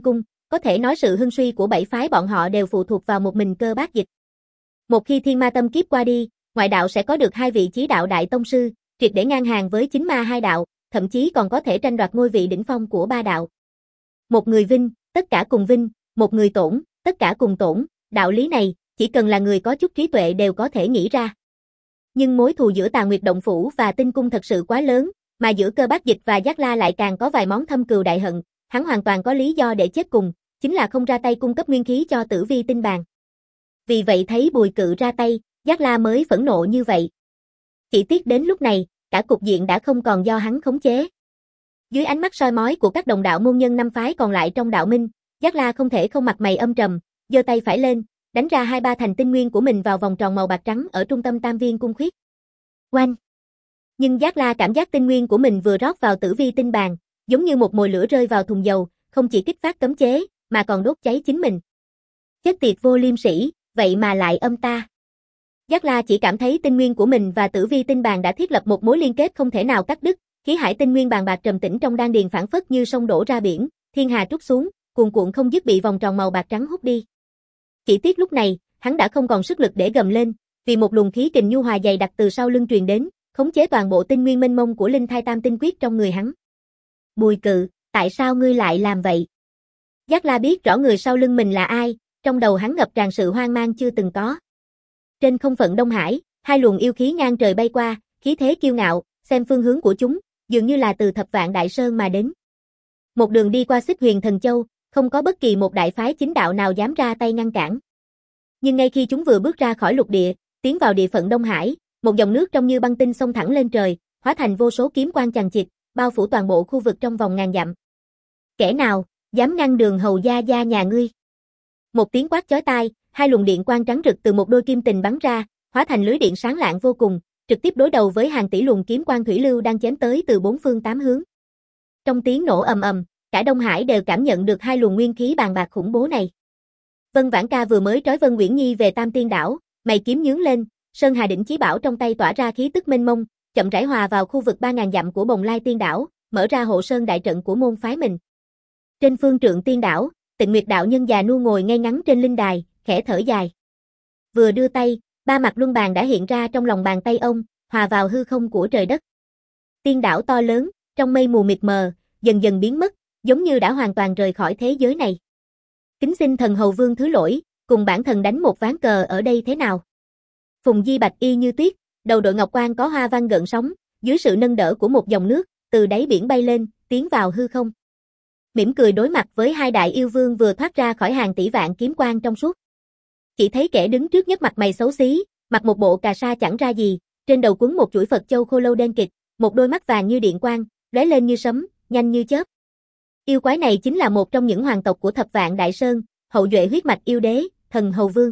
có thể nói sự hưng suy của bảy phái bọn họ đều phụ thuộc vào một mình Cơ Bác Dịch. Một khi thiên ma tâm kiếp qua đi, ngoại đạo sẽ có được hai vị chí đạo đại tông sư, triệt để ngang hàng với chính ma hai đạo, thậm chí còn có thể tranh đoạt ngôi vị đỉnh phong của ba đạo. Một người vinh, tất cả cùng vinh, một người tổn, tất cả cùng tổn, đạo lý này, chỉ cần là người có chút trí tuệ đều có thể nghĩ ra. Nhưng mối thù giữa Tà Nguyệt Động Phủ và Tinh Cung thật sự quá lớn, mà giữa Cơ Bác Dịch và Giác La lại càng có vài món thâm cừu đại hận, hắn hoàn toàn có lý do để chết cùng, chính là không ra tay cung cấp nguyên khí cho Tử Vi Tinh Bàn. Vì vậy thấy Bùi Cự ra tay, Giác La mới phẫn nộ như vậy. Chỉ tiếc đến lúc này, cả cục diện đã không còn do hắn khống chế. Dưới ánh mắt soi mói của các đồng đạo môn nhân năm phái còn lại trong đạo minh, Giác La không thể không mặt mày âm trầm, giơ tay phải lên, đánh ra hai ba thành tinh nguyên của mình vào vòng tròn màu bạc trắng ở trung tâm tam viên cung khuyết. Oanh! Nhưng Giác La cảm giác tinh nguyên của mình vừa rót vào Tử Vi Tinh Bàn, giống như một mồi lửa rơi vào thùng dầu, không chỉ kích phát cấm chế, mà còn đốt cháy chính mình. Chết tiệt vô liêm sỉ, vậy mà lại âm ta. Giác La chỉ cảm thấy tinh nguyên của mình và Tử Vi Tinh Bàn đã thiết lập một mối liên kết không thể nào cắt đứt, khí hải tinh nguyên bàn bạc trầm tĩnh trong đan điền phảng phất như sông đổ ra biển, thiên hà trút xuống, cuồn cuộn không dứt bị vòng tròn màu bạc trắng hút đi. Chỉ tiếc lúc này, hắn đã không còn sức lực để gầm lên, vì một luồng khí kình nhu hòa dày đặc từ sau lưng truyền đến, khống chế toàn bộ tinh nguyên mênh mông của linh thai tam tinh quyết trong người hắn. Bùi Cự, tại sao ngươi lại làm vậy? Giác La biết rõ người sau lưng mình là ai, trong đầu hắn ngập tràn sự hoang mang chưa từng có. Trên không phận Đông Hải, hai luồng yêu khí ngang trời bay qua, khí thế kiêu ngạo, xem phương hướng của chúng, dường như là từ Thập Vạn Đại Sơn mà đến. Một đường đi qua Xích Huyền Thần Châu, không có bất kỳ một đại phái chính đạo nào dám ra tay ngăn cản. Nhưng ngay khi chúng vừa bước ra khỏi lục địa, tiến vào địa phận Đông Hải, một dòng nước trong như băng tinh xông thẳng lên trời, hóa thành vô số kiếm quang chằng chịt, bao phủ toàn bộ khu vực trong vòng ngàn dặm. Kẻ nào dám ngăn đường hầu gia gia nhà ngươi? Một tiếng quát chói tai, hai luồng điện quang trắng rực từ một đôi kim tình bắn ra, hóa thành lưới điện sáng lạng vô cùng, trực tiếp đối đầu với hàng tỷ luồng kiếm quang thủy lưu đang chém tới từ bốn phương tám hướng. Trong tiếng nổ ầm ầm, cả Đông Hải đều cảm nhận được hai luồng nguyên khí bàn bạc khủng bố này. Vân Vãn Ca vừa mới trói Vân Uyển Nhi về Tam Tiên Đảo, mày kiếm nhướng lên, Sơn Hà đỉnh chí bảo trong tay tỏa ra khí tức mênh mông, chậm rãi hòa vào khu vực ba ngàn dặm của Bồng Lai Tiên Đảo, mở ra hộ sơn đại trận của môn phái mình. Trên phương trượng Tiên Đảo, Tịnh Nguyệt đạo nhân già nua ngồi ngay ngắn trên linh đài, khẽ thở dài. Vừa đưa tay, ba mặt luân bàn đã hiện ra trong lòng bàn tay ông, hòa vào hư không của trời đất. Tiên đảo to lớn, trong mây mù mịt mờ, dần dần biến mất, giống như đã hoàn toàn rời khỏi thế giới này. Kính xin thần hầu vương thứ lỗi, cùng bản thần đánh một ván cờ ở đây thế nào? Phùng Di bạch y như tuyết, đầu đội ngọc quan có hoa văn gợn sóng, dưới sự nâng đỡ của một dòng nước, từ đáy biển bay lên, tiến vào hư không. Mỉm cười đối mặt với hai đại yêu vương vừa thoát ra khỏi hàng tỷ vạn kiếm quang trong suốt. Chỉ thấy kẻ đứng trước nhất mặt mày xấu xí, mặc một bộ cà sa chẳng ra gì, trên đầu quấn một chuỗi Phật châu khô lâu đen kịt, một đôi mắt vàng như điện quang, lóe lên như sấm, nhanh như chớp. Yêu quái này chính là một trong những hoàng tộc của Thập Vạn Đại Sơn, hậu duệ huyết mạch yêu đế, Thần Hầu Vương.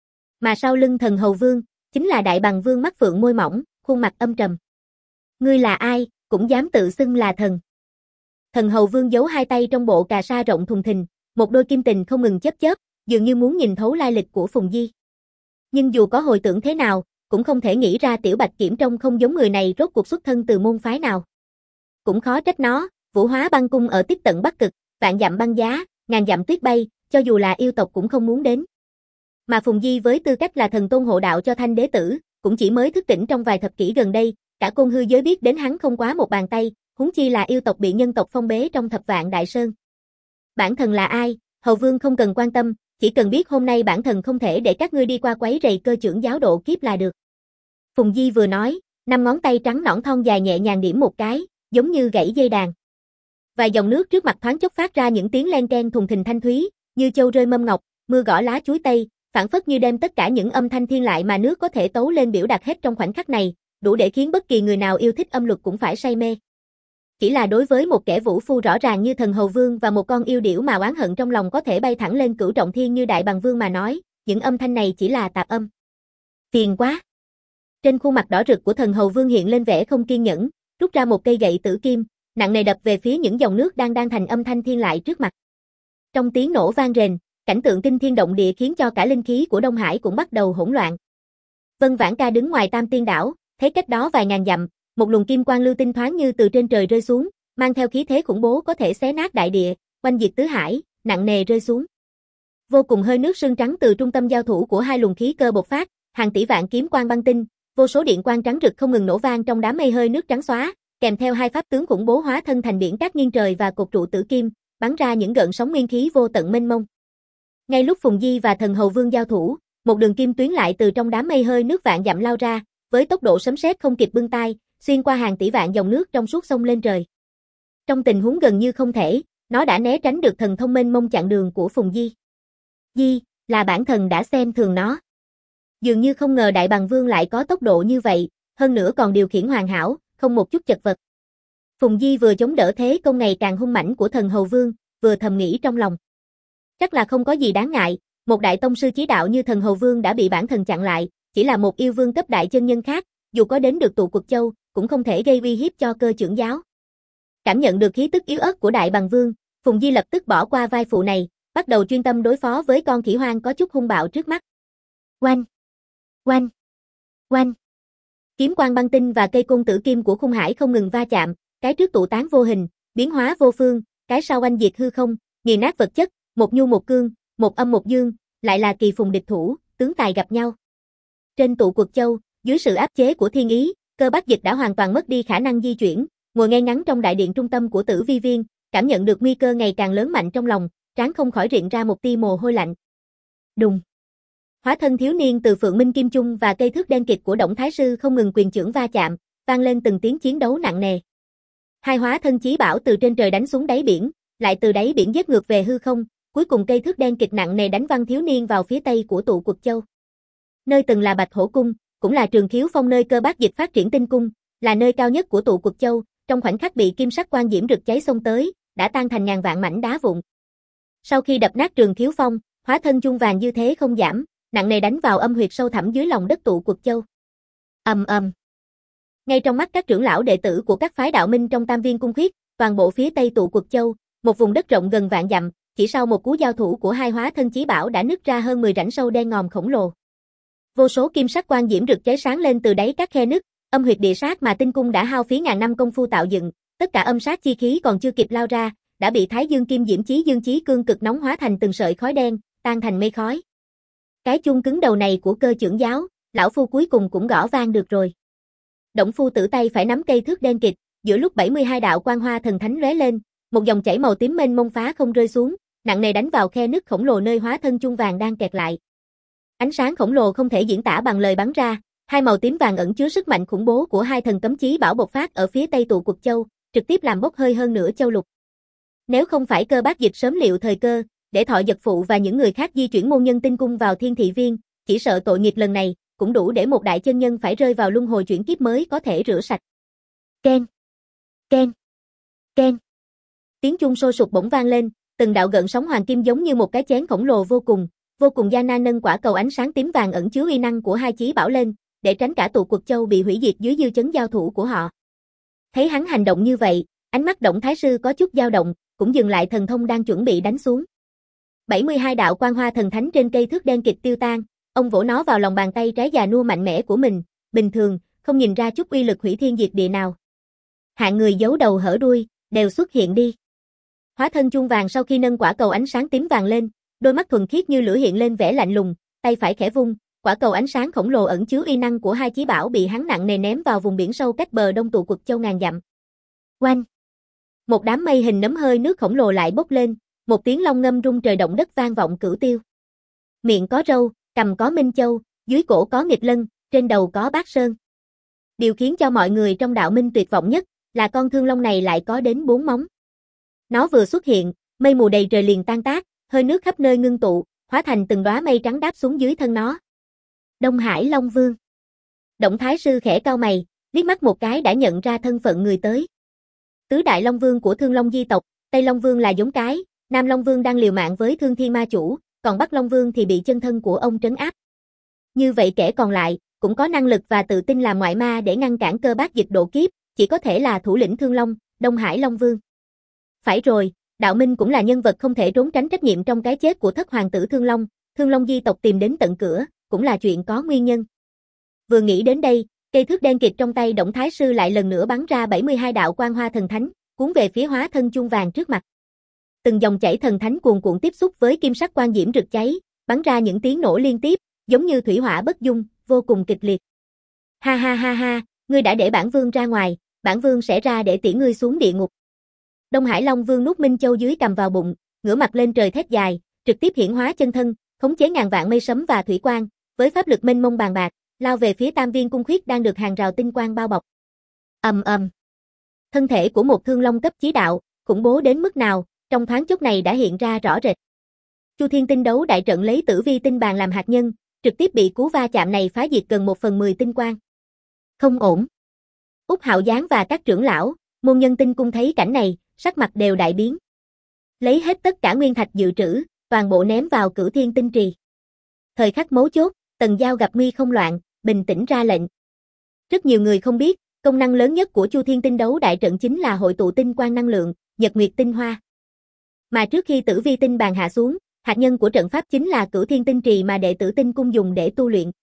Mà sau lưng Thần Hầu Vương, chính là Đại Bằng Vương mắt phượng môi mỏng, khuôn mặt âm trầm. Ngươi là ai, cũng dám tự xưng là thần. Thần Hầu Vương giấu hai tay trong bộ cà sa rộng thùng thình, một đôi kim tình không ngừng chớp chớp, dường như muốn nhìn thấu lai lịch của Phùng Di. Nhưng dù có hồi tưởng thế nào, cũng không thể nghĩ ra Tiểu Bạch Kiểm trông không giống người này rốt cuộc xuất thân từ môn phái nào. Cũng khó trách nó, Vũ Hóa Băng Cung ở tiếp tận Bắc Cực, vạn dặm băng giá, ngàn dặm tuyết bay, cho dù là yêu tộc cũng không muốn đến. Mà Phùng Di với tư cách là thần tôn hộ đạo cho Thanh Đế Tử, cũng chỉ mới thức tỉnh trong vài thập kỷ gần đây, cả côn hư giới biết đến hắn không quá một bàn tay, huống chi là yêu tộc bị nhân tộc phong bế trong Thập Vạn Đại Sơn. Bản thần là ai, Hầu Vương không cần quan tâm, chỉ cần biết hôm nay bản thần không thể để các ngươi đi qua quấy rầy cơ trưởng giáo độ kiếp là được. Phùng Di vừa nói, năm ngón tay trắng nõn thon dài nhẹ nhàng điểm một cái, giống như gãy dây đàn. Vài dòng nước trước mặt thoáng chốc phát ra những tiếng len keng thùng thình thanh thúy, như châu rơi mâm ngọc, mưa gõ lá chuối tây, phảng phất như đem tất cả những âm thanh thiên lại mà nước có thể tấu lên biểu đạt hết trong khoảnh khắc này, đủ để khiến bất kỳ người nào yêu thích âm luật cũng phải say mê. Chỉ là đối với một kẻ vũ phu rõ ràng như Thần Hầu Vương và một con yêu điểu mà oán hận trong lòng có thể bay thẳng lên cửu trọng thiên như Đại Bằng Vương mà nói, những âm thanh này chỉ là tạp âm. Phiền quá. Trên khuôn mặt đỏ rực của Thần Hầu Vương hiện lên vẻ không kiên nhẫn, rút ra một cây gậy tử kim, nặng nề đập về phía những dòng nước đang đang thành âm thanh thiên lại trước mặt. Trong tiếng nổ vang rền, cảnh tượng kinh thiên động địa khiến cho cả linh khí của Đông Hải cũng bắt đầu hỗn loạn. Vân Vãn Ca đứng ngoài Tam Tiên Đảo, thấy cách đó vài ngàn dặm, một luồng kim quang lưu tinh thoáng như từ trên trời rơi xuống, mang theo khí thế khủng bố có thể xé nát đại địa, quanh diệt tứ hải, nặng nề rơi xuống. Vô cùng hơi nước sương trắng từ trung tâm giao thủ của hai luồng khí cơ bộc phát, hàng tỷ vạn kiếm quang băng tinh, vô số điện quang trắng rực không ngừng nổ vang trong đám mây hơi nước trắng xóa, kèm theo hai pháp tướng khủng bố hóa thân thành biển cát nghiêng trời và cột trụ tử kim, bắn ra những gợn sóng nguyên khí vô tận mênh mông. Ngay lúc Phùng Di và Thần Hầu Vương giao thủ, một đường kim tuyến lại từ trong đám mây hơi nước vạn dặm lao ra, với tốc độ sấm sét không kịp bưng tai, xuyên qua hàng tỷ vạn dòng nước trong suốt sông lên trời. Trong tình huống gần như không thể, nó đã né tránh được thần thông mênh mông chặn đường của Phùng Di. Di, là bản thần đã xem thường nó. Dường như không ngờ Đại Bàng Vương lại có tốc độ như vậy, hơn nữa còn điều khiển hoàn hảo, không một chút chật vật. Phùng Di vừa chống đỡ thế công ngày càng hung mãnh của Thần Hầu Vương, vừa thầm nghĩ trong lòng. Chắc là không có gì đáng ngại, một đại tông sư chí đạo như Thần Hầu Vương đã bị bản thần chặn lại, chỉ là một yêu vương cấp đại chân nhân khác, dù có đến được Tụ Quật Châu, cũng không thể gây uy hiếp cho Cơ Chưởng giáo. Cảm nhận được khí tức yếu ớt của Đại Bàng Vương, Phùng Di lập tức bỏ qua vai phụ này, bắt đầu chuyên tâm đối phó với con khỉ hoang có chút hung bạo trước mắt. Oanh! Oanh! Oanh! Kiếm quang băng tinh và cây côn tử kim của Khung Hải không ngừng va chạm, cái trước tụ tán vô hình, biến hóa vô phương, cái sau oanh diệt hư không, nghiền nát vật chất, một nhu một cương, một âm một dương, lại là kỳ phùng địch thủ, tướng tài gặp nhau. Trên Tụ Quật Châu, dưới sự áp chế của thiên ý, Cơ Bác Dịch đã hoàn toàn mất đi khả năng di chuyển, ngồi ngay ngắn trong đại điện trung tâm của Tử Vi Viên, cảm nhận được nguy cơ ngày càng lớn mạnh trong lòng, trán không khỏi rịn ra một tia mồ hôi lạnh. Đùng. Hóa thân thiếu niên từ Phượng Minh Kim Chung và cây thước đen kịt của Đổng Thái Sư không ngừng quyền chưởng va chạm, vang lên từng tiếng chiến đấu nặng nề. Hai hóa thân chí bảo từ trên trời đánh xuống đáy biển, lại từ đáy biển giết ngược về hư không, cuối cùng cây thước đen kịt nặng nề đánh văng thiếu niên vào phía tây của Tụ Quật Châu. Nơi từng là Bạch Hổ Cung, cũng là Trường Khiếu Phong nơi Cơ Bác Dịch phát triển tinh cung, là nơi cao nhất của Tụ Quật Châu, trong khoảnh khắc bị kim sắc quang diễm rực cháy xông tới, đã tan thành ngàn vạn mảnh đá vụn. Sau khi đập nát Trường Khiếu Phong, hóa thân chung vàng như thế không giảm, nặng nề đánh vào âm huyệt sâu thẳm dưới lòng đất Tụ Quật Châu. Ầm ầm. Ngay trong mắt các trưởng lão đệ tử của các phái đạo minh trong Tam Viên Cung Khuyết, toàn bộ phía tây Tụ Quật Châu, một vùng đất rộng gần vạn dặm, chỉ sau một cú giao thủ của hai hóa thân chí bảo đã nứt ra hơn mười rãnh sâu đen ngòm khổng lồ. Vô số kim sắc quang diễm rực cháy sáng lên từ đáy các khe nứt, âm huyệt địa sát mà tinh cung đã hao phí ngàn năm công phu tạo dựng, tất cả âm sát chi khí còn chưa kịp lao ra, đã bị Thái Dương Kim Diễm Chí Dương Chí Cương cực nóng hóa thành từng sợi khói đen, tan thành mây khói. Cái chuông cứng đầu này của Cơ Chưởng giáo, lão phu cuối cùng cũng gõ vang được rồi. Đổng phu tử tay phải nắm cây thước đen kịt, giữa lúc bảy mươi hai đạo quang hoa thần thánh lóe lên, một dòng chảy màu tím mênh mông phá không rơi xuống, nặng nề đánh vào khe nứt khổng lồ nơi hóa thân chung vàng đang kẹt lại. Ánh sáng khổng lồ không thể diễn tả bằng lời bắn ra, hai màu tím vàng ẩn chứa sức mạnh khủng bố của hai thần cấm chí bảo bộc phát ở phía tây Tụ Quật Châu, trực tiếp làm bốc hơi hơn nửa châu lục. Nếu không phải Cơ Bác Dịch sớm liệu thời cơ, để Thọ Giật Phụ và những người khác di chuyển môn nhân tinh cung vào Thiên Thị Viên, chỉ sợ tội nghiệp lần này cũng đủ để một đại chân nhân phải rơi vào luân hồi chuyển kiếp mới có thể rửa sạch. Ken, ken, ken. Tiếng chuông sôi sục bỗng vang lên, từng đạo gợn sóng hoàng kim giống như một cái chén khổng lồ vô cùng, vô cùng gian nan nâng quả cầu ánh sáng tím vàng ẩn chứa uy năng của hai chí bảo lên, để tránh cả Tụ Quật Châu bị hủy diệt dưới dư chấn giao thủ của họ. Thấy hắn hành động như vậy, ánh mắt Đổng Thái Sư có chút dao động, cũng dừng lại thần thông đang chuẩn bị đánh xuống. bảy mươi hai đạo quang hoa thần thánh trên cây thước đen kịt tiêu tan, ông vỗ nó vào lòng bàn tay trái già nua mạnh mẽ của mình, bình thường, không nhìn ra chút uy lực hủy thiên diệt địa nào. Hạng người giấu đầu hở đuôi, đều xuất hiện đi. Hóa thân chuông vàng sau khi nâng quả cầu ánh sáng tím vàng lên, đôi mắt thuần khiết như lửa hiện lên vẻ lạnh lùng, tay phải khẽ vung, quả cầu ánh sáng khổng lồ ẩn chứa uy năng của hai chí bảo bị hắn nặng nề ném vào vùng biển sâu cách bờ đông Tụ Quật Châu ngàn dặm. Oanh! Một đám mây hình nấm hơi nước khổng lồ lại bốc lên, một tiếng long ngâm rung trời động đất vang vọng cửu tiêu. Miệng có râu, cằm có minh châu, dưới cổ có nghịch lân, trên đầu có bát sơn. Điều khiến cho mọi người trong đạo minh tuyệt vọng nhất là con thương long này lại có đến bốn móng. Nó vừa xuất hiện, mây mù đầy trời liền tan tác, hơi nước khắp nơi ngưng tụ, hóa thành từng đóa mây trắng đáp xuống dưới thân nó. Đông Hải Long Vương. Đổng Thái Sư khẽ cau mày, liếc mắt một cái đã nhận ra thân phận người tới. Tứ đại Long Vương của Thương Long di tộc, Tây Long Vương là giống cái, Nam Long Vương đang liều mạng với Thương Thiên Ma Chủ, còn Bắc Long Vương thì bị chân thân của ông trấn áp. Như vậy kẻ còn lại, cũng có năng lực và tự tin làm ngoại ma để ngăn cản Cơ Bác Dịch độ kiếp, chỉ có thể là thủ lĩnh Thương Long, Đông Hải Long Vương. Phải rồi, đạo minh cũng là nhân vật không thể trốn tránh trách nhiệm trong cái chết của thất hoàng tử Thương Long, Thương Long di tộc tìm đến tận cửa, cũng là chuyện có nguyên nhân. Vừa nghĩ đến đây, cây thước đen kịt trong tay Đổng Thái Sư lại lần nữa bắn ra bảy mươi hai đạo quang hoa thần thánh, cuốn về phía hóa thân chuông vàng trước mặt. từng dòng chảy thần thánh cuồn cuộn tiếp xúc với kim sắc quang diễm rực cháy, bắn ra những tiếng nổ liên tiếp, giống như thủy hỏa bất dung, vô cùng kịch liệt. Ha ha ha ha, ngươi đã để bản vương ra ngoài, bản vương sẽ ra để tiễn ngươi xuống địa ngục. Đông Hải Long Vương nuốt Minh Châu dưới cầm vào bụng, ngửa mặt lên trời thét dài, trực tiếp hiển hóa chân thân, khống chế ngàn vạn mây sấm và thủy quang, với pháp lực mênh mông bàn bạc, lao về phía Tam Viên cung khuyết đang được hàng rào tinh quang bao bọc. Ầm ầm. Thân thể của một thương long cấp chí đạo, khủng bố đến mức nào, trong thoáng chốc này đã hiện ra rõ rệt. Chu Thiên Tinh đấu đại trận lấy Tử Vi tinh bàn làm hạt nhân, trực tiếp bị cú va chạm này phá diệt gần một phần mười tinh quang. Không ổn. Úc Hạo Giáng và các trưởng lão, môn nhân tinh cung thấy cảnh này, sắc mặt đều đại biến. Lấy hết tất cả nguyên thạch dự trữ, toàn bộ ném vào Cửu Thiên Tinh trì. Thời khắc mấu chốt, Tần Giao gặp nguy không loạn, bình tĩnh ra lệnh. Rất nhiều người không biết, công năng lớn nhất của Chu Thiên Tinh đấu đại trận chính là hội tụ tinh quang năng lượng, nhật nguyệt tinh hoa. Mà trước khi Tử Vi tinh bàn hạ xuống, hạt nhân của trận pháp chính là Cửu Thiên Tinh trì mà đệ tử Tinh cung dùng để tu luyện.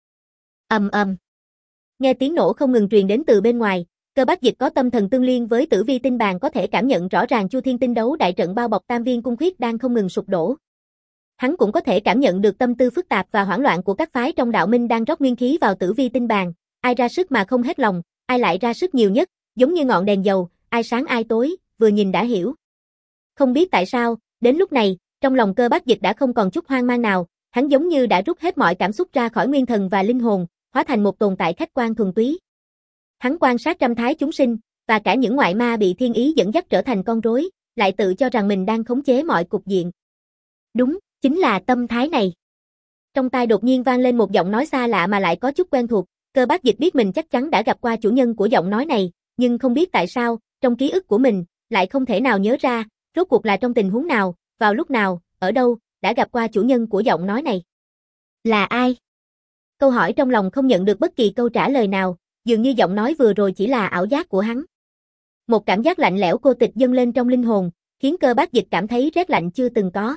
Ầm ầm. Nghe tiếng nổ không ngừng truyền đến từ bên ngoài, Cơ Bác Dịch có tâm thần tương liên với Tử Vi tinh bàn có thể cảm nhận rõ ràng Chu Thiên Tinh đấu đại trận bao bọc Tam Viên cung khuyết đang không ngừng sụp đổ. Hắn cũng có thể cảm nhận được tâm tư phức tạp và hoảng loạn của các phái trong đạo minh đang rót nguyên khí vào Tử Vi tinh bàn, ai ra sức mà không hết lòng, ai lại ra sức nhiều nhất, giống như ngọn đèn dầu, ai sáng ai tối, vừa nhìn đã hiểu. Không biết tại sao, đến lúc này, trong lòng Cơ Bác Dịch đã không còn chút hoang mang nào, hắn giống như đã rút hết mọi cảm xúc ra khỏi nguyên thần và linh hồn, hóa thành một tồn tại khách quan thuần túy. Hắn quan sát trăm thái chúng sinh, và cả những ngoại ma bị thiên ý dẫn dắt trở thành con rối, lại tự cho rằng mình đang khống chế mọi cục diện. Đúng, chính là tâm thái này. Trong tai đột nhiên vang lên một giọng nói xa lạ mà lại có chút quen thuộc, Cơ Bác Dịch biết mình chắc chắn đã gặp qua chủ nhân của giọng nói này, nhưng không biết tại sao, trong ký ức của mình, lại không thể nào nhớ ra, rốt cuộc là trong tình huống nào, vào lúc nào, ở đâu, đã gặp qua chủ nhân của giọng nói này. Là ai? Câu hỏi trong lòng không nhận được bất kỳ câu trả lời nào, dường như giọng nói vừa rồi chỉ là ảo giác của hắn. Một cảm giác lạnh lẽo cô tịch dâng lên trong linh hồn, khiến Cơ Bác Dịch cảm thấy rét lạnh chưa từng có.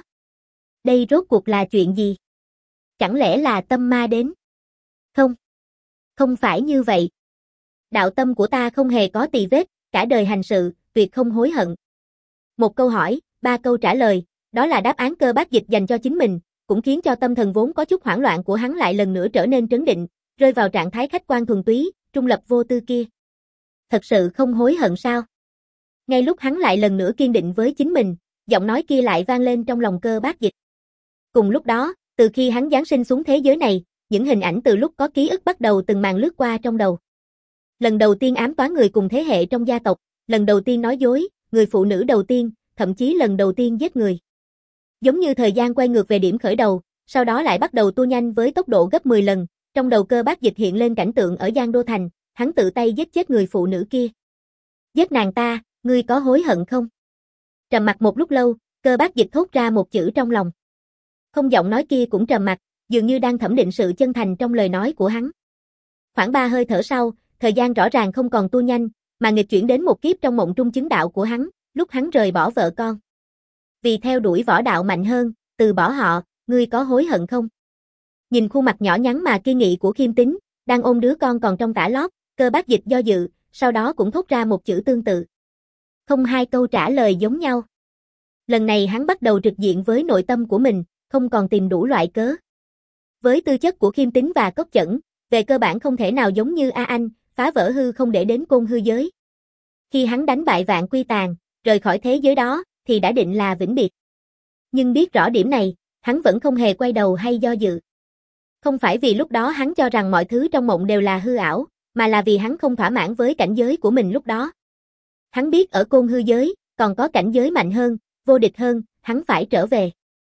Đây rốt cuộc là chuyện gì? Chẳng lẽ là tâm ma đến? Không. Không phải như vậy. Đạo tâm của ta không hề có tì vết, cả đời hành sự, tuyệt không hối hận. Một câu hỏi, ba câu trả lời, đó là đáp án Cơ Bác Dịch dành cho chính mình, cũng khiến cho tâm thần vốn có chút hoảng loạn của hắn lại lần nữa trở nên trấn định, rơi vào trạng thái khách quan thuần túy, trung lập vô tư kia. Thật sự không hối hận sao? Ngay lúc hắn lại lần nữa kiên định với chính mình, giọng nói kia lại vang lên trong lòng Cơ Bác Dịch. Cùng lúc đó, từ khi hắn giáng sinh xuống thế giới này, những hình ảnh từ lúc có ký ức bắt đầu từng màn lướt qua trong đầu. Lần đầu tiên ám toán người cùng thế hệ trong gia tộc, lần đầu tiên nói dối, người phụ nữ đầu tiên, thậm chí lần đầu tiên giết người. Giống như thời gian quay ngược về điểm khởi đầu, sau đó lại bắt đầu tua nhanh với tốc độ gấp mười lần, trong đầu Cơ Bác Dịch hiện lên cảnh tượng ở Giang Đô Thành, hắn tự tay giết chết người phụ nữ kia. Giết nàng ta, ngươi có hối hận không? Trầm mặc một lúc lâu, Cơ Bác Dịch thốt ra một chữ trong lòng. Không, giọng nói kia cũng trầm mặc, dường như đang thẩm định sự chân thành trong lời nói của hắn. Khoảng ba hơi thở sau, thời gian rõ ràng không còn tua nhanh, mà nghịch chuyển đến một kiếp trong mộng trung chứng đạo của hắn, lúc hắn rời bỏ vợ con. Vì theo đuổi võ đạo mạnh hơn, từ bỏ họ, ngươi có hối hận không? Nhìn khuôn mặt nhỏ nhắn mà kiên nghị của Khiêm Tính, đang ôm đứa con còn trong tã lót, Cơ Bác Dịch do dự, sau đó cũng thốt ra một chữ tương tự. Không, hai câu trả lời giống nhau. Lần này hắn bắt đầu trực diện với nội tâm của mình, không còn tìm đủ loại cớ. Với tư chất của Khiêm Tính và Cốc Chẩn, về cơ bản không thể nào giống như A Anh, phá vỡ hư không để đến côn hư giới. Khi hắn đánh bại Vạn Quy Tàn, rời khỏi thế giới đó, thì đã định là vĩnh biệt. Nhưng biết rõ điểm này, hắn vẫn không hề quay đầu hay do dự. Không phải vì lúc đó hắn cho rằng mọi thứ trong mộng đều là hư ảo, mà là vì hắn không thỏa mãn với cảnh giới của mình lúc đó. Hắn biết ở côn hư giới, còn có cảnh giới mạnh hơn, vô địch hơn, hắn phải trở về.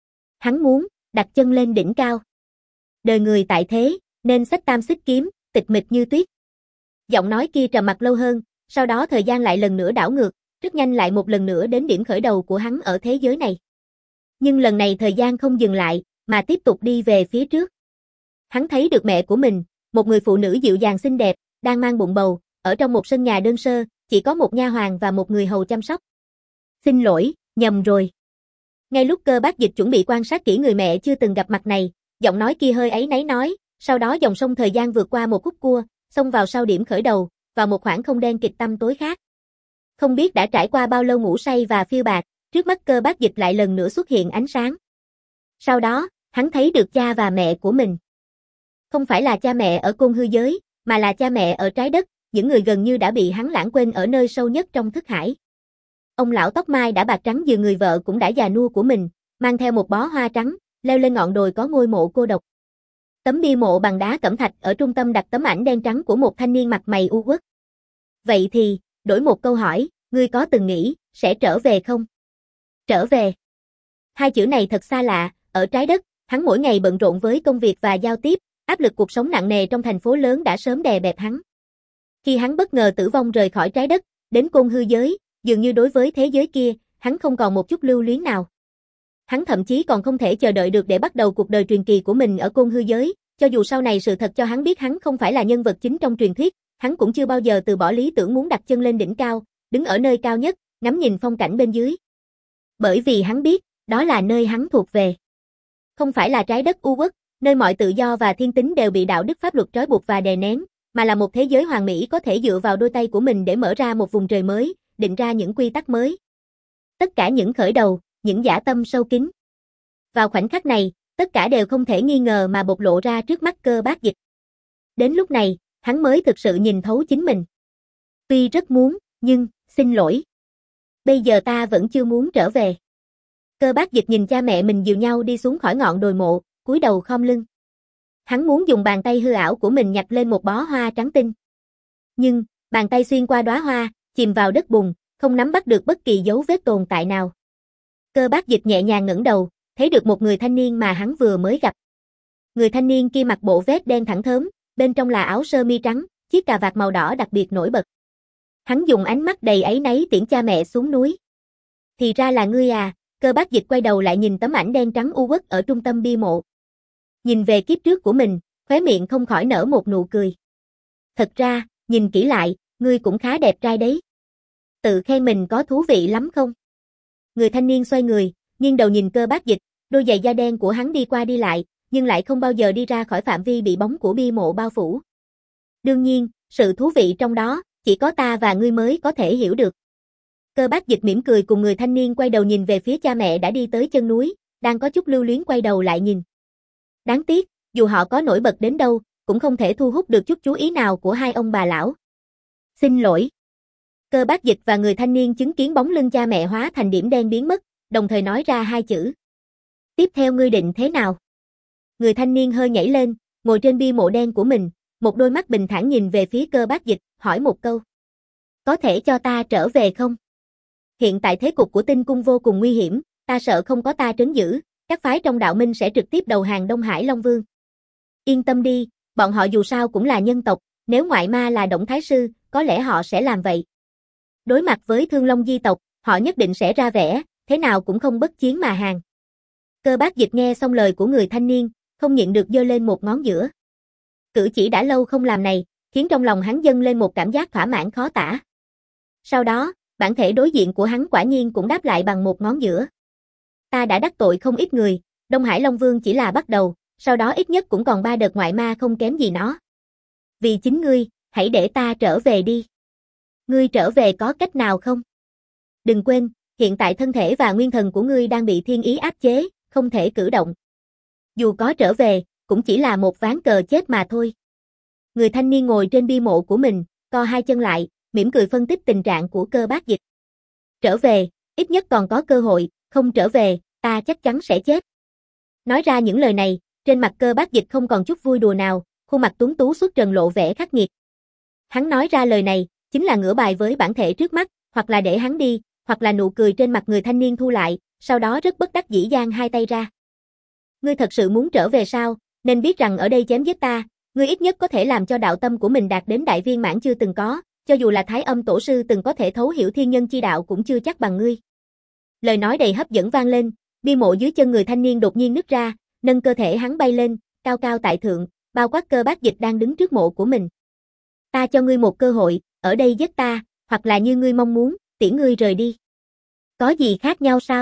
Hắn muốn đặt chân lên đỉnh cao. Đời người tại thế, nên xách tam xích kiếm, tịch mịch như tuyết. Giọng nói kia trầm mặc lâu hơn, sau đó thời gian lại lần nữa đảo ngược, rất nhanh lại một lần nữa đến điểm khởi đầu của hắn ở thế giới này. Nhưng lần này thời gian không dừng lại, mà tiếp tục đi về phía trước. Hắn thấy được mẹ của mình, một người phụ nữ dịu dàng xinh đẹp, đang mang bụng bầu, ở trong một sân nhà đơn sơ, chỉ có một nha hoàn và một người hầu chăm sóc. Xin lỗi, nhầm rồi. Ngay lúc Cơ Bác Dịch chuẩn bị quan sát kỹ người mẹ chưa từng gặp mặt này, giọng nói kia hơi áy náy nói, sau đó dòng sông thời gian vượt qua một khúc cua, xông vào sau điểm khởi đầu, vào một khoảng không đen kịch tăm tối khác. Không biết đã trải qua bao lâu ngủ say và phiêu bạt, trước mắt Cơ Bác Dịch lại lần nữa xuất hiện ánh sáng. Sau đó, hắn thấy được cha và mẹ của mình. Không phải là cha mẹ ở côn hư giới, mà là cha mẹ ở trái đất, những người gần như đã bị hắn lãng quên ở nơi sâu nhất trong thức hải. Ông lão tóc mai đã bạc trắng dừa người vợ cũng đã già nua của mình, mang theo một bó hoa trắng, leo lên ngọn đồi có ngôi mộ cô độc. Tấm bia mộ bằng đá cẩm thạch ở trung tâm đặt tấm ảnh đen trắng của một thanh niên mặt mày u uất. Vậy thì, đổi một câu hỏi, ngươi có từng nghĩ, sẽ trở về không? Trở về. Hai chữ này thật xa lạ, ở trái đất, hắn mỗi ngày bận rộn với công việc và giao tiếp, áp lực cuộc sống nặng nề trong thành phố lớn đã sớm đè bẹp hắn. Khi hắn bất ngờ tử vong rời khỏi trái đất, đến côn hư giới, dường như đối với thế giới kia, hắn không còn một chút lưu luyến nào. Hắn thậm chí còn không thể chờ đợi được để bắt đầu cuộc đời truyền kỳ của mình ở côn hư giới, cho dù sau này sự thật cho hắn biết hắn không phải là nhân vật chính trong truyền thuyết, hắn cũng chưa bao giờ từ bỏ lý tưởng muốn đặt chân lên đỉnh cao, đứng ở nơi cao nhất, ngắm nhìn phong cảnh bên dưới. Bởi vì hắn biết, đó là nơi hắn thuộc về. Không phải là trái đất u uất, nơi mọi tự do và thiên tính đều bị đạo đức pháp luật trói buộc và đè nén, mà là một thế giới hoàn mỹ có thể dựa vào đôi tay của mình để mở ra một vùng trời mới, định ra những quy tắc mới. Tất cả những khởi đầu, những dã tâm sâu kín. Vào khoảnh khắc này, tất cả đều không thể nghi ngờ mà bộc lộ ra trước mắt Cơ Bác Dịch. Đến lúc này, hắn mới thực sự nhìn thấu chính mình. Tuy rất muốn, nhưng, xin lỗi. Bây giờ ta vẫn chưa muốn trở về. Cơ Bác Dịch nhìn cha mẹ mình dìu nhau đi xuống khỏi ngọn đồi mộ, cúi đầu khom lưng. Hắn muốn dùng bàn tay hư ảo của mình nhặt lên một bó hoa trắng tinh. Nhưng, bàn tay xuyên qua đóa hoa, chìm vào đất bùn, không nắm bắt được bất kỳ dấu vết tồn tại nào. Cơ Bác Dịch nhẹ nhàng ngẩng đầu, thấy được một người thanh niên mà hắn vừa mới gặp. Người thanh niên kia mặc bộ vest đen thẳng thớm, bên trong là áo sơ mi trắng, chiếc cà vạt màu đỏ đặc biệt nổi bật. Hắn dùng ánh mắt đầy áy náy tiễn cha mẹ xuống núi. Thì ra là ngươi à, Cơ Bác Dịch quay đầu lại nhìn tấm ảnh đen trắng u uất ở trung tâm bia mộ. Nhìn về kiếp trước của mình, khóe miệng không khỏi nở một nụ cười. Thật ra, nhìn kỹ lại, ngươi cũng khá đẹp trai đấy. Tự khen mình có thú vị lắm không? Người thanh niên xoay người, nghiêng đầu nhìn Cơ Bác Dịch, đôi giày da đen của hắn đi qua đi lại, nhưng lại không bao giờ đi ra khỏi phạm vi bị bóng của bia mộ bao phủ. Đương nhiên, sự thú vị trong đó, chỉ có ta và ngươi mới có thể hiểu được. Cơ Bác Dịch mỉm cười cùng người thanh niên quay đầu nhìn về phía cha mẹ đã đi tới chân núi, đang có chút lưu luyến quay đầu lại nhìn. Đáng tiếc, dù họ có nổi bật đến đâu, cũng không thể thu hút được chút chú ý nào của hai ông bà lão. Xin lỗi. Cơ Bác Dịch và người thanh niên chứng kiến bóng lưng cha mẹ hóa thành điểm đen biến mất, đồng thời nói ra hai chữ. Tiếp theo ngươi định thế nào? Người thanh niên hơi nhảy lên, ngồi trên bia mộ đen của mình, một đôi mắt bình thản nhìn về phía Cơ Bác Dịch, hỏi một câu. Có thể cho ta trở về không? Hiện tại thế cục của Tinh Cung vô cùng nguy hiểm, ta sợ không có ta trấn giữ, các phái trong đạo minh sẽ trực tiếp đầu hàng Đông Hải Long Vương. Yên tâm đi, bọn họ dù sao cũng là nhân tộc, nếu ngoại ma là Động Thái Sư, có lẽ họ sẽ làm vậy. Đối mặt với Thương Long di tộc, họ nhất định sẽ ra vẻ, thế nào cũng không bất chiến mà hàng. Cơ Bác Dịch nghe xong lời của người thanh niên, không nhịn được giơ lên một ngón giữa. Cử chỉ đã lâu không làm này, khiến trong lòng hắn dâng lên một cảm giác thỏa mãn khó tả. Sau đó, bản thể đối diện của hắn quả nhiên cũng đáp lại bằng một ngón giữa. Ta đã đắc tội không ít người, Đông Hải Long Vương chỉ là bắt đầu, sau đó ít nhất cũng còn ba đợt ngoại ma không kém gì nó. Vì chính ngươi, hãy để ta trở về đi. Ngươi trở về có cách nào không? Đừng quên, hiện tại thân thể và nguyên thần của ngươi đang bị thiên ý áp chế, không thể cử động. Dù có trở về, cũng chỉ là một ván cờ chết mà thôi. Người thanh niên ngồi trên bia mộ của mình, co hai chân lại, mỉm cười phân tích tình trạng của Cơ Bác Dịch. Trở về, ít nhất còn có cơ hội, không trở về, ta chắc chắn sẽ chết. Nói ra những lời này, trên mặt Cơ Bác Dịch không còn chút vui đùa nào, khuôn mặt tuấn tú xuất trần lộ vẻ khắc nghiệt. Hắn nói ra lời này, chính là ngửa bài với bản thể trước mắt, hoặc là để hắn đi, hoặc là nụ cười trên mặt người thanh niên thu lại, sau đó rất bất đắc dĩ giang hai tay ra. Ngươi thật sự muốn trở về sao, nên biết rằng ở đây chém giết ta, ngươi ít nhất có thể làm cho đạo tâm của mình đạt đến đại viên mãn chưa từng có, cho dù là Thái Âm Tổ sư từng có thể thấu hiểu thiên nhân chi đạo cũng chưa chắc bằng ngươi. Lời nói đầy hấp dẫn vang lên, bia mộ dưới chân người thanh niên đột nhiên nứt ra, nâng cơ thể hắn bay lên, cao cao tại thượng, bao quát Cơ Bác Dịch đang đứng trước mộ của mình. Ta cho ngươi một cơ hội, ở đây giết ta, hoặc là như ngươi mong muốn, tiễn ngươi rời đi. Có gì khác nhau sao?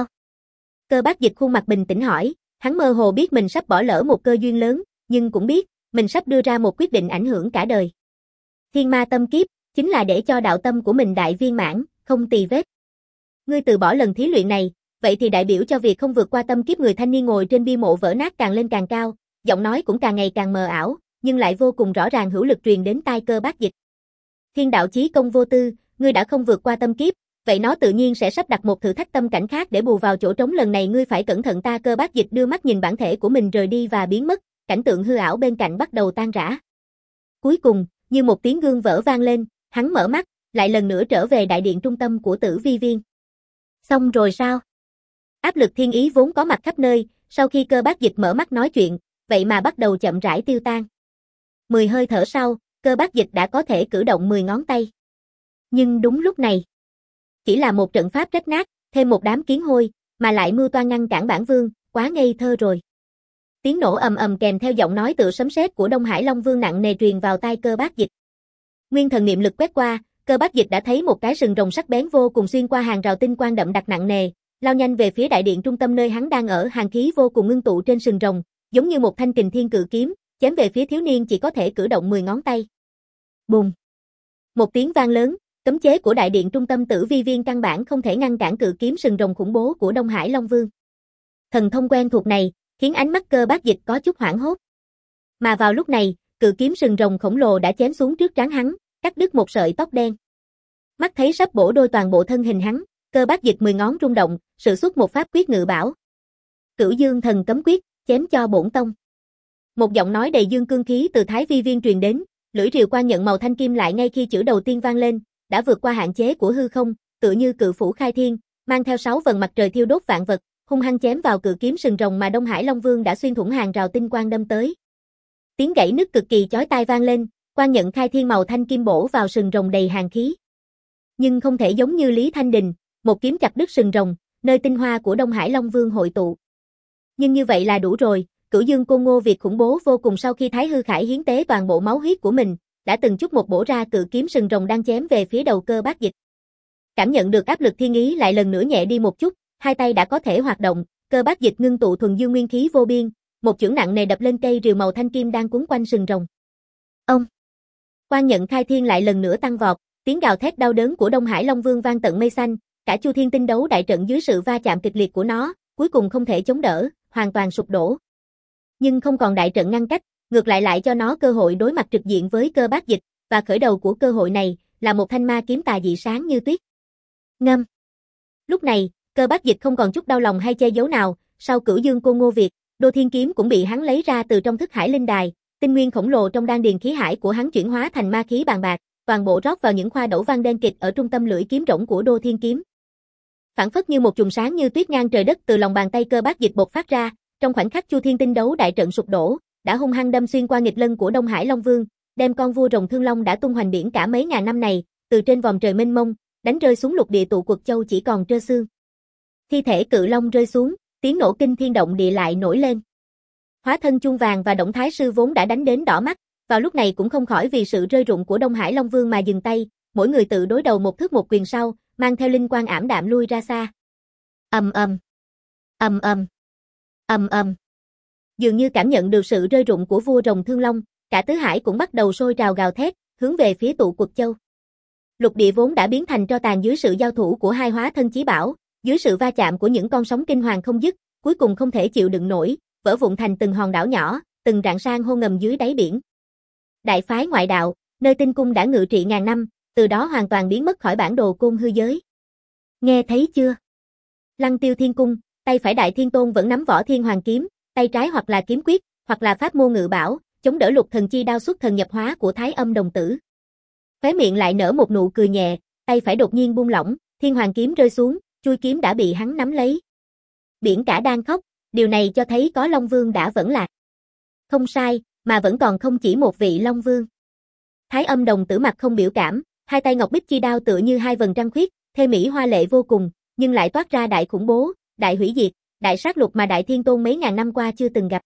Cơ Bác Dịch khuôn mặt bình tĩnh hỏi, hắn mơ hồ biết mình sắp bỏ lỡ một cơ duyên lớn, nhưng cũng biết, mình sắp đưa ra một quyết định ảnh hưởng cả đời. Thiên ma tâm kiếp, chính là để cho đạo tâm của mình đại viên mãn, không tì vết. Ngươi từ bỏ lần thí luyện này, vậy thì đại biểu cho việc không vượt qua tâm kiếp. Người thanh niên ngồi trên bia mộ vỡ nát càng lên càng cao, giọng nói cũng càng ngày càng mờ ảo, nhưng lại vô cùng rõ ràng hữu lực truyền đến tai Cơ Bác Dịch. Thiên đạo chí công vô tư, ngươi đã không vượt qua tâm kiếp, vậy nó tự nhiên sẽ sắp đặt một thử thách tâm cảnh khác để bù vào chỗ trống. Lần này ngươi phải cẩn thận. Ta Cơ Bác Dịch đưa mắt nhìn bản thể của mình rời đi và biến mất, cảnh tượng hư ảo bên cạnh bắt đầu tan rã. Cuối cùng, như một tiếng gương vỡ vang lên, hắn mở mắt, lại lần nữa trở về đại điện trung tâm của Tử Vi Viên. Xong rồi sao? Áp lực thiên ý vốn có mặt khắp nơi, sau khi Cơ Bác Dịch mở mắt nói chuyện, vậy mà bắt đầu chậm rãi tiêu tan. Mười hơi thở sau, Cơ Bác Dịch đã có thể cử động mười ngón tay. Nhưng đúng lúc này, chỉ là một trận pháp rách nát, thêm một đám kiến hôi, mà lại mưu toan ngăn cản bản vương, quá ngây thơ rồi. Tiếng nổ ầm ầm kèm theo giọng nói tựa sấm sét của Đông Hải Long Vương nặng nề truyền vào tai Cơ Bác Dịch. Nguyên thần niệm lực quét qua, Cơ Bác Dịch đã thấy một cái sừng rồng sắc bén vô cùng xuyên qua hàng rào tinh quang đậm đặc nặng nề, lao nhanh về phía đại điện trung tâm nơi hắn đang ở. Hàn khí vô cùng ngưng tụ trên sừng rồng, giống như một thanh kình thiên cự kiếm, chém về phía thiếu niên chỉ có thể cử động mười ngón tay. Bùng! Một tiếng vang lớn, cấm chế của đại điện trung tâm Tử Vi Viên căn bản không thể ngăn cản cự kiếm sừng rồng khủng bố của Đông Hải Long Vương. Thần thông quen thuộc này, khiến ánh mắt Cơ Bác Dịch có chút hoảng hốt. Mà vào lúc này, cự kiếm sừng rồng khổng lồ đã chém xuống trước trán hắn, cắt đứt một sợi tóc đen. Mắt thấy sắp bổ đôi toàn bộ thân hình hắn, Cơ Bác Dịch mười ngón rung động, sử xuất một pháp quyết ngự bảo. Cửu Dương Thần Cấm Quyết, chém cho bổn tông. Một giọng nói đầy dương cương khí từ Thái Vi Viên truyền đến, lưỡi rìu quan nhận màu thanh kim lại ngay khi chữ đầu tiên vang lên, đã vượt qua hạn chế của hư không, tựa như cự phủ khai thiên, mang theo sáu vầng mặt trời thiêu đốt vạn vật, hung hăng chém vào cự kiếm sừng rồng mà Đông Hải Long Vương đã xuyên thủng hàng rào tinh quang đâm tới. Tiếng gãy nứt cực kỳ chói tai vang lên, quan nhận khai thiên màu thanh kim bổ vào sừng rồng đầy hàn khí. Nhưng không thể giống như Lý Thanh Đình, một kiếm chặt đứt sừng rồng, nơi tinh hoa của Đông Hải Long Vương hội tụ. Nhưng như vậy là đủ rồi. Cửu Dương Côn Ngô Việt khủng bố vô cùng sau khi Thái Hư Khải hiến tế toàn bộ máu huyết của mình, đã từng chút một bổ ra cự kiếm sừng rồng đang chém về phía đầu Cơ Bác Dịch. Cảm nhận được áp lực thiên ý lại lần nữa nhẹ đi một chút, hai tay đã có thể hoạt động, Cơ Bác Dịch ngưng tụ thuần dương nguyên khí vô biên, một chưởng nặng nề đập lên cây rìu màu thanh kim đang quấn quanh sừng rồng. Ông! Quan nhận khai thiên lại lần nữa tăng vọt, tiếng gào thét đau đớn của Đông Hải Long Vương vang tận mây xanh, cả Chu Thiên Tinh Đấu đại trận dưới sự va chạm kịch liệt của nó, cuối cùng không thể chống đỡ, hoàn toàn sụp đổ. Nhưng không còn đại trận ngăn cách, ngược lại lại cho nó cơ hội đối mặt trực diện với Cơ Bác Dịch, và khởi đầu của cơ hội này là một thanh ma kiếm tà dị sáng như tuyết. Ngâm. Lúc này, Cơ Bác Dịch không còn chút đau lòng hay che giấu nào, sau Cửu Dương Côn Ngô Việt, Đô Thiên kiếm cũng bị hắn lấy ra từ trong thức hải linh đài, tinh nguyên khổng lồ trong đan điền khí hải của hắn chuyển hóa thành ma khí bàn bạc, toàn bộ rót vào những khoa đẩu văn đen kịt ở trung tâm lưỡi kiếm rỗng của Đô Thiên kiếm. Phản phất như một chùm sáng như tuyết ngang trời đất từ lòng bàn tay Cơ Bác Dịch bộc phát ra, trong khoảnh khắc Chu Thiên Tinh Đấu đại trận sụp đổ, đã hung hăng đâm xuyên qua nghịch lân của Đông Hải Long Vương, đem con vua rồng Thương Long đã tung hoành biển cả mấy ngàn năm này, từ trên vòm trời mênh mông, đánh rơi xuống lục địa tụ Quật Châu chỉ còn trơ xương. Thi thể cự long rơi xuống, tiếng nổ kinh thiên động địa lại nổi lên. Hóa thân Chuông Vàng và Động Thái Sư vốn đã đánh đến đỏ mắt, vào lúc này cũng không khỏi vì sự rơi rụng của Đông Hải Long Vương mà dừng tay, mỗi người tự đối đầu một thước một quyền sau, mang theo linh quang ảm đạm lui ra xa. Ầm ầm, ầm ầm, ầm ầm. Dường như cảm nhận được sự rơi rụng của vua rồng Thương Long, cả tứ hải cũng bắt đầu sôi trào gào thét, hướng về phía tụ Quật Châu. Lục địa vốn đã biến thành tro tàn dưới sự giao thủ của hai hóa thân chí bảo, dưới sự va chạm của những con sóng kinh hoàng không dứt, cuối cùng không thể chịu đựng nổi, vỡ vụn thành từng hòn đảo nhỏ, từng rạn san hô ngầm dưới đáy biển. Đại phái ngoại đạo, nơi tinh cung đã ngự trị ngàn năm, từ đó hoàn toàn biến mất khỏi bản đồ côn hư giới. Nghe thấy chưa? Lăng Tiêu Thiên Cung, tay phải Đại Thiên Tôn vẫn nắm võ Thiên Hoàng kiếm, tay trái hoặc là kiếm quyết, hoặc là pháp môn ngự bảo, chống đỡ Lục Thần Chi đao xuất thần nhập hóa của Thái Âm đồng tử. Khóe miệng lại nở một nụ cười nhẹ, tay phải đột nhiên buông lỏng, Thiên Hoàng kiếm rơi xuống, chuôi kiếm đã bị hắn nắm lấy. Biển cả đang khóc, điều này cho thấy có Long Vương đã vẫn lạc. Không sai, mà vẫn còn không chỉ một vị Long Vương. Thái Âm đồng tử mặt không biểu cảm, hai tay ngọc bích chi đao tựa như hai vầng trăng khuyết, thê mỹ hoa lệ vô cùng, nhưng lại toát ra đại khủng bố, đại hủy diệt, đại sát lục mà Đại Thiên Tôn mấy ngàn năm qua chưa từng gặp.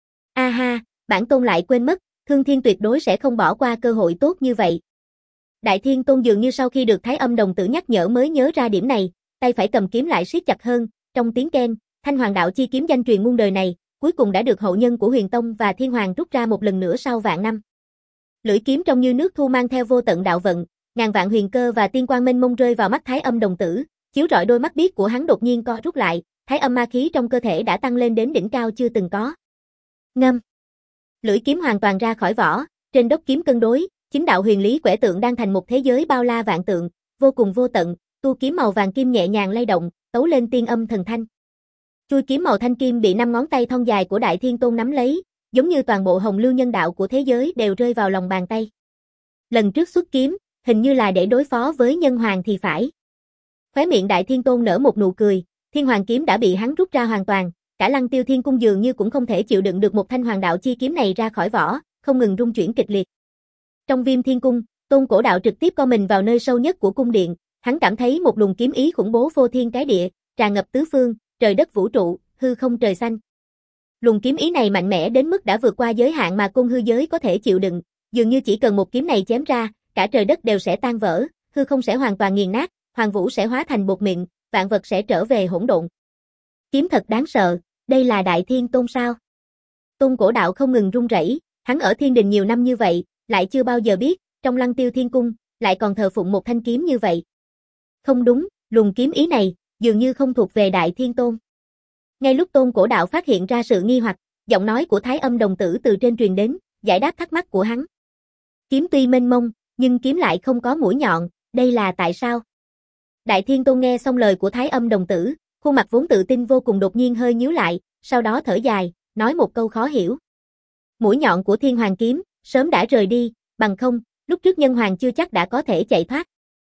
A ha, bản tôn lại quên mất, Thương Thiên tuyệt đối sẽ không bỏ qua cơ hội tốt như vậy. Đại Thiên Tôn dường như sau khi được Thái Âm đồng tử nhắc nhở mới nhớ ra điểm này, tay phải cầm kiếm lại siết chặt hơn, trong tiếng keng, Thanh Hoàng đạo chi kiếm danh truyền muôn đời này, cuối cùng đã được hậu nhân của Huyền Tông và Thiên Hoàng rút ra một lần nữa sau vạn năm. Lưỡi kiếm trông như nước thu mang theo vô tận đạo vận, ngàn vạn huyền cơ và tiên quang mênh mông rơi vào mắt Thái Âm đồng tử, Chiếu rọi đôi mắt biếc của hắn đột nhiên co rút lại, thái âm ma khí trong cơ thể đã tăng lên đến đỉnh cao chưa từng có. Ngâm. Lưỡi kiếm hoàn toàn ra khỏi vỏ, trên đốc kiếm cân đối, chính đạo huyền lý quẻ tượng đang thành một thế giới bao la vạn tượng, vô cùng vô tận, tu kiếm màu vàng kim nhẹ nhàng lay động, tấu lên tiên âm thần thanh. Chui kiếm màu thanh kim bị năm ngón tay thon dài của Đại Thiên Tôn nắm lấy, giống như toàn bộ hồng lưu nhân đạo của thế giới đều rơi vào lòng bàn tay. Lần trước xuất kiếm, hình như là để đối phó với nhân hoàng thì phải. Khóe miệng Đại Thiên Tôn nở một nụ cười, thiên hoàng kiếm đã bị hắn rút ra hoàn toàn, cả Lăng Tiêu Thiên Cung dường như cũng không thể chịu đựng được một thanh hoàng đạo chi kiếm này ra khỏi vỏ, không ngừng rung chuyển kịch liệt. Trong Viêm Thiên Cung, Tôn Cổ Đạo trực tiếp co mình vào nơi sâu nhất của cung điện, hắn cảm thấy một luồng kiếm ý khủng bố vô thiên cái địa, tràn ngập tứ phương, trời đất vũ trụ, hư không trời xanh. Luồng kiếm ý này mạnh mẽ đến mức đã vượt qua giới hạn mà côn hư giới có thể chịu đựng, dường như chỉ cần một kiếm này chém ra, cả trời đất đều sẽ tan vỡ, hư không sẽ hoàn toàn nghiền nát, hoàng vũ sẽ hóa thành bột mịn, vạn vật sẽ trở về hỗn độn. Kiếm thật đáng sợ, đây là Đại Thiên Tôn sao? Tôn Cổ Đạo không ngừng run rẩy, hắn ở thiên đình nhiều năm như vậy, lại chưa bao giờ biết, trong Lăng Tiêu Thiên Cung, lại còn thờ phụng một thanh kiếm như vậy. Không đúng, luồng kiếm ý này, dường như không thuộc về Đại Thiên Tôn. Ngay lúc Tôn Cổ Đạo phát hiện ra sự nghi hoặc, giọng nói của Thái Âm đồng tử từ trên truyền đến, giải đáp thắc mắc của hắn. Kiếm tuy mênh mông, nhưng kiếm lại không có mũi nhọn, đây là tại sao? Đại Thiên Tôn nghe xong lời của Thái Âm đồng tử, khuôn mặt vốn tự tin vô cùng đột nhiên hơi nhíu lại, sau đó thở dài, nói một câu khó hiểu. Mũi nhọn của Thiên Hoàng kiếm, sớm đã rời đi, bằng không, lúc trước nhân hoàng chưa chắc đã có thể chạy thoát.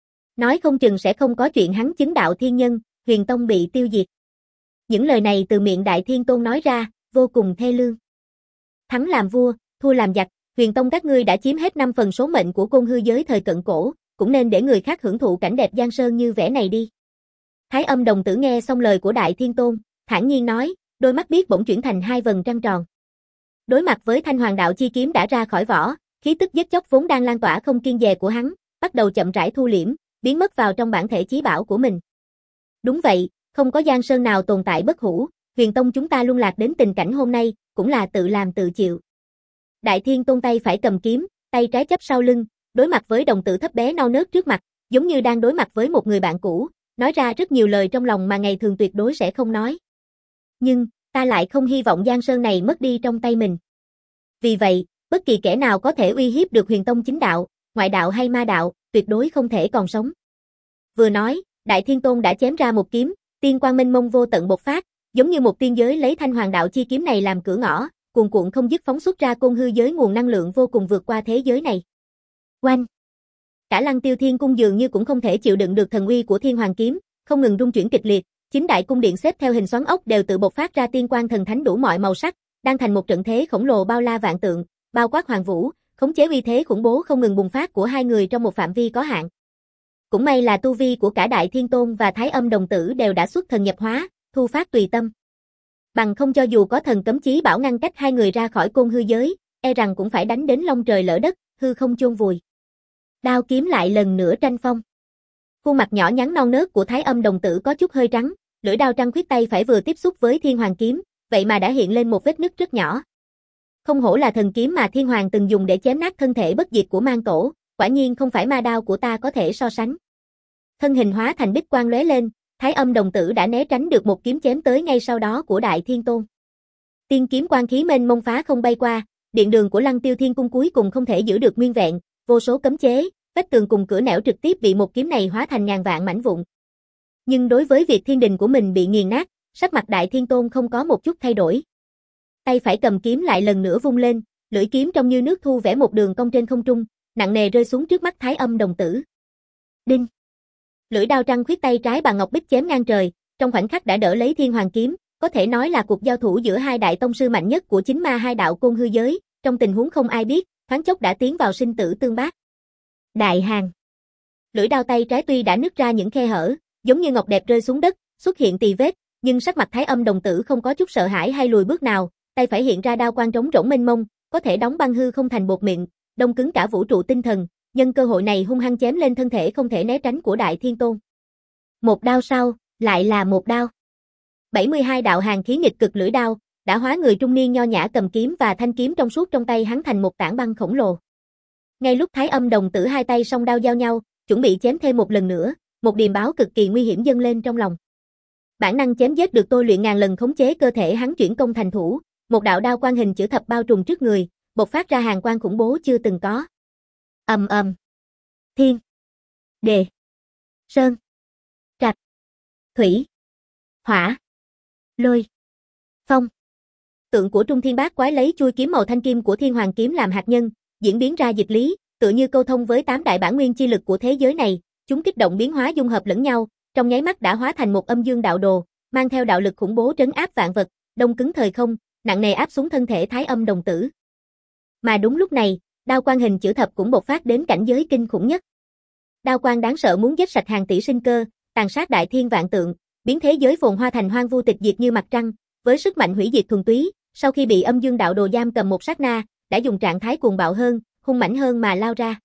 Nói không chừng sẽ không có chuyện hắn chứng đạo thiên nhân, huyền tông bị tiêu diệt. Những lời này từ miệng Đại Thiên Tôn nói ra, vô cùng thê lương. Thắng làm vua, thua làm giặc, huyền tông các ngươi đã chiếm hết năm phần số mệnh của côn hư giới thời cận cổ, cũng nên để người khác hưởng thụ cảnh đẹp giang sơn như vẻ này đi. Thái Âm đồng tử nghe xong lời của Đại Thiên Tôn, thản nhiên nói, đôi mắt biếc bỗng chuyển thành hai vầng trăng tròn. Đối mặt với thanh hoàng đạo chi kiếm đã ra khỏi vỏ, khí tức giết chóc vốn đang lan tỏa không kiêng dè của hắn, bắt đầu chậm rãi thu liễm, biến mất vào trong bản thể chí bảo của mình. Đúng vậy, không có giang sơn nào tồn tại bất hủ, huyền tông chúng ta luôn lạc đến tình cảnh hôm nay, cũng là tự làm tự chịu. Đại Thiên Tôn tay phải cầm kiếm, tay trái chắp sau lưng, đối mặt với đồng tử thấp bé non nớt trước mặt, giống như đang đối mặt với một người bạn cũ, nói ra rất nhiều lời trong lòng mà ngày thường tuyệt đối sẽ không nói. Nhưng, ta lại không hy vọng giang sơn này mất đi trong tay mình. Vì vậy, bất kỳ kẻ nào có thể uy hiếp được huyền tông chính đạo, ngoại đạo hay ma đạo, tuyệt đối không thể còn sống. Vừa nói, Đại Thiên Tôn đã chém ra một kiếm, tiên quang mênh mông vô tận bộc phát, giống như một tiên giới lấy thanh hoàng đạo chi kiếm này làm cửa ngõ, cuồn cuộn không dứt phóng xuất ra côn hư giới nguồn năng lượng vô cùng vượt qua thế giới này. Oanh! Cả Lăng Tiêu Thiên Cung dường như cũng không thể chịu đựng được thần uy của Thiên Hoàng kiếm, không ngừng rung chuyển kịch liệt, chính đại cung điện xếp theo hình xoắn ốc đều tự bộc phát ra tiên quang thần thánh đủ mọi màu sắc, đang thành một trận thế khổng lồ bao la vạn tượng, bao quát hoàng vũ, khống chế uy thế khủng bố không ngừng bùng phát của hai người trong một phạm vi có hạn. Cũng may là tu vi của cả Đại Thiên Tôn và Thái Âm đồng tử đều đã xuất thần nhập hóa, thu phát tùy tâm. Bằng không cho dù có thần cấm chí bảo ngăn cách hai người ra khỏi côn hư giới, e rằng cũng phải đánh đến long trời lỡ đất, hư không chôn vùi. Đao kiếm lại lần nữa tranh phong. Khuôn mặt nhỏ nhắn non nớt của Thái Âm đồng tử có chút hơi trắng, lưỡi đao trăng khuyết tay phải vừa tiếp xúc với Thiên Hoàng kiếm, vậy mà đã hiện lên một vết nứt rất nhỏ. Không hổ là thần kiếm mà Thiên Hoàng từng dùng để chém nát thân thể bất diệt của Mang Tổ, quả nhiên không phải ma đao của ta có thể so sánh. Thân hình hóa thành bích quang lóe lên, Thái Âm đồng tử đã né tránh được một kiếm chém tới ngay sau đó của Đại Thiên Tôn. Tiên kiếm quang khí mênh mông phá không bay qua, điện đường của Lăng Tiêu Thiên Cung cuối cùng không thể giữ được nguyên vẹn, vô số cấm chế, vách tường cùng cửa nẻo trực tiếp bị một kiếm này hóa thành ngàn vạn mảnh vụn. Nhưng đối với việc thiên đình của mình bị nghiền nát, sắc mặt Đại Thiên Tôn không có một chút thay đổi. Tay phải cầm kiếm lại lần nữa vung lên, lưỡi kiếm trông như nước thu vẽ một đường cong trên không trung, nặng nề rơi xuống trước mắt Thái Âm đồng tử. Đinh! Lưỡi đao trăng khuyết tay trái bằng ngọc bích chém ngang trời, trong khoảnh khắc đã đỡ lấy Thiên Hoàng kiếm, có thể nói là cuộc giao thủ giữa hai đại tông sư mạnh nhất của chính ma hai đạo côn hư giới, trong tình huống không ai biết, thoáng chốc đã tiến vào sinh tử tương bác. Đại Hàn. Lưỡi đao tay trái tuy đã nứt ra những khe hở, giống như ngọc đẹp rơi xuống đất, xuất hiện tì vết, nhưng sắc mặt Thái Âm đồng tử không có chút sợ hãi hay lùi bước nào, tay phải hiện ra đao quang trống rỗng mênh mông, có thể đóng băng hư không thành bột mịn, đông cứng cả vũ trụ tinh thần, nhân cơ hội này hung hăng chém lên thân thể không thể né tránh của Đại Thiên Tôn. Một đao sau, lại là một đao. bảy mươi hai đạo hàn khí nghịch cực lưỡi đao, đã hóa người trung niên nho nhã cầm kiếm và thanh kiếm trong suốt trong tay hắn thành một tảng băng khổng lồ. Ngay lúc Thái Âm đồng tử hai tay song đao giao nhau, chuẩn bị chém thêm một lần nữa, một điềm báo cực kỳ nguy hiểm dâng lên trong lòng. Bản năng chém giết được tôi luyện ngàn lần khống chế cơ thể hắn chuyển công thành thủ, một đạo đao quang hình chữ thập bao trùm trước người, bộc phát ra hàng quang khủng bố chưa từng có. Ầm ầm. Thiên, Đề, Sơn, Trạch, Thủy, Hỏa, Lôi, Phong. Tượng của Trung Thiên Bát Quái lấy chui kiếm màu thanh kim của Thiên Hoàng kiếm làm hạt nhân, diễn biến ra dịch lý, tựa như câu thông với tám đại bản nguyên chi lực của thế giới này, chúng kích động biến hóa dung hợp lẫn nhau, trong nháy mắt đã hóa thành một âm dương đạo đồ, mang theo đạo lực khủng bố trấn áp vạn vật, đông cứng thời không, nặng nề áp xuống thân thể Thái Âm đồng tử. Mà đúng lúc này, đao quang hình chữ thập cũng bộc phát đến cảnh giới kinh khủng nhất. Đao quang đáng sợ muốn giết sạch hàng tỷ sinh cơ, tàn sát đại thiên vạn tượng, biến thế giới phồn hoa thành hoang vu tịch diệt như mặt trăng, với sức mạnh hủy diệt thuần túy, sau khi bị âm dương đạo đồ giam cầm một sát na, đã dùng trạng thái cuồng bạo hơn, hung mãnh hơn mà lao ra.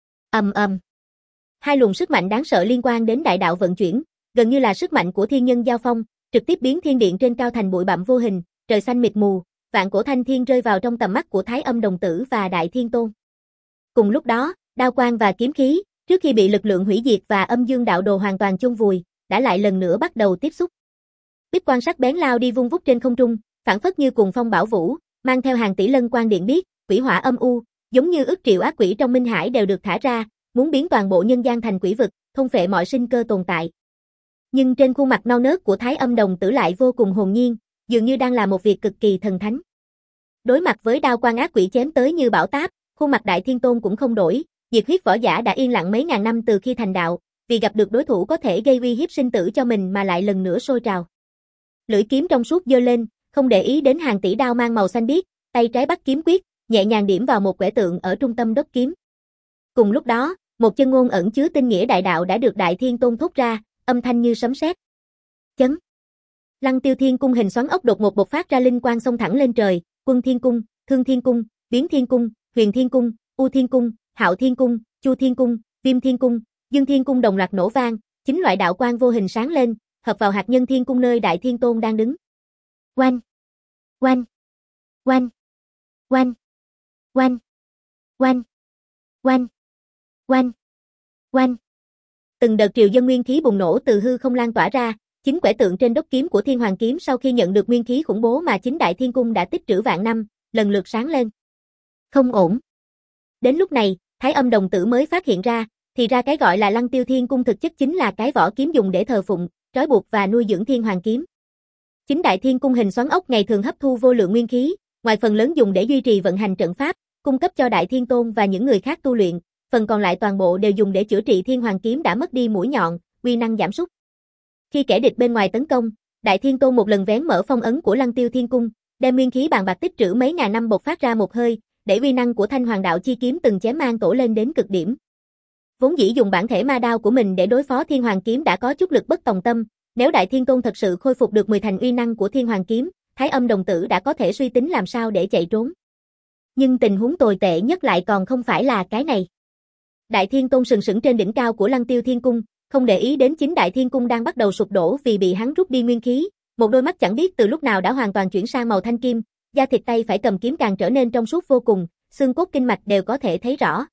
Ầm ầm. Hai luồng sức mạnh đáng sợ liên quan đến đại đạo vận chuyển, gần như là sức mạnh của thiên nhân giao phong, trực tiếp biến thiên điện trên cao thành bụi bặm vô hình, trời xanh mịt mù, vạn cổ thanh thiên rơi vào trong tầm mắt của Thái Âm đồng tử và Đại Thiên Tôn. Cùng lúc đó, đao quang và kiếm khí, trước khi bị lực lượng hủy diệt và âm dương đạo đồ hoàn toàn chôn vùi, đã lại lần nữa bắt đầu tiếp xúc. Bích quang sắc bén lao đi vung vút trên không trung, phảng phất như cuồng phong bão vũ, mang theo hàng tỷ lân quang điện biếc, quỷ hỏa âm u, giống như ức triệu ác quỷ trong minh hải đều được thả ra, muốn biến toàn bộ nhân gian thành quỷ vực, thôn phệ mọi sinh cơ tồn tại. Nhưng trên khuôn mặt non nớt của Thái Âm đồng tử lại vô cùng hồn nhiên, dường như đang làm một việc cực kỳ thần thánh. Đối mặt với đao quang ác quỷ chém tới như bão táp, khuôn mặt Đại Thiên Tôn cũng không đổi, nhiệt huyết võ giả đã yên lặng mấy ngàn năm từ khi thành đạo, vì gặp được đối thủ có thể gây uy hiếp sinh tử cho mình mà lại lần nữa sôi trào. Lưỡi kiếm trong suốt giơ lên, không để ý đến hàng tỷ đao mang màu xanh biếc, tay trái bắt kiếm quyết, nhẹ nhàng điểm vào một quẻ tượng ở trung tâm đốc kiếm. Cùng lúc đó, một chân ngôn ẩn chứa tinh nghĩa đại đạo đã được Đại Thiên Tôn thốt ra, âm thanh như sấm sét. Chấn. Lăng Tiêu Thiên cung hình xoắn ốc đột ngột bộc phát ra linh quang xông thẳng lên trời, Quân Thiên cung, Thương Thiên cung, Biến Thiên cung, Huyền Thiên cung, U Thiên cung, Hạo Thiên cung, Chu Thiên cung, Viêm Thiên cung, Dương Thiên cung đồng loạt nổ vang, chín loại đạo quang vô hình sáng lên, hợp vào hạt nhân Thiên cung nơi Đại Thiên Tôn đang đứng. Oanh, oanh, oanh, oanh, oanh, oanh, oanh, oanh, oanh. Từng đợt triều dân nguyên khí bùng nổ từ hư không lan tỏa ra, chính quẻ tượng trên đốc kiếm của Thiên Hoàng kiếm sau khi nhận được nguyên khí khủng bố mà chính Đại Thiên cung đã tích trữ vạn năm, lần lượt sáng lên. Không ổn. Đến lúc này, Thái Âm đồng tử mới phát hiện ra, thì ra cái gọi là Lăng Tiêu Thiên cung thực chất chính là cái vỏ kiếm dùng để thờ phụng, trói buộc và nuôi dưỡng Thiên Hoàng kiếm. Chính Đại Thiên cung hình xoắn ốc ngày thường hấp thu vô lượng nguyên khí, ngoài phần lớn dùng để duy trì vận hành trận pháp, cung cấp cho Đại Thiên Tôn và những người khác tu luyện, phần còn lại toàn bộ đều dùng để chữa trị Thiên Hoàng kiếm đã mất đi mũi nhọn, uy năng giảm sút. Khi kẻ địch bên ngoài tấn công, Đại Thiên Tôn một lần vén mở phong ấn của Lăng Tiêu Thiên cung, đem nguyên khí bàn bạc tích trữ mấy ngàn năm bộc phát ra một hơi, để uy năng của Thanh Hoàng đạo chi kiếm từng chém mang tổ lên đến cực điểm. Vốn dĩ dùng bản thể ma đao của mình để đối phó Thiên Hoàng kiếm đã có chút lực bất tòng tâm, nếu Đại Thiên Tôn thật sự khôi phục được mười thành uy năng của Thiên Hoàng kiếm, Thái Âm đồng tử đã có thể suy tính làm sao để chạy trốn. Nhưng tình huống tồi tệ nhất lại còn không phải là cái này. Đại Thiên Tôn sừng sững trên đỉnh cao của Lăng Tiêu Thiên cung, không để ý đến chính Đại Thiên cung đang bắt đầu sụp đổ vì bị hắn rút đi nguyên khí, một đôi mắt chẳng biết từ lúc nào đã hoàn toàn chuyển sang màu thanh kim, da thịt tay phải cầm kiếm càng trở nên trong suốt vô cùng, xương cốt kinh mạch đều có thể thấy rõ.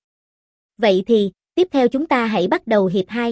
Vậy thì, tiếp theo chúng ta hãy bắt đầu hiệp hai.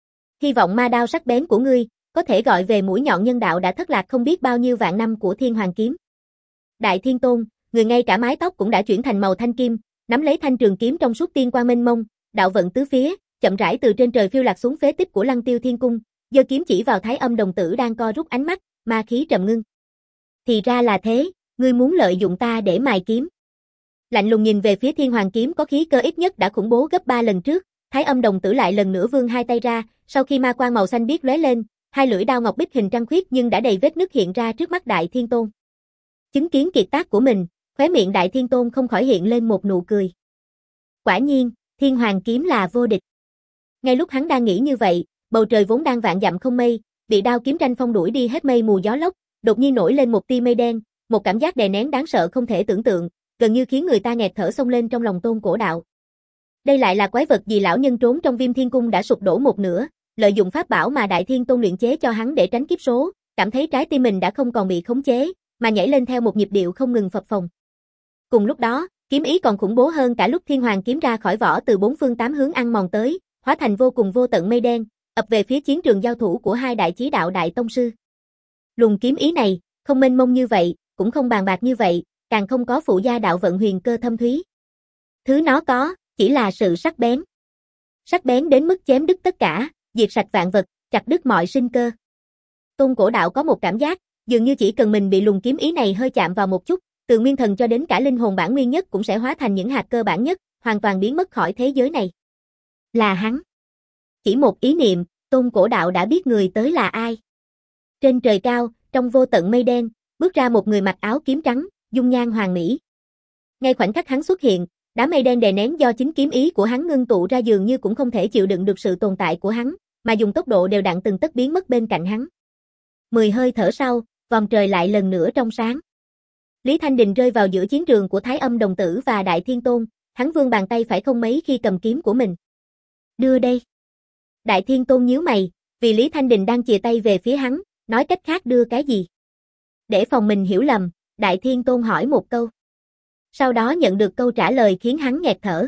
Hy vọng ma đao sắc bén của ngươi có thể gọi về mũi nhọn nhân đạo đã thất lạc không biết bao nhiêu vạn năm của Thiên Hoàng kiếm. Đại Thiên Tôn, người ngay cả mái tóc cũng đã chuyển thành màu thanh kim, nắm lấy thanh trường kiếm trong suốt tiên quang mênh mông, đạo vận tứ phía, chậm rãi từ trên trời phiêu lạc xuống phế tích của Lăng Tiêu Thiên cung, giơ kiếm chỉ vào Thái Âm đồng tử đang co rút ánh mắt, ma khí trầm ngưng. Thì ra là thế, ngươi muốn lợi dụng ta để mài kiếm. Lạnh lùng nhìn về phía Thiên Hoàng kiếm có khí cơ ít nhất đã khủng bố gấp ba lần trước, Thái Âm đồng tử lại lần nữa vươn hai tay ra, sau khi ma quang màu xanh biếc lóe lên, hai lưỡi đao ngọc bích hình trăng khuyết nhưng đã đầy vết nứt hiện ra trước mắt Đại Thiên Tôn. Chứng kiến kiệt tác của mình, khóe miệng Đại Thiên Tôn không khỏi hiện lên một nụ cười. Quả nhiên, Thiên Hoàng kiếm là vô địch. Ngay lúc hắn đang nghĩ như vậy, bầu trời vốn đang vạn dặm không mây, bị đao kiếm tranh phong đuổi đi hết mây mù gió lốc, đột nhiên nổi lên một tia mây đen, một cảm giác đè nén đáng sợ không thể tưởng tượng, gần như khiến người ta nghẹt thở xông lên trong lòng Tôn Cổ Đạo. Đây lại là quái vật gì lão nhân trốn trong Viêm Thiên cung đã sụp đổ một nửa, lợi dụng pháp bảo mà Đại Thiên Tôn luyện chế cho hắn để tránh kiếp số, cảm thấy trái tim mình đã không còn bị khống chế, mà nhảy lên theo một nhịp điệu không ngừng phập phồng. Cùng lúc đó, kiếm ý còn khủng bố hơn cả lúc Thiên Hoàng kiếm ra khỏi vỏ từ bốn phương tám hướng ăn mòn tới, hóa thành vô cùng vô tận mây đen, ập về phía chiến trường giao thủ của hai đại chí đạo đại tông sư. Luồng kiếm ý này, không mênh mông như vậy, cũng không bàn bạc như vậy, càng không có phụ gia đạo vận huyền cơ thâm thúy. Thứ nó có, chỉ là sự sắc bén. Sắc bén đến mức chém đứt tất cả, diệt sạch vạn vật, chặt đứt mọi sinh cơ. Tôn Cổ Đạo có một cảm giác, dường như chỉ cần mình bị luồng kiếm ý này hơi chạm vào một chút, từ nguyên thần cho đến cả linh hồn bản nguyên nhất cũng sẽ hóa thành những hạt cơ bản nhất, hoàn toàn biến mất khỏi thế giới này. Là hắn. Chỉ một ý niệm, Tôn Cổ Đạo đã biết người tới là ai. Trên trời cao, trong vô tận mây đen, bước ra một người mặc áo kiếm trắng, dung nhan hoàn mỹ. Ngay khoảnh khắc hắn xuất hiện, đám mây đen đè nén do chính kiếm ý của hắn ngưng tụ ra dường như cũng không thể chịu đựng được sự tồn tại của hắn, mà dùng tốc độ đều đặn từng tấc biến mất bên cạnh hắn. Mười hơi thở sau, vòng trời lại lần nữa trong sáng. Lý Thanh Đình rơi vào giữa chiến trường của Thái Âm Đồng Tử và Đại Thiên Tôn, hắn vươn bàn tay phải không mấy khi cầm kiếm của mình. Đưa đây. Đại Thiên Tôn nhíu mày, vì Lý Thanh Đình đang chìa tay về phía hắn, nói cách khác đưa cái gì? Để phòng mình hiểu lầm, Đại Thiên Tôn hỏi một câu. Sau đó nhận được câu trả lời khiến hắn nghẹt thở.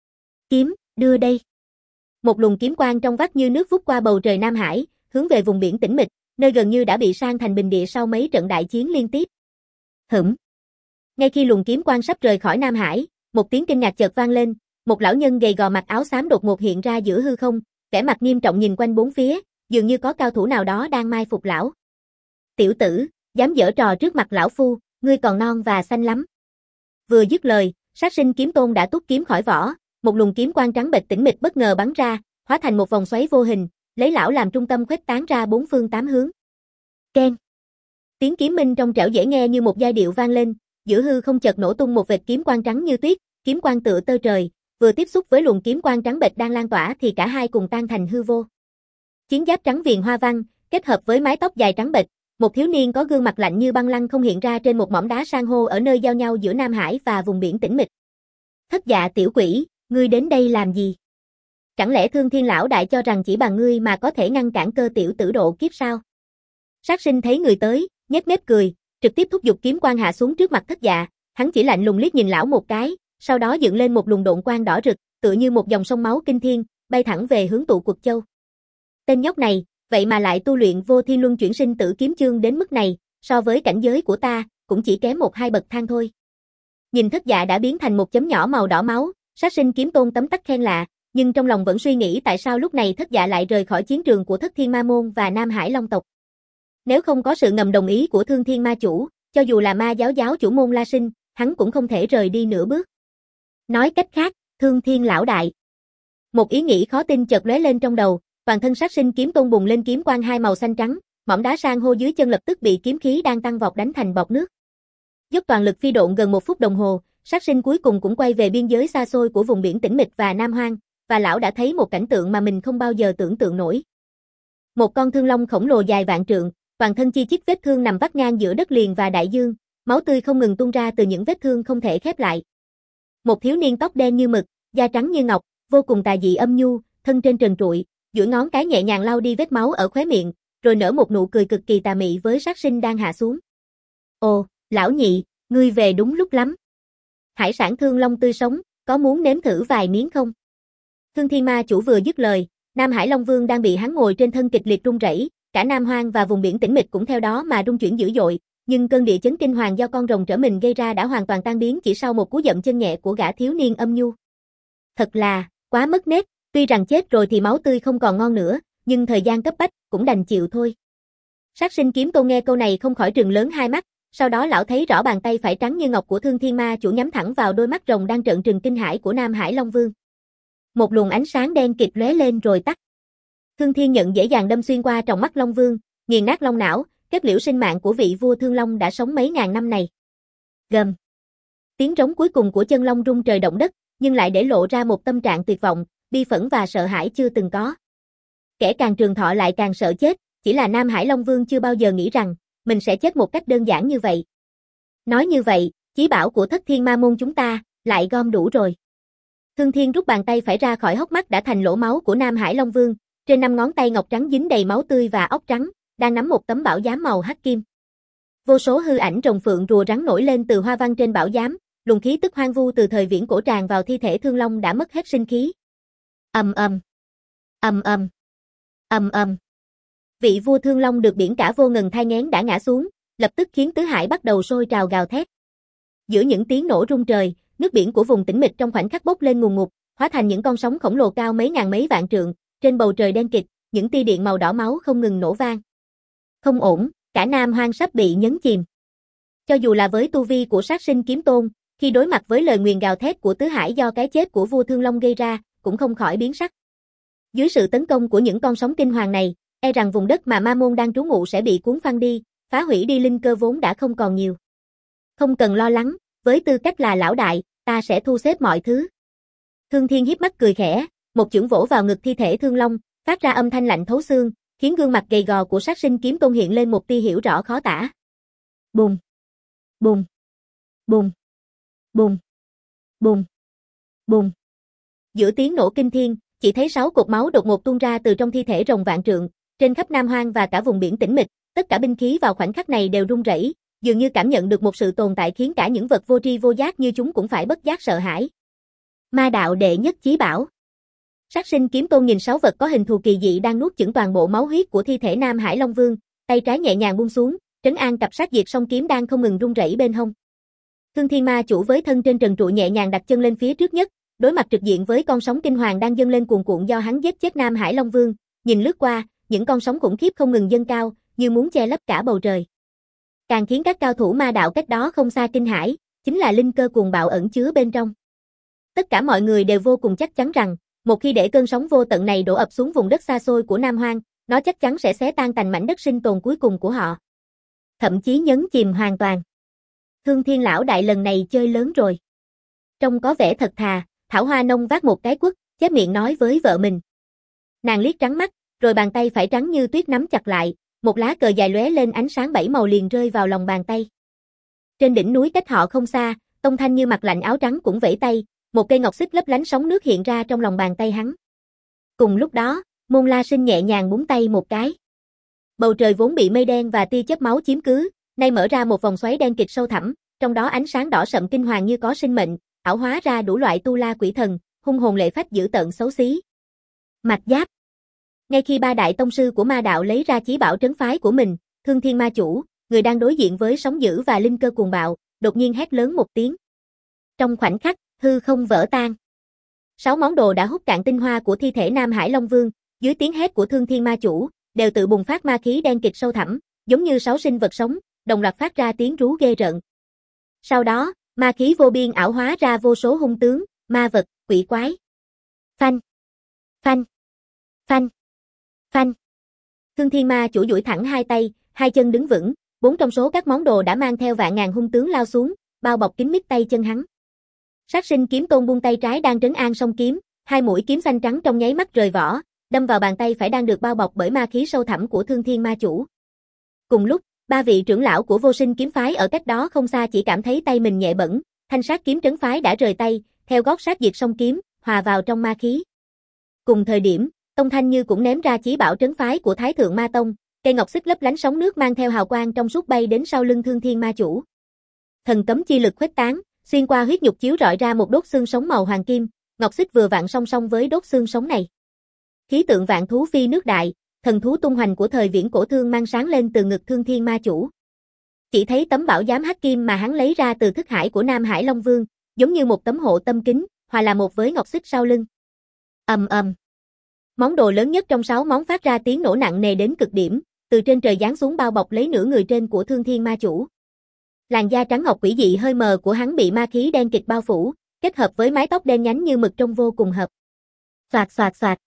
Kiếm, đưa đây. Một luồng kiếm quang trong vắt như nước vút qua bầu trời Nam Hải, hướng về vùng biển tĩnh mịch, nơi gần như đã bị san thành bình địa sau mấy trận đại chiến liên tiếp. Hửm. Ngay khi luồng kiếm quang sắp rời khỏi Nam Hải, một tiếng kinh ngạc chợt vang lên, một lão nhân gầy gò mặc áo xám đột ngột hiện ra giữa hư không, vẻ mặt nghiêm trọng nhìn quanh bốn phía, dường như có cao thủ nào đó đang mai phục lão. Tiểu tử, dám giở trò trước mặt lão phu, ngươi còn non và xanh lắm. Vừa dứt lời, Sát Sinh Kiếm Tôn đã tuốt kiếm khỏi vỏ, một luồng kiếm quang trắng bệch tĩnh mịch bất ngờ bắn ra, hóa thành một vòng xoáy vô hình, lấy lão làm trung tâm khuếch tán ra bốn phương tám hướng. Keng. Tiếng kiếm minh trong trẻo dễ nghe như một giai điệu vang lên, giữa hư không chợt nổ tung một vệt kiếm quang trắng như tuyết, kiếm quang tựa tơ trời, vừa tiếp xúc với luồng kiếm quang trắng bệch đang lan tỏa thì cả hai cùng tan thành hư vô. Chiến giáp trắng viền hoa văn, kết hợp với mái tóc dài trắng bệch, một thiếu niên có gương mặt lạnh như băng lăng không hiện ra trên một mỏm đá san hô ở nơi giao nhau giữa Nam Hải và vùng biển tĩnh mịch. Thất Dạ tiểu quỷ, ngươi đến đây làm gì? Chẳng lẽ Thương Thiên lão đại cho rằng chỉ bằng ngươi mà có thể ngăn cản cơ tiểu tử độ kiếp sao? Sát Sinh thấy người tới, nhếch mép cười, trực tiếp thúc giục kiếm quang hạ xuống trước mặt Thất Dạ, hắn chỉ lạnh lùng liếc nhìn lão một cái, sau đó dựng lên một luồng độn quang đỏ rực, tựa như một dòng sông máu kinh thiên, bay thẳng về hướng Tụ Quật Châu. Tên nhóc này, vậy mà lại tu luyện Vô Thiên Luân Chuyển Sinh Tử Kiếm Chương đến mức này, so với cảnh giới của ta, cũng chỉ kém một hai bậc thang thôi. Nhìn Thất Dạ đã biến thành một chấm nhỏ màu đỏ máu, Sát Sinh Kiếm Tôn tấm tắc khen lạ, nhưng trong lòng vẫn suy nghĩ tại sao lúc này Thất Dạ lại rời khỏi chiến trường của Thất Thiên Ma Môn và Nam Hải Long tộc. Nếu không có sự ngầm đồng ý của Thương Thiên Ma chủ, cho dù là Ma giáo giáo chủ môn La Sinh, hắn cũng không thể rời đi nửa bước. Nói cách khác, Thương Thiên lão đại. Một ý nghĩ khó tin chợt lóe lên trong đầu, toàn thân Sát Sinh Kiếm Tôn bùng lên kiếm quang hai màu xanh trắng, mỏm đá san hô dưới chân lập tức bị kiếm khí đang tăng vọt đánh thành bọt nước. Dốc toàn lực phi độn gần một phút đồng hồ, Sát Sinh cuối cùng cũng quay về biên giới xa xôi của vùng biển tĩnh mịch và Nam Hoang, và lão đã thấy một cảnh tượng mà mình không bao giờ tưởng tượng nổi. Một con thương long khổng lồ dài vạn trượng, toàn thân chi chít vết thương nằm vắt ngang giữa đất liền và đại dương, máu tươi không ngừng tuôn ra từ những vết thương không thể khép lại. Một thiếu niên tóc đen như mực, da trắng như ngọc, vô cùng tà dị âm nhu, thân trên trần trụi, duỗi ngón cái nhẹ nhàng lau đi vết máu ở khóe miệng, rồi nở một nụ cười cực kỳ tà mị với Sát Sinh đang hạ xuống. Ồ, lão nhị, ngươi về đúng lúc lắm. Hải sản thương long tươi sống, có muốn nếm thử vài miếng không? Thương Thiên Ma chủ vừa dứt lời, Nam Hải Long Vương đang bị hắn ngồi trên thân kịch liệt run rẩy, cả Nam Hoang và vùng biển tĩnh mịch cũng theo đó mà rung chuyển dữ dội, nhưng cơn địa chấn kinh hoàng do con rồng trở mình gây ra đã hoàn toàn tan biến chỉ sau một cú dậm chân nhẹ của gã thiếu niên âm nhu. Thật là, quá mất nết, tuy rằng chết rồi thì máu tươi không còn ngon nữa, nhưng thời gian cấp bách, cũng đành chịu thôi. Sát Sinh Kiếm Tôn nghe câu này không khỏi trừng lớn hai mắt, sau đó lão thấy rõ bàn tay phải trắng như ngọc của Thương Thiên Ma chủ nhắm thẳng vào đôi mắt rồng đang trợn trừng kinh hãi của Nam Hải Long Vương. Một luồng ánh sáng đen kịt lóe lên rồi tắt. Thương Thiên nhận dễ dàng đâm xuyên qua tròng mắt Long Vương, nghiền nát long não, kết liễu sinh mạng của vị vua Thương Long đã sống mấy ngàn năm này. Gầm. Tiếng rống cuối cùng của chân long rung trời động đất, nhưng lại để lộ ra một tâm trạng tuyệt vọng, bi phẫn và sợ hãi chưa từng có. Kẻ càng trường thọ lại càng sợ chết, chỉ là Nam Hải Long Vương chưa bao giờ nghĩ rằng mình sẽ chết một cách đơn giản như vậy. Nói như vậy, chí bảo của Thất Thiên Ma Môn chúng ta lại gom đủ rồi. Thương Thiên rút bàn tay phải ra khỏi hốc mắt đã thành lỗ máu của Nam Hải Long Vương, trên năm ngón tay ngọc trắng dính đầy máu tươi và óc trắng, đang nắm một tấm bảo giám màu hắc kim. Vô số hư ảnh rồng phượng rùa rắn nổi lên từ hoa văn trên bảo giám, luồng khí tức hoang vu từ thời viễn cổ tràn vào thi thể Thương Long đã mất hết sinh khí. Ầm ầm, ầm ầm, Ầm ầm. Vị vua Thương Long được biển cả vô ngần thai nghén đã ngã xuống, lập tức khiến tứ hải bắt đầu sôi trào gào thét. Giữa những tiếng nổ rung trời, nước biển của vùng tĩnh mịch trong khoảnh khắc bốc lên ngùn ngụt, hóa thành những con sóng khổng lồ cao mấy ngàn mấy vạn trượng, trên bầu trời đen kịt, những tia điện màu đỏ máu không ngừng nổ vang. Không ổn, cả Nam Hoang sắp bị nhấn chìm. Cho dù là với tu vi của Sát Sinh Kiếm Tôn, khi đối mặt với lời nguyền gào thét của tứ hải do cái chết của vua Thương Long gây ra, cũng không khỏi biến sắc. Dưới sự tấn công của những con sóng kinh hoàng này, e rằng vùng đất mà Ma Môn đang trú ngụ sẽ bị cuốn phăng đi, phá hủy đi linh cơ vốn đã không còn nhiều. Không cần lo lắng, với tư cách là lão đại, ta sẽ thu xếp mọi thứ. Thương Thiên hiếp mắt cười khẽ, một chưởng vỗ vào ngực thi thể Thương Long, phát ra âm thanh lạnh thấu xương, khiến gương mặt gầy gò của Sát Sinh Kiếm Tôn hiện lên một tia hiểu rõ khó tả. Bùng, bùng, bùng, bùng, bùng, bùng. Giữa tiếng nổ kinh thiên, chỉ thấy sáu cột máu đột ngột tuôn ra từ trong thi thể rồng vạn trượng, trên khắp Nam Hoang và cả vùng biển tĩnh mịch, tất cả binh khí vào khoảnh khắc này đều rung rẩy, dường như cảm nhận được một sự tồn tại khiến cả những vật vô tri vô giác như chúng cũng phải bất giác sợ hãi. Ma đạo đệ nhất chí bảo. Sát Sinh Kiếm Tôn nhìn sáu vật có hình thù kỳ dị đang nuốt chửng toàn bộ máu huyết của thi thể Nam Hải Long Vương, tay trái nhẹ nhàng buông xuống, trấn an cặp sát diệt song kiếm đang không ngừng rung rẩy bên hông. Thương Thiên Ma Chủ với thân trên trần trụ nhẹ nhàng đặt chân lên phía trước nhất, đối mặt trực diện với con sóng kinh hoàng đang dâng lên cuồn cuộn do hắn giết chết Nam Hải Long Vương, nhìn lướt qua, những con sóng khủng khiếp không ngừng dâng cao, như muốn che lấp cả bầu trời. Càng khiến các cao thủ ma đạo cách đó không xa kinh hãi, chính là linh cơ cuồng bạo ẩn chứa bên trong. Tất cả mọi người đều vô cùng chắc chắn rằng, một khi để cơn sóng vô tận này đổ ập xuống vùng đất xa xôi của Nam Hoang, nó chắc chắn sẽ xé tan tành mảnh đất sinh tồn cuối cùng của họ. Thậm chí nhấn chìm hoàn toàn. Thương Thiên lão đại lần này chơi lớn rồi. Trông có vẻ thật thà, Thảo Hoa Nông vác một cái quất, chép miệng nói với vợ mình. Nàng liếc trắng mắt, rồi bàn tay phải trắng như tuyết nắm chặt lại, một lá cờ dài lóe lên ánh sáng bảy màu liền rơi vào lòng bàn tay. Trên đỉnh núi cách họ không xa, Tông Thanh như mặt lạnh áo trắng cũng vẫy tay, một cây ngọc xích lấp lánh sóng nước hiện ra trong lòng bàn tay hắn. Cùng lúc đó, Môn La Sinh nhẹ nhàng búng tay một cái. Bầu trời vốn bị mây đen và tia chớp máu chiếm cứ, nay mở ra một vòng xoáy đen kịt sâu thẳm, trong đó ánh sáng đỏ sậm kinh hoàng như có sinh mệnh, ảo hóa ra đủ loại tu la quỷ thần, hung hồn lệ phách dữ tợn xấu xí. Mạch Giáp. Ngay khi ba đại tông sư của ma đạo lấy ra chí bảo trấn phái của mình, Thương Thiên Ma Chủ, người đang đối diện với sóng dữ và linh cơ cuồng bạo, đột nhiên hét lớn một tiếng. Trong khoảnh khắc, hư không vỡ tan. Sáu món đồ đã hút cạn tinh hoa của thi thể Nam Hải Long Vương, dưới tiếng hét của Thương Thiên Ma Chủ, đều tự bùng phát ma khí đen kịt sâu thẳm, giống như sáu sinh vật sống, đồng loạt phát ra tiếng rú ghê rợn. Sau đó, ma khí vô biên ảo hóa ra vô số hung tướng, ma vật, quỷ quái. Phanh, phanh, phanh, phanh. Thương Thiên Ma Chủ duỗi thẳng hai tay, hai chân đứng vững, bốn trong số các món đồ đã mang theo vạn ngàn hung tướng lao xuống, bao bọc kín mít tay chân hắn. Sát Sinh Kiếm Tôn buông tay trái đang trấn an song kiếm, hai mũi kiếm xanh trắng trong nháy mắt rời vỏ, đâm vào bàn tay phải đang được bao bọc bởi ma khí sâu thẳm của Thương Thiên Ma Chủ. Cùng lúc, ba vị trưởng lão của Vô Sinh kiếm phái ở cách đó không xa chỉ cảm thấy tay mình nhẹ bẫng, thanh sát kiếm trấn phái đã rời tay, theo gót sát diệt song kiếm, hòa vào trong ma khí. Cùng thời điểm, Tông Thanh Như cũng ném ra chí bảo trấn phái của Thái Thượng Ma Tông, cây ngọc xích lấp lánh sóng nước mang theo hào quang trong suốt bay đến sau lưng Thương Thiên Ma Chủ. Thần cấm chi lực khuếch tán, xuyên qua huyết nhục chiếu rọi ra một đốt xương sống màu hoàng kim, ngọc xích vừa vặn song song với đốt xương sống này. Khí tượng vạn thú phi nước đại, thần thú tung hoành của thời viễn cổ thương mang sáng lên từ ngực Thương Thiên Ma Chủ. Chỉ thấy tấm bảo giám hắc kim mà hắn lấy ra từ thức hải của Nam Hải Long Vương, giống như một tấm hộ tâm kính, hòa là một với ngọc xích sau lưng. Ầm ầm. Món đồ lớn nhất trong sáu món phát ra tiếng nổ nặng nề đến cực điểm, từ trên trời giáng xuống bao bọc lấy nửa người trên của Thương Thiên Ma Chủ. Làn da trắng ngọc quỷ dị hơi mờ của hắn bị ma khí đen kịt bao phủ, kết hợp với mái tóc đen nhánh như mực trông vô cùng hợp. Xoạt xoạt xoạt.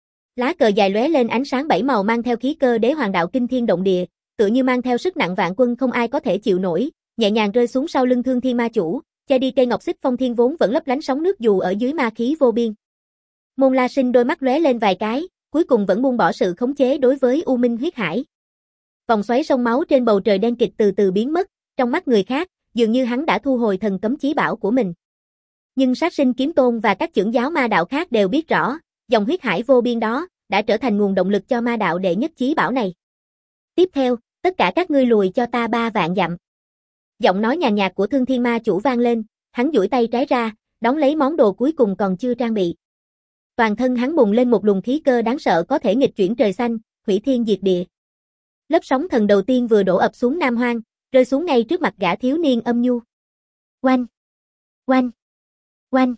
Lá cờ dài lóe lên ánh sáng bảy màu mang theo khí cơ đế hoàng đạo kinh thiên động địa, tựa như mang theo sức nặng vạn quân không ai có thể chịu nổi, nhẹ nhàng rơi xuống sau lưng Thương Thiên Ma Chủ, che đi cây ngọc xích phong thiên vốn vẫn lấp lánh sóng nước dù ở dưới ma khí vô biên. Môn La Sinh đôi mắt lóe lên vài cái, cuối cùng vẫn buông bỏ sự khống chế đối với U Minh huyết hải. Vòng xoáy sông máu trên bầu trời đen kịt từ từ biến mất, trong mắt người khác, dường như hắn đã thu hồi thần cấm chí bảo của mình. Nhưng Sát Sinh Kiếm Tôn và các trưởng giáo ma đạo khác đều biết rõ, dòng huyết hải vô biên đó đã trở thành nguồn động lực cho ma đạo đệ nhất chí bảo này. Tiếp theo, tất cả các ngươi lùi cho ta ba vạn dặm. Giọng nói nhàn nhạt của Thương Thiên Ma Chủ vang lên, hắn duỗi tay trái ra, đón lấy món đồ cuối cùng còn chưa trang bị. Toàn thân hắn bùng lên một luồng khí cơ đáng sợ có thể nghịch chuyển trời xanh, hủy thiên diệt địa. Lớp sóng thần đầu tiên vừa đổ ập xuống Nam Hoang, rơi xuống ngay trước mặt gã thiếu niên âm nhu. Oanh! Oanh! Oanh!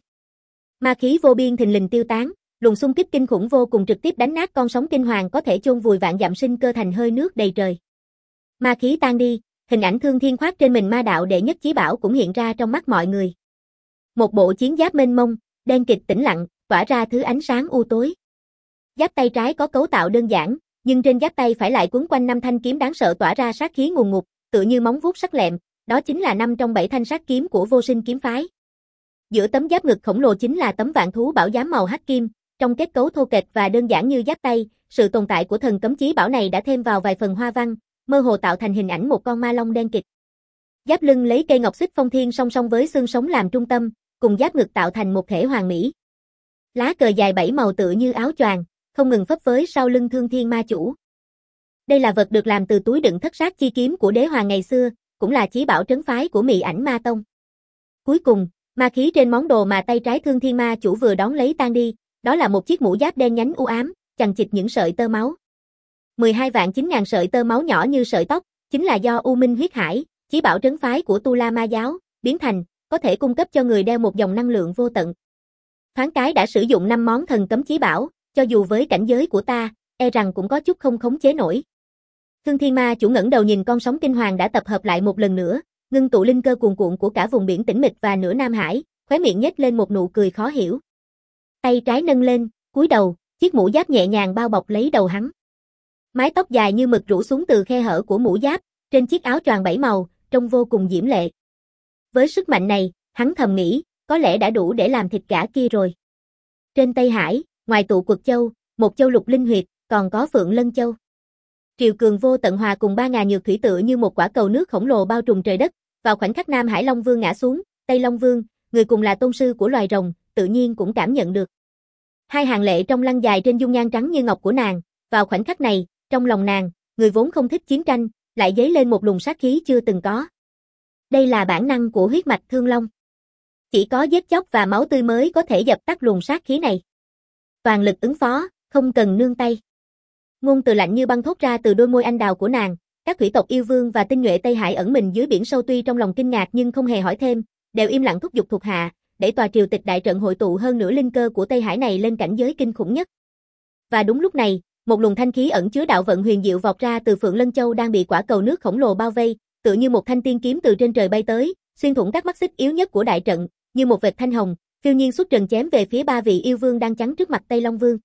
Ma khí vô biên thình lình tiêu tán, luồng xung kích kinh khủng vô cùng trực tiếp đánh nát con sóng kinh hoàng có thể chôn vùi vạn dặm sinh cơ thành hơi nước đầy trời. Ma khí tan đi, hình ảnh Thương Thiên khoác trên mình ma đạo đệ nhất chí bảo cũng hiện ra trong mắt mọi người. Một bộ chiến giáp mênh mông, đen kịt tĩnh lặng, tỏa ra thứ ánh sáng u tối. Giáp tay trái có cấu tạo đơn giản, nhưng trên giáp tay phải lại quấn quanh năm thanh kiếm đáng sợ tỏa ra sát khí ngùn ngụt, tựa như móng vuốt sắc lẹm, đó chính là năm trong bảy thanh sát kiếm của Vô Sinh kiếm phái. Giữa tấm giáp ngực khổng lồ chính là tấm vạn thú bảo giám màu hắc kim, trong kết cấu thô kệch và đơn giản như giáp tay, sự tồn tại của thần cấm chí bảo này đã thêm vào vài phần hoa văn, mơ hồ tạo thành hình ảnh một con ma long đen kịt. Giáp lưng lấy cây ngọc xích phong thiên song song với xương sống làm trung tâm, cùng giáp ngực tạo thành một thể hoàn mỹ. Lá cờ dài bảy màu tựa như áo choàng, không ngừng phấp phới sau lưng Thương Thiên ma chủ. Đây là vật được làm từ túi đựng thất sát chi kiếm của đế hoàng ngày xưa, cũng là chí bảo trấn phái của Mị Ảnh Ma Tông. Cuối cùng, ma khí trên món đồ mà tay trái Thương Thiên ma chủ vừa đón lấy tan đi, đó là một chiếc mũ giáp đen nhánh u ám, chằng chịt những sợi tơ máu. mười hai vạn chín ngàn sợi tơ máu nhỏ như sợi tóc, chính là do U Minh huyết hải, chí bảo trấn phái của Tu La Ma giáo, biến thành, có thể cung cấp cho người đeo một dòng năng lượng vô tận. Thoáng cái đã sử dụng năm món thần cấm chí bảo, cho dù với cảnh giới của ta, e rằng cũng có chút không khống chế nổi. Thương Thiên ma chủ ngẩng đầu nhìn con sóng kinh hoàng đã tập hợp lại một lần nữa, ngưng tụ linh cơ cuồn cuộn của cả vùng biển tĩnh mịch và nửa Nam Hải, khóe miệng nhếch lên một nụ cười khó hiểu. Tay trái nâng lên, cúi đầu, chiếc mũ giáp nhẹ nhàng bao bọc lấy đầu hắn. Mái tóc dài như mực rủ xuống từ khe hở của mũ giáp, trên chiếc áo choàng bảy màu, trông vô cùng diễm lệ. Với sức mạnh này, hắn thầm nghĩ, có lẽ đã đủ để làm thịt gã kia rồi. Trên Tây Hải, ngoài tụ Quật Châu, một châu lục linh huyệt, còn có Phượng Lân Châu. Triều cường vô tận hòa cùng ba ngà nhược thủy tựa như một quả cầu nước khổng lồ bao trùm trời đất, vào khoảnh khắc Nam Hải Long Vương ngã xuống, Tây Long Vương, người cùng là tôn sư của loài rồng, tự nhiên cũng cảm nhận được. Hai hàng lệ trong lăn dài trên dung nhan trắng như ngọc của nàng, vào khoảnh khắc này, trong lòng nàng, người vốn không thích chiến tranh, lại dấy lên một luồng sát khí chưa từng có. Đây là bản năng của huyết mạch Thương Long. Chỉ có giết chóc và máu tươi mới có thể dập tắt luồng sát khí này. Toàn lực ứng phó, không cần nương tay. Ngôn từ lạnh như băng thốt ra từ đôi môi anh đào của nàng, các thủy tộc yêu vương và tinh nhuệ Tây Hải ẩn mình dưới biển sâu tuy trong lòng kinh ngạc nhưng không hề hỏi thêm, đều im lặng thúc giục thuộc hạ, để tòa triều tịch đại trận hội tụ hơn nửa linh cơ của Tây Hải này lên cảnh giới kinh khủng nhất. Và đúng lúc này, một luồng thanh khí ẩn chứa đạo vận huyền diệu vọt ra từ Phượng Lân Châu đang bị quả cầu nước khổng lồ bao vây, tựa như một thanh tiên kiếm từ trên trời bay tới, xuyên thủng các mắt xích yếu nhất của đại trận, như một vệt thanh hồng, phiêu nhiên xuất trần chém về phía ba vị yêu vương đang chắn trước mặt Tây Long Vương.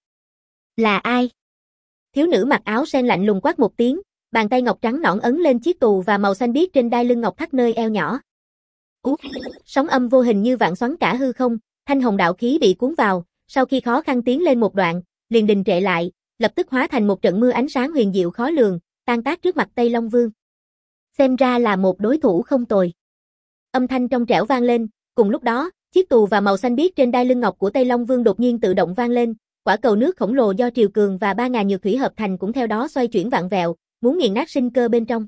Là ai? Thiếu nữ mặc áo sen lạnh lùng quát một tiếng, bàn tay ngọc trắng nõn ấn lên chiếc tù và màu xanh biếc trên đai lưng ngọc thắt nơi eo nhỏ. Út, sóng âm vô hình như vạn xoắn cả hư không, thanh hồng đạo khí bị cuốn vào, sau khi khó khăn tiến lên một đoạn, liền đình trệ lại, lập tức hóa thành một trận mưa ánh sáng huyền diệu khó lường, tan tác trước mặt Tây Long Vương. Xem ra là một đối thủ không tồi. Âm thanh trong trẻo vang lên, cùng lúc đó, chiếc tù và màu xanh biếc trên đai lưng ngọc của Tây Long Vương đột nhiên tự động vang lên, quả cầu nước khổng lồ do triều cường và ba ngà nhược thủy hợp thành cũng theo đó xoay chuyển vặn vẹo, muốn nghiền nát sinh cơ bên trong.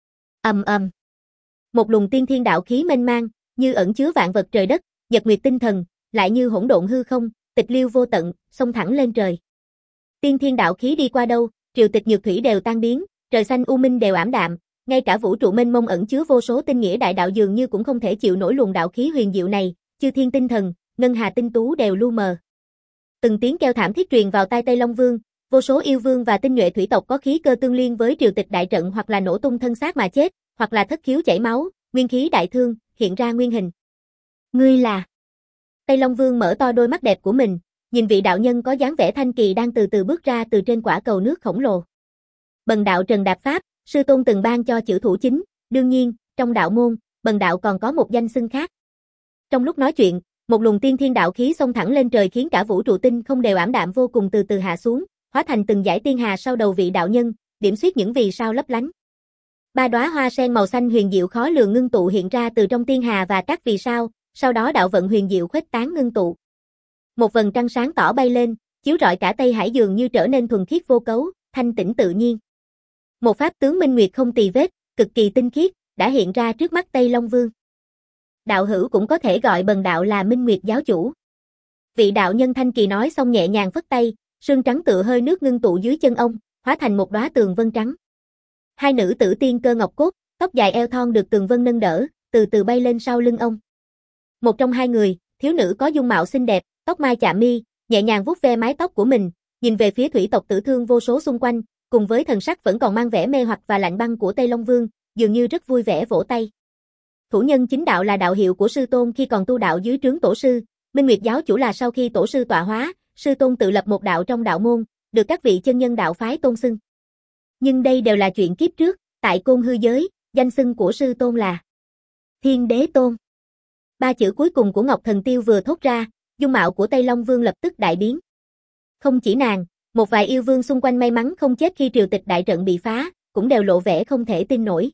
Ầm ầm. Một luồng tiên thiên đạo khí mênh mang, như ẩn chứa vạn vật trời đất, nhật nguyệt tinh thần, lại như hỗn độn hư không, tịch liêu vô tận, xông thẳng lên trời. Tiên thiên đạo khí đi qua đâu, triều tịch nhược thủy đều tan biến, trời xanh u minh đều ảm đạm, ngay cả vũ trụ mênh mông ẩn chứa vô số tinh nghĩa đại đạo dường như cũng không thể chịu nổi luồng đạo khí huyền diệu này, chư thiên tinh thần, ngân hà tinh tú đều lu mờ. Từng tiếng kêu thảm thiết truyền vào tai Tây Long Vương, vô số yêu vương và tinh nhuệ thủy tộc có khí cơ tương liên với triều tịch đại trận hoặc là nổ tung thân xác mà chết, hoặc là thất khiếu chảy máu, nguyên khí đại thương, hiện ra nguyên hình. Ngươi là? Tây Long Vương mở to đôi mắt đẹp của mình, nhìn vị đạo nhân có dáng vẻ thanh kỳ đang từ từ bước ra từ trên quả cầu nước khổng lồ. Bần đạo Trần Đạp Pháp, sư tôn từng ban cho chữ thủ chính, đương nhiên, trong đạo môn, bần đạo còn có một danh xưng khác. Trong lúc nói chuyện, một luồng tiên thiên đạo khí xông thẳng lên trời khiến cả vũ trụ tinh không đều ảm đạm vô cùng từ từ hạ xuống, hóa thành từng dải tiên hà sau đầu vị đạo nhân, điểm xuyết những vì sao lấp lánh. Ba đóa hoa sen màu xanh huyền diệu khó lường ngưng tụ hiện ra từ trong tiên hà và các vì sao, sau đó đạo vận huyền diệu khuếch tán ngưng tụ. Một vầng trăng sáng tỏ bay lên, chiếu rọi cả Tây Hải dường như trở nên thuần khiết vô cấu, thanh tĩnh tự nhiên. Một pháp tướng minh nguyệt không tì vết, cực kỳ tinh khiết, đã hiện ra trước mắt Tây Long Vương. Đạo hữu cũng có thể gọi bần đạo là Minh Nguyệt giáo chủ. Vị đạo nhân thanh kỳ nói xong nhẹ nhàng phất tay, sương trắng tựa hơi nước ngưng tụ dưới chân ông, hóa thành một đóa tường vân trắng. Hai nữ tử tiên cơ ngọc cốt, tóc dài eo thon được tường vân nâng đỡ, từ từ bay lên sau lưng ông. Một trong hai người, thiếu nữ có dung mạo xinh đẹp, tóc mai chạm mi, nhẹ nhàng vuốt ve mái tóc của mình, nhìn về phía thủy tộc tử thương vô số xung quanh, cùng với thần sắc vẫn còn mang vẻ mê hoặc và lạnh băng của Tây Long Vương, dường như rất vui vẻ vỗ tay. Thủ nhân chính đạo là đạo hiệu của sư tôn khi còn tu đạo dưới trướng tổ sư, Minh Nguyệt giáo chủ là sau khi tổ sư tọa hóa, sư tôn tự lập một đạo trong đạo môn, được các vị chân nhân đạo phái tôn xưng. Nhưng đây đều là chuyện kiếp trước, tại Côn Hư giới, danh xưng của sư tôn là Thiên Đế Tôn. Ba chữ cuối cùng của Ngọc Thần Tiêu vừa thốt ra, dung mạo của Tây Long Vương lập tức đại biến. Không chỉ nàng, một vài yêu vương xung quanh may mắn không chết khi triều tịch đại trận bị phá, cũng đều lộ vẻ không thể tin nổi.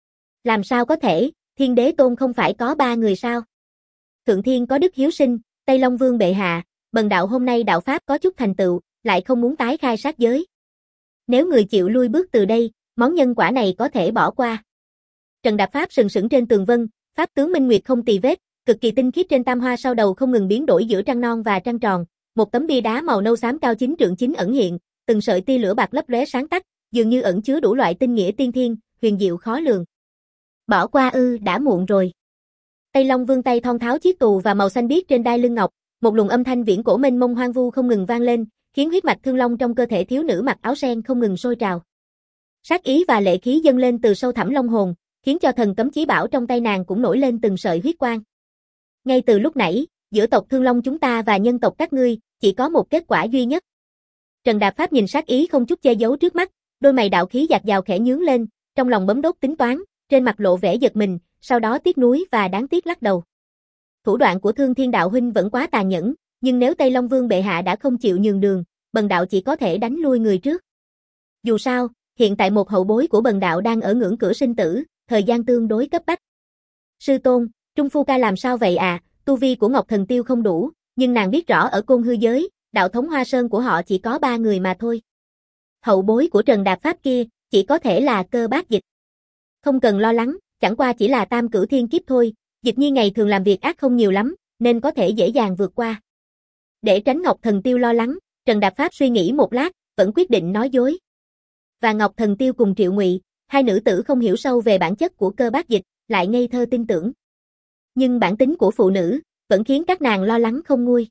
Làm sao có thể, Thiên Đế Tôn không phải có ba người sao? Thượng Thiên có đức hiếu sinh, Tây Long Vương bệ hạ, bần đạo hôm nay đạo pháp có chút thành tựu, lại không muốn tái khai sát giới. Nếu người chịu lui bước từ đây, món nhân quả này có thể bỏ qua. Trần Đạp Pháp sừng sững trên tường vân, pháp tướng minh nguyệt không tì vết, cực kỳ tinh khiết trên tam hoa sau đầu không ngừng biến đổi giữa trăng non và trăng tròn, một tấm bia đá màu nâu xám cao chín trượng chín ẩn hiện, từng sợi tia lửa bạc lấp lóe sáng tắt, dường như ẩn chứa đủ loại tinh nghĩa tiên thiên, huyền diệu khó lường. Bỏ qua ư, đã muộn rồi. Tây Long Vương tay thon tháo chiếc tù và màu xanh biếc trên đai lưng ngọc, một luồng âm thanh viễn cổ mênh mông hoang vu không ngừng vang lên, khiến huyết mạch thương long trong cơ thể thiếu nữ mặc áo sen không ngừng sôi trào. Sát ý và lệ khí dâng lên từ sâu thẳm long hồn, khiến cho thần cấm chí bảo trong tay nàng cũng nổi lên từng sợi huyết quang. Ngay từ lúc nãy, giữa tộc Thương Long chúng ta và nhân tộc các ngươi, chỉ có một kết quả duy nhất. Trần Đạp Pháp nhìn sát ý không chút che giấu trước mắt, đôi mày đạo khí dạt dào khẽ nhướng lên, trong lòng bấm đốt tính toán, trên mặt lộ vẻ giật mình, sau đó tiếc nuối và đáng tiếc lắc đầu. Thủ đoạn của Thương Thiên đạo huynh vẫn quá tàn nhẫn, nhưng nếu Tây Long Vương bệ hạ đã không chịu nhường đường, bần đạo chỉ có thể đánh lui người trước. Dù sao, hiện tại một hậu bối của bần đạo đang ở ngưỡng cửa sinh tử, thời gian tương đối cấp bách. Sư tôn, Trung Phu Ca làm sao vậy à? Tu vi của Ngọc Thần Tiêu không đủ, nhưng nàng biết rõ ở Côn Hư giới, đạo thống Hoa Sơn của họ chỉ có ba người mà thôi. Hậu bối của Trần Đạp Pháp kia, chỉ có thể là Cơ Bác Dịch. Không cần lo lắng, chẳng qua chỉ là tam cửu thiên kiếp thôi, Dịch Nhi ngày thường làm việc ác không nhiều lắm, nên có thể dễ dàng vượt qua. Để tránh Ngọc Thần Tiêu lo lắng, Trần Đạp Pháp suy nghĩ một lát, vẫn quyết định nói dối. Và Ngọc Thần Tiêu cùng Triệu Ngụy, hai nữ tử không hiểu sâu về bản chất của Cơ Bác Dịch, lại ngây thơ tin tưởng. Nhưng bản tính của phụ nữ, vẫn khiến các nàng lo lắng không nguôi.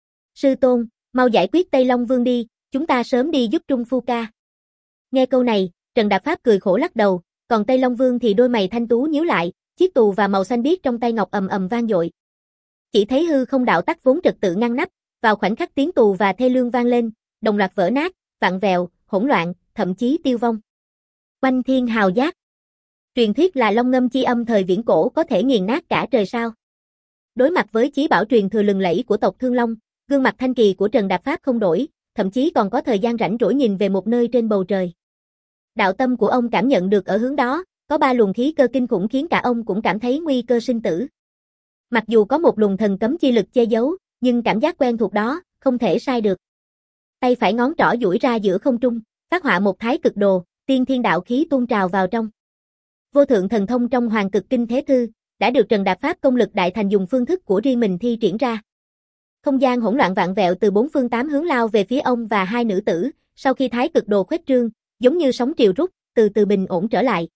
Sư tôn, mau giải quyết Tây Long Vương đi, chúng ta sớm đi giúp Trung Phu Ca. Nghe câu này, Trần Đạp Pháp cười khổ lắc đầu, còn Tây Long Vương thì đôi mày thanh tú nhíu lại, chiếc tù và màu xanh biếc trong tay ngọc ầm ầm vang dội. Chỉ thấy hư không đạo tắc vốn trật tự ngăn nắp, vào khoảnh khắc tiếng tù và thê lương vang lên, đồng loạt vỡ nát, vặn vẹo, hỗn loạn, thậm chí tiêu vong. Oanh thiên hào giác. Truyền thuyết là long ngâm chi âm thời viễn cổ có thể nghiền nát cả trời sao. Đối mặt với chí bảo truyền thừa lừng lẫy của tộc Thương Long, gương mặt thanh kỳ của Trần Đạp Pháp không đổi, thậm chí còn có thời gian rảnh rỗi nhìn về một nơi trên bầu trời. Đạo tâm của ông cảm nhận được ở hướng đó, có ba luồng khí cơ kinh khủng khiến cả ông cũng cảm thấy nguy cơ sinh tử. Mặc dù có một luồng thần cấm chi lực che giấu, nhưng cảm giác quen thuộc đó, không thể sai được. Tay phải ngón trỏ duỗi ra giữa không trung, phát họa một thái cực đồ, tiên thiên đạo khí tuôn trào vào trong. Vô thượng thần thông trong Hoàng Cực Kinh Thế Thư, đã được Trần Đạp Pháp công lực đại thành dùng phương thức của riêng mình thi triển ra. Không gian hỗn loạn vạn vẹo từ bốn phương tám hướng lao về phía ông và hai nữ tử, sau khi thái cực đồ khuếch trương, giống như sóng triều rút, từ từ bình ổn trở lại.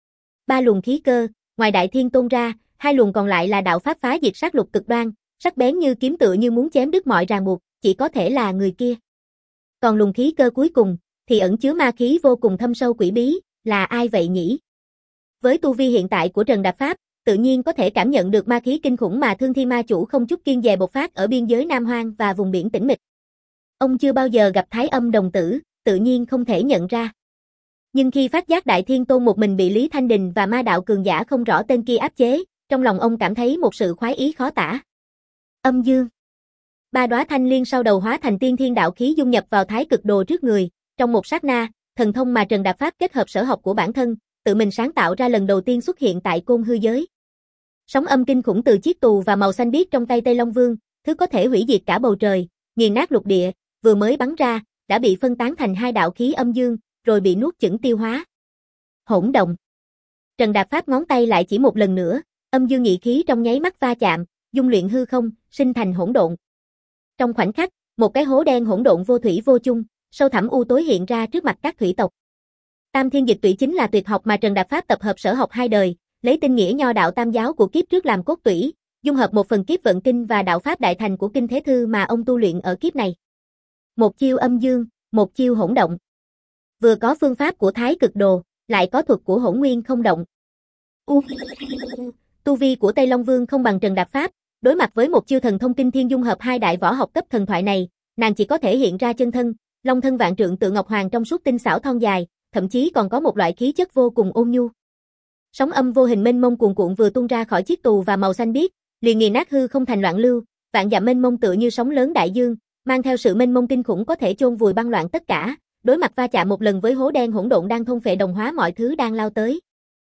Ba luồng khí cơ, ngoài Đại Thiên Tôn ra, hai luồng còn lại là đạo pháp phá diệt sát lục cực đoan, sắc bén như kiếm tựa như muốn chém đứt mọi ràng buộc, chỉ có thể là người kia. Còn luồng khí cơ cuối cùng, thì ẩn chứa ma khí vô cùng thâm sâu quỷ bí, là ai vậy nhỉ? Với tu vi hiện tại của Trần Đạp Pháp, tự nhiên có thể cảm nhận được ma khí kinh khủng mà Thương Thiên Ma Chủ không chút kiêng dè bộc phát ở biên giới Nam Hoang và vùng biển tĩnh mịch. Ông chưa bao giờ gặp Thái Âm đồng tử, tự nhiên không thể nhận ra. Nhưng khi phát giác Đại Thiên Tôn một mình bị Lý Thanh Đình và ma đạo cường giả không rõ tên kia áp chế, trong lòng ông cảm thấy một sự khoái ý khó tả. Âm dương. Ba đóa thanh liên sau đầu hóa thành tiên thiên đạo khí dung nhập vào thái cực đồ trước người, trong một sát na, thần thông mà Trần Đạp Pháp kết hợp sở học của bản thân, tự mình sáng tạo ra lần đầu tiên xuất hiện tại Côn Hư giới. Sóng âm kinh khủng từ chiếc tù và màu xanh biếc trong tay Tây Long Vương, thứ có thể hủy diệt cả bầu trời, nghiền nát lục địa, vừa mới bắn ra, đã bị phân tán thành hai đạo khí âm dương, rồi bị nuốt chửng tiêu hóa. Hỗn động. Trần Đạp Pháp ngón tay lại chỉ một lần nữa, âm dương nhị khí trong nháy mắt va chạm, dung luyện hư không, sinh thành hỗn độn. Trong khoảnh khắc, một cái hố đen hỗn độn vô thủy vô chung, sâu thẳm u tối hiện ra trước mặt các thủy tộc. Tam Thiên Dịch Tủy chính là tuyệt học mà Trần Đạp Pháp tập hợp sở học hai đời, lấy tinh nghĩa nho đạo tam giáo của kiếp trước làm cốt tủy, dung hợp một phần kiếp vận kinh và đạo pháp đại thành của kinh thế thư mà ông tu luyện ở kiếp này. Một chiêu âm dương, một chiêu hỗn động. Vừa có phương pháp của Thái Cực Đồ, lại có thuật của Hỗn Nguyên không động. U. Tu vi của Tây Long Vương không bằng Trần Đạp Pháp, đối mặt với một chiêu thần thông kinh thiên dung hợp hai đại võ học cấp thần thoại này, nàng chỉ có thể hiện ra chân thân, long thân vạn trượng tự ngọc hoàng trong suốt tinh xảo thon dài, thậm chí còn có một loại khí chất vô cùng ôn nhu. Sóng âm vô hình mênh mông cuồn cuộn vừa tung ra khỏi chiếc tù và màu xanh biếc, liền nghiền nát hư không thành loạn lưu, vạn dặm mênh mông tựa như sóng lớn đại dương, mang theo sự mênh mông kinh khủng có thể chôn vùi băng loạn tất cả, đối mặt va chạm một lần với hố đen hỗn độn đang thôn phệ đồng hóa mọi thứ đang lao tới.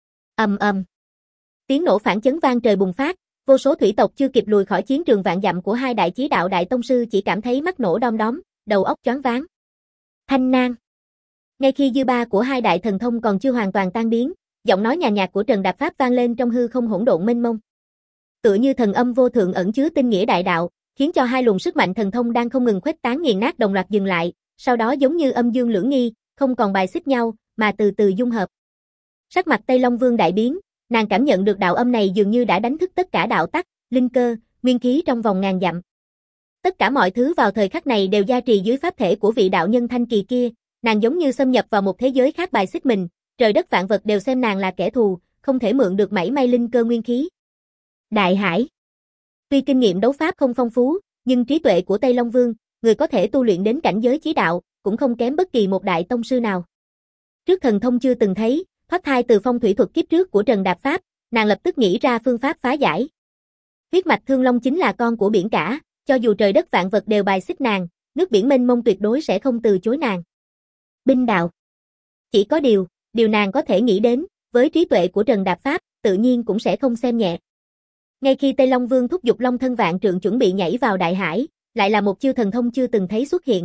Ầm ầm. Tiếng nổ phản chấn vang trời bùng phát, vô số thủy tộc chưa kịp lùi khỏi chiến trường vạn dặm của hai đại chí đạo đại tông sư chỉ cảm thấy mắt nổ đom đóm, đầu óc choáng váng. Thanh nang. Ngay khi dư ba của hai đại thần thông còn chưa hoàn toàn tan biến, giọng nói nhàn nhạt của Trần Đạp Pháp vang lên trong hư không hỗn độn mênh mông. Tựa như thần âm vô thượng ẩn chứa tinh nghĩa đại đạo, khiến cho hai luồng sức mạnh thần thông đang không ngừng khuếch tán nghiền nát đồng loạt dừng lại, sau đó giống như âm dương lưỡng nghi, không còn bài xích nhau, mà từ từ dung hợp. Sắc mặt Tây Long Vương đại biến, nàng cảm nhận được đạo âm này dường như đã đánh thức tất cả đạo tắc, linh cơ, nguyên khí trong vòng ngàn dặm. Tất cả mọi thứ vào thời khắc này đều gia trì dưới pháp thể của vị đạo nhân thanh kỳ kia, nàng giống như xâm nhập vào một thế giới khác bài xích mình, trời đất vạn vật đều xem nàng là kẻ thù, không thể mượn được mảy may linh cơ nguyên khí. Đại Hải. Tuy kinh nghiệm đấu pháp không phong phú, nhưng trí tuệ của Tây Long Vương, người có thể tu luyện đến cảnh giới chí đạo, cũng không kém bất kỳ một đại tông sư nào. Trước thần thông chưa từng thấy, thoát thai từ phong thủy thuật kiếp trước của Trần Đạp Pháp, nàng lập tức nghĩ ra phương pháp phá giải. Huyết mạch Thương Long chính là con của biển cả, cho dù trời đất vạn vật đều bài xích nàng, nước biển mênh mông tuyệt đối sẽ không từ chối nàng. Binh đạo. Chỉ có điều, điều nàng có thể nghĩ đến, với trí tuệ của Trần Đạp Pháp, tự nhiên cũng sẽ không xem nhẹ. Ngay khi Tây Long Vương thúc giục long thân vạn trượng chuẩn bị nhảy vào đại hải, lại là một chiêu thần thông chưa từng thấy xuất hiện.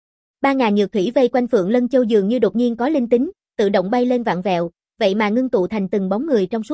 Ba ngàn nhược thủy vây quanh Phượng Lân Châu dường như đột nhiên có linh tính, tự động bay lên vạn vẹo, vậy mà ngưng tụ thành từng bóng người trong suốt.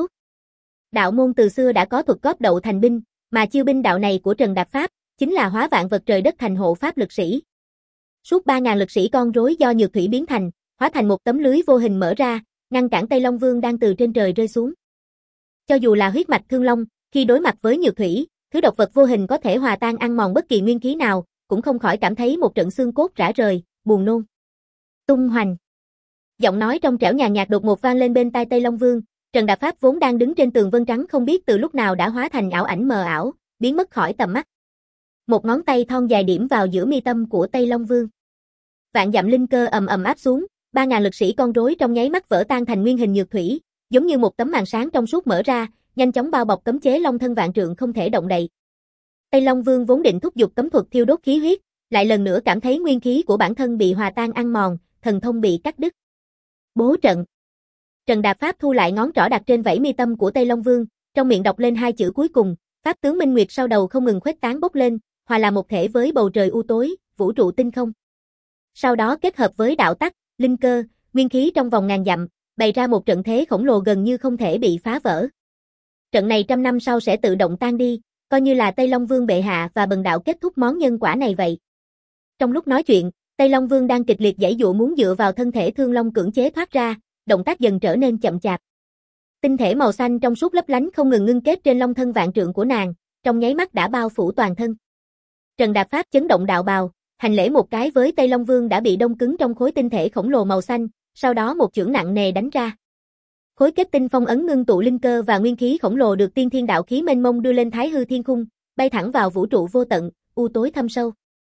Đạo môn từ xưa đã có thuật góp đậu thành binh, mà chiêu binh đạo này của Trần Đạp Pháp, chính là hóa vạn vật trời đất thành hộ pháp lực sĩ. Suốt ba ngàn lực sĩ con rối do nhược thủy biến thành, hóa thành một tấm lưới vô hình mở ra, ngăn cản Tây Long Vương đang từ trên trời rơi xuống. Cho dù là huyết mạch Thương Long, khi đối mặt với nhược thủy, thứ độc vật vô hình có thể hòa tan ăn mòn bất kỳ nguyên khí nào, cũng không khỏi cảm thấy một trận xương cốt rã rời, buồn nôn. Tung hoành. Giọng nói trong trẻo nhàn nhạt đột ngột vang lên bên tai Tây Long Vương, Trần Đạp Pháp vốn đang đứng trên tường vân trắng không biết từ lúc nào đã hóa thành ảo ảnh mờ ảo, biến mất khỏi tầm mắt. Một ngón tay thon dài điểm vào giữa mi tâm của Tây Long Vương. Vạn dặm linh cơ ầm ầm áp xuống, ba ngàn lực sĩ con rối trong nháy mắt vỡ tan thành nguyên hình nhược thủy, giống như một tấm màn sáng trong suốt mở ra, nhanh chóng bao bọc cấm chế long thân vạn trượng không thể động đậy. Tây Long Vương vốn định thúc giục cấm thuật thiêu đốt khí huyết, lại lần nữa cảm thấy nguyên khí của bản thân bị hòa tan ăn mòn, thần thông bị cắt đứt. Bố trận. Trần Đạp Pháp thu lại ngón trỏ đặt trên vảy mi tâm của Tây Long Vương, trong miệng đọc lên hai chữ cuối cùng, pháp tướng minh nguyệt sau đầu không ngừng khuếch tán bốc lên, hòa là một thể với bầu trời u tối, vũ trụ tinh không. Sau đó kết hợp với đạo tắc, linh cơ, nguyên khí trong vòng ngàn dặm, bày ra một trận thế khổng lồ gần như không thể bị phá vỡ. Trận này trăm năm sau sẽ tự động tan đi, coi như là Tây Long Vương bệ hạ và bần đạo kết thúc món nhân quả này vậy. Trong lúc nói chuyện, Tây Long Vương đang kịch liệt giãy giụa muốn dựa vào thân thể Thương Long cưỡng chế thoát ra, động tác dần trở nên chậm chạp. Tinh thể màu xanh trong suốt lấp lánh không ngừng ngưng kết trên long thân vạn trượng của nàng, trong nháy mắt đã bao phủ toàn thân. Trần Đạp Pháp chấn động đạo bào, hành lễ một cái với Tây Long Vương đã bị đông cứng trong khối tinh thể khổng lồ màu xanh, sau đó một chưởng nặng nề đánh ra. Khối kết tinh phong ấn ngưng tụ linh cơ và nguyên khí khổng lồ được tiên thiên đạo khí mênh mông đưa lên thái hư thiên khung, bay thẳng vào vũ trụ vô tận, u tối thâm sâu.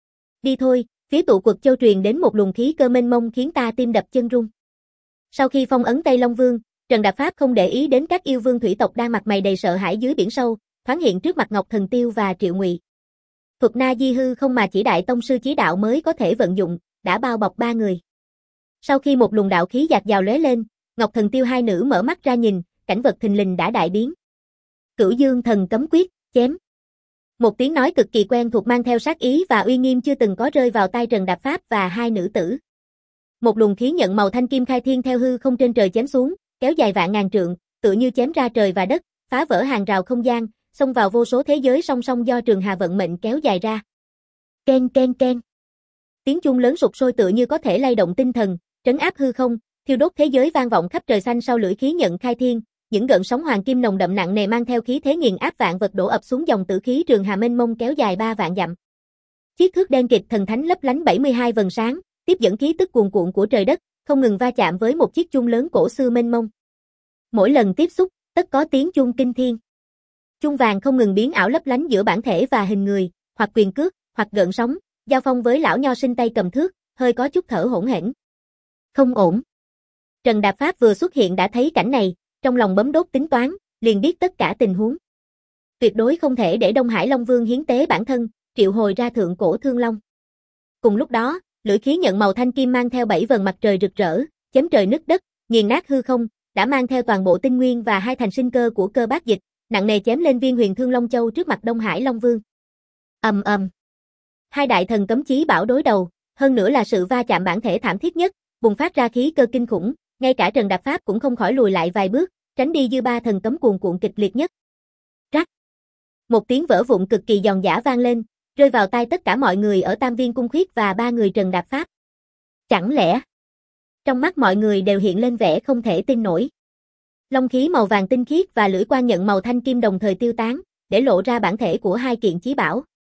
Đi thôi, phía tụ quật châu truyền đến một luồng khí cơ mênh mông khiến ta tim đập chân run. Sau khi phong ấn Tây Long Vương, Trần Đạp Pháp không để ý đến các yêu vương thủy tộc đang mặt mày đầy sợ hãi dưới biển sâu, thoáng hiện trước mặt Ngọc Thần Tiêu và Triệu Ngụy. Thuật Na Di hư không mà chỉ đại tông sư chí đạo mới có thể vận dụng, đã bao bọc ba người. Sau khi một luồng đạo khí dạt dào lóe lên, Ngọc Thần Tiêu hai nữ mở mắt ra nhìn, cảnh vật thình lình đã đại biến. Cửu Dương Thần Cấm Quyết, chém. Một tiếng nói cực kỳ quen thuộc mang theo sát ý và uy nghiêm chưa từng có rơi vào tai Trần Đạp Pháp và hai nữ tử. Một luồng khí nhận màu thanh kim khai thiên theo hư không trên trời chém xuống, kéo dài vạn ngàn trượng, tựa như chém ra trời và đất, phá vỡ hàng rào không gian, xông vào vô số thế giới song song do Trường Hà vận mệnh kéo dài ra. Ken ken ken. Tiếng chuông lớn sục sôi tựa như có thể lay động tinh thần, trấn áp hư không, thiêu đốt thế giới vang vọng khắp trời xanh sau lưỡi khí nhận khai thiên, những gợn sóng hoàng kim nồng đậm nặng nề mang theo khí thế nghiền áp vạn vật đổ ập xuống dòng tử khí trường hà mênh mông kéo dài ba vạn dặm. Chiếc thước đen kịt thần thánh lấp lánh bảy mươi hai vầng sáng, tiếp dẫn khí tức cuồn cuộn của trời đất, không ngừng va chạm với một chiếc chuông lớn cổ xưa mênh mông. Mỗi lần tiếp xúc, tất có tiếng chuông kinh thiên. Chuông vàng không ngừng biến ảo lấp lánh giữa bản thể và hình người, hoặc quyền cước, hoặc gợn sóng, giao phong với lão nho sinh tay cầm thước, hơi có chút thở hổn hển. Không ổn. Trần Đạp Pháp vừa xuất hiện đã thấy cảnh này, trong lòng bấm đốt tính toán, liền biết tất cả tình huống. Tuyệt đối không thể để Đông Hải Long Vương hiến tế bản thân, triệu hồi ra thượng cổ thương long. Cùng lúc đó, lưỡi khí nhận màu thanh kim mang theo bảy vầng mặt trời rực rỡ, chém trời nứt đất, nghiền nát hư không, đã mang theo toàn bộ tinh nguyên và hai thành sinh cơ của cơ bát dịch, nặng nề chém lên viên huyền thương long châu trước mặt Đông Hải Long Vương. Ầm ầm. Hai đại thần cấm chí bảo đối đầu, hơn nữa là sự va chạm bản thể thảm thiết nhất, bùng phát ra khí cơ kinh khủng, ngay cả Trần Đạp Pháp cũng không khỏi lùi lại vài bước, tránh đi dư ba thần cấm cuồn cuộn kịch liệt nhất. Rắc. Một tiếng vỡ vụn cực kỳ giòn giã vang lên, rơi vào tai tất cả mọi người ở Tam Viên Cung Khuyết và ba người Trần Đạp Pháp. Chẳng lẽ? Trong mắt mọi người đều hiện lên vẻ không thể tin nổi. Long khí màu vàng tinh khiết và lưỡi quan nhận màu thanh kim đồng thời tiêu tán, để lộ ra bản thể của hai kiện chí bảo.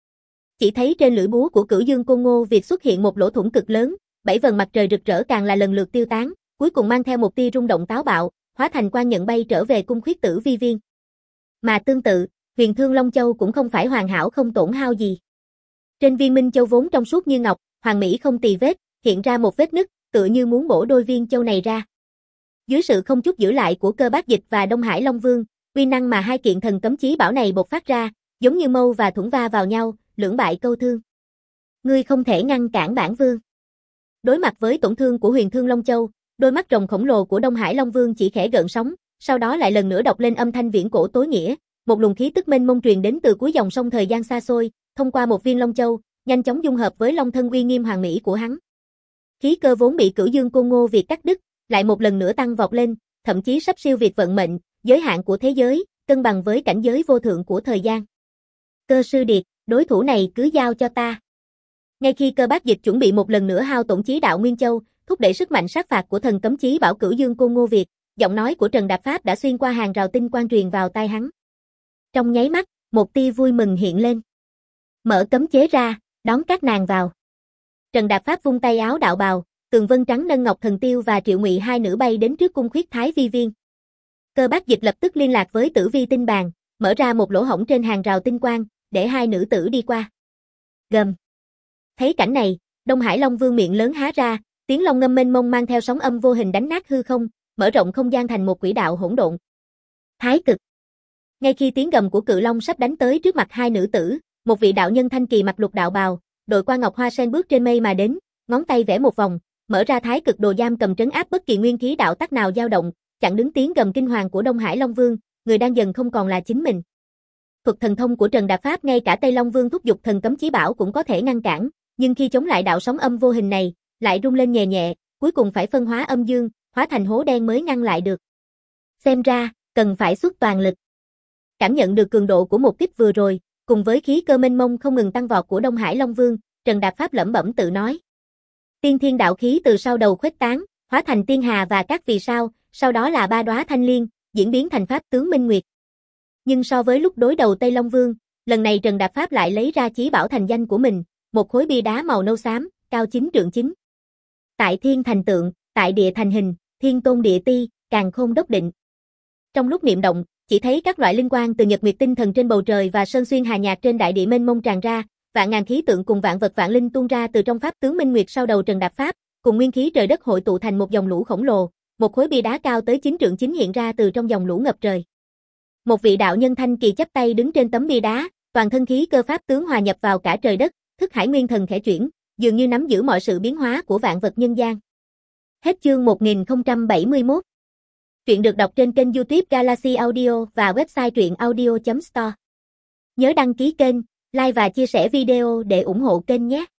Chỉ thấy trên lưỡi búa của Cửu Dương Côn Ngô Việt xuất hiện một lỗ thủng cực lớn, bảy vầng mặt trời rực rỡ càng là lần lượt tiêu tán, cuối cùng mang theo một tia rung động táo bạo, hóa thành quan nhận bay trở về cung khuyết tử vi viên. Mà tương tự, Huyền Thương Long Châu cũng không phải hoàn hảo không tổn hao gì. Trên viên minh châu vốn trong suốt như ngọc, hoàn mỹ không tì vết, hiện ra một vết nứt, tựa như muốn bổ đôi viên châu này ra. Dưới sự không chút giữ lại của cơ bát dịch và Đông Hải Long Vương, uy năng mà hai kiện thần cấm chí bảo này bộc phát ra, giống như mâu và thuẫn va vào nhau, lưỡng bại câu thương. Ngươi không thể ngăn cản bản vương. Đối mặt với tổn thương của Huyền Thương Long Châu, đôi mắt rồng khổng lồ của Đông Hải Long Vương chỉ khẽ gợn sóng, sau đó lại lần nữa đọc lên âm thanh viễn cổ tối nghĩa, một luồng khí tức mênh mông truyền đến từ cuối dòng sông thời gian xa xôi, thông qua một viên Long Châu, nhanh chóng dung hợp với Long thân uy nghiêm hoàng mỹ của hắn. Khí cơ vốn bị Cửu Dương Côn Ngô Việt cắt đứt, lại một lần nữa tăng vọt lên, thậm chí sắp siêu việt vận mệnh, giới hạn của thế giới, cân bằng với cảnh giới vô thượng của thời gian. Cơ sư điệt, đối thủ này cứ giao cho ta. Ngay khi cơ bát dịch chuẩn bị một lần nữa hao tổn chí đạo Nguyên Châu, thúc đẩy sức mạnh sát phạt của thần cấm chí bảo Cửu Dương Côn Ngô Việt, giọng nói của Trần Đạp Pháp đã xuyên qua hàng rào tinh quang truyền vào tai hắn. Trong nháy mắt, một tia vui mừng hiện lên. Mở cấm chế ra, đón các nàng vào. Trần Đạp Pháp vung tay áo đạo bào, Tường Vân Trắng nâng Ngọc Thần Tiêu và Triệu Ngụy hai nữ bay đến trước cung khuyết Thái Vi Viên. Cơ bát dịch lập tức liên lạc với Tử Vi Tinh Bàn, mở ra một lỗ hổng trên hàng rào tinh quang, để hai nữ tử đi qua. Gầm. Thấy cảnh này, Đông Hải Long Vương miệng lớn há ra, tiếng long ngâm mênh mông mang theo sóng âm vô hình đánh nát hư không, mở rộng không gian thành một quỹ đạo hỗn độn. Thái cực. Ngay khi tiếng gầm của Cự Long sắp đánh tới trước mặt hai nữ tử, một vị đạo nhân thanh kỳ mặc lục đạo bào, đội qua ngọc hoa sen bước trên mây mà đến, ngón tay vẽ một vòng, mở ra thái cực đồ giam cầm trấn áp bất kỳ nguyên khí đạo tắc nào dao động, chặn đứng tiếng gầm kinh hoàng của Đông Hải Long Vương, người đang dần không còn là chính mình. Thuật thần thông của Trần Đạp Pháp ngay cả Tây Long Vương thúc giục thần cấm chí bảo cũng có thể ngăn cản, nhưng khi chống lại đạo sóng âm vô hình này, lại rung lên nhẹ nhẹ, cuối cùng phải phân hóa âm dương, hóa thành hố đen mới ngăn lại được. Xem ra, cần phải xuất toàn lực. Cảm nhận được cường độ của một kích vừa rồi, cùng với khí cơ mênh mông không ngừng tăng vọt của Đông Hải Long Vương, Trần Đạp Pháp lẩm bẩm tự nói. Tiên thiên đạo khí từ sau đầu khuếch tán, hóa thành tiên hà và các vì sao, sau đó là ba đóa thanh liên, diễn biến thành pháp tướng Minh Nguyệt. Nhưng so với lúc đối đầu Tây Long Vương, lần này Trần Đạp Pháp lại lấy ra chí bảo thành danh của mình, một khối bia đá màu nâu xám, cao chín trượng chín. Tại thiên thành tượng, tại địa thành hình, thiên tôn địa ti, càn khôn đốc định. Trong lúc niệm động, chỉ thấy các loại linh quang từ nhật nguyệt tinh thần trên bầu trời và sơn xuyên hà nhạc trên đại địa mênh mông tràn ra, vạn ngàn khí tượng cùng vạn vật vạn linh tuôn ra từ trong pháp tướng Minh Nguyệt sau đầu Trần Đạp Pháp, cùng nguyên khí trời đất hội tụ thành một dòng lũ khổng lồ, một khối bia đá cao tới chín trượng chín hiện ra từ trong dòng lũ ngập trời. Một vị đạo nhân thanh kỳ chắp tay đứng trên tấm bia đá, toàn thân khí cơ pháp tướng hòa nhập vào cả trời đất, thức hải nguyên thần khẽ chuyển, dường như nắm giữ mọi sự biến hóa của vạn vật nhân gian. Hết chương một nghìn không trăm bảy mươi mốt. Truyện được đọc trên kênh YouTube Galaxy Audio và website truyện audio chấm store. Nhớ đăng ký kênh, like và chia sẻ video để ủng hộ kênh nhé.